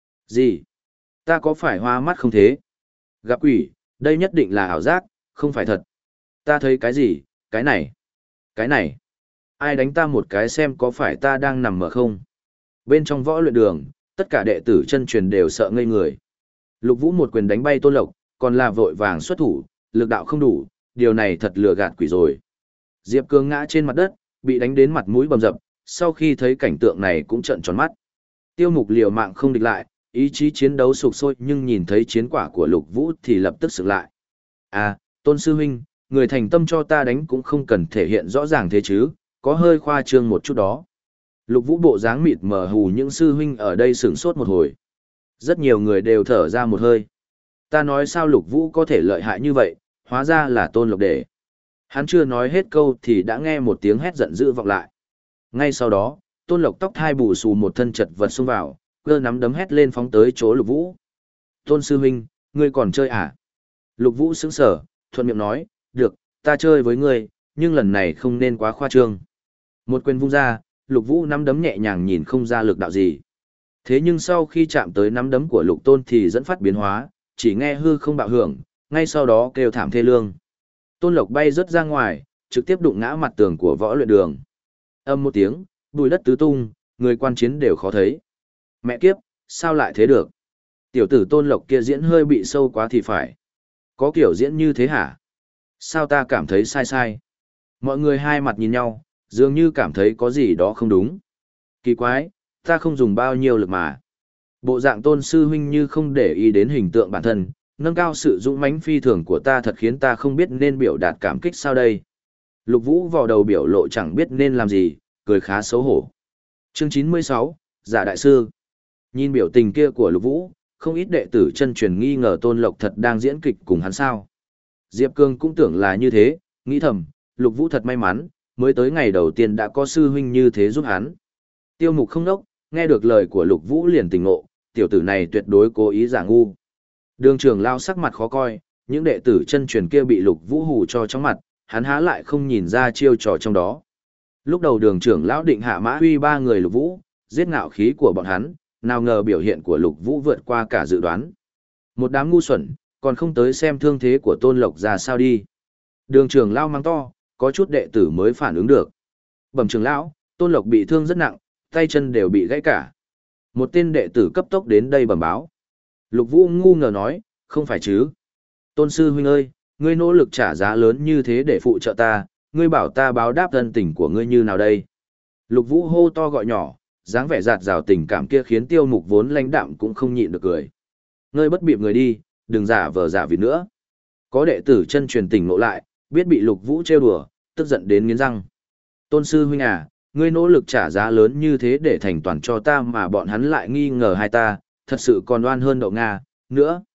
Gì? Ta có phải hoa mắt không thế? Gặp quỷ, đây nhất định là ảo giác, không phải thật. Ta thấy cái gì? Cái này. Cái này. Ai đánh ta một cái xem có phải ta đang nằm mơ không? Bên trong võ luyện đường, tất cả đệ tử chân truyền đều sợ ngây người. Lục Vũ một quyền đánh bay Tôn Lộc, còn là vội vàng xuất thủ, lực đạo không đủ, điều này thật lừa gạt quỷ rồi. Diệp Cương ngã trên mặt đất, bị đánh đến mặt mũi bầm dập, sau khi thấy cảnh tượng này cũng trợn tròn mắt. Tiêu Mục liều mạng không địch lại, ý chí chiến đấu sục sôi nhưng nhìn thấy chiến quả của Lục Vũ thì lập tức sực lại. À, Tôn Sư Huynh, người thành tâm cho ta đánh cũng không cần thể hiện rõ ràng thế chứ, có hơi khoa trương một chút đó. Lục Vũ bộ dáng mịt mờ hù những sư huynh ở đây sửng sốt một hồi. Rất nhiều người đều thở ra một hơi. Ta nói sao Lục Vũ có thể lợi hại như vậy, hóa ra là Tôn Lộc để. Hắn chưa nói hết câu thì đã nghe một tiếng hét giận dữ vọng lại. Ngay sau đó, Tôn Lộc tóc thai bù xù một thân chật vật xông vào, cơ nắm đấm hét lên phóng tới chỗ Lục Vũ. Tôn Sư Huynh, ngươi còn chơi à? Lục Vũ sững sờ, thuận miệng nói, được, ta chơi với ngươi, nhưng lần này không nên quá khoa trương. Một quyền vung ra, Lục Vũ nắm đấm nhẹ nhàng nhìn không ra lực đạo gì. Thế nhưng sau khi chạm tới nắm đấm của Lục Tôn thì dẫn phát biến hóa, chỉ nghe hư không bạo hưởng, ngay sau đó kêu thảm thê lương. Tôn Lộc bay rớt ra ngoài, trực tiếp đụng ngã mặt tường của võ luyện đường. Âm một tiếng, bùi đất tứ tung, người quan chiến đều khó thấy. Mẹ kiếp, sao lại thế được? Tiểu tử Tôn Lộc kia diễn hơi bị sâu quá thì phải. Có kiểu diễn như thế hả? Sao ta cảm thấy sai sai? Mọi người hai mặt nhìn nhau, dường như cảm thấy có gì đó không đúng. Kỳ quái, ta không dùng bao nhiêu lực mà. Bộ dạng Tôn Sư Huynh như không để ý đến hình tượng bản thân, nâng cao sự dũng mãnh phi thường của ta thật khiến ta không biết nên biểu đạt cảm kích sao đây. Lục Vũ vào đầu biểu lộ chẳng biết nên làm gì, cười khá xấu hổ. Chương chín mươi sáu, Giả Đại Sư. Nhìn biểu tình kia của Lục Vũ, không ít đệ tử chân truyền nghi ngờ Tôn Lộc thật đang diễn kịch cùng hắn sao. Diệp Cương cũng tưởng là như thế, nghĩ thầm, Lục Vũ thật may mắn, mới tới ngày đầu tiên đã có sư huynh như thế giúp hắn. Tiêu Mục không đốc, nghe được lời của Lục Vũ liền tỉnh ngộ, tiểu tử này tuyệt đối cố ý giả ngu. Đường trưởng lao sắc mặt khó coi, những đệ tử chân truyền kia bị Lục Vũ hù cho trong mặt, hắn há lại không nhìn ra chiêu trò trong đó. Lúc đầu đường trưởng lão định hạ mã huy ba người Lục Vũ, giết ngạo khí của bọn hắn, nào ngờ biểu hiện của Lục Vũ vượt qua cả dự đoán. Một đám ngu xuẩn, còn không tới xem thương thế của Tôn Lộc ra sao đi. Đường trưởng lão mang to, có chút đệ tử mới phản ứng được. Bẩm trưởng lão, Tôn Lộc bị thương rất nặng, tay chân đều bị gãy cả. Một tên đệ tử cấp tốc đến đây bẩm báo. Lục Vũ ngu ngờ nói, không phải chứ. Tôn sư huynh ơi, ngươi nỗ lực trả giá lớn như thế để phụ trợ ta, ngươi bảo ta báo đáp ân tình của ngươi như nào đây? Lục Vũ hô to gọi nhỏ, dáng vẻ giạt rào tình cảm kia khiến Tiêu Mục vốn lãnh đạm cũng không nhịn được cười. Ngươi bất bịp người đi, đừng giả vờ giả vịt nữa. Có đệ tử chân truyền tỉnh ngộ lại, biết bị Lục Vũ trêu đùa, tức giận đến nghiến răng. Tôn sư huynh à, ngươi nỗ lực trả giá lớn như thế để thành toàn cho ta mà bọn hắn lại nghi ngờ hai ta, thật sự còn oan hơn đậu Nga, nữa.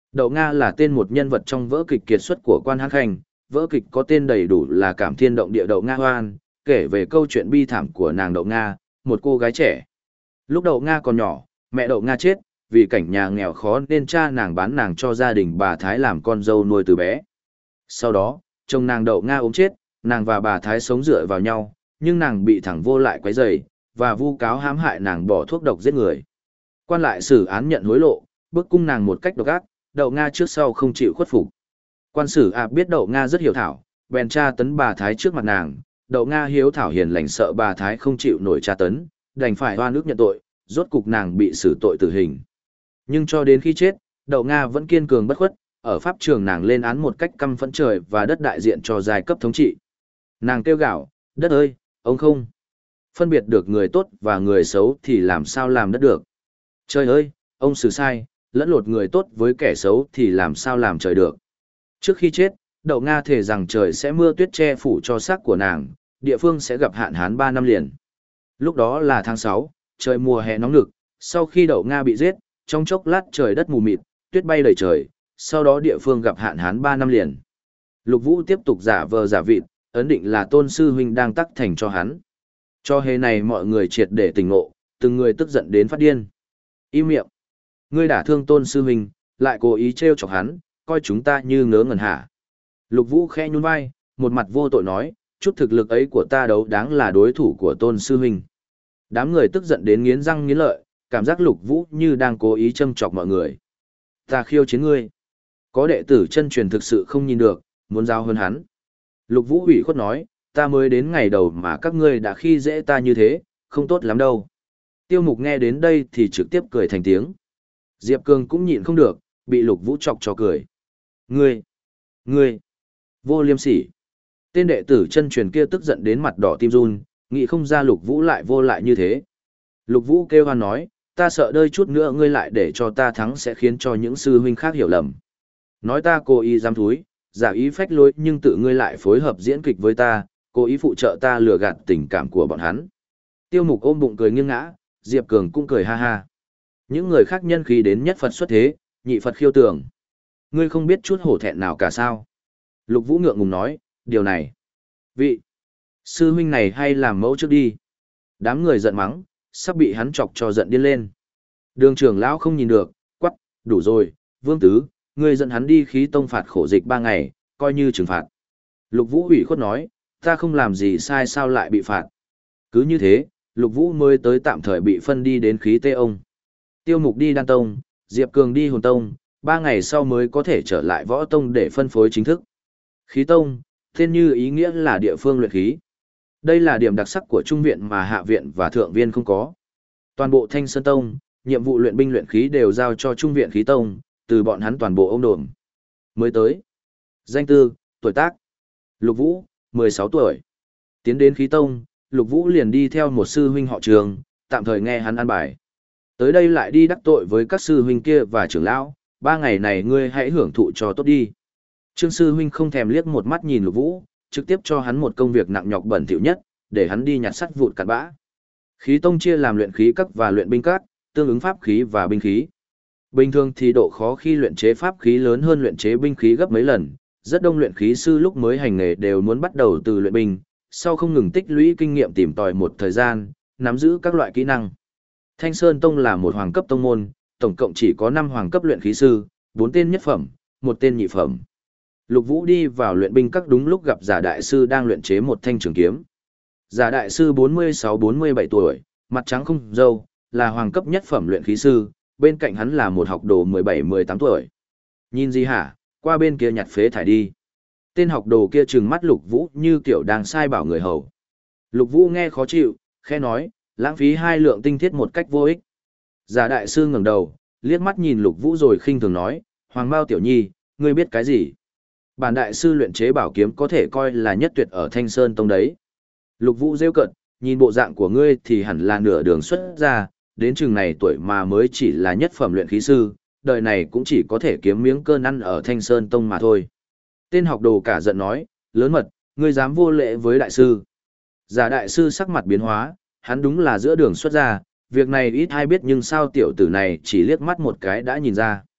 Đậu Nga là tên một nhân vật trong vở kịch kiệt xuất của Quan Hán Khanh, vở kịch có tên đầy đủ là Cảm Thiên Động Địa Đậu Nga Hoan, kể về câu chuyện bi thảm của nàng Đậu Nga, một cô gái trẻ. Lúc Đậu Nga còn nhỏ, mẹ Đậu Nga chết, vì cảnh nhà nghèo khó nên cha nàng bán nàng cho gia đình bà Thái làm con dâu nuôi từ bé. Sau đó, chồng nàng Đậu Nga ốm chết, nàng và bà Thái sống dựa vào nhau, nhưng nàng bị thằng vô lại quấy rầy và vu cáo hãm hại nàng bỏ thuốc độc giết người. Quan lại xử án nhận hối lộ, bức cung nàng một cách độc ác, Đậu Nga trước sau không chịu khuất phục. Quan sử ạp biết Đậu Nga rất hiểu thảo, bèn tra tấn bà Thái trước mặt nàng. Đậu Nga hiếu thảo hiền lành sợ bà Thái không chịu nổi tra tấn, đành phải oan ức nhận tội, rốt cục nàng bị xử tội tử hình. Nhưng cho đến khi chết, Đậu Nga vẫn kiên cường bất khuất, ở pháp trường nàng lên án một cách căm phẫn trời và đất đại diện cho giai cấp thống trị. Nàng kêu gào, đất ơi, ông không phân biệt được người tốt và người xấu thì làm sao làm đất được. Trời ơi, ông xử sai, lẫn lộn người tốt với kẻ xấu thì làm sao làm trời được. Trước khi chết, Đậu Nga thề rằng trời sẽ mưa tuyết che phủ cho xác của nàng, địa phương sẽ gặp hạn hán ba năm liền. Lúc đó là tháng sáu, trời mùa hè nóng nực, sau khi Đậu Nga bị giết, trong chốc lát trời đất mù mịt, tuyết bay đầy trời, sau đó địa phương gặp hạn hán ba năm liền. Lục Vũ tiếp tục giả vờ giả vịt, ấn định là Tôn sư huynh đang tắc thành cho hắn. Cho hề này mọi người triệt để tỉnh ngộ, từng người tức giận đến phát điên. Im miệng. Ngươi đả thương Tôn sư huynh, lại cố ý trêu chọc hắn, coi chúng ta như ngớ ngẩn hả? Lục Vũ khẽ nhún vai, một mặt vô tội nói, chút thực lực ấy của ta đấu đáng là đối thủ của Tôn sư huynh. Đám người tức giận đến nghiến răng nghiến lợi, cảm giác Lục Vũ như đang cố ý châm chọc mọi người. Ta khiêu chiến ngươi. Có đệ tử chân truyền thực sự không nhìn được, muốn giao hơn hắn. Lục Vũ ủy khuất nói, ta mới đến ngày đầu mà các ngươi đã khi dễ ta như thế, không tốt lắm đâu. Tiêu Mục nghe đến đây thì trực tiếp cười thành tiếng. Diệp Cường cũng nhịn không được, bị Lục Vũ chọc cho cười. Ngươi, ngươi, vô liêm sỉ. Tên đệ tử chân truyền kia tức giận đến mặt đỏ tim run, nghĩ không ra Lục Vũ lại vô lại như thế. Lục Vũ kêu hoan nói, ta sợ đợi chút nữa ngươi lại để cho ta thắng sẽ khiến cho những sư huynh khác hiểu lầm. Nói ta cố ý dám thúi, giả ý phách lối nhưng tự ngươi lại phối hợp diễn kịch với ta, cố ý phụ trợ ta lừa gạt tình cảm của bọn hắn. Tiêu Mục ôm bụng cười nghiêng ngã, Diệp Cường cũng cười ha ha. Những người khác nhân khí đến nhất Phật xuất thế, nhị Phật khiêu tưởng. Ngươi không biết chút hổ thẹn nào cả sao? Lục Vũ ngượng ngùng nói, điều này. Vị sư huynh này hay làm mẫu trước đi. Đám người giận mắng, sắp bị hắn chọc cho giận điên lên. Đường trưởng lão không nhìn được, quắc, đủ rồi, Vương Tứ, ngươi dẫn hắn đi khí tông phạt khổ dịch ba ngày, coi như trừng phạt. Lục Vũ ủy khuất nói, ta không làm gì sai sao lại bị phạt. Cứ như thế, Lục Vũ mới tới tạm thời bị phân đi đến khí tê ông. Tiêu Mục đi đan tông, Diệp Cường đi hồn tông, ba ngày sau mới có thể trở lại võ tông để phân phối chính thức. Khí tông, tên như ý nghĩa là địa phương luyện khí. Đây là điểm đặc sắc của trung viện mà hạ viện và thượng viên không có. Toàn bộ Thanh Sơn Tông, nhiệm vụ luyện binh luyện khí đều giao cho trung viện khí tông, từ bọn hắn toàn bộ ôm đồm. Mới tới. Danh tư, tuổi tác. Lục Vũ, mười sáu tuổi. Tiến đến khí tông, Lục Vũ liền đi theo một sư huynh họ Trường, tạm thời nghe hắn ăn bài. Tới đây lại đi đắc tội với các sư huynh kia và trưởng lão, ba ngày này ngươi hãy hưởng thụ cho tốt đi. Trương sư huynh không thèm liếc một mắt nhìn Lục Vũ, trực tiếp cho hắn một công việc nặng nhọc bẩn thỉu nhất, để hắn đi nhặt sắt vụn cặn bã. Khí tông chia làm luyện khí các và luyện binh các, tương ứng pháp khí và binh khí. Bình thường thì độ khó khi luyện chế pháp khí lớn hơn luyện chế binh khí gấp mấy lần, rất đông luyện khí sư lúc mới hành nghề đều muốn bắt đầu từ luyện binh, sau không ngừng tích lũy kinh nghiệm tìm tòi một thời gian, nắm giữ các loại kỹ năng. Thanh Sơn Tông là một hoàng cấp tông môn, tổng cộng chỉ có năm hoàng cấp luyện khí sư, bốn tên nhất phẩm, một tên nhị phẩm. Lục Vũ đi vào luyện binh các đúng lúc gặp Giả đại sư đang luyện chế một thanh trường kiếm. Giả đại sư bốn mươi sáu bốn mươi bảy tuổi, mặt trắng không râu, là hoàng cấp nhất phẩm luyện khí sư, bên cạnh hắn là một học đồ mười bảy mười tám tuổi. Nhìn gì hả, qua bên kia nhặt phế thải đi. Tên học đồ kia trừng mắt Lục Vũ như kiểu đang sai bảo người hầu. Lục Vũ nghe khó chịu, khẽ nói, lãng phí hai lượng tinh thiết một cách vô ích. Giả đại sư ngẩng đầu, liếc mắt nhìn Lục Vũ rồi khinh thường nói, Hoàng Mao tiểu nhi, ngươi biết cái gì? Bản đại sư luyện chế bảo kiếm có thể coi là nhất tuyệt ở Thanh Sơn Tông đấy. Lục Vũ rêu cợt, nhìn bộ dạng của ngươi thì hẳn là nửa đường xuất ra, đến chừng này tuổi mà mới chỉ là nhất phẩm luyện khí sư, đời này cũng chỉ có thể kiếm miếng cơm ăn ở Thanh Sơn Tông mà thôi. Tên học đồ cả giận nói, lớn mật, ngươi dám vô lễ với đại sư. Giả đại sư sắc mặt biến hóa, hắn đúng là giữa đường xuất ra, việc này ít ai biết nhưng sao tiểu tử này chỉ liếc mắt một cái đã nhìn ra.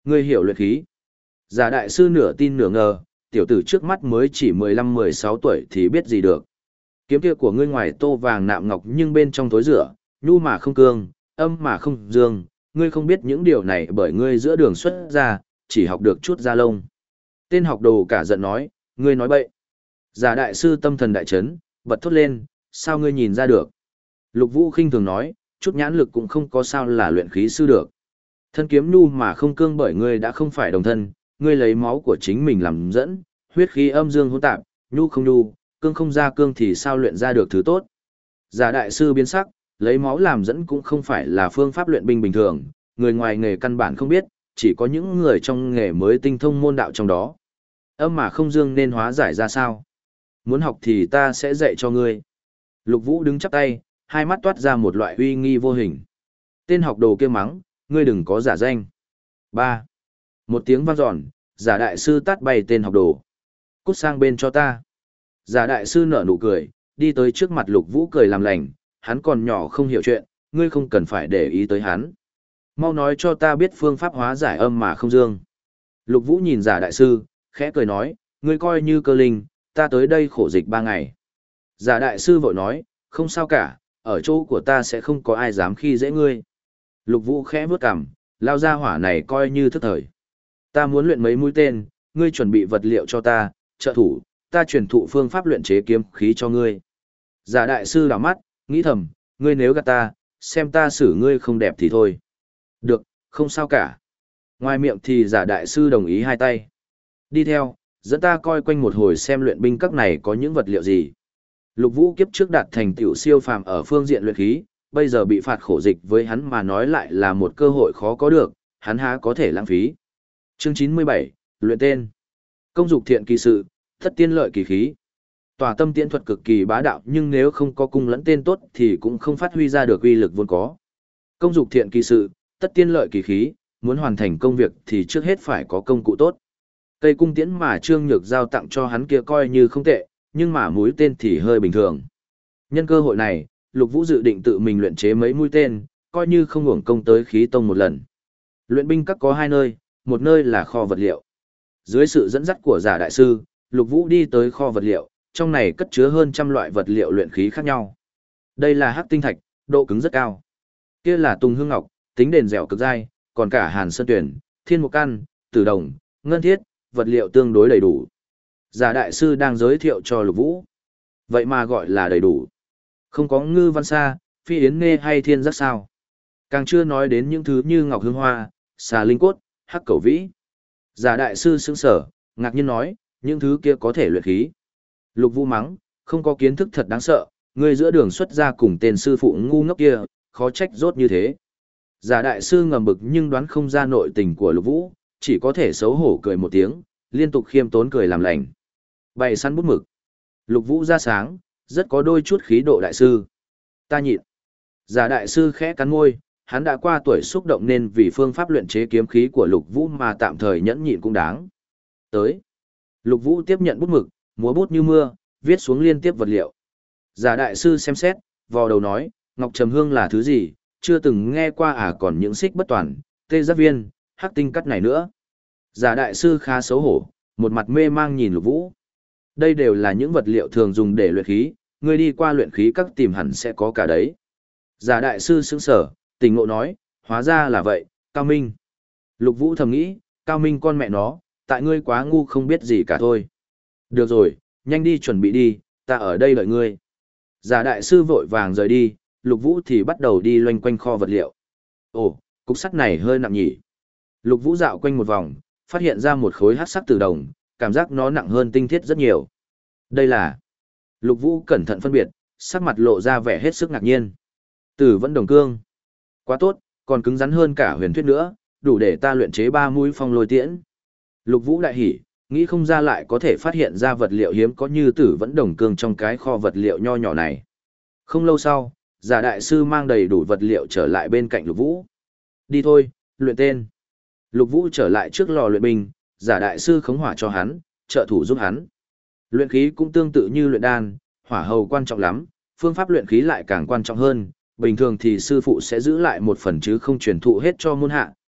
Ngươi hiểu luyện khí. Giả đại sư nửa tin nửa ngờ, tiểu tử trước mắt mới chỉ mười lăm mười sáu tuổi thì biết gì được. Kiếm kia của ngươi ngoài tô vàng nạm ngọc nhưng bên trong tối rửa, nhu mà không cương, âm mà không dương, ngươi không biết những điều này bởi ngươi giữa đường xuất ra, chỉ học được chút da lông. Tên học đồ cả giận nói, ngươi nói bậy. Giả đại sư tâm thần đại chấn, bật thốt lên, sao ngươi nhìn ra được? Lục Vũ khinh thường nói, chút nhãn lực cũng không có sao là luyện khí sư được. Thân kiếm nhu mà không cương bởi ngươi đã không phải đồng thân, ngươi lấy máu của chính mình làm dẫn, huyết khí âm dương hỗn tạp, nhu không nhu, cương không ra cương thì sao luyện ra được thứ tốt. Giả đại sư biến sắc, lấy máu làm dẫn cũng không phải là phương pháp luyện binh bình thường, người ngoài nghề căn bản không biết, chỉ có những người trong nghề mới tinh thông môn đạo trong đó. Âm mà không dương nên hóa giải ra sao? Muốn học thì ta sẽ dạy cho ngươi. Lục Vũ đứng chắp tay, hai mắt toát ra một loại uy nghi vô hình. Tên học đồ kia mắng, ngươi đừng có giả danh. Ba. Một tiếng vang dọn, giả đại sư tát bay tên học đồ. Cút sang bên cho ta. Giả đại sư nở nụ cười, đi tới trước mặt Lục Vũ cười làm lành, hắn còn nhỏ không hiểu chuyện, ngươi không cần phải để ý tới hắn. Mau nói cho ta biết phương pháp hóa giải âm mà không dương. Lục Vũ nhìn giả đại sư, khẽ cười nói, ngươi coi như cơ linh, ta tới đây khổ dịch ba ngày. Giả đại sư vội nói, không sao cả, ở chỗ của ta sẽ không có ai dám khi dễ ngươi. Lục Vũ khẽ vướt cằm, lao ra hỏa này coi như thức thời. Ta muốn luyện mấy mũi tên, ngươi chuẩn bị vật liệu cho ta, trợ thủ, ta truyền thụ phương pháp luyện chế kiếm khí cho ngươi. Giả đại sư đảo mắt, nghĩ thầm, ngươi nếu gạt ta, xem ta xử ngươi không đẹp thì thôi. Được, không sao cả. Ngoài miệng thì giả đại sư đồng ý hai tay. Đi theo, dẫn ta coi quanh một hồi xem luyện binh các này có những vật liệu gì. Lục Vũ kiếp trước đạt thành tựu siêu phàm ở phương diện luyện khí, bây giờ bị phạt khổ dịch với hắn mà nói lại là một cơ hội khó có được, hắn há có thể lãng phí. Chương chín mươi bảy, luyện tên. Công dục thiện kỳ sự, thất tiên lợi kỳ khí. Tòa tâm tiễn thuật cực kỳ bá đạo nhưng nếu không có cung lẫn tên tốt thì cũng không phát huy ra được uy lực vốn có. Công dục thiện kỳ sự, tất tiên lợi kỳ khí, muốn hoàn thành công việc thì trước hết phải có công cụ tốt. Cây cung tiễn mà Trương Nhược giao tặng cho hắn kia coi như không tệ, nhưng mà mũi tên thì hơi bình thường. Nhân cơ hội này, Lục Vũ dự định tự mình luyện chế mấy mũi tên, coi như không uổng công tới khí tông một lần. Luyện binh các có hai nơi, một nơi là kho vật liệu. Dưới sự dẫn dắt của giả đại sư, Lục Vũ đi tới kho vật liệu, trong này cất chứa hơn trăm loại vật liệu luyện khí khác nhau. Đây là hắc tinh thạch, độ cứng rất cao. Kia là tùng hương ngọc, tính đền dẻo cực dai, còn cả hàn sơn tuyển, thiên mục căn, tử đồng, ngân thiết, vật liệu tương đối đầy đủ. Giả đại sư đang giới thiệu cho Lục Vũ. Vậy mà gọi là đầy đủ. Không có ngư văn sa, phi yến nghe hay thiên giác sao. Càng chưa nói đến những thứ như ngọc hương hoa, xà linh cốt, hắc cẩu vĩ. Giả đại sư sững sở, ngạc nhiên nói, những thứ kia có thể luyện khí. Lục Vũ mắng, không có kiến thức thật đáng sợ, người giữa đường xuất ra cùng tên sư phụ ngu ngốc kia, khó trách rốt như thế. Giả đại sư ngầm bực nhưng đoán không ra nội tình của Lục Vũ, chỉ có thể xấu hổ cười một tiếng, liên tục khiêm tốn cười làm lành. Bày săn bút mực. Lục Vũ ra sáng, rất có đôi chút khí độ đại sư. Ta nhịn. Giả đại sư khẽ cắn môi, hắn đã qua tuổi xúc động nên vì phương pháp luyện chế kiếm khí của Lục Vũ mà tạm thời nhẫn nhịn cũng đáng. Tới. Lục Vũ tiếp nhận bút mực, múa bút như mưa, viết xuống liên tiếp vật liệu. Giả đại sư xem xét, vò đầu nói, ngọc trầm hương là thứ gì, chưa từng nghe qua à, còn những xích bất toàn, tê giác viên, hắc tinh cắt này nữa. Giả đại sư khá xấu hổ, một mặt mê mang nhìn Lục Vũ. Đây đều là những vật liệu thường dùng để luyện khí, ngươi đi qua luyện khí các tìm hẳn sẽ có cả đấy. Giả đại sư sững sờ, tỉnh ngộ nói, hóa ra là vậy, Cao Minh. Lục Vũ thầm nghĩ, Cao Minh con mẹ nó, tại ngươi quá ngu không biết gì cả thôi. Được rồi, nhanh đi chuẩn bị đi, ta ở đây đợi ngươi. Giả đại sư vội vàng rời đi, Lục Vũ thì bắt đầu đi loanh quanh kho vật liệu. Ồ, cục sắt này hơi nặng nhỉ. Lục Vũ dạo quanh một vòng, phát hiện ra một khối hắc sắc tử đồng, cảm giác nó nặng hơn tinh thiết rất nhiều. Đây là... Lục Vũ cẩn thận phân biệt, sắc mặt lộ ra vẻ hết sức ngạc nhiên. Tử vẫn đồng cương. Quá tốt, còn cứng rắn hơn cả huyền thuyết nữa, đủ để ta luyện chế ba mũi phong lôi tiễn. Lục Vũ đại hỉ, nghĩ không ra lại có thể phát hiện ra vật liệu hiếm có như tử vẫn đồng cương trong cái kho vật liệu nho nhỏ này. Không lâu sau, giả đại sư mang đầy đủ vật liệu trở lại bên cạnh Lục Vũ. Đi thôi, luyện tên. Lục Vũ trở lại trước lò luyện binh, giả đại sư khống hỏa cho hắn, trợ thủ giúp hắn. Luyện khí cũng tương tự như luyện đan, hỏa hầu quan trọng lắm, phương pháp luyện khí lại càng quan trọng hơn. Bình thường thì sư phụ sẽ giữ lại một phần chứ không truyền thụ hết cho môn hạ,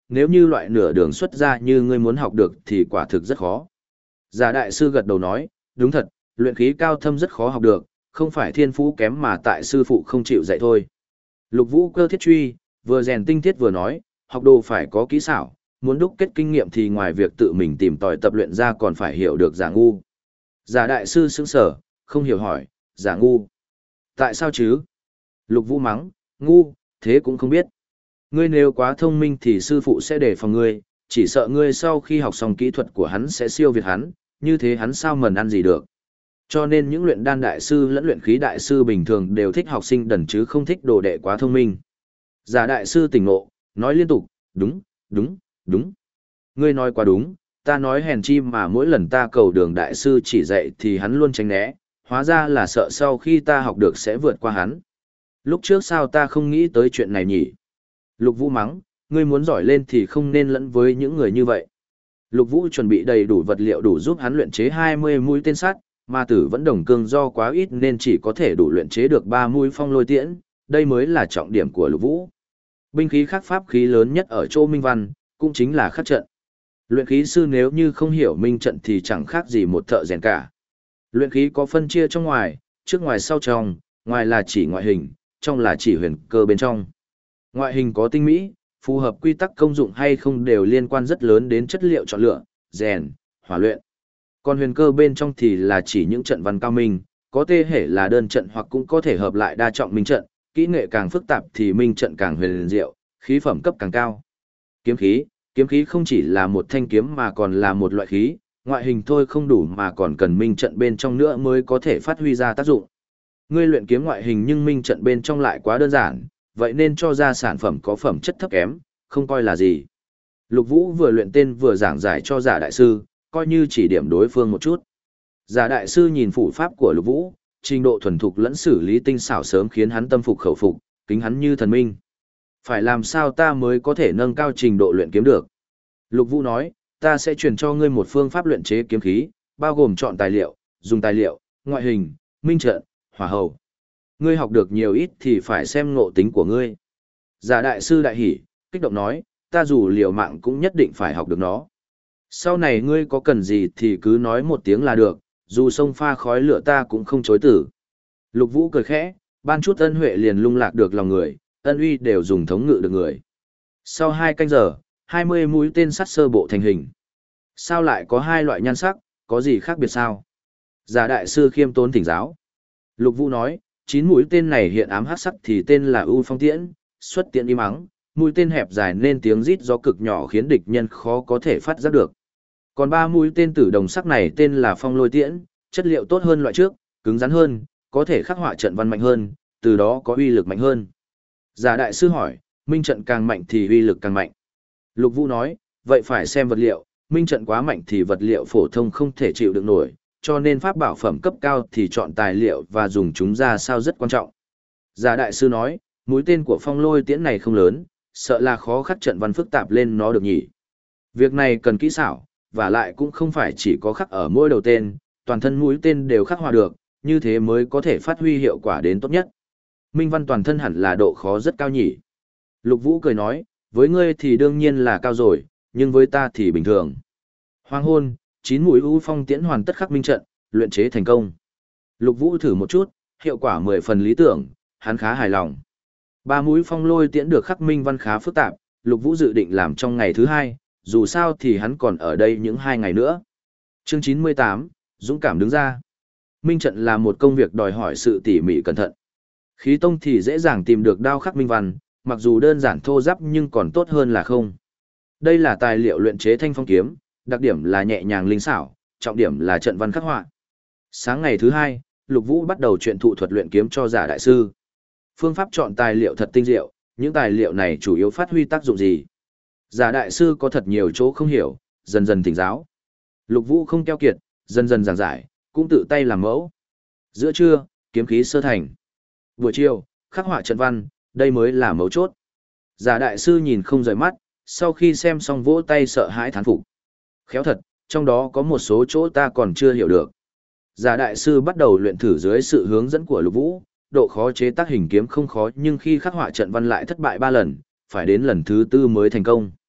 nếu như loại nửa đường xuất ra như ngươi muốn học được thì quả thực rất khó. Giả đại sư gật đầu nói, đúng thật, luyện khí cao thâm rất khó học được, không phải thiên phú kém mà tại sư phụ không chịu dạy thôi. Lục Vũ cơ thiết truy, vừa rèn tinh thiết vừa nói, học đồ phải có kỹ xảo, muốn đúc kết kinh nghiệm thì ngoài việc tự mình tìm tòi tập luyện ra còn phải hiểu được giả ngu. Giả đại sư sững sờ, không hiểu hỏi, giả ngu. Tại sao chứ? Lục Vũ mắng, ngu, thế cũng không biết. Ngươi nếu quá thông minh thì sư phụ sẽ đề phòng ngươi, chỉ sợ ngươi sau khi học xong kỹ thuật của hắn sẽ siêu việt hắn, như thế hắn sao mần ăn gì được. Cho nên những luyện đan đại sư lẫn luyện khí đại sư bình thường đều thích học sinh đần chứ không thích đồ đệ quá thông minh. Giả đại sư tỉnh ngộ, nói liên tục, đúng, đúng, đúng. Ngươi nói quá đúng, ta nói hèn chi mà mỗi lần ta cầu đường đại sư chỉ dạy thì hắn luôn tránh né, hóa ra là sợ sau khi ta học được sẽ vượt qua hắn. Lúc trước sao ta không nghĩ tới chuyện này nhỉ? Lục Vũ mắng, ngươi muốn giỏi lên thì không nên lẫn với những người như vậy. Lục Vũ chuẩn bị đầy đủ vật liệu đủ giúp hắn luyện chế hai mươi mũi tên sắt, ma tử vẫn đồng cương do quá ít nên chỉ có thể đủ luyện chế được ba mũi phong lôi tiễn, đây mới là trọng điểm của Lục Vũ. Binh khí khắc pháp khí lớn nhất ở chỗ Minh Văn, cũng chính là khắc trận. Luyện khí sư nếu như không hiểu minh trận thì chẳng khác gì một thợ rèn cả. Luyện khí có phân chia trong ngoài, trước ngoài sau trong, ngoài là chỉ ngoại hình, trong là chỉ huyền cơ bên trong. Ngoại hình có tinh mỹ, phù hợp quy tắc công dụng hay không đều liên quan rất lớn đến chất liệu chọn lựa, rèn, hỏa luyện. Còn huyền cơ bên trong thì là chỉ những trận văn cao minh, có thể hệ là đơn trận hoặc cũng có thể hợp lại đa trọng minh trận, kỹ nghệ càng phức tạp thì minh trận càng huyền diệu, khí phẩm cấp càng cao. Kiếm khí, kiếm khí không chỉ là một thanh kiếm mà còn là một loại khí, ngoại hình thôi không đủ mà còn cần minh trận bên trong nữa mới có thể phát huy ra tác dụng. Ngươi luyện kiếm ngoại hình nhưng minh trận bên trong lại quá đơn giản, vậy nên cho ra sản phẩm có phẩm chất thấp kém, không coi là gì. Lục Vũ vừa luyện tên vừa giảng giải cho giả đại sư, coi như chỉ điểm đối phương một chút. Giả đại sư nhìn phủ pháp của Lục Vũ, trình độ thuần thục lẫn xử lý tinh xảo sớm khiến hắn tâm phục khẩu phục, kính hắn như thần minh. Phải làm sao ta mới có thể nâng cao trình độ luyện kiếm được? Lục Vũ nói, ta sẽ truyền cho ngươi một phương pháp luyện chế kiếm khí, bao gồm chọn tài liệu, dùng tài liệu, ngoại hình, minh trận, hỏa hầu. Ngươi học được nhiều ít thì phải xem ngộ tính của ngươi. Giả đại sư đại hỉ, kích động nói, ta dù liều mạng cũng nhất định phải học được nó. Sau này ngươi có cần gì thì cứ nói một tiếng là được, dù sông pha khói lửa ta cũng không chối từ. Lục Vũ cười khẽ, ban chút ân huệ liền lung lạc được lòng người, ân uy đều dùng thống ngự được người. Sau hai canh giờ, hai mươi mũi tên sắt sơ bộ thành hình. Sao lại có hai loại nhan sắc, có gì khác biệt sao? Giả đại sư khiêm tốn thỉnh giáo. Lục Vũ nói, chín mũi tên này hiện ám hắc sắc thì tên là ưu phong tiễn, xuất tiễn im ắng, mũi tên hẹp dài nên tiếng rít gió cực nhỏ khiến địch nhân khó có thể phát giác được. Còn ba mũi tên tử đồng sắc này tên là phong lôi tiễn, chất liệu tốt hơn loại trước, cứng rắn hơn, có thể khắc họa trận văn mạnh hơn, từ đó có uy lực mạnh hơn. Giả đại sư hỏi, minh trận càng mạnh thì uy lực càng mạnh. Lục Vũ nói, vậy phải xem vật liệu, minh trận quá mạnh thì vật liệu phổ thông không thể chịu được nổi, cho nên pháp bảo phẩm cấp cao thì chọn tài liệu và dùng chúng ra sao rất quan trọng. Giả đại sư nói, mũi tên của phong lôi tiễn này không lớn, sợ là khó khắc trận văn phức tạp lên nó được nhỉ. Việc này cần kỹ xảo, và lại cũng không phải chỉ có khắc ở mỗi đầu tên, toàn thân mũi tên đều khắc họa được, như thế mới có thể phát huy hiệu quả đến tốt nhất. Minh văn toàn thân hẳn là độ khó rất cao nhỉ. Lục Vũ cười nói, với ngươi thì đương nhiên là cao rồi, nhưng với ta thì bình thường. Hoàng hôn, chín mũi u phong tiễn hoàn tất khắc minh trận, luyện chế thành công. Lục Vũ thử một chút, hiệu quả mười phần lý tưởng, hắn khá hài lòng. Ba mũi phong lôi tiễn được khắc minh văn khá phức tạp, Lục Vũ dự định làm trong ngày thứ hai, dù sao thì hắn còn ở đây những hai ngày nữa. Chương chín mươi tám, Dũng cảm đứng ra. Minh trận là một công việc đòi hỏi sự tỉ mỉ cẩn thận. Khí tông thì dễ dàng tìm được đao khắc minh văn, mặc dù đơn giản thô ráp nhưng còn tốt hơn là không. Đây là tài liệu luyện chế thanh phong kiếm, đặc điểm là nhẹ nhàng linh xảo, trọng điểm là trận văn khắc họa. Sáng ngày thứ hai, Lục Vũ bắt đầu truyền thụ thuật luyện kiếm cho giả đại sư. Phương pháp chọn tài liệu thật tinh diệu, những tài liệu này chủ yếu phát huy tác dụng gì? Giả đại sư có thật nhiều chỗ không hiểu, dần dần thỉnh giáo. Lục Vũ không keo kiệt, dần dần giảng giải, cũng tự tay làm mẫu. Giữa trưa, kiếm khí sơ thành. Buổi chiều, khắc họa trận văn, đây mới là mấu chốt. Giả đại sư nhìn không rời mắt, sau khi xem xong vỗ tay sợ hãi thán phục. Khéo thật, trong đó có một số chỗ ta còn chưa hiểu được. Giả đại sư bắt đầu luyện thử dưới sự hướng dẫn của Lục Vũ, độ khó chế tác hình kiếm không khó nhưng khi khắc họa trận văn lại thất bại ba lần, phải đến lần thứ tư mới thành công.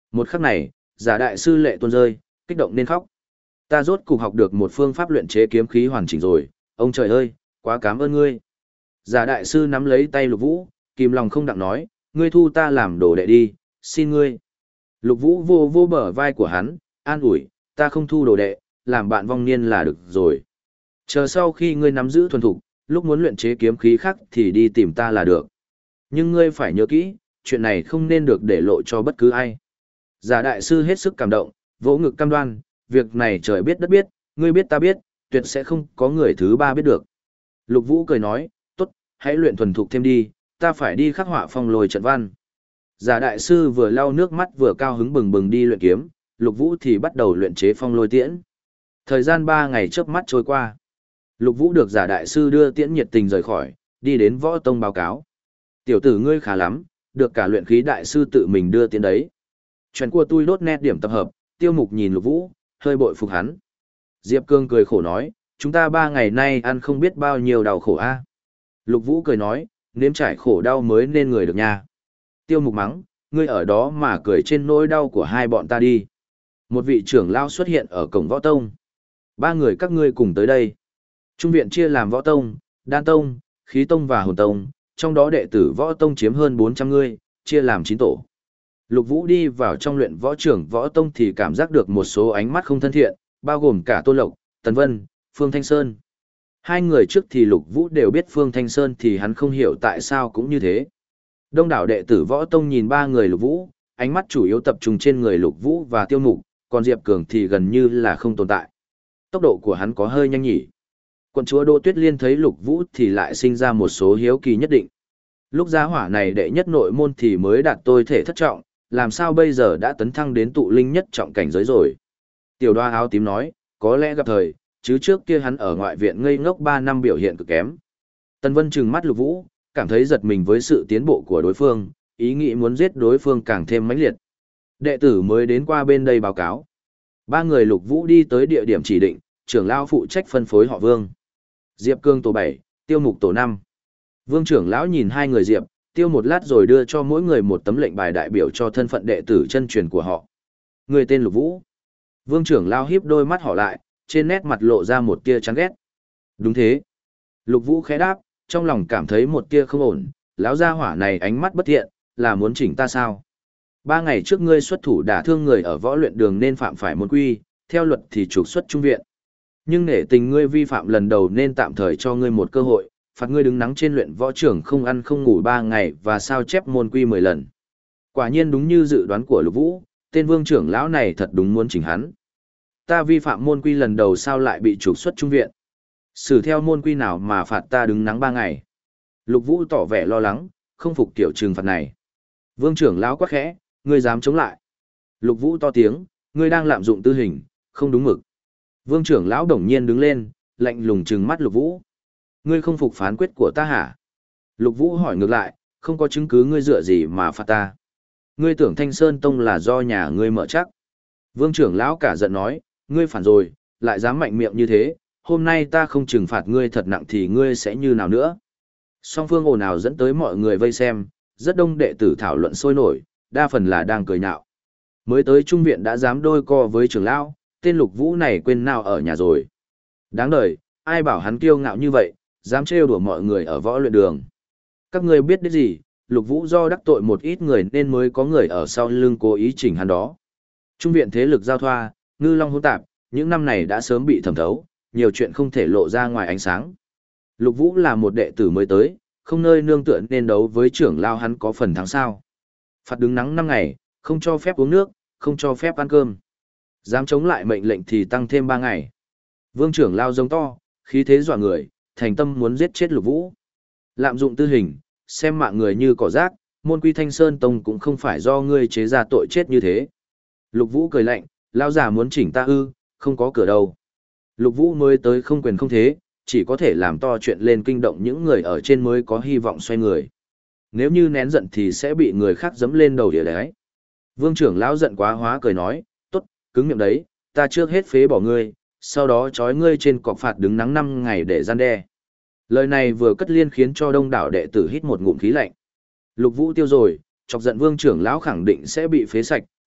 Một khắc này, giả đại sư lệ tuôn rơi, kích động nên khóc. Ta rốt cục học được một phương pháp luyện chế kiếm khí hoàn chỉnh rồi, ông trời ơi, quá cảm ơn ngươi. Giả đại sư nắm lấy tay Lục Vũ, kìm lòng không đặng nói, ngươi thu ta làm đồ đệ đi, xin ngươi. Lục Vũ vô vô bờ vai của hắn, an ủi, ta không thu đồ đệ, làm bạn vong niên là được rồi. Chờ sau khi ngươi nắm giữ thuần thục, lúc muốn luyện chế kiếm khí khác thì đi tìm ta là được. Nhưng ngươi phải nhớ kỹ, chuyện này không nên được để lộ cho bất cứ ai. Giả đại sư hết sức cảm động, vỗ ngực cam đoan, việc này trời biết đất biết, ngươi biết ta biết, tuyệt sẽ không có người thứ ba biết được. Lục Vũ cười nói, tốt, hãy luyện thuần thục thêm đi, ta phải đi khắc họa phong lôi trận văn. Giả đại sư vừa lau nước mắt vừa cao hứng bừng bừng đi luyện kiếm, Lục Vũ thì bắt đầu luyện chế phong lôi tiễn. Thời gian ba ngày chớp mắt trôi qua. Lục Vũ được giả đại sư đưa tiễn nhiệt tình rời khỏi, đi đến võ tông báo cáo. Tiểu tử ngươi khá lắm, được cả luyện khí đại sư tự mình đưa tiễn đấy. Chuyện của tôi đốt nét điểm tập hợp, Tiêu Mục nhìn Lục Vũ, hơi bội phục hắn. Diệp Cương cười khổ nói, chúng ta ba ngày nay ăn không biết bao nhiêu đau khổ a. Lục Vũ cười nói, nếm trải khổ đau mới nên người được nha. Tiêu Mục mắng, ngươi ở đó mà cười trên nỗi đau của hai bọn ta đi. Một vị trưởng lao xuất hiện ở cổng võ tông. Ba người các ngươi cùng tới đây. Trung viện chia làm võ tông, đan tông, khí tông và hồn tông, trong đó đệ tử võ tông chiếm hơn bốn trăm người, chia làm chín tổ. Lục Vũ đi vào trong luyện võ trưởng võ tông thì cảm giác được một số ánh mắt không thân thiện, bao gồm cả Tô Lộc, Tần Vân, Phương Thanh Sơn. Hai người trước thì Lục Vũ đều biết Phương Thanh Sơn thì hắn không hiểu tại sao cũng như thế. Đông đảo đệ tử võ tông nhìn ba người Lục Vũ, ánh mắt chủ yếu tập trung trên người Lục Vũ và Tiêu Mục, còn Diệp Cường thì gần như là không tồn tại. Tốc độ của hắn có hơi nhanh nhỉ. Quận chúa Đỗ Tuyết Liên thấy Lục Vũ thì lại sinh ra một số hiếu kỳ nhất định. Lúc gia hỏa này đệ nhất nội môn thì mới đạt tôi thể thất trọng, làm sao bây giờ đã tấn thăng đến tụ linh nhất trọng cảnh giới rồi. Tiểu đoa áo tím nói, có lẽ gặp thời, chứ trước kia hắn ở ngoại viện ngây ngốc ba năm biểu hiện cực kém. Tân Vân trừng mắt Lục Vũ, cảm thấy giật mình với sự tiến bộ của đối phương, ý nghĩ muốn giết đối phương càng thêm mãnh liệt. Đệ tử mới đến qua bên đây báo cáo. Ba người Lục Vũ đi tới địa điểm chỉ định, trưởng lão phụ trách phân phối họ Vương. Diệp Cương tổ bảy, Tiêu Mục tổ năm. Vương trưởng lão nhìn hai người Diệp, Tiêu một lát rồi đưa cho mỗi người một tấm lệnh bài đại biểu cho thân phận đệ tử chân truyền của họ. Người tên Lục Vũ. Vương trưởng lão híp đôi mắt họ lại, trên nét mặt lộ ra một tia chán ghét. Đúng thế. Lục Vũ khẽ đáp, trong lòng cảm thấy một tia không ổn, lão gia hỏa này ánh mắt bất thiện, là muốn chỉnh ta sao? Ba ngày trước ngươi xuất thủ đả thương người ở võ luyện đường nên phạm phải môn quy, theo luật thì trục xuất trung viện. Nhưng nể tình ngươi vi phạm lần đầu nên tạm thời cho ngươi một cơ hội, phạt ngươi đứng nắng trên luyện võ trưởng không ăn không ngủ ba ngày và sao chép môn quy mười lần. Quả nhiên đúng như dự đoán của Lục Vũ, tên vương trưởng lão này thật đúng muốn chỉnh hắn. Ta vi phạm môn quy lần đầu sao lại bị trục xuất trung viện? Xử theo môn quy nào mà phạt ta đứng nắng ba ngày? Lục Vũ tỏ vẻ lo lắng, không phục kiểu trừng phạt này. Vương trưởng lão quát khẽ, ngươi dám chống lại? Lục Vũ to tiếng, ngươi đang lạm dụng tư hình, không đúng mực. Vương trưởng lão đổng nhiên đứng lên, lạnh lùng trừng mắt Lục Vũ. Ngươi không phục phán quyết của ta hả? Lục Vũ hỏi ngược lại, không có chứng cứ ngươi dựa gì mà phạt ta? Ngươi tưởng Thanh Sơn Tông là do nhà ngươi mở chắc? Vương trưởng lão cả giận nói, ngươi phản rồi, lại dám mạnh miệng như thế, hôm nay ta không trừng phạt ngươi thật nặng thì ngươi sẽ như nào nữa? Song phương ồn ào dẫn tới mọi người vây xem, rất đông đệ tử thảo luận sôi nổi, đa phần là đang cười nhạo. Mới tới trung viện đã dám đôi co với trưởng lão, tên Lục Vũ này quên nào ở nhà rồi. Đáng đời, ai bảo hắn kiêu ngạo như vậy, dám trêu đùa mọi người ở võ luyện đường. Các ngươi biết đấy gì, Lục Vũ do đắc tội một ít người nên mới có người ở sau lưng cố ý chỉnh hắn đó. Trung viện thế lực giao thoa, ngư long hỗn tạp, những năm này đã sớm bị thẩm thấu, nhiều chuyện không thể lộ ra ngoài ánh sáng. Lục Vũ là một đệ tử mới tới, không nơi nương tựa nên đấu với trưởng lao hắn có phần thắng sao. Phạt đứng nắng năm ngày, không cho phép uống nước, không cho phép ăn cơm. Dám chống lại mệnh lệnh thì tăng thêm ba ngày. Vương trưởng lao giống to, khí thế dọa người, thành tâm muốn giết chết Lục Vũ. Lạm dụng tư hình, xem mạng người như cỏ rác, môn quy Thanh Sơn Tông cũng không phải do ngươi chế ra tội chết như thế. Lục Vũ cười lạnh, lao giả muốn chỉnh ta ư, không có cửa đâu. Lục Vũ mới tới không quyền không thế, chỉ có thể làm to chuyện lên kinh động những người ở trên mới có hy vọng xoay người. Nếu như nén giận thì sẽ bị người khác giẫm lên đầu địa đấy. Vương trưởng lão giận quá hóa cười nói, tốt, cứng miệng đấy, ta trước hết phế bỏ ngươi, sau đó trói ngươi trên cọc phạt đứng nắng năm ngày để gian đe. Lời này vừa cất liên khiến cho đông đảo đệ tử hít một ngụm khí lạnh. Lục Vũ tiêu rồi, chọc giận Vương trưởng lão khẳng định sẽ bị phế sạch,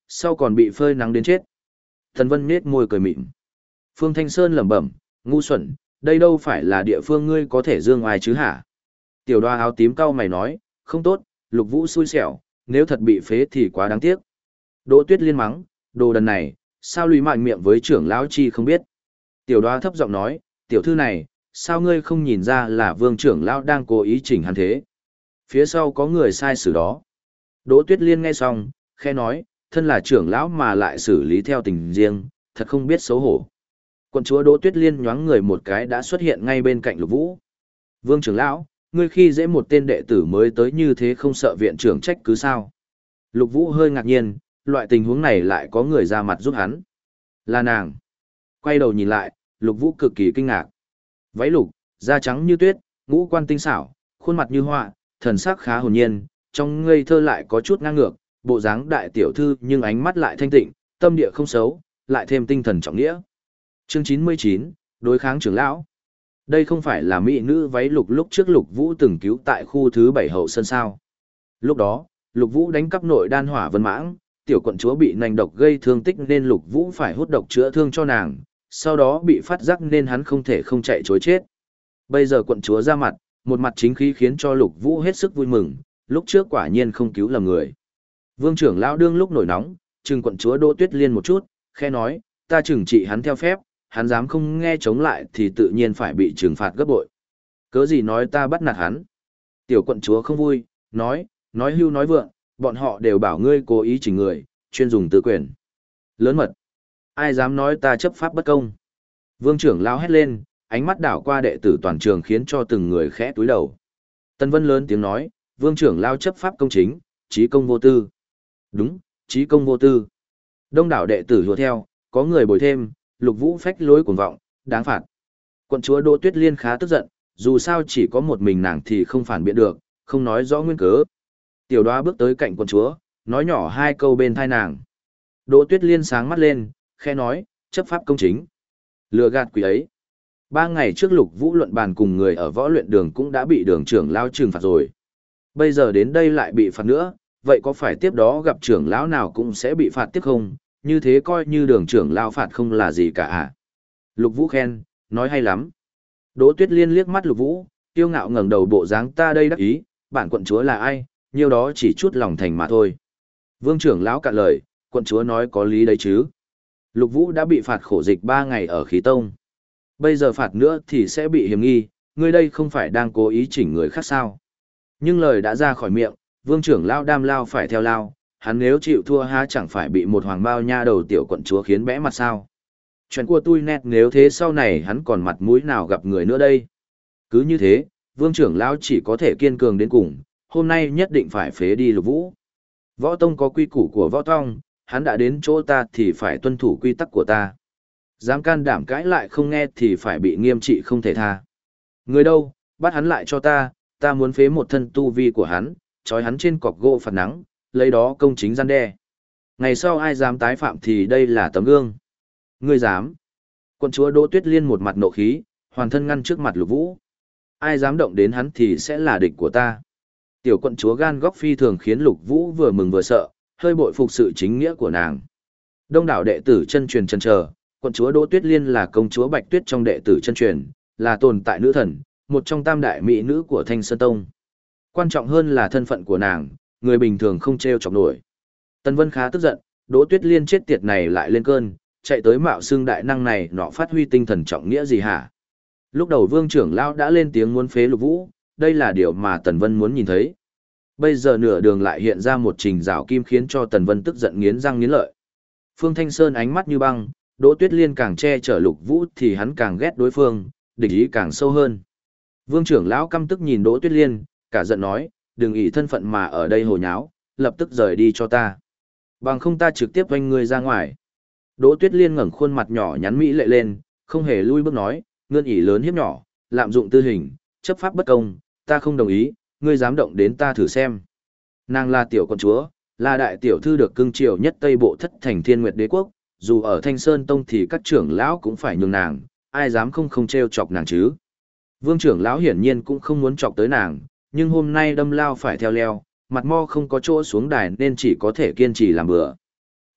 sau còn bị phơi nắng đến chết. Tần Vân nhếch môi cười mỉm. Phương Thanh Sơn lẩm bẩm, ngu xuẩn, đây đâu phải là địa phương ngươi có thể dương ai chứ hả? Tiểu Đoá áo tím cau mày nói, không tốt, Lục Vũ xui xẻo, nếu thật bị phế thì quá đáng tiếc. Đỗ Tuyết Liên mắng, đồ đần này, sao lùi mạnh miệng với trưởng lão chi không biết. Tiểu Đoá thấp giọng nói, tiểu thư này, sao ngươi không nhìn ra là Vương trưởng lão đang cố ý chỉnh hắn thế? Phía sau có người sai xử đó. Đỗ Tuyết Liên nghe xong, khẽ nói, thân là trưởng lão mà lại xử lý theo tình riêng, thật không biết xấu hổ. Quận chúa Đỗ Tuyết Liên nhoáng người một cái đã xuất hiện ngay bên cạnh Lục Vũ. Vương trưởng lão, ngươi khi dễ một tên đệ tử mới tới như thế không sợ viện trưởng trách cứ sao? Lục Vũ hơi ngạc nhiên, loại tình huống này lại có người ra mặt giúp hắn. Là nàng. Quay đầu nhìn lại, Lục Vũ cực kỳ kinh ngạc. Váy lục, da trắng như tuyết, ngũ quan tinh xảo, khuôn mặt như họa, thần sắc khá hồn nhiên, trong ngây thơ lại có chút ngang ngược, bộ dáng đại tiểu thư nhưng ánh mắt lại thanh tịnh, tâm địa không xấu, lại thêm tinh thần trọng nghĩa. Chương chín mươi chín, đối kháng trưởng lão. Đây không phải là mỹ nữ váy lục lúc trước Lục Vũ từng cứu tại khu thứ bảy hậu sân sao. Lúc đó, Lục Vũ đánh cắp nội đan hỏa vân mãng, tiểu quận chúa bị nành độc gây thương tích nên Lục Vũ phải hút độc chữa thương cho nàng, sau đó bị phát giác nên hắn không thể không chạy chối chết. Bây giờ quận chúa ra mặt, một mặt chính khí khiến cho Lục Vũ hết sức vui mừng, lúc trước quả nhiên không cứu lầm người. Vương trưởng lão đương lúc nổi nóng, trừng quận chúa Đỗ Tuyết Liên một chút, khẽ nói, ta trừng trị hắn theo phép, hắn dám không nghe chống lại thì tự nhiên phải bị trừng phạt gấp bội. Cớ gì nói ta bắt nạt hắn? Tiểu quận chúa không vui, nói, nói hưu nói vượng, bọn họ đều bảo ngươi cố ý chỉnh người, chuyên dùng tư quyền. Lớn mật. Ai dám nói ta chấp pháp bất công? Vương trưởng lão hét lên, ánh mắt đảo qua đệ tử toàn trường khiến cho từng người khẽ túi đầu. Tân Vân lớn tiếng nói, vương trưởng lão chấp pháp công chính, trí công vô tư. Đúng, trí công vô tư. Đông đảo đệ tử hùa theo, có người bồi thêm, Lục Vũ phách lối cuồng vọng, đáng phạt. Quận chúa Đỗ Tuyết Liên khá tức giận, dù sao chỉ có một mình nàng thì không phản biện được, không nói rõ nguyên cớ. Tiểu Đoá bước tới cạnh quận chúa, nói nhỏ hai câu bên tai nàng. Đỗ Tuyết Liên sáng mắt lên, khẽ nói, chấp pháp công chính. Lừa gạt quỷ ấy. Ba ngày trước Lục Vũ luận bàn cùng người ở võ luyện đường cũng đã bị đường trưởng lão trừng phạt rồi. Bây giờ đến đây lại bị phạt nữa, vậy có phải tiếp đó gặp trưởng lão nào cũng sẽ bị phạt tiếp không? Như thế coi như đường trưởng lão phạt không là gì cả à? Lục Vũ khen, nói hay lắm. Đỗ Tuyết Liên liếc mắt Lục Vũ, kiêu ngạo ngẩng đầu bộ dáng ta đây đắc ý, bản quận chúa là ai, nhiêu đó chỉ chút lòng thành mà thôi. Vương trưởng lão cạn lời, quận chúa nói có lý đấy chứ. Lục Vũ đã bị phạt khổ dịch ba ngày ở khí tông. Bây giờ phạt nữa thì sẽ bị hiềm nghi, ngươi đây không phải đang cố ý chỉnh người khác sao. Nhưng lời đã ra khỏi miệng, vương trưởng lão đam lao phải theo lao, hắn nếu chịu thua há chẳng phải bị một hoàng bao nha đầu tiểu quận chúa khiến bẽ mặt sao. Chuyện của tôi nét nếu thế sau này hắn còn mặt mũi nào gặp người nữa đây. Cứ như thế, vương trưởng lão chỉ có thể kiên cường đến cùng, hôm nay nhất định phải phế đi Lục Vũ. Võ tông có quy củ của võ tông, hắn đã đến chỗ ta thì phải tuân thủ quy tắc của ta. Dám can đảm cãi lại không nghe thì phải bị nghiêm trị không thể tha. Người đâu, bắt hắn lại cho ta, ta muốn phế một thân tu vi của hắn, trói hắn trên cọc gỗ phạt nắng, lấy đó công chính gian đe. Ngày sau ai dám tái phạm thì đây là tấm gương. Ngươi dám. Quận chúa Đỗ Tuyết Liên một mặt nộ khí, hoàn thân ngăn trước mặt Lục Vũ. Ai dám động đến hắn thì sẽ là địch của ta. Tiểu quận chúa gan góc phi thường khiến Lục Vũ vừa mừng vừa sợ, hơi bội phục sự chính nghĩa của nàng. Đông đảo đệ tử chân truyền chân chờ, quận chúa Đỗ Tuyết Liên là công chúa Bạch Tuyết trong đệ tử chân truyền, là tồn tại nữ thần, một trong tam đại mỹ nữ của Thanh Sơn Tông. Quan trọng hơn là thân phận của nàng, người bình thường không trêu chọc nổi. Tân Vân khá tức giận, Đỗ Tuyết Liên chết tiệt này lại lên cơn, chạy tới mạo xương đại năng này nọ phát huy tinh thần trọng nghĩa gì hả? Lúc đầu vương trưởng lão đã lên tiếng muốn phế Lục Vũ, đây là điều mà Tần Vân muốn nhìn thấy. Bây giờ nửa đường lại hiện ra một trình rào kim khiến cho Tần Vân tức giận nghiến răng nghiến lợi. Phương Thanh Sơn ánh mắt như băng, Đỗ Tuyết Liên càng che chở Lục Vũ thì hắn càng ghét đối phương, địch ý càng sâu hơn. Vương trưởng lão căm tức nhìn Đỗ Tuyết Liên, cả giận nói, đừng ỷ thân phận mà ở đây hồ nháo, lập tức rời đi cho ta. Bằng không ta trực tiếp oanh ngươi ra ngoài. Đỗ Tuyết Liên ngẩng khuôn mặt nhỏ nhắn mỹ lệ lên, không hề lui bước nói, ngươn ỷ lớn hiếp nhỏ, lạm dụng tư hình, chấp pháp bất công, ta không đồng ý, ngươi dám động đến ta thử xem. Nàng là tiểu con chúa, là đại tiểu thư được cưng chiều nhất Tây Bộ thất thành Thiên Nguyệt Đế quốc, dù ở Thanh Sơn Tông thì các trưởng lão cũng phải nhường nàng, ai dám không không trêu chọc nàng chứ. Vương trưởng lão hiển nhiên cũng không muốn chọc tới nàng, nhưng hôm nay đâm lao phải theo leo, mặt mo không có chỗ xuống đài nên chỉ có thể kiên trì làm bữa.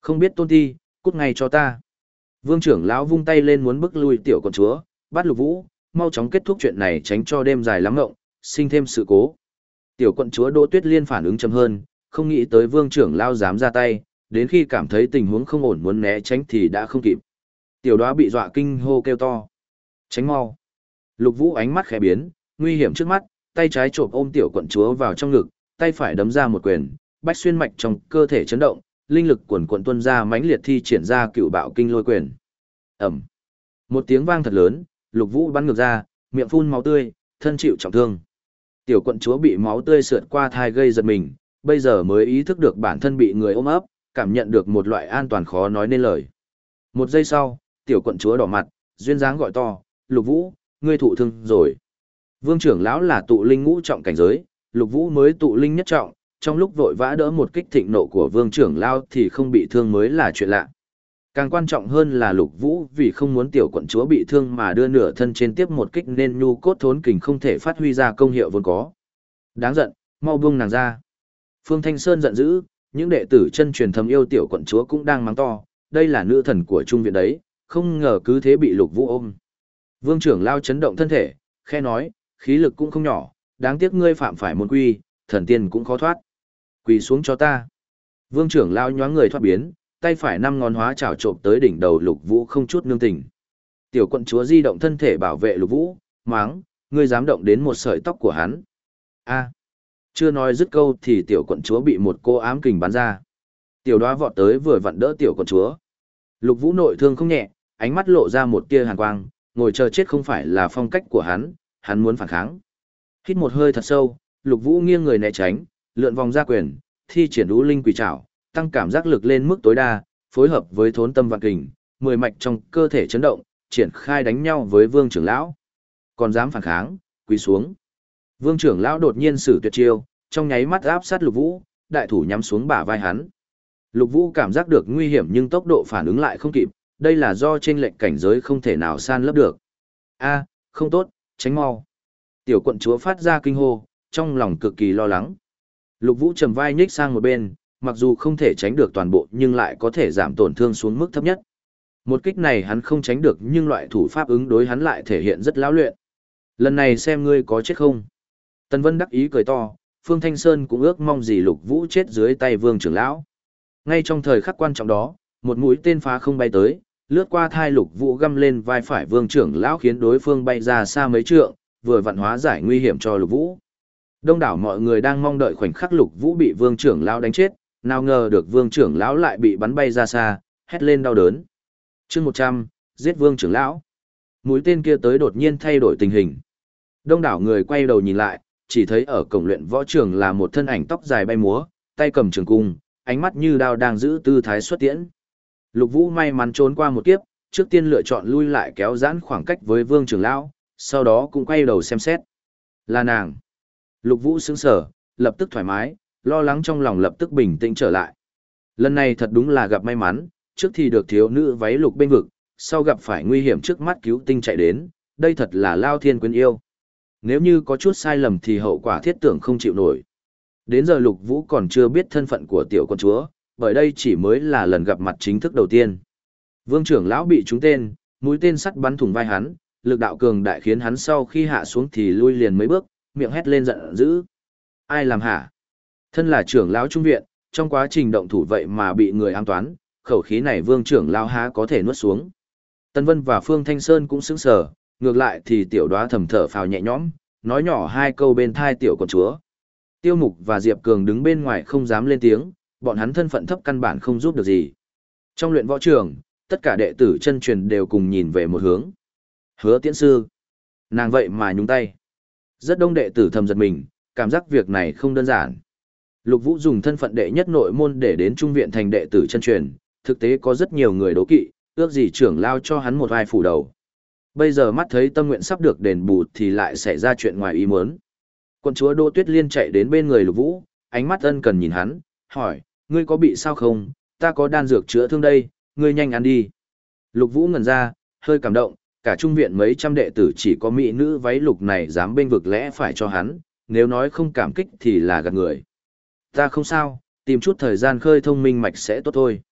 Không biết tôn ti, cút ngay cho ta. Vương trưởng lão vung tay lên muốn bức lui tiểu quận chúa, bắt Lục Vũ, mau chóng kết thúc chuyện này tránh cho đêm dài lắm ngộng, sinh thêm sự cố. Tiểu quận chúa Đỗ Tuyết Liên phản ứng chậm hơn, không nghĩ tới vương trưởng lão dám ra tay, đến khi cảm thấy tình huống không ổn muốn né tránh thì đã không kịp. Tiểu đoá bị dọa kinh hô kêu to. Tránh mau. Lục Vũ ánh mắt khẽ biến, nguy hiểm trước mắt, tay trái trộm ôm tiểu quận chúa vào trong ngực, tay phải đấm ra một quyền, bách xuyên mạch trong cơ thể chấn động, linh lực cuồn cuộn tuôn ra mãnh liệt thi triển ra cựu bạo kinh lôi quyền. Ầm. Một tiếng vang thật lớn, Lục Vũ bắn ngược ra, miệng phun máu tươi, thân chịu trọng thương. Tiểu quận chúa bị máu tươi sượt qua thai gây giật mình, bây giờ mới ý thức được bản thân bị người ôm ấp, cảm nhận được một loại an toàn khó nói nên lời. Một giây sau, tiểu quận chúa đỏ mặt, duyên dáng gọi to, Lục Vũ, ngươi thụ thương rồi. Vương trưởng lão là tụ linh ngũ trọng cảnh giới, Lục Vũ mới tụ linh nhất trọng, trong lúc vội vã đỡ một kích thịnh nộ của vương trưởng lão thì không bị thương mới là chuyện lạ. Càng quan trọng hơn là Lục Vũ vì không muốn tiểu quận chúa bị thương mà đưa nửa thân trên tiếp một kích nên nhu cốt thốn kình không thể phát huy ra công hiệu vốn có. Đáng giận, mau buông nàng ra. Phương Thanh Sơn giận dữ, những đệ tử chân truyền thầm yêu tiểu quận chúa cũng đang mắng to, đây là nữ thần của trung viện đấy, không ngờ cứ thế bị Lục Vũ ôm. Vương trưởng lao chấn động thân thể, khe nói, khí lực cũng không nhỏ, đáng tiếc ngươi phạm phải môn quy, thần tiên cũng khó thoát. Quỳ xuống cho ta. Vương trưởng lao nhoáng người thoát biến, tay phải năm ngón hóa chảo trộm tới đỉnh đầu Lục Vũ không chút nương tình. Tiểu quận chúa di động thân thể bảo vệ Lục Vũ, mắng, ngươi dám động đến một sợi tóc của hắn. A. Chưa nói dứt câu thì tiểu quận chúa bị một cô ám kình bắn ra. Tiểu đoá vọt tới vừa vặn đỡ tiểu quận chúa. Lục Vũ nội thương không nhẹ, ánh mắt lộ ra một tia hàn quang, ngồi chờ chết không phải là phong cách của hắn, hắn muốn phản kháng. Hít một hơi thật sâu, Lục Vũ nghiêng người né tránh, lượn vòng ra quyền, thi triển đũ linh quỷ trảo, tăng cảm giác lực lên mức tối đa, phối hợp với thốn tâm vạn kình, mười mạch trong cơ thể chấn động, triển khai đánh nhau với Vương trưởng lão. Còn dám phản kháng, quỳ xuống. Vương trưởng lão đột nhiên sử tuyệt chiêu, trong nháy mắt áp sát Lục Vũ, đại thủ nhắm xuống bả vai hắn. Lục Vũ cảm giác được nguy hiểm nhưng tốc độ phản ứng lại không kịp, đây là do chênh lệch cảnh giới không thể nào san lấp được. A, không tốt, tránh mau. Tiểu quận chúa phát ra kinh hô, trong lòng cực kỳ lo lắng. Lục Vũ trầm vai nhích sang một bên, mặc dù không thể tránh được toàn bộ nhưng lại có thể giảm tổn thương xuống mức thấp nhất. Một kích này hắn không tránh được nhưng loại thủ pháp ứng đối hắn lại thể hiện rất lão luyện. Lần này xem ngươi có chết không. Tần Vân đắc ý cười to, Phương Thanh Sơn cũng ước mong gì Lục Vũ chết dưới tay Vương trưởng lão. Ngay trong thời khắc quan trọng đó, một mũi tên phá không bay tới, lướt qua thai Lục Vũ găm lên vai phải Vương trưởng lão khiến đối phương bay ra xa mấy trượng, vừa vặn hóa giải nguy hiểm cho Lục Vũ. Đông đảo mọi người đang mong đợi khoảnh khắc Lục Vũ bị Vương trưởng lão đánh chết, nào ngờ được Vương trưởng lão lại bị bắn bay ra xa, hét lên đau đớn. Chương một trăm, giết Vương trưởng lão. Mũi tên kia tới đột nhiên thay đổi tình hình. Đông đảo người quay đầu nhìn lại, chỉ thấy ở cổng luyện võ trường là một thân ảnh tóc dài bay múa, tay cầm trường cung, ánh mắt như đao đang giữ tư thái xuất tiễn. Lục Vũ may mắn trốn qua một kiếp, trước tiên lựa chọn lui lại kéo giãn khoảng cách với Vương trưởng lão, sau đó cũng quay đầu xem xét. Là nàng. Lục Vũ sững sờ, lập tức thoải mái, lo lắng trong lòng lập tức bình tĩnh trở lại. Lần này thật đúng là gặp may mắn, trước thì được thiếu nữ váy lục bên vực, sau gặp phải nguy hiểm trước mắt cứu tinh chạy đến, đây thật là lao thiên quyến yêu. Nếu như có chút sai lầm thì hậu quả thiết tưởng không chịu nổi. Đến giờ Lục Vũ còn chưa biết thân phận của tiểu con chúa, bởi đây chỉ mới là lần gặp mặt chính thức đầu tiên. Vương trưởng lão bị trúng tên, mũi tên sắt bắn thủng vai hắn, lực đạo cường đại khiến hắn sau khi hạ xuống thì lui liền mấy bước, miệng hét lên giận dữ. Ai làm hả? Thân là trưởng lão trung viện, trong quá trình động thủ vậy mà bị người ám toán, khẩu khí này Vương trưởng lão há có thể nuốt xuống. Tân Vân và Phương Thanh Sơn cũng sững sờ, ngược lại thì tiểu đoá thầm thở phào nhẹ nhõm, nói nhỏ hai câu bên thai tiểu con chúa. Tiêu Mục và Diệp Cường đứng bên ngoài không dám lên tiếng, bọn hắn thân phận thấp căn bản không giúp được gì. Trong luyện võ trường, tất cả đệ tử chân truyền đều cùng nhìn về một hướng. Hứa Tiễn sư, nàng vậy mà nhúng tay. Rất đông đệ tử thầm giật mình, cảm giác việc này không đơn giản. Lục Vũ dùng thân phận đệ nhất nội môn để đến trung viện thành đệ tử chân truyền, thực tế có rất nhiều người đố kỵ, ước gì trưởng lao cho hắn một vai phủ đầu. Bây giờ mắt thấy tâm nguyện sắp được đền bù thì lại xảy ra chuyện ngoài ý muốn. Quận chúa Đỗ Tuyết Liên chạy đến bên người Lục Vũ, ánh mắt ân cần nhìn hắn, hỏi, ngươi có bị sao không, ta có đan dược chữa thương đây, ngươi nhanh ăn đi. Lục Vũ ngẩn ra, hơi cảm động, cả trung viện mấy trăm đệ tử chỉ có mỹ nữ váy lục này dám bênh vực lẽ phải cho hắn, nếu nói không cảm kích thì là gạt người. Ta không sao, tìm chút thời gian khơi thông minh mạch sẽ tốt thôi.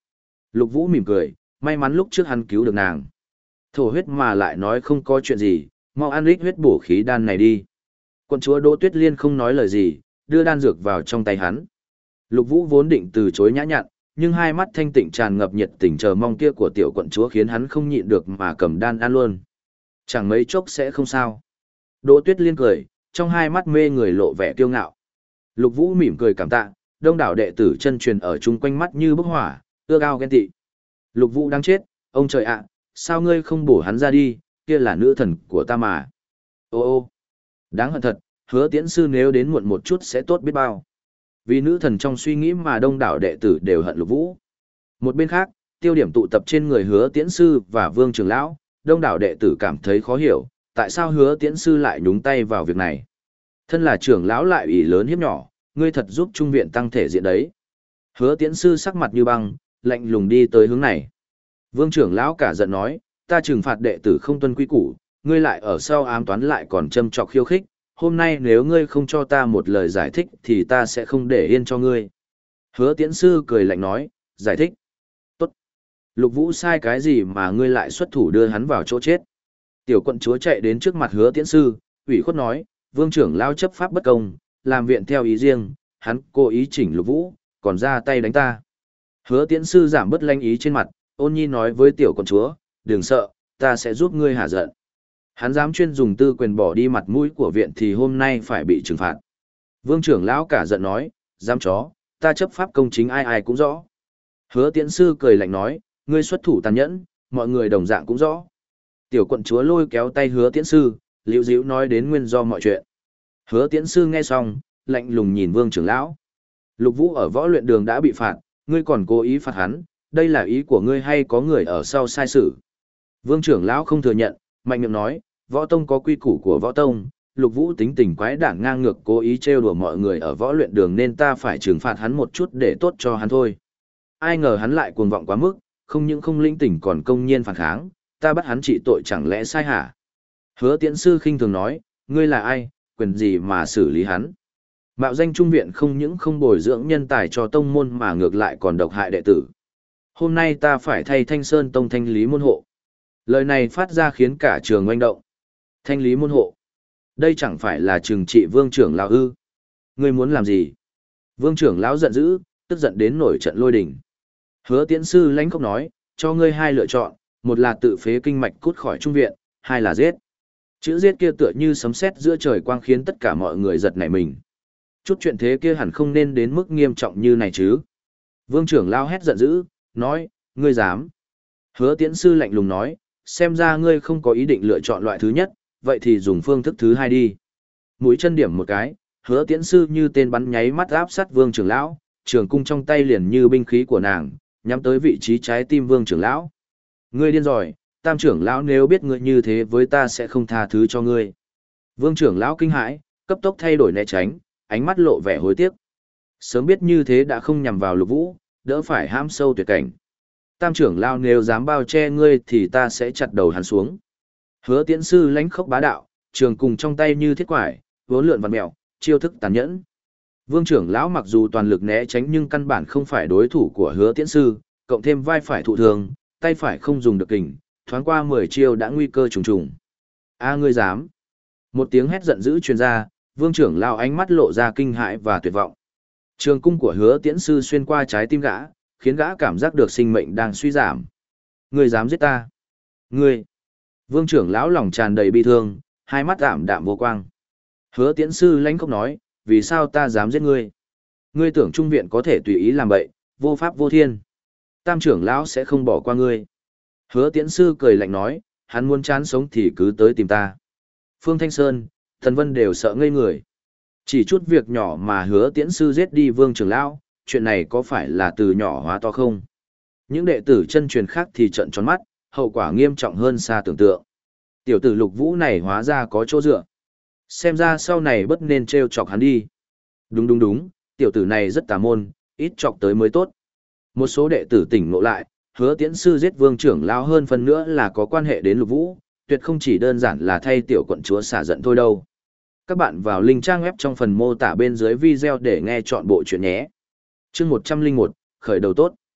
Lục Vũ mỉm cười, may mắn lúc trước hắn cứu được nàng. Thổ huyết mà lại nói không có chuyện gì, mau ăn lít huyết bổ khí đan này đi. Quận chúa Đỗ Tuyết Liên không nói lời gì, đưa đan dược vào trong tay hắn. Lục Vũ vốn định từ chối nhã nhặn, nhưng hai mắt thanh tịnh tràn ngập nhiệt tình chờ mong kia của tiểu quận chúa khiến hắn không nhịn được mà cầm đan ăn luôn. Chẳng mấy chốc sẽ không sao. Đỗ Tuyết Liên cười, trong hai mắt mê người lộ vẻ kiêu ngạo. Lục Vũ mỉm cười cảm tạ, đông đảo đệ tử chân truyền ở chung quanh mắt như bốc hỏa, ưa ao ghen tị. Lục Vũ đang chết, ông trời ạ, sao ngươi không bổ hắn ra đi, kia là nữ thần của ta mà. Ô ô, đáng hận thật, Hứa Tiễn sư nếu đến muộn một chút sẽ tốt biết bao. Vì nữ thần trong suy nghĩ mà đông đảo đệ tử đều hận Lục Vũ. Một bên khác, tiêu điểm tụ tập trên người Hứa Tiễn sư và Vương trưởng lão, đông đảo đệ tử cảm thấy khó hiểu, tại sao Hứa Tiễn sư lại nhúng tay vào việc này. Thân là trưởng lão lại ủy lớn hiếp nhỏ, ngươi thật giúp trung viện tăng thể diện đấy. Hứa Tiễn sư sắc mặt như băng, lạnh lùng đi tới hướng này. Vương trưởng lão cả giận nói, ta trừng phạt đệ tử không tuân quy củ, ngươi lại ở sau ám toán lại còn châm chọc khiêu khích, hôm nay nếu ngươi không cho ta một lời giải thích thì ta sẽ không để yên cho ngươi. Hứa Tiễn sư cười lạnh nói, giải thích. Tốt. Lục Vũ sai cái gì mà ngươi lại xuất thủ đưa hắn vào chỗ chết. Tiểu quận chúa chạy đến trước mặt Hứa Tiễn sư, ủy khuất nói, vương trưởng lão chấp pháp bất công, làm viện theo ý riêng, hắn cố ý chỉnh Lục Vũ, còn ra tay đánh ta. Hứa Tiễn sư giảm bớt lanh ý trên mặt, ôn nhi nói với tiểu quận chúa, đừng sợ, ta sẽ giúp ngươi hạ giận. Hắn dám chuyên dùng tư quyền bỏ đi mặt mũi của viện thì hôm nay phải bị trừng phạt. Vương trưởng lão cả giận nói, dám chó, ta chấp pháp công chính ai ai cũng rõ. Hứa Tiễn sư cười lạnh nói, ngươi xuất thủ tàn nhẫn, mọi người đồng dạng cũng rõ. Tiểu quận chúa lôi kéo tay Hứa Tiễn sư, liễu díu nói đến nguyên do mọi chuyện. Hứa Tiễn sư nghe xong, lạnh lùng nhìn Vương trưởng lão. Lục Vũ ở võ luyện đường đã bị phạt, ngươi còn cố ý phạt hắn, đây là ý của ngươi hay có người ở sau sai sự? Vương trưởng lão không thừa nhận, mạnh miệng nói, võ tông có quy củ của võ tông, Lục Vũ tính tình quái đản ngang ngược cố ý trêu đùa mọi người ở võ luyện đường nên ta phải trừng phạt hắn một chút để tốt cho hắn thôi. Ai ngờ hắn lại cuồng vọng quá mức, không những không linh tỉnh còn công nhiên phản kháng, ta bắt hắn trị tội chẳng lẽ sai hả? Hứa Tiễn sư khinh thường nói, ngươi là ai, quyền gì mà xử lý hắn? Mạo danh trung viện không những không bồi dưỡng nhân tài cho tông môn mà ngược lại còn độc hại đệ tử. Hôm nay ta phải thay Thanh Sơn Tông thanh lý môn hộ. Lời này phát ra khiến cả trường oanh động. Thanh lý môn hộ. Đây chẳng phải là trừng trị vương trưởng lão ư? Ngươi muốn làm gì? Vương trưởng lão giận dữ, tức giận đến nổi trận lôi đình. Hứa Tiễn sư lãnh khốc nói, cho ngươi hai lựa chọn, một là tự phế kinh mạch cút khỏi trung viện, hai là giết. Chữ giết kia tựa như sấm sét giữa trời quang khiến tất cả mọi người giật nảy mình. Chút chuyện thế kia hẳn không nên đến mức nghiêm trọng như này chứ. Vương trưởng lão hét giận dữ, nói, ngươi dám. Hứa Tiễn sư lạnh lùng nói, xem ra ngươi không có ý định lựa chọn loại thứ nhất, vậy thì dùng phương thức thứ hai đi. Mũi chân điểm một cái, Hứa Tiễn sư như tên bắn nháy mắt áp sát Vương trưởng lão, trường cung trong tay liền như binh khí của nàng, nhắm tới vị trí trái tim Vương trưởng lão. Ngươi điên rồi, Tam trưởng lão nếu biết ngươi như thế với ta sẽ không tha thứ cho ngươi. Vương trưởng lão kinh hãi, cấp tốc thay đổi né tránh, ánh mắt lộ vẻ hối tiếc. Sớm biết như thế đã không nhằm vào Lục Vũ, đỡ phải hãm sâu tuyệt cảnh. Tam trưởng lão nếu dám bao che ngươi thì ta sẽ chặt đầu hắn xuống. Hứa Tiễn sư lãnh khốc bá đạo, trường cùng trong tay như thiết quải, vốn lượn vặn mèo, chiêu thức tàn nhẫn. Vương trưởng lão mặc dù toàn lực né tránh nhưng căn bản không phải đối thủ của Hứa Tiễn sư, cộng thêm vai phải thụ thường, tay phải không dùng được kình, thoáng qua mười chiêu đã nguy cơ trùng trùng. A ngươi dám? Một tiếng hét giận dữ truyền ra, Vương trưởng lão ánh mắt lộ ra kinh hãi và tuyệt vọng. Trường cung của Hứa Tiễn sư xuyên qua trái tim gã, khiến gã cảm giác được sinh mệnh đang suy giảm. Ngươi dám giết ta? Ngươi! Vương trưởng lão lòng tràn đầy bi thương, hai mắt ảm đạm vô quang. Hứa Tiễn sư lãnh khốc nói, vì sao ta dám giết ngươi? Ngươi tưởng trung viện có thể tùy ý làm bậy, vô pháp vô thiên. Tam trưởng lão sẽ không bỏ qua ngươi. Hứa Tiễn sư cười lạnh nói, hắn muốn chán sống thì cứ tới tìm ta. Phương Thanh Sơn, Thần Vân đều sợ ngây người. Chỉ chút việc nhỏ mà Hứa Tiễn sư giết đi Vương trưởng lão, chuyện này có phải là từ nhỏ hóa to không? Những đệ tử chân truyền khác thì trợn tròn mắt, hậu quả nghiêm trọng hơn xa tưởng tượng. Tiểu tử Lục Vũ này hóa ra có chỗ dựa. Xem ra sau này bất nên trêu chọc hắn đi. Đúng đúng đúng, tiểu tử này rất tà môn, ít chọc tới mới tốt. Một số đệ tử tỉnh ngộ lại, Hứa Tiễn sư giết Vương trưởng lão hơn phần nữa là có quan hệ đến Lục Vũ, tuyệt không chỉ đơn giản là thay tiểu quận chúa xả giận thôi đâu. Các bạn vào link trang web trong phần mô tả bên dưới video để nghe chọn bộ chuyện nhé. Chương một trăm lẻ một, khởi đầu tốt.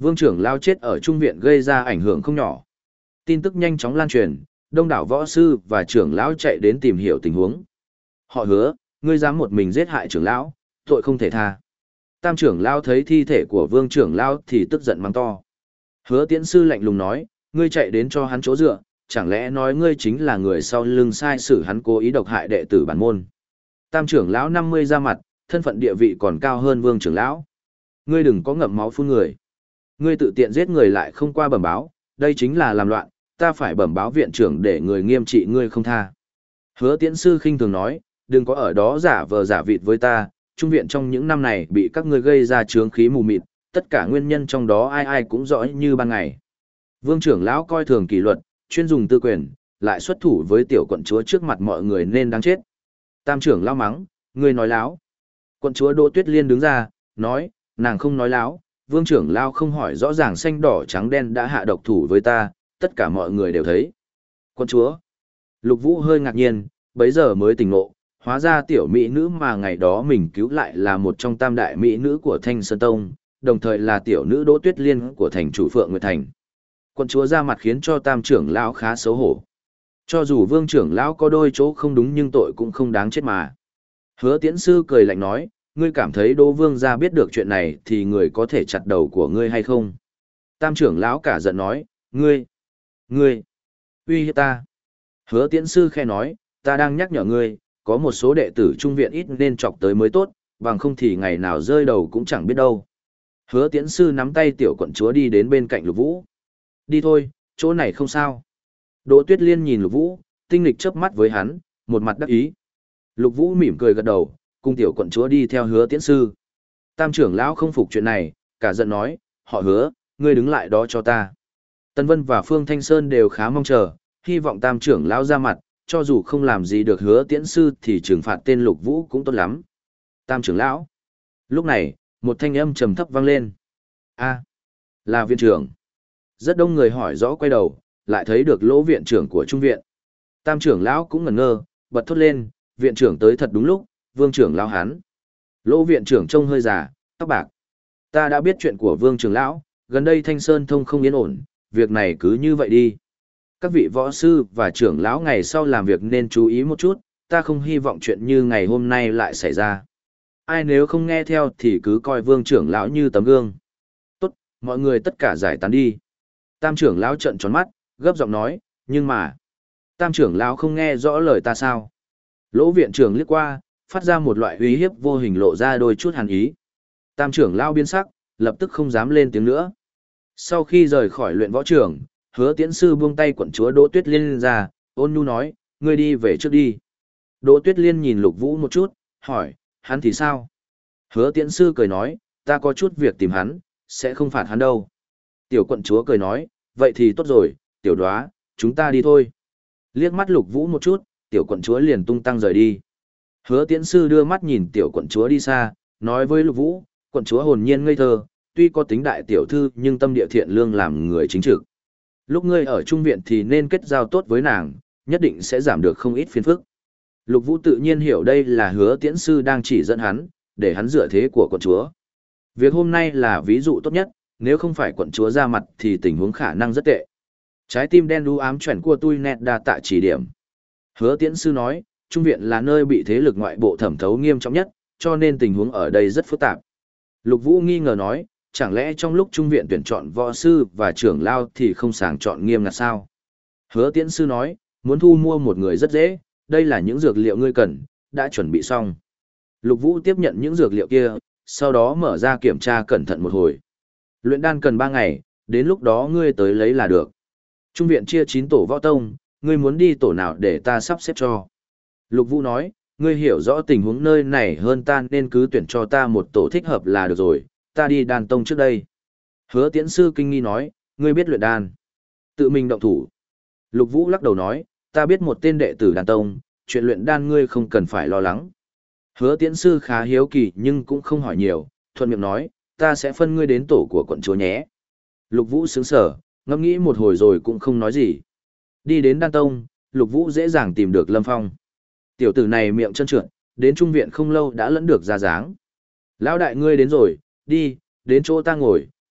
Vương trưởng lao chết ở trung viện gây ra ảnh hưởng không nhỏ. Tin tức nhanh chóng lan truyền, đông đảo võ sư và trưởng lão chạy đến tìm hiểu tình huống. Họ hứa, ngươi dám một mình giết hại trưởng lão, tội không thể tha. Tam trưởng lão thấy thi thể của vương trưởng lão thì tức giận mắng to. Hứa tiễn sư lạnh lùng nói, ngươi chạy đến cho hắn chỗ dựa, chẳng lẽ nói ngươi chính là người sau lưng sai sử hắn cố ý độc hại đệ tử bản môn. Tam trưởng lão năm mươi ra mặt, thân phận địa vị còn cao hơn vương trưởng lão. Ngươi đừng có ngậm máu phun người. Ngươi tự tiện giết người lại không qua bẩm báo, đây chính là làm loạn, ta phải bẩm báo viện trưởng để người nghiêm trị ngươi không tha. Hứa tiễn sư khinh thường nói, đừng có ở đó giả vờ giả vịt với ta, trung viện trong những năm này bị các ngươi gây ra chướng khí mù mịt, tất cả nguyên nhân trong đó ai ai cũng rõ như ban ngày. Vương trưởng lão coi thường kỷ luật, chuyên dùng tư quyền, lại xuất thủ với tiểu quận chúa trước mặt mọi người nên đáng chết. Tam trưởng lão mắng, ngươi nói láo. Quận chúa Đỗ Tuyết Liên đứng ra, nói, nàng không nói láo, vương trưởng lão không hỏi rõ ràng xanh đỏ trắng đen đã hạ độc thủ với ta, tất cả mọi người đều thấy. Quận chúa. Lục Vũ hơi ngạc nhiên, bấy giờ mới tỉnh ngộ, hóa ra tiểu mỹ nữ mà ngày đó mình cứu lại là một trong tam đại mỹ nữ của Thanh Sơn Tông, đồng thời là tiểu nữ Đỗ Tuyết Liên của thành chủ Phượng Nguyệt Thành. Quận chúa ra mặt khiến cho tam trưởng lão khá xấu hổ. Cho dù vương trưởng lão có đôi chỗ không đúng nhưng tội cũng không đáng chết mà. Hứa tiễn sư cười lạnh nói, ngươi cảm thấy Đỗ vương gia biết được chuyện này thì người có thể chặt đầu của ngươi hay không? Tam trưởng lão cả giận nói, ngươi, ngươi, uy hiếp ta. Hứa tiễn sư khe nói, ta đang nhắc nhở ngươi, có một số đệ tử trung viện ít nên chọc tới mới tốt, bằng không thì ngày nào rơi đầu cũng chẳng biết đâu. Hứa tiễn sư nắm tay tiểu quận chúa đi đến bên cạnh Lục Vũ. Đi thôi, chỗ này không sao. Đỗ Tuyết Liên nhìn Lục Vũ, tinh lịch chớp mắt với hắn, một mặt đắc ý. Lục Vũ mỉm cười gật đầu, cùng tiểu quận chúa đi theo Hứa tiễn sư. Tam trưởng lão không phục chuyện này, cả giận nói, họ Hứa, ngươi đứng lại đó cho ta. Tân Vân và Phương Thanh Sơn đều khá mong chờ, hy vọng tam trưởng lão ra mặt, cho dù không làm gì được Hứa tiễn sư thì trừng phạt tên Lục Vũ cũng tốt lắm. Tam trưởng lão. Lúc này, một thanh âm trầm thấp vang lên. A, là viện trưởng. Rất đông người hỏi rõ quay đầu, lại thấy được Lỗ viện trưởng của trung viện. Tam trưởng lão cũng ngẩn ngơ, bật thốt lên, viện trưởng tới thật đúng lúc, vương trưởng lão hắn. Lỗ viện trưởng trông hơi già, tóc bạc. Ta đã biết chuyện của vương trưởng lão, gần đây Thanh Sơn Thông không yên ổn, việc này cứ như vậy đi. Các vị võ sư và trưởng lão ngày sau làm việc nên chú ý một chút, ta không hy vọng chuyện như ngày hôm nay lại xảy ra. Ai nếu không nghe theo thì cứ coi vương trưởng lão như tấm gương. Tốt, mọi người tất cả giải tán đi. Tam trưởng lão trợn tròn mắt, gấp giọng nói, nhưng mà... Tam trưởng lão không nghe rõ lời ta sao? Lỗ viện trưởng liếc qua, phát ra một loại uy hiếp vô hình lộ ra đôi chút hàn ý. Tam trưởng lão biến sắc, lập tức không dám lên tiếng nữa. Sau khi rời khỏi luyện võ trường, Hứa tiễn sư buông tay quận chúa Đỗ Tuyết Liên ra, ôn nhu nói, ngươi đi về trước đi. Đỗ Tuyết Liên nhìn Lục Vũ một chút, hỏi, hắn thì sao? Hứa tiễn sư cười nói, ta có chút việc tìm hắn, sẽ không phạt hắn đâu. Tiểu quận chúa cười nói, vậy thì tốt rồi, tiểu đoá, chúng ta đi thôi. Liếc mắt Lục Vũ một chút, tiểu quận chúa liền tung tăng rời đi. Hứa tiễn sư đưa mắt nhìn tiểu quận chúa đi xa, nói với Lục Vũ, quận chúa hồn nhiên ngây thơ, tuy có tính đại tiểu thư nhưng tâm địa thiện lương làm người chính trực. Lúc ngươi ở trung viện thì nên kết giao tốt với nàng, nhất định sẽ giảm được không ít phiền phức. Lục Vũ tự nhiên hiểu đây là Hứa tiễn sư đang chỉ dẫn hắn, để hắn dựa thế của quận chúa. Việc hôm nay là ví dụ tốt nhất, nếu không phải quận chúa ra mặt thì tình huống khả năng rất tệ. Trái tim đen đu ám chuẩn của tôi nét đa tạ chỉ điểm. Hứa tiễn sư nói, trung viện là nơi bị thế lực ngoại bộ thẩm thấu nghiêm trọng nhất, cho nên tình huống ở đây rất phức tạp. Lục Vũ nghi ngờ nói, chẳng lẽ trong lúc trung viện tuyển chọn võ sư và trưởng lao thì không sàng chọn nghiêm ngặt sao? Hứa tiễn sư nói, muốn thu mua một người rất dễ, đây là những dược liệu ngươi cần, đã chuẩn bị xong. Lục Vũ tiếp nhận những dược liệu kia, sau đó mở ra kiểm tra cẩn thận một hồi. Luyện đan cần ba ngày, đến lúc đó ngươi tới lấy là được. Trung viện chia chín tổ võ tông, ngươi muốn đi tổ nào để ta sắp xếp cho. Lục Vũ nói, ngươi hiểu rõ tình huống nơi này hơn ta nên cứ tuyển cho ta một tổ thích hợp là được rồi, ta đi đan tông trước đây. Hứa tiễn sư kinh nghi nói, ngươi biết luyện đan. Tự mình động thủ. Lục Vũ lắc đầu nói, ta biết một tên đệ tử đan tông, chuyện luyện đan ngươi không cần phải lo lắng. Hứa tiễn sư khá hiếu kỳ nhưng cũng không hỏi nhiều, thuận miệng nói, ta sẽ phân ngươi đến tổ của quận chúa nhé. Lục Vũ sướng sở, ngẫm nghĩ một hồi rồi cũng không nói gì. Đi đến đan tông, Lục Vũ dễ dàng tìm được Lâm Phong. Tiểu tử này miệng chân trượt, đến trung viện không lâu đã lẫn được ra dáng. Lão đại ngươi đến rồi, đi, đến chỗ ta ngồi,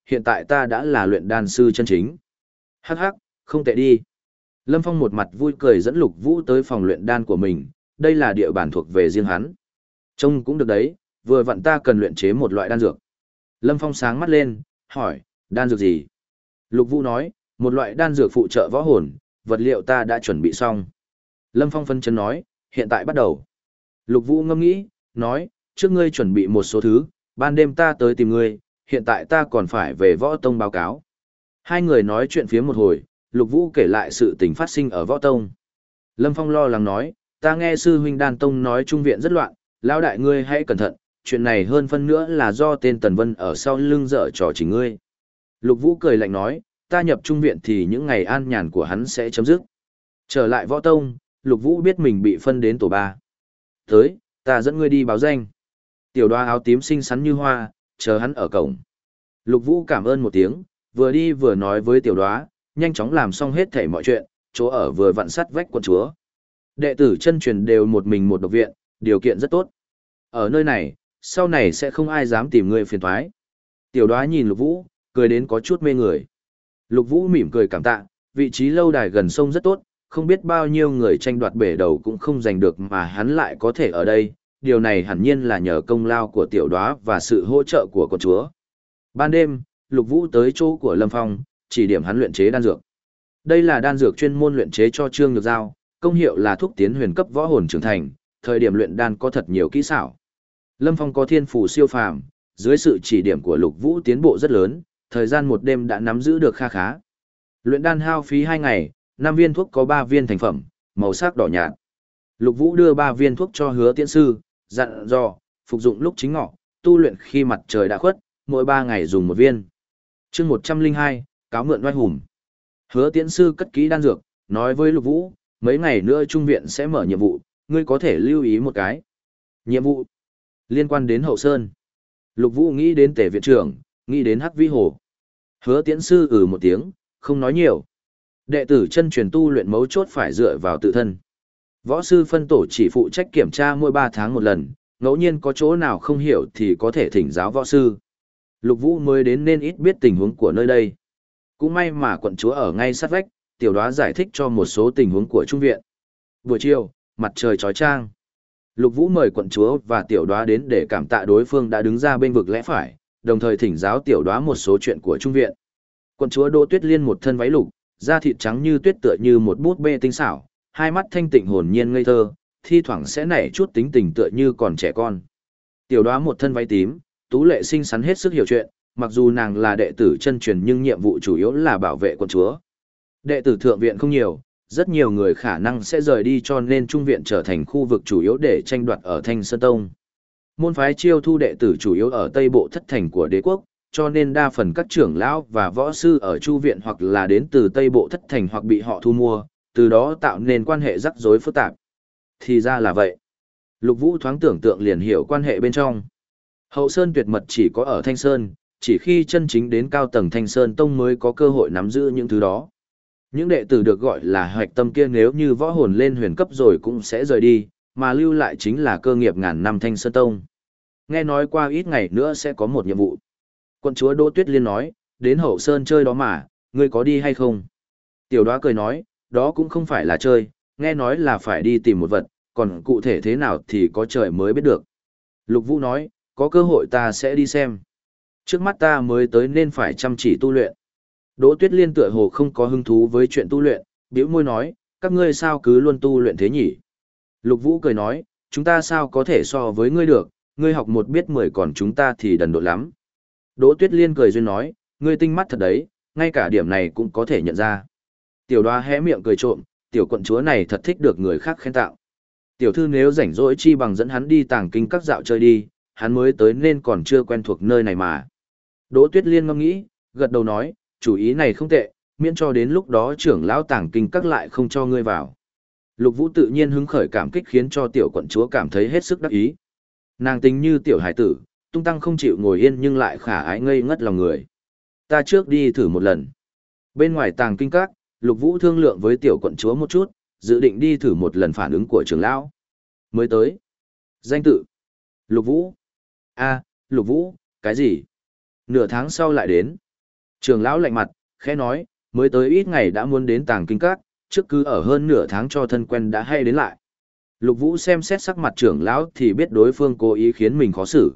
hiện tại ta đã là luyện đan sư chân chính. Hắc hắc, không tệ đi. Lâm Phong một mặt vui cười dẫn Lục Vũ tới phòng luyện đan của mình, đây là địa bàn thuộc về riêng hắn. Trông cũng được đấy, vừa vặn ta cần luyện chế một loại đan dược. Lâm Phong sáng mắt lên, hỏi, đan dược gì? Lục Vũ nói, một loại đan dược phụ trợ võ hồn, vật liệu ta đã chuẩn bị xong. Lâm Phong phân chân nói, hiện tại bắt đầu. Lục Vũ ngâm nghĩ, nói, trước ngươi chuẩn bị một số thứ, ban đêm ta tới tìm ngươi, hiện tại ta còn phải về võ tông báo cáo. Hai người nói chuyện phía một hồi, Lục Vũ kể lại sự tình phát sinh ở võ tông. Lâm Phong lo lắng nói, ta nghe sư huynh đan tông nói trung viện rất loạn, lão đại ngươi hãy cẩn thận, chuyện này hơn phân nữa là do tên Tần Vân ở sau lưng dở trò chỉ ngươi. Lục Vũ cười lạnh nói, ta nhập trung viện thì những ngày an nhàn của hắn sẽ chấm dứt. Trở lại võ tông, Lục Vũ biết mình bị phân đến tổ ba. Tới, ta dẫn ngươi đi báo danh. Tiểu đoá áo tím xinh xắn như hoa, chờ hắn ở cổng. Lục Vũ cảm ơn một tiếng, vừa đi vừa nói với tiểu đoá, nhanh chóng làm xong hết thảy mọi chuyện, chỗ ở vừa vặn sắt vách quận chúa. Đệ tử chân truyền đều một mình một độc viện, điều kiện rất tốt. Ở nơi này, sau này sẽ không ai dám tìm ngươi phiền toái. Tiểu đoá nhìn Lục Vũ, cười đến có chút mê người. Lục Vũ mỉm cười cảm tạ, vị trí lâu đài gần sông rất tốt, không biết bao nhiêu người tranh đoạt bể đầu cũng không giành được mà hắn lại có thể ở đây, điều này hẳn nhiên là nhờ công lao của tiểu đoá và sự hỗ trợ của con chúa. Ban đêm, Lục Vũ tới chỗ của Lâm Phong, chỉ điểm hắn luyện chế đan dược. Đây là đan dược chuyên môn luyện chế cho Trương Nhược Giao, công hiệu là thúc tiến huyền cấp võ hồn trưởng thành, thời điểm luyện đan có thật nhiều kỹ xảo. Lâm Phong có thiên phù siêu phàm, dưới sự chỉ điểm của Lục Vũ tiến bộ rất lớn, thời gian một đêm đã nắm giữ được kha khá. Luyện đan hao phí hai ngày, năm viên thuốc có ba viên thành phẩm, màu sắc đỏ nhạt. Lục Vũ đưa ba viên thuốc cho Hứa Tiễn sư, dặn dò, phục dụng lúc chính ngọ, tu luyện khi mặt trời đã khuất, mỗi ba ngày dùng một viên. Chương một trăm lẻ hai, cáo mượn oai hùng. Hứa Tiễn sư cất kỹ đan dược, nói với Lục Vũ, mấy ngày nữa trung viện sẽ mở nhiệm vụ, ngươi có thể lưu ý một cái. Nhiệm vụ liên quan đến Hậu Sơn. Lục Vũ nghĩ đến Tề viện trưởng, nghĩ đến Hắc Vĩ Hồ. Hứa Tiễn sư ừ một tiếng, không nói nhiều. Đệ tử chân truyền tu luyện mấu chốt phải dựa vào tự thân. Võ sư phân tổ chỉ phụ trách kiểm tra mỗi ba tháng một lần, ngẫu nhiên có chỗ nào không hiểu thì có thể thỉnh giáo võ sư. Lục Vũ mới đến nên ít biết tình huống của nơi đây. Cũng may mà quận chúa ở ngay sát vách, tiểu đoá giải thích cho một số tình huống của trung viện. Buổi chiều, mặt trời chói chang. Lục Vũ mời quận chúa và tiểu đoá đến để cảm tạ đối phương đã đứng ra bên vực lẽ phải, đồng thời thỉnh giáo tiểu đoá một số chuyện của trung viện. Quận chúa Đỗ Tuyết Liên một thân váy lục, da thịt trắng như tuyết tựa như một bút bê tinh xảo, hai mắt thanh tịnh hồn nhiên ngây thơ, thi thoảng sẽ nảy chút tính tình tựa như còn trẻ con. Tiểu đoá một thân váy tím, tú lệ xinh xắn hết sức hiểu chuyện, mặc dù nàng là đệ tử chân truyền nhưng nhiệm vụ chủ yếu là bảo vệ quận chúa. Đệ tử thượng viện không nhiều, rất nhiều người khả năng sẽ rời đi cho nên trung viện trở thành khu vực chủ yếu để tranh đoạt ở Thanh Sơn Tông. Môn phái chiêu thu đệ tử chủ yếu ở Tây Bộ thất thành của đế quốc, cho nên đa phần các trưởng lão và võ sư ở chu viện hoặc là đến từ Tây Bộ thất thành hoặc bị họ thu mua, từ đó tạo nên quan hệ rắc rối phức tạp. Thì ra là vậy. Lục Vũ thoáng tưởng tượng liền hiểu quan hệ bên trong. Hậu Sơn tuyệt mật chỉ có ở Thanh Sơn, chỉ khi chân chính đến cao tầng Thanh Sơn Tông mới có cơ hội nắm giữ những thứ đó. Những đệ tử được gọi là hoạch tâm kia nếu như võ hồn lên huyền cấp rồi cũng sẽ rời đi, mà lưu lại chính là cơ nghiệp ngàn năm Thanh Sơn Tông. Nghe nói qua ít ngày nữa sẽ có một nhiệm vụ. Quận chúa Đỗ Tuyết Liên nói, đến Hậu Sơn chơi đó mà, ngươi có đi hay không? Tiểu đoá cười nói, đó cũng không phải là chơi, nghe nói là phải đi tìm một vật, còn cụ thể thế nào thì có trời mới biết được. Lục Vũ nói, có cơ hội ta sẽ đi xem. Trước mắt ta mới tới nên phải chăm chỉ tu luyện. Đỗ Tuyết Liên tựa hồ không có hứng thú với chuyện tu luyện, bĩu môi nói, các ngươi sao cứ luôn tu luyện thế nhỉ? Lục Vũ cười nói, chúng ta sao có thể so với ngươi được, ngươi học một biết mười còn chúng ta thì đần độn lắm. Đỗ Tuyết Liên cười duyên nói, ngươi tinh mắt thật đấy, ngay cả điểm này cũng có thể nhận ra. Tiểu đoá hé miệng cười trộm, tiểu quận chúa này thật thích được người khác khen tạo. Tiểu thư nếu rảnh rỗi chi bằng dẫn hắn đi tàng kinh các dạo chơi đi, hắn mới tới nên còn chưa quen thuộc nơi này mà. Đỗ Tuyết Liên ngẫm nghĩ, gật đầu nói, chủ ý này không tệ, miễn cho đến lúc đó trưởng lão tàng kinh các lại không cho ngươi vào. Lục Vũ tự nhiên hứng khởi cảm kích khiến cho tiểu quận chúa cảm thấy hết sức đắc ý. Nàng tính như tiểu hải tử, tung tăng không chịu ngồi yên nhưng lại khả ái ngây ngất lòng người. Ta trước đi thử một lần. Bên ngoài tàng kinh các, Lục Vũ thương lượng với tiểu quận chúa một chút, dự định đi thử một lần phản ứng của trưởng lão. Mới tới. Danh tự. Lục Vũ. A, Lục Vũ, cái gì? Nửa tháng sau lại đến. Trưởng lão lạnh mặt, khẽ nói, mới tới ít ngày đã muốn đến tàng kinh các, trước cứ ở hơn nửa tháng cho thân quen đã hay đến lại. Lục Vũ xem xét sắc mặt trưởng lão thì biết đối phương cố ý khiến mình khó xử.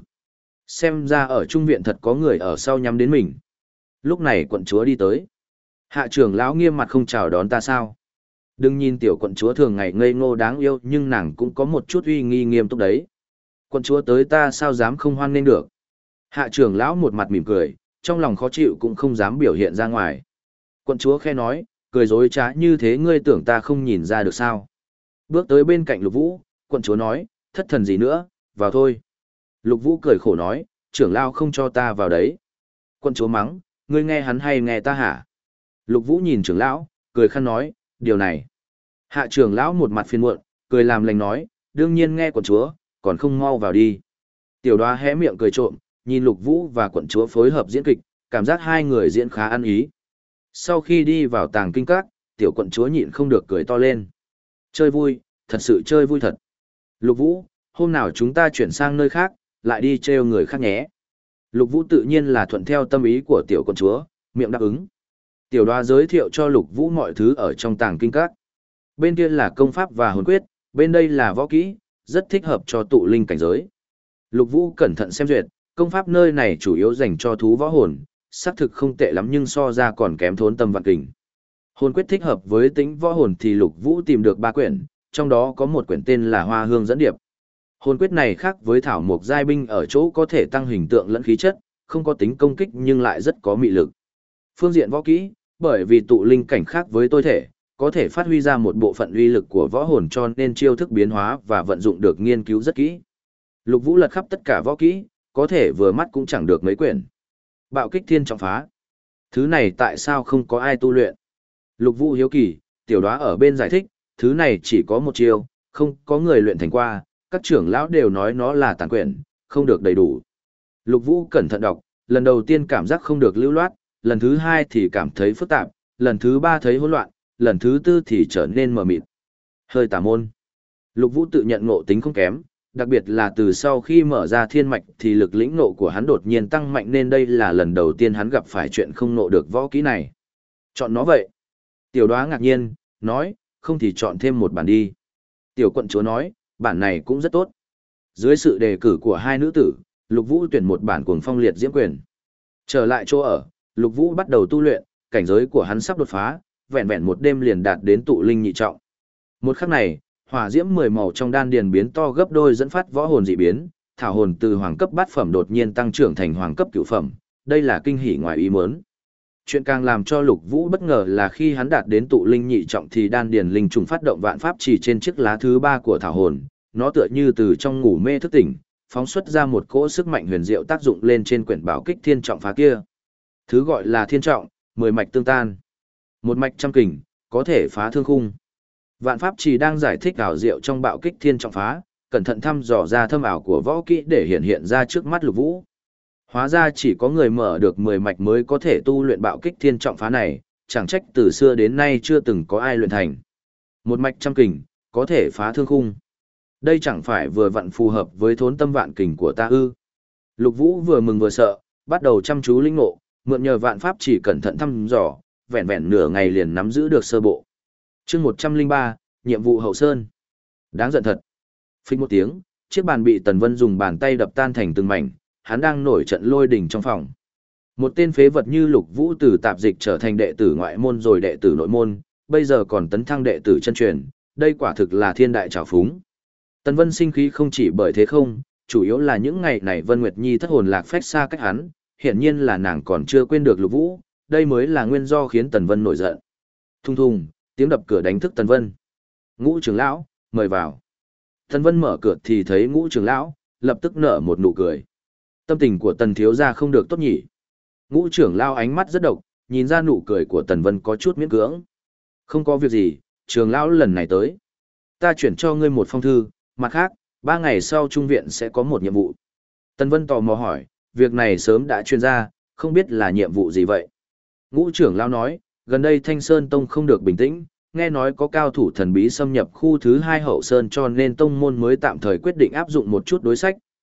Xem ra ở trung viện thật có người ở sau nhắm đến mình. Lúc này quận chúa đi tới. Hạ trưởng lão nghiêm mặt không chào đón ta sao? Đừng nhìn tiểu quận chúa thường ngày ngây ngô đáng yêu nhưng nàng cũng có một chút uy nghi nghiêm túc đấy. Quận chúa tới ta sao dám không hoan nghênh được? Hạ trưởng lão một mặt mỉm cười, trong lòng khó chịu cũng không dám biểu hiện ra ngoài. Quận chúa khẽ nói, cười dối trá như thế ngươi tưởng ta không nhìn ra được sao? Bước tới bên cạnh Lục Vũ, quận chúa nói, thất thần gì nữa, vào thôi. Lục Vũ cười khổ nói, trưởng lão không cho ta vào đấy. Quận chúa mắng, ngươi nghe hắn hay nghe ta hả? Lục Vũ nhìn trưởng lão, cười khăn nói, điều này. Hạ trưởng lão một mặt phiền muộn, cười làm lành nói, đương nhiên nghe quận chúa, còn không mau vào đi. Tiểu Đoá hé miệng cười trộm, nhìn Lục Vũ và quận chúa phối hợp diễn kịch, cảm giác hai người diễn khá ăn ý. Sau khi đi vào tàng kinh các, tiểu quận chúa nhịn không được cười to lên. Chơi vui, thật sự chơi vui thật. Lục Vũ, hôm nào chúng ta chuyển sang nơi khác, lại đi trêu người khác nhé. Lục Vũ tự nhiên là thuận theo tâm ý của tiểu quận chúa, miệng đáp ứng. Tiểu Đoá giới thiệu cho Lục Vũ mọi thứ ở trong tàng kinh các. Bên kia là công pháp và hồn quyết, bên đây là võ kỹ, rất thích hợp cho tụ linh cảnh giới. Lục Vũ cẩn thận xem duyệt, công pháp nơi này chủ yếu dành cho thú võ hồn, xác thực không tệ lắm nhưng so ra còn kém thốn tâm vạn kình. Hồn quyết thích hợp với tính võ hồn thì Lục Vũ tìm được ba quyển, trong đó có một quyển tên là Hoa Hương dẫn điệp. Hồn quyết này khác với thảo mộc giai binh ở chỗ có thể tăng hình tượng lẫn khí chất, không có tính công kích nhưng lại rất có mị lực. Phương diện võ kỹ, bởi vì tụ linh cảnh khác với tôi thể, có thể phát huy ra một bộ phận uy lực của võ hồn cho nên chiêu thức biến hóa và vận dụng được nghiên cứu rất kỹ. Lục Vũ lật khắp tất cả võ kỹ, có thể vừa mắt cũng chẳng được mấy quyển. Bạo kích thiên trọng phá. Thứ này tại sao không có ai tu luyện? Lục Vũ hiếu kỳ, Tiểu Đoá ở bên giải thích, thứ này chỉ có một chiêu, không có người luyện thành qua, các trưởng lão đều nói nó là tàn quyển, không được đầy đủ. Lục Vũ cẩn thận đọc, lần đầu tiên cảm giác không được lưu loát, lần thứ hai thì cảm thấy phức tạp, lần thứ ba thấy hỗn loạn, lần thứ tư thì trở nên mờ mịt. Hơi tà môn. Lục Vũ tự nhận ngộ tính không kém, đặc biệt là từ sau khi mở ra thiên mạch thì lực lĩnh ngộ của hắn đột nhiên tăng mạnh nên đây là lần đầu tiên hắn gặp phải chuyện không ngộ được võ kỹ này. Chọn nó vậy. Tiểu Đoá ngạc nhiên, nói, không thì chọn thêm một bản đi. Tiểu quận chúa nói, bản này cũng rất tốt. Dưới sự đề cử của hai nữ tử, Lục Vũ tuyển một bản Cuồng Phong Liệt Diễm Quyền. Trở lại chỗ ở, Lục Vũ bắt đầu tu luyện, cảnh giới của hắn sắp đột phá, vẹn vẹn một đêm liền đạt đến tụ linh nhị trọng. Một khắc này, hỏa diễm mười màu trong đan điền biến to gấp đôi dẫn phát võ hồn dị biến, thảo hồn từ hoàng cấp bát phẩm đột nhiên tăng trưởng thành hoàng cấp cửu phẩm, đây là kinh hỉ ngoài ý muốn. Chuyện càng làm cho Lục Vũ bất ngờ là khi hắn đạt đến tụ linh nhị trọng thì đan điền linh trùng phát động vạn pháp chỉ trên chiếc lá thứ ba của thảo hồn, nó tựa như từ trong ngủ mê thức tỉnh, phóng xuất ra một cỗ sức mạnh huyền diệu tác dụng lên trên quyển bảo kích thiên trọng phá kia. Thứ gọi là thiên trọng, mười mạch tương tan. Một mạch trăm kình, có thể phá thương khung. Vạn pháp chỉ đang giải thích ảo diệu trong bạo kích thiên trọng phá, cẩn thận thăm dò ra thâm ảo của võ kỹ để hiện hiện ra trước mắt Lục Vũ. Hóa ra chỉ có người mở được mười mạch mới có thể tu luyện bạo kích thiên trọng phá này, chẳng trách từ xưa đến nay chưa từng có ai luyện thành. Một mạch trăm kình, có thể phá thương khung. Đây chẳng phải vừa vặn phù hợp với thốn tâm vạn kình của ta ư? Lục Vũ vừa mừng vừa sợ, bắt đầu chăm chú linh ngộ, mượn nhờ vạn pháp chỉ cẩn thận thăm dò, vẹn vẹn nửa ngày liền nắm giữ được sơ bộ. Chương một trăm lẻ ba, nhiệm vụ hậu sơn. Đáng giận thật. Phích một tiếng, chiếc bàn bị Tần Vân dùng bàn tay đập tan thành từng mảnh, hắn đang nổi trận lôi đình trong phòng. Một tên phế vật như Lục Vũ từ tạp dịch trở thành đệ tử ngoại môn rồi đệ tử nội môn, bây giờ còn tấn thăng đệ tử chân truyền, đây quả thực là thiên đại trào phúng. Tần Vân sinh khí không chỉ bởi thế không, chủ yếu là những ngày này Vân Nguyệt Nhi thất hồn lạc phách xa cách hắn, hiển nhiên là nàng còn chưa quên được Lục Vũ, đây mới là nguyên do khiến Tần Vân nổi giận. Thung thung, tiếng đập cửa đánh thức Tần Vân. Ngũ trưởng lão, mời vào. Tần Vân mở cửa thì thấy Ngũ trưởng lão, lập tức nở một nụ cười. Tâm tình của Tần thiếu gia không được tốt nhỉ. Ngũ trưởng lão ánh mắt rất độc, nhìn ra nụ cười của Tần Vân có chút miễn cưỡng. Không có việc gì, trưởng lão lần này tới. Ta chuyển cho ngươi một phong thư, mặt khác, ba ngày sau trung viện sẽ có một nhiệm vụ. Tần Vân tò mò hỏi, việc này sớm đã truyền ra, không biết là nhiệm vụ gì vậy. Ngũ trưởng lão nói, gần đây Thanh Sơn Tông không được bình tĩnh, nghe nói có cao thủ thần bí xâm nhập khu thứ hai hậu sơn cho nên tông môn mới tạm thời quyết định áp dụng một chút đối sách,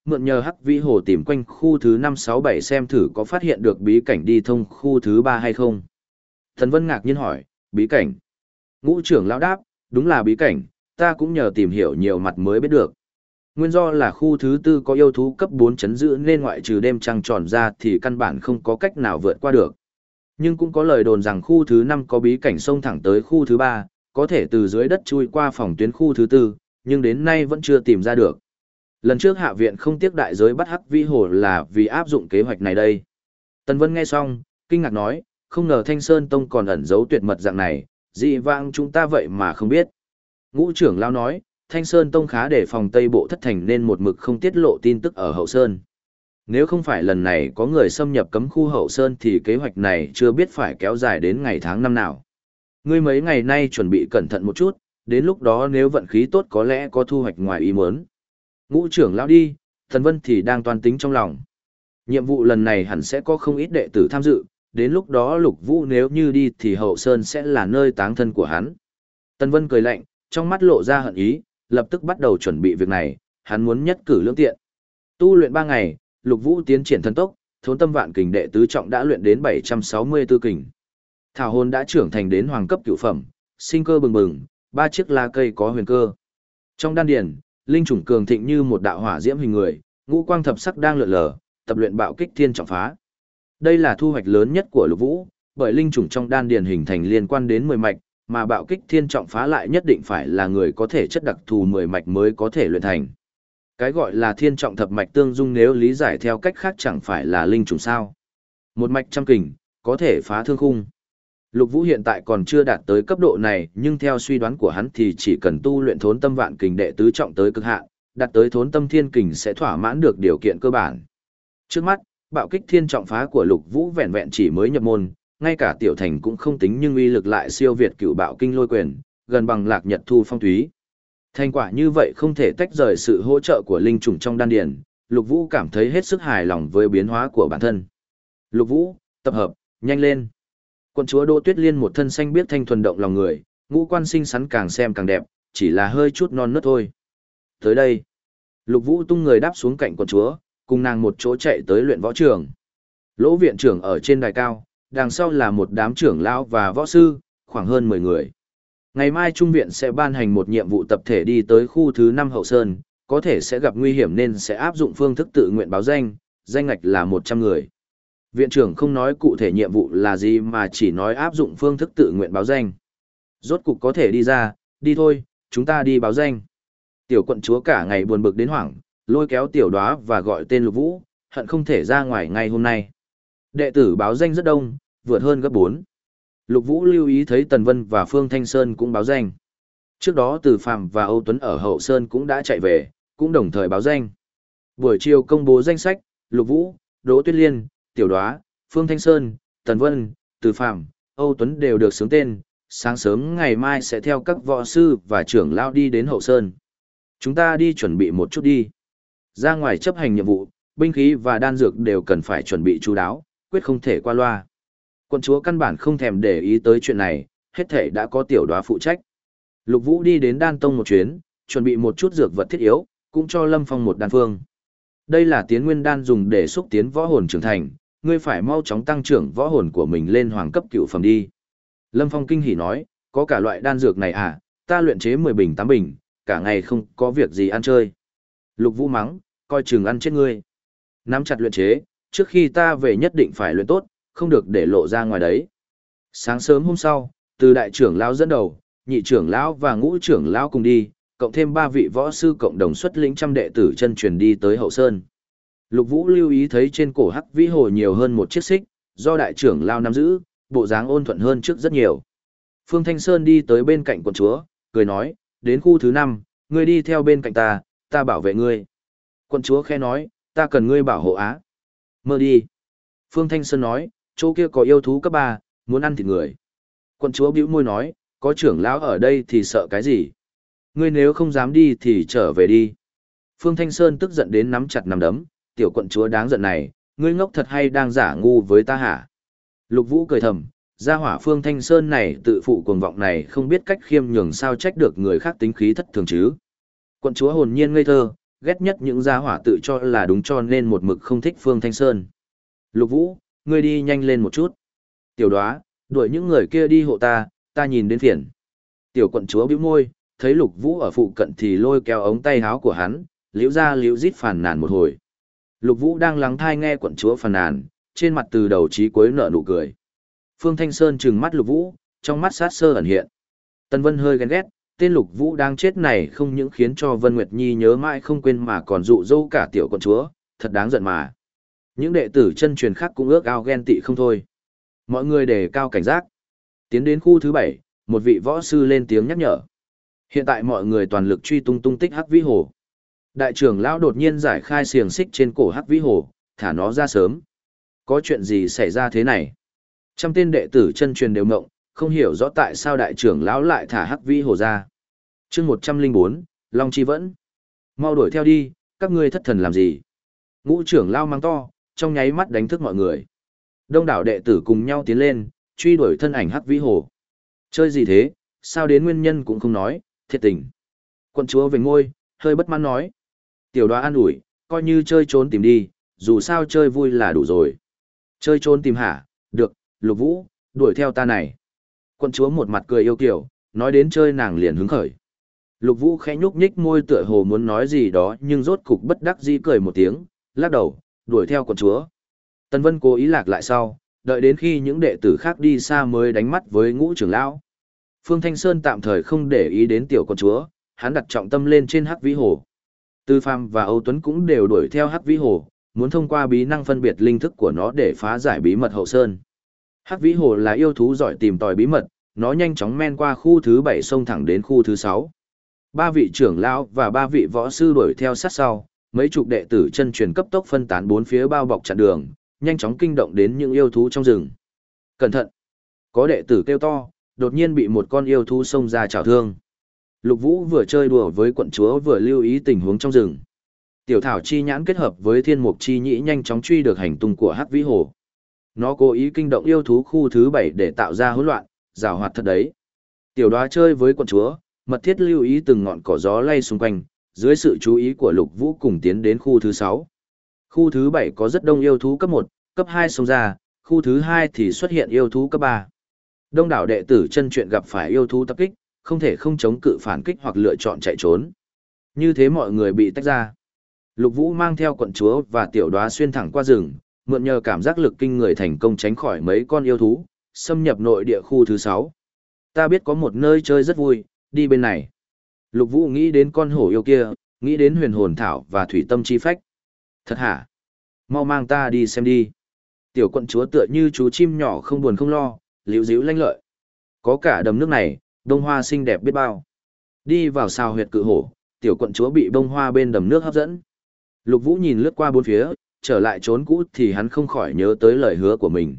mượn nhờ hắc vĩ hồ tìm quanh khu thứ năm sáu bảy xem thử có phát hiện được bí cảnh đi thông khu thứ ba hay không. Tần Vân ngạc nhiên hỏi, bí cảnh? Ngũ trưởng lão đáp, đúng là bí cảnh, ta cũng nhờ tìm hiểu nhiều mặt mới biết được. Nguyên do là khu thứ tư có yêu thú cấp bốn chấn giữ nên ngoại trừ đêm trăng tròn ra thì căn bản không có cách nào vượt qua được. Nhưng cũng có lời đồn rằng khu thứ năm có bí cảnh xông thẳng tới khu thứ ba, có thể từ dưới đất chui qua phòng tuyến khu thứ tư, nhưng đến nay vẫn chưa tìm ra được. Lần trước hạ viện không tiếc đại giới bắt hắc vĩ hồ là vì áp dụng kế hoạch này đây. Tần Vân nghe xong, kinh ngạc nói, không ngờ Thanh Sơn Tông còn ẩn giấu tuyệt mật dạng này, dị vãng chúng ta vậy mà không biết. Ngũ trưởng lão nói, Thanh Sơn Tông khá để phòng Tây Bộ thất thành nên một mực không tiết lộ tin tức ở Hậu Sơn. Nếu không phải lần này có người xâm nhập cấm khu Hậu Sơn thì kế hoạch này chưa biết phải kéo dài đến ngày tháng năm nào. Ngươi mấy ngày nay chuẩn bị cẩn thận một chút, đến lúc đó nếu vận khí tốt có lẽ có thu hoạch ngoài ý muốn. Ngũ trưởng lão đi, Thần Vân thì đang toan tính trong lòng. Nhiệm vụ lần này hẳn sẽ có không ít đệ tử tham dự, đến lúc đó Lục Vũ nếu như đi thì Hậu Sơn sẽ là nơi táng thân của hắn. Tần Vân cười lạnh, trong mắt lộ ra hận ý, lập tức bắt đầu chuẩn bị việc này, hắn muốn nhất cử lưỡng tiện. Tu luyện ba ngày, Lục Vũ tiến triển thần tốc, Thốn Tâm Vạn Kình đệ tứ trọng đã luyện đến bảy trăm sáu mươi tư kình. Thảo hồn đã trưởng thành đến hoàng cấp cửu phẩm, sinh cơ bừng bừng, ba chiếc la cây có huyền cơ. Trong đan điền, linh chủng cường thịnh như một đạo hỏa diễm hình người, ngũ quang thập sắc đang lượn lờ, tập luyện bạo kích thiên trọng phá. Đây là thu hoạch lớn nhất của Lục Vũ, bởi linh chủng trong đan điền hình thành liên quan đến mười mạch, mà bạo kích thiên trọng phá lại nhất định phải là người có thể chất đặc thù mười mạch mới có thể luyện thành. Cái gọi là thiên trọng thập mạch tương dung nếu lý giải theo cách khác chẳng phải là linh chủng sao? Một mạch trăm kình, có thể phá thương khung. Lục Vũ hiện tại còn chưa đạt tới cấp độ này, nhưng theo suy đoán của hắn thì chỉ cần tu luyện Thốn Tâm Vạn Kình đệ tứ trọng tới cực hạn, đạt tới Thốn Tâm Thiên Kình sẽ thỏa mãn được điều kiện cơ bản. Trước mắt, bạo kích thiên trọng phá của Lục Vũ vẹn vẹn chỉ mới nhập môn, ngay cả tiểu thành cũng không tính nhưng uy lực lại siêu việt cửu bạo kinh lôi quyền, gần bằng Lạc Nhật Thu Phong Thúy. Thành quả như vậy không thể tách rời sự hỗ trợ của linh trùng trong đan điền, Lục Vũ cảm thấy hết sức hài lòng với biến hóa của bản thân. Lục Vũ, tập hợp, nhanh lên. Quận chúa Đỗ Tuyết Liên một thân xanh biếc thanh thuần động lòng người, ngũ quan xinh xắn càng xem càng đẹp, chỉ là hơi chút non nớt thôi. Tới đây, Lục Vũ tung người đáp xuống cạnh quận chúa, cùng nàng một chỗ chạy tới luyện võ trường. Lỗ viện trưởng ở trên đài cao, đằng sau là một đám trưởng lão và võ sư, khoảng hơn mười người. Ngày mai Trung viện sẽ ban hành một nhiệm vụ tập thể đi tới khu thứ năm Hậu Sơn, có thể sẽ gặp nguy hiểm nên sẽ áp dụng phương thức tự nguyện báo danh, danh ngạch là một trăm người. Viện trưởng không nói cụ thể nhiệm vụ là gì mà chỉ nói áp dụng phương thức tự nguyện báo danh. Rốt cục có thể đi ra, đi thôi, chúng ta đi báo danh. Tiểu quận chúa cả ngày buồn bực đến hoảng, lôi kéo tiểu đoá và gọi tên Lục Vũ, hận không thể ra ngoài ngay hôm nay. Đệ tử báo danh rất đông, vượt hơn gấp bốn. Lục Vũ lưu ý thấy Tần Vân và Phương Thanh Sơn cũng báo danh. Trước đó Từ Phạm và Âu Tuấn ở Hậu Sơn cũng đã chạy về, cũng đồng thời báo danh. Buổi chiều công bố danh sách, Lục Vũ, Đỗ Tuyết Liên, Tiểu Đoá, Phương Thanh Sơn, Tần Vân, Từ Phạm, Âu Tuấn đều được xướng tên. Sáng sớm ngày mai sẽ theo các võ sư và trưởng lão đi đến Hậu Sơn. Chúng ta đi chuẩn bị một chút đi. Ra ngoài chấp hành nhiệm vụ, binh khí và đan dược đều cần phải chuẩn bị chú đáo, quyết không thể qua loa. Quận chúa căn bản không thèm để ý tới chuyện này, hết thể đã có Tiểu Đoá phụ trách. Lục Vũ đi đến đan tông một chuyến, chuẩn bị một chút dược vật thiết yếu, cũng cho Lâm Phong một đan phương. Đây là tiến nguyên đan dùng để xúc tiến võ hồn trưởng thành, ngươi phải mau chóng tăng trưởng võ hồn của mình lên hoàng cấp cửu phẩm đi. Lâm Phong kinh hỉ nói, có cả loại đan dược này à, ta luyện chế mười bình tám bình, cả ngày không có việc gì ăn chơi. Lục Vũ mắng, coi chừng ăn chết ngươi. Nắm chặt luyện chế, trước khi ta về nhất định phải luyện tốt, không được để lộ ra ngoài đấy. Sáng sớm hôm sau, từ đại trưởng lão dẫn đầu, nhị trưởng lão và ngũ trưởng lão cùng đi, cộng thêm ba vị võ sư cộng đồng xuất lĩnh trăm đệ tử chân truyền đi tới Hậu Sơn. Lục Vũ lưu ý thấy trên cổ Hắc Vĩ Hồ nhiều hơn một chiếc xích, do đại trưởng lão nắm giữ, bộ dáng ôn thuận hơn trước rất nhiều. Phương Thanh Sơn đi tới bên cạnh quận chúa, cười nói, đến khu thứ năm, ngươi đi theo bên cạnh ta, ta bảo vệ ngươi. Quận chúa khẽ nói, ta cần ngươi bảo hộ á. Mơ đi. Phương Thanh Sơn nói, chỗ kia có yêu thú cấp ba, muốn ăn thịt người. Quận chúa bĩu môi nói, có trưởng lão ở đây thì sợ cái gì? Ngươi nếu không dám đi thì trở về đi. Phương Thanh Sơn tức giận đến nắm chặt nắm đấm, tiểu quận chúa đáng giận này, ngươi ngốc thật hay đang giả ngu với ta hả? Lục Vũ cười thầm, gia hỏa Phương Thanh Sơn này tự phụ cuồng vọng này không biết cách khiêm nhường sao trách được người khác tính khí thất thường chứ. Quận chúa hồn nhiên ngây thơ, ghét nhất những gia hỏa tự cho là đúng cho nên một mực không thích Phương Thanh Sơn. Lục Vũ, ngươi đi nhanh lên một chút. Tiểu Đoá, đuổi những người kia đi hộ ta, ta nhìn đến phiền. Tiểu quận chúa bĩu môi, thấy Lục Vũ ở phụ cận thì lôi kéo ống tay áo của hắn, liễu ra liễu rít phàn nàn một hồi. Lục Vũ đang lắng thai nghe quận chúa phàn nàn, trên mặt từ đầu chí cuối nở nụ cười. Phương Thanh Sơn trừng mắt Lục Vũ, trong mắt sát sơ ẩn hiện. Tân Vân hơi ghen ghét, tên Lục Vũ đang chết này không những khiến cho Vân Nguyệt Nhi nhớ mãi không quên mà còn dụ dỗ cả tiểu quận chúa, thật đáng giận mà. Những đệ tử chân truyền khác cũng ước ao ghen tị không thôi. Mọi người đề cao cảnh giác. Tiến đến khu thứ bảy, một vị võ sư lên tiếng nhắc nhở. Hiện tại mọi người toàn lực truy tung tung tích Hắc Vĩ Hồ. Đại trưởng lão đột nhiên giải khai xiềng xích trên cổ Hắc Vĩ Hồ, thả nó ra sớm. Có chuyện gì xảy ra thế này? Trăm tên đệ tử chân truyền đều ngộng, không hiểu rõ tại sao đại trưởng lão lại thả Hắc Vĩ Hồ ra. Chương một trăm lẻ bốn, Long Chi Vẫn. Mau đuổi theo đi, các ngươi thất thần làm gì? Ngũ trưởng lão mang to, trong nháy mắt đánh thức mọi người. Đông đảo đệ tử cùng nhau tiến lên, truy đuổi thân ảnh Hắc Vĩ Hồ. Chơi gì thế, sao đến nguyên nhân cũng không nói, thiệt tình. Quận chúa về ngôi, hơi bất mãn nói. Tiểu Đoá an ủi, coi như chơi trốn tìm đi, dù sao chơi vui là đủ rồi. Chơi trốn tìm hả? Được, Lục Vũ, đuổi theo ta này. Quận chúa một mặt cười yêu kiều, nói đến chơi nàng liền hứng khởi. Lục Vũ khẽ nhúc nhích môi tựa hồ muốn nói gì đó nhưng rốt cục bất đắc dĩ cười một tiếng, lắc đầu, đuổi theo quận chúa. Tân Vân cố ý lạc lại sau, đợi đến khi những đệ tử khác đi xa mới đánh mắt với ngũ trưởng lão. Phương Thanh Sơn tạm thời không để ý đến tiểu quận chúa, hắn đặt trọng tâm lên trên Hắc Vĩ Hồ. Tư Phàm và Âu Tuấn cũng đều đuổi theo Hắc Vĩ Hồ, muốn thông qua bí năng phân biệt linh thức của nó để phá giải bí mật hậu sơn. Hắc Vĩ Hồ là yêu thú giỏi tìm tòi bí mật, nó nhanh chóng men qua khu thứ bảy xông thẳng đến khu thứ sáu. Ba vị trưởng lão và ba vị võ sư đuổi theo sát sau, mấy chục đệ tử chân truyền cấp tốc phân tán bốn phía bao bọc chặn đường, nhanh chóng kinh động đến những yêu thú trong rừng. Cẩn thận! Có đệ tử kêu to, đột nhiên bị một con yêu thú xông ra chảo thương. Lục Vũ vừa chơi đùa với quận chúa vừa lưu ý tình huống trong rừng. Tiểu thảo chi nhãn kết hợp với thiên mục chi nhĩ nhanh chóng truy được hành tung của Hắc Vĩ Hồ. Nó cố ý kinh động yêu thú khu thứ bảy để tạo ra hỗn loạn, giảo hoạt thật đấy. Tiểu Đoá chơi với quận chúa, mật thiết lưu ý từng ngọn cỏ gió lay xung quanh, dưới sự chú ý của Lục Vũ cùng tiến đến khu thứ sáu. Khu thứ bảy có rất đông yêu thú cấp một, cấp hai xông ra, khu thứ hai thì xuất hiện yêu thú cấp ba. Đông đảo đệ tử chân truyện gặp phải yêu thú tập kích, không thể không chống cự phản kích hoặc lựa chọn chạy trốn. Như thế mọi người bị tách ra. Lục Vũ mang theo quận chúa và Tiểu Đoá xuyên thẳng qua rừng, mượn nhờ cảm giác lực kinh người thành công tránh khỏi mấy con yêu thú, xâm nhập nội địa khu thứ sáu. Ta biết có một nơi chơi rất vui, đi bên này. Lục Vũ nghĩ đến con hổ yêu kia, nghĩ đến huyền hồn thảo và thủy tâm chi phách. Thật hả? Mau mang ta đi xem đi. Tiểu quận chúa tựa như chú chim nhỏ không buồn không lo, liễu díu lanh lợi. Có cả đầm nước này, bông hoa xinh đẹp biết bao. Đi vào sao huyệt cự hổ, tiểu quận chúa bị bông hoa bên đầm nước hấp dẫn. Lục Vũ nhìn lướt qua bốn phía, trở lại trốn cũ thì hắn không khỏi nhớ tới lời hứa của mình.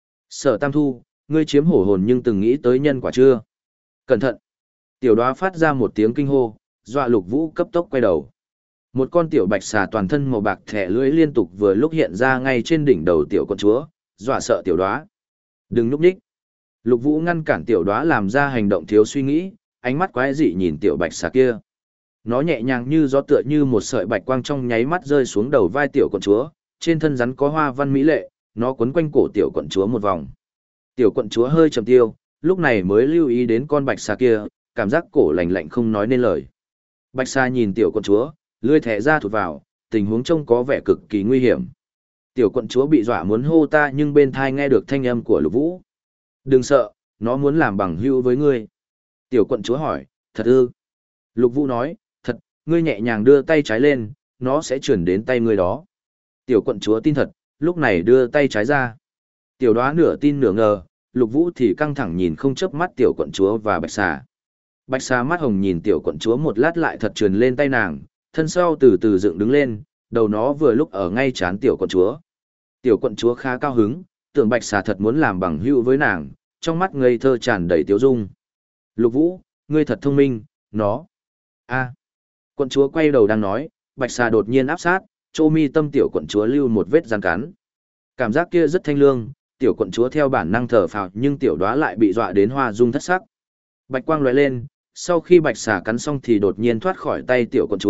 Sở Tam Thu, ngươi chiếm hổ hồn nhưng từng nghĩ tới nhân quả chưa? Cẩn thận! Tiểu Đoá phát ra một tiếng kinh hô, dọa Lục Vũ cấp tốc quay đầu. Một con tiểu bạch xà toàn thân màu bạc thẻ lưỡi liên tục vừa lúc hiện ra ngay trên đỉnh đầu tiểu quận chúa, dọa sợ Tiểu Đoá. Đừng núp nhích! Lục Vũ ngăn cản Tiểu Đoá làm ra hành động thiếu suy nghĩ, ánh mắt quái dị nhìn tiểu bạch xà kia. Nó nhẹ nhàng như gió tựa như một sợi bạch quang trong nháy mắt rơi xuống đầu vai tiểu quận chúa, trên thân rắn có hoa văn mỹ lệ, nó quấn quanh cổ tiểu quận chúa một vòng. Tiểu quận chúa hơi trầm tiêu, lúc này mới lưu ý đến con bạch xà kia, cảm giác cổ lạnh lạnh không nói nên lời. Bạch xà nhìn tiểu quận chúa, lưỡi thẻ ra thụt vào, tình huống trông có vẻ cực kỳ nguy hiểm. Tiểu quận chúa bị dọa muốn hô ta nhưng bên thai nghe được thanh âm của Lục Vũ. Đừng sợ, nó muốn làm bằng hữu với ngươi. Tiểu quận chúa hỏi, thật ư? Lục Vũ nói, thật, ngươi nhẹ nhàng đưa tay trái lên, nó sẽ chuyển đến tay ngươi đó. Tiểu quận chúa tin thật, lúc này đưa tay trái ra. Tiểu Đoá nửa tin nửa ngờ, Lục Vũ thì căng thẳng nhìn không chớp mắt tiểu quận chúa và bạch xà. Bạch xà mắt hồng nhìn tiểu quận chúa một lát lại thật truyền lên tay nàng, thân sau từ từ dựng đứng lên, đầu nó vừa lúc ở ngay trán tiểu quận chúa. Tiểu quận chúa khá cao hứng, tưởng bạch xà thật muốn làm bằng hữu với nàng, trong mắt ngây thơ tràn đầy tiếu dung. Lục Vũ, ngươi thật thông minh, nó. A. Quận chúa quay đầu đang nói, bạch xà đột nhiên áp sát, chỗ mi tâm tiểu quận chúa lưu một vết răng cắn. Cảm giác kia rất thanh lương, tiểu quận chúa theo bản năng thở phào nhưng tiểu Đoá lại bị dọa đến hoa dung thất sắc. Bạch quang lóe lên, sau khi bạch xà cắn xong thì đột nhiên thoát khỏi tay tiểu quận chúa,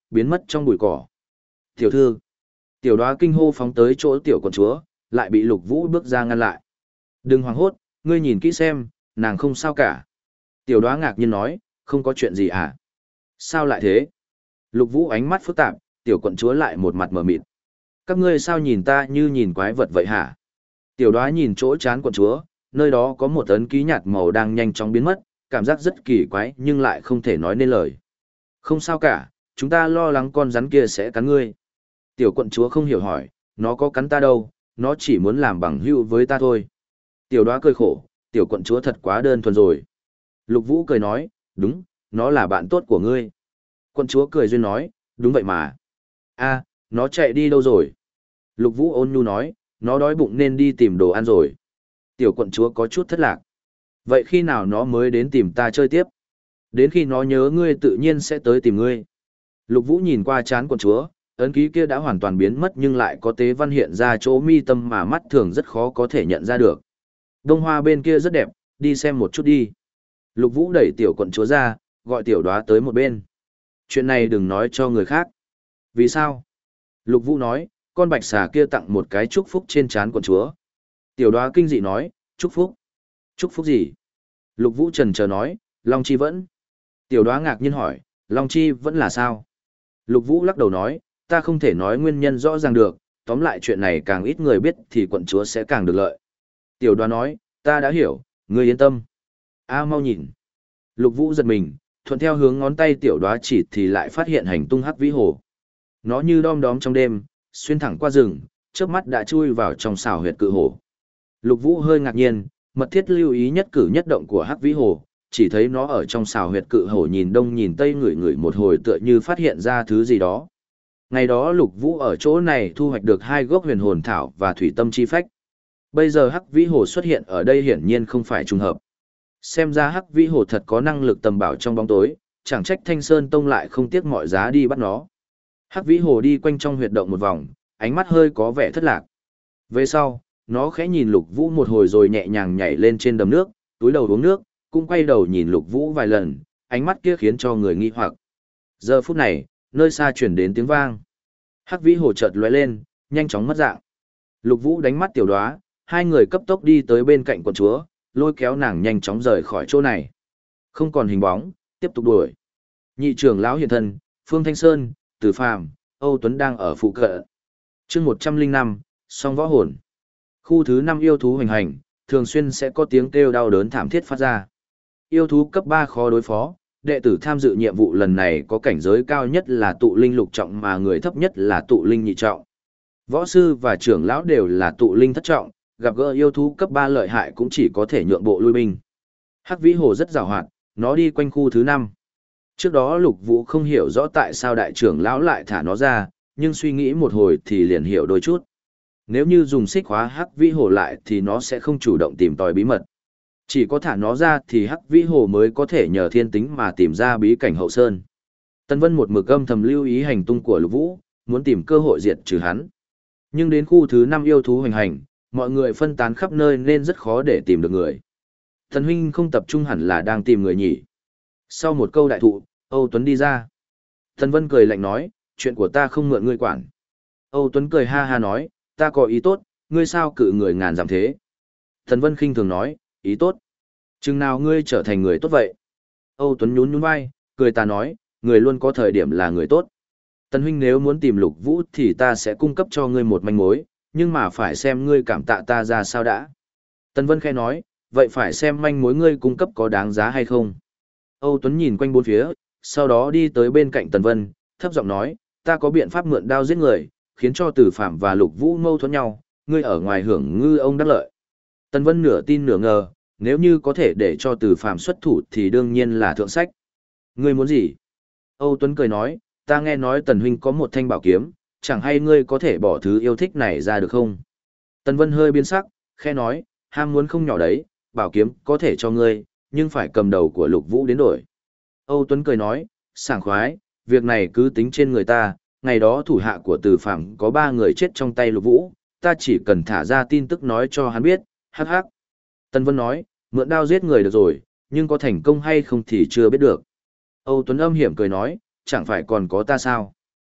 biến mất trong bụi cỏ. Tiểu thư, tiểu đoá kinh hô phóng tới chỗ tiểu quận chúa, lại bị Lục Vũ bước ra ngăn lại. Đừng hoảng hốt, ngươi nhìn kỹ xem, nàng không sao cả. Tiểu đoá ngạc nhiên nói, không có chuyện gì à? Sao lại thế? Lục Vũ ánh mắt phức tạp, tiểu quận chúa lại một mặt mờ mịt. Các ngươi sao nhìn ta như nhìn quái vật vậy hả? Tiểu đoá nhìn chỗ chán quận chúa, nơi đó có một ấn ký nhạt màu đang nhanh chóng biến mất, cảm giác rất kỳ quái nhưng lại không thể nói nên lời. Không sao cả, chúng ta lo lắng con rắn kia sẽ cắn ngươi. Tiểu quận chúa không hiểu hỏi, nó có cắn ta đâu, nó chỉ muốn làm bằng hữu với ta thôi. Tiểu đoá cười khổ, tiểu quận chúa thật quá đơn thuần rồi. Lục Vũ cười nói, đúng, nó là bạn tốt của ngươi. Quận chúa cười duyên nói, đúng vậy mà. A, nó chạy đi đâu rồi? Lục Vũ ôn nhu nói, nó đói bụng nên đi tìm đồ ăn rồi. Tiểu quận chúa có chút thất lạc. Vậy khi nào nó mới đến tìm ta chơi tiếp? Đến khi nó nhớ ngươi tự nhiên sẽ tới tìm ngươi. Lục Vũ nhìn qua trán quận chúa, ấn ký kia đã hoàn toàn biến mất nhưng lại có tế văn hiện ra chỗ mi tâm mà mắt thường rất khó có thể nhận ra được. Đông hoa bên kia rất đẹp, đi xem một chút đi. Lục Vũ đẩy tiểu quận chúa ra, gọi tiểu đoá tới một bên. Chuyện này đừng nói cho người khác. Vì sao? Lục Vũ nói, con bạch xà kia tặng một cái chúc phúc trên trán quận chúa. Tiểu đoá kinh dị nói, chúc phúc. Chúc phúc gì? Lục Vũ trần chờ nói, Long Chi vẫn. Tiểu đoá ngạc nhiên hỏi, Long Chi vẫn là sao? Lục Vũ lắc đầu nói, ta không thể nói nguyên nhân rõ ràng được, tóm lại chuyện này càng ít người biết thì quận chúa sẽ càng được lợi. Tiểu đoá nói, ta đã hiểu, ngươi yên tâm. A mau nhìn. Lục Vũ giật mình, thuận theo hướng ngón tay tiểu đoá chỉ thì lại phát hiện hành tung hắc vĩ hồ. Nó như đom đóm trong đêm, xuyên thẳng qua rừng, chớp mắt đã chui vào trong xào huyệt cự hồ. Lục Vũ hơi ngạc nhiên, mật thiết lưu ý nhất cử nhất động của hắc vĩ hồ, chỉ thấy nó ở trong xào huyệt cự hồ nhìn đông nhìn tây ngửi ngửi một hồi tựa như phát hiện ra thứ gì đó. Ngày đó Lục Vũ ở chỗ này thu hoạch được hai gốc huyền hồn thảo và thủy tâm chi phách. Bây giờ hắc vĩ hồ xuất hiện ở đây hiển nhiên không phải trùng hợp. Xem ra hắc vĩ hồ thật có năng lực tầm bảo trong bóng tối, chẳng trách Thanh Sơn Tông lại không tiếc mọi giá đi bắt nó. Hắc vĩ hồ đi quanh trong huyệt động một vòng, ánh mắt hơi có vẻ thất lạc. Về sau, nó khẽ nhìn Lục Vũ một hồi rồi nhẹ nhàng nhảy lên trên đầm nước, túi đầu uống nước, cũng quay đầu nhìn Lục Vũ vài lần, ánh mắt kia khiến cho người nghi hoặc. Giờ phút này, nơi xa chuyển đến tiếng vang. Hắc vĩ hồ chợt lóe lên, nhanh chóng mất dạng. Lục Vũ đánh mắt tiểu đoá, hai người cấp tốc đi tới bên cạnh quận chúa, lôi kéo nàng nhanh chóng rời khỏi chỗ này. Không còn hình bóng, tiếp tục đuổi. Nhị trưởng lão hiện thân, Phương Thanh Sơn, Từ Phàm, Âu Tuấn đang ở phụ cận. Chương một trăm linh năm, song võ hồn. Khu thứ năm yêu thú hoành hành, thường xuyên sẽ có tiếng kêu đau đớn thảm thiết phát ra. Yêu thú cấp ba khó đối phó, đệ tử tham dự nhiệm vụ lần này có cảnh giới cao nhất là tụ linh lục trọng mà người thấp nhất là tụ linh nhị trọng. Võ sư và trưởng lão đều là tụ linh thất trọng, gặp gỡ yêu thú cấp ba lợi hại cũng chỉ có thể nhượng bộ lui binh. Hắc vĩ hồ rất giàu hoạt, nó đi quanh khu thứ năm. Trước đó Lục Vũ không hiểu rõ tại sao đại trưởng lão lại thả nó ra, nhưng suy nghĩ một hồi thì liền hiểu đôi chút. Nếu như dùng xích khóa hắc vĩ hồ lại thì nó sẽ không chủ động tìm tòi bí mật. Chỉ có thả nó ra thì hắc vĩ hồ mới có thể nhờ thiên tính mà tìm ra bí cảnh hậu sơn. Tân Vân một mực âm thầm lưu ý hành tung của Lục Vũ, muốn tìm cơ hội diệt trừ hắn. Nhưng đến khu thứ năm yêu thú hoành hành, mọi người phân tán khắp nơi nên rất khó để tìm được người. Thần huynh không tập trung hẳn là đang tìm người nhỉ. Sau một câu đại thụ, Âu Tuấn đi ra. Thần Vân cười lạnh nói, chuyện của ta không mượn ngươi quản. Âu Tuấn cười ha ha nói, ta có ý tốt, ngươi sao cự người ngàn dặm thế. Thần Vân khinh thường nói, ý tốt. Chừng nào ngươi trở thành người tốt vậy? Âu Tuấn nhún nhún vai, cười ta nói, người luôn có thời điểm là người tốt. Tần huynh nếu muốn tìm Lục Vũ thì ta sẽ cung cấp cho ngươi một manh mối, nhưng mà phải xem ngươi cảm tạ ta ra sao đã. Tần Vân khẽ nói, vậy phải xem manh mối ngươi cung cấp có đáng giá hay không. Âu Tuấn nhìn quanh bốn phía, sau đó đi tới bên cạnh Tần Vân, thấp giọng nói, ta có biện pháp mượn đao giết người, khiến cho Từ Phạm và Lục Vũ mâu thuẫn nhau, ngươi ở ngoài hưởng ngư ông đắc lợi. Tần Vân nửa tin nửa ngờ, nếu như có thể để cho Từ Phạm xuất thủ thì đương nhiên là thượng sách. Ngươi muốn gì? Âu Tuấn cười nói, ta nghe nói Tần huynh có một thanh bảo kiếm, chẳng hay ngươi có thể bỏ thứ yêu thích này ra được không? Tần Vân hơi biến sắc, khẽ nói, ham muốn không nhỏ đấy, bảo kiếm có thể cho ngươi, nhưng phải cầm đầu của Lục Vũ đến đổi. Âu Tuấn cười nói, sảng khoái, việc này cứ tính trên người ta, ngày đó thủ hạ của Từ Phạm có ba người chết trong tay Lục Vũ, ta chỉ cần thả ra tin tức nói cho hắn biết, hắc hắc. Tần Vân nói, mượn đao giết người được rồi, nhưng có thành công hay không thì chưa biết được. Âu Tuấn âm hiểm cười nói, chẳng phải còn có ta sao?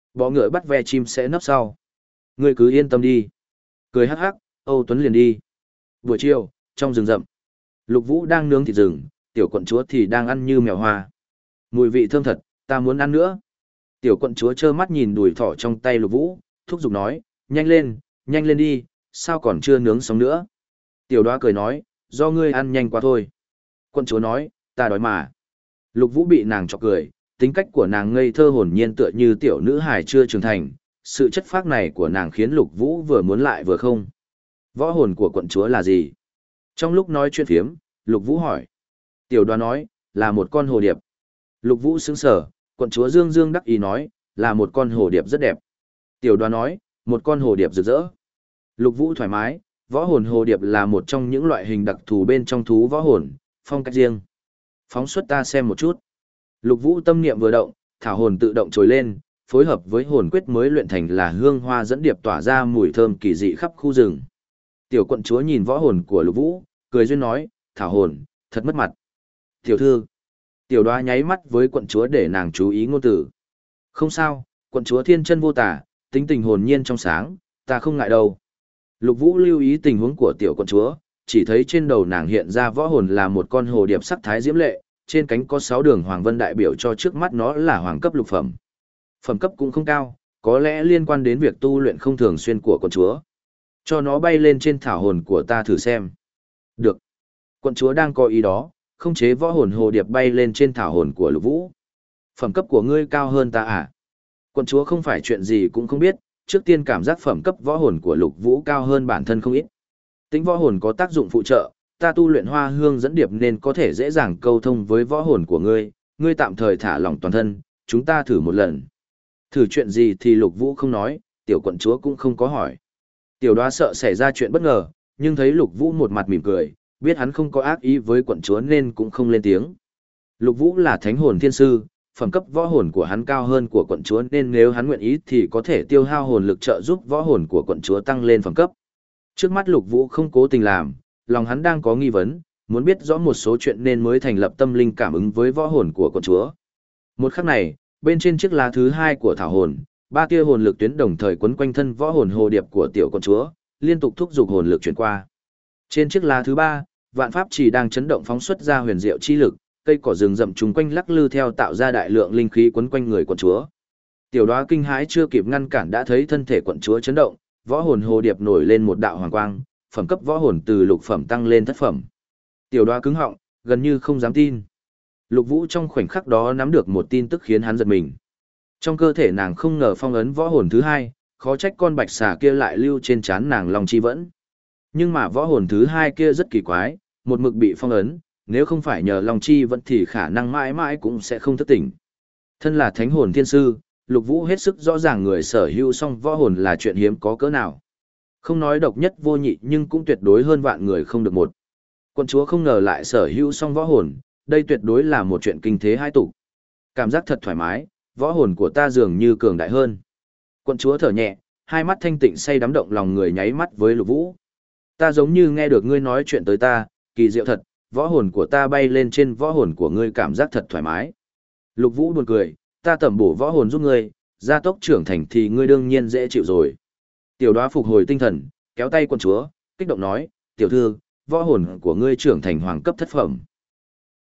Bọ ngựa bắt ve chim sẽ nấp sau. Ngươi cứ yên tâm đi. Cười hắc hắc, Âu Tuấn liền đi. Buổi chiều, trong rừng rậm, Lục Vũ đang nướng thịt rừng, tiểu quận chúa thì đang ăn như mèo hoa. Mùi vị thơm thật, ta muốn ăn nữa. Tiểu quận chúa trơ mắt nhìn đùi thỏ trong tay Lục Vũ, thúc giục nói, nhanh lên, nhanh lên đi, sao còn chưa nướng xong nữa. Tiểu đoá cười nói, do ngươi ăn nhanh quá thôi. Quận chúa nói, ta đói mà. Lục Vũ bị nàng chọc cười, tính cách của nàng ngây thơ hồn nhiên tựa như tiểu nữ hài chưa trưởng thành, sự chất phác này của nàng khiến Lục Vũ vừa muốn lại vừa không. Võ hồn của quận chúa là gì? Trong lúc nói chuyện phiếm, Lục Vũ hỏi. Tiểu đoá nói, là một con hồ điệp. Lục Vũ sững sờ, quận chúa dương dương đắc ý nói, là một con hồ điệp rất đẹp. Tiểu đoá nói, một con hồ điệp rực rỡ. Lục Vũ thoải mái, võ hồn hồ điệp là một trong những loại hình đặc thù bên trong thú võ hồn, phong cách riêng. Phóng xuất ta xem một chút. Lục Vũ tâm niệm vừa động, thảo hồn tự động trồi lên, phối hợp với hồn quyết mới luyện thành là hương hoa dẫn điệp tỏa ra mùi thơm kỳ dị khắp khu rừng. Tiểu quận chúa nhìn võ hồn của Lục Vũ, cười duyên nói, thảo hồn, thật mất mặt. Tiểu thư. Tiểu đoá nháy mắt với quận chúa để nàng chú ý ngôn từ. Không sao, quận chúa thiên chân vô tả, tính tình hồn nhiên trong sáng, ta không ngại đâu. Lục Vũ lưu ý tình huống của tiểu quận chúa, chỉ thấy trên đầu nàng hiện ra võ hồn là một con hồ điệp sắc thái diễm lệ, trên cánh có sáu đường hoàng vân đại biểu cho trước mắt nó là hoàng cấp lục phẩm. Phẩm cấp cũng không cao, có lẽ liên quan đến việc tu luyện không thường xuyên của quận chúa. Cho nó bay lên trên thảo hồn của ta thử xem. Được. Quận chúa đang có ý đó, không chế võ hồn hồ điệp bay lên trên thảo hồn của Lục Vũ. Phẩm cấp của ngươi cao hơn ta à? Quận chúa không phải chuyện gì cũng không biết, trước tiên cảm giác phẩm cấp võ hồn của Lục Vũ cao hơn bản thân không ít. Tính võ hồn có tác dụng phụ trợ, ta tu luyện hoa hương dẫn điệp nên có thể dễ dàng câu thông với võ hồn của ngươi, ngươi tạm thời thả lỏng toàn thân, chúng ta thử một lần. Thử chuyện gì thì Lục Vũ không nói, tiểu quận chúa cũng không có hỏi. Tiểu đoá sợ xảy ra chuyện bất ngờ, nhưng thấy Lục Vũ một mặt mỉm cười, biết hắn không có ác ý với quận chúa nên cũng không lên tiếng. Lục Vũ là thánh hồn thiên sư, phẩm cấp võ hồn của hắn cao hơn của quận chúa nên nếu hắn nguyện ý thì có thể tiêu hao hồn lực trợ giúp võ hồn của quận chúa tăng lên phẩm cấp. Trước mắt Lục Vũ không cố tình làm, lòng hắn đang có nghi vấn, muốn biết rõ một số chuyện nên mới thành lập tâm linh cảm ứng với võ hồn của quận chúa. Một khắc này, bên trên chiếc lá thứ hai của thảo hồn, ba tia hồn lực tuyến đồng thời quấn quanh thân võ hồn hồ điệp của tiểu quận chúa, liên tục thúc giục hồn lực chuyển qua. Trên chiếc lá thứ ba, vạn pháp chỉ đang chấn động phóng xuất ra huyền diệu chi lực, cây cỏ rừng rậm chung quanh lắc lư theo tạo ra đại lượng linh khí quấn quanh người quận chúa. Tiểu đoá kinh hãi chưa kịp ngăn cản đã thấy thân thể quận chúa chấn động, võ hồn hồ điệp nổi lên một đạo hoàng quang, phẩm cấp võ hồn từ lục phẩm tăng lên thất phẩm. Tiểu đoá cứng họng, gần như không dám tin. Lục Vũ trong khoảnh khắc đó nắm được một tin tức khiến hắn giật mình. Trong cơ thể nàng không ngờ phong ấn võ hồn thứ hai, khó trách con bạch xà kia lại lưu trên trán nàng Long Chi Vẫn. Nhưng mà võ hồn thứ hai kia rất kỳ quái, một mực bị phong ấn, nếu không phải nhờ Long Chi Vẫn thì khả năng mãi mãi cũng sẽ không thức tỉnh. Thân là thánh hồn thiên sư, Lục Vũ hết sức rõ ràng người sở hữu song võ hồn là chuyện hiếm có cỡ nào. Không nói độc nhất vô nhị nhưng cũng tuyệt đối hơn vạn người không được một. Quận chúa không ngờ lại sở hữu song võ hồn, đây tuyệt đối là một chuyện kinh thế hai tục. Cảm giác thật thoải mái, võ hồn của ta dường như cường đại hơn. Quận chúa thở nhẹ, hai mắt thanh tịnh say đắm động lòng người nháy mắt với Lục Vũ. Ta giống như nghe được ngươi nói chuyện tới ta, kỳ diệu thật, võ hồn của ta bay lên trên võ hồn của ngươi cảm giác thật thoải mái. Lục Vũ buồn cười, ta tẩm bổ võ hồn giúp ngươi, gia tốc trưởng thành thì ngươi đương nhiên dễ chịu rồi. Tiểu đoá phục hồi tinh thần, kéo tay quận chúa, kích động nói, tiểu thư, võ hồn của ngươi trưởng thành hoàng cấp thất phẩm.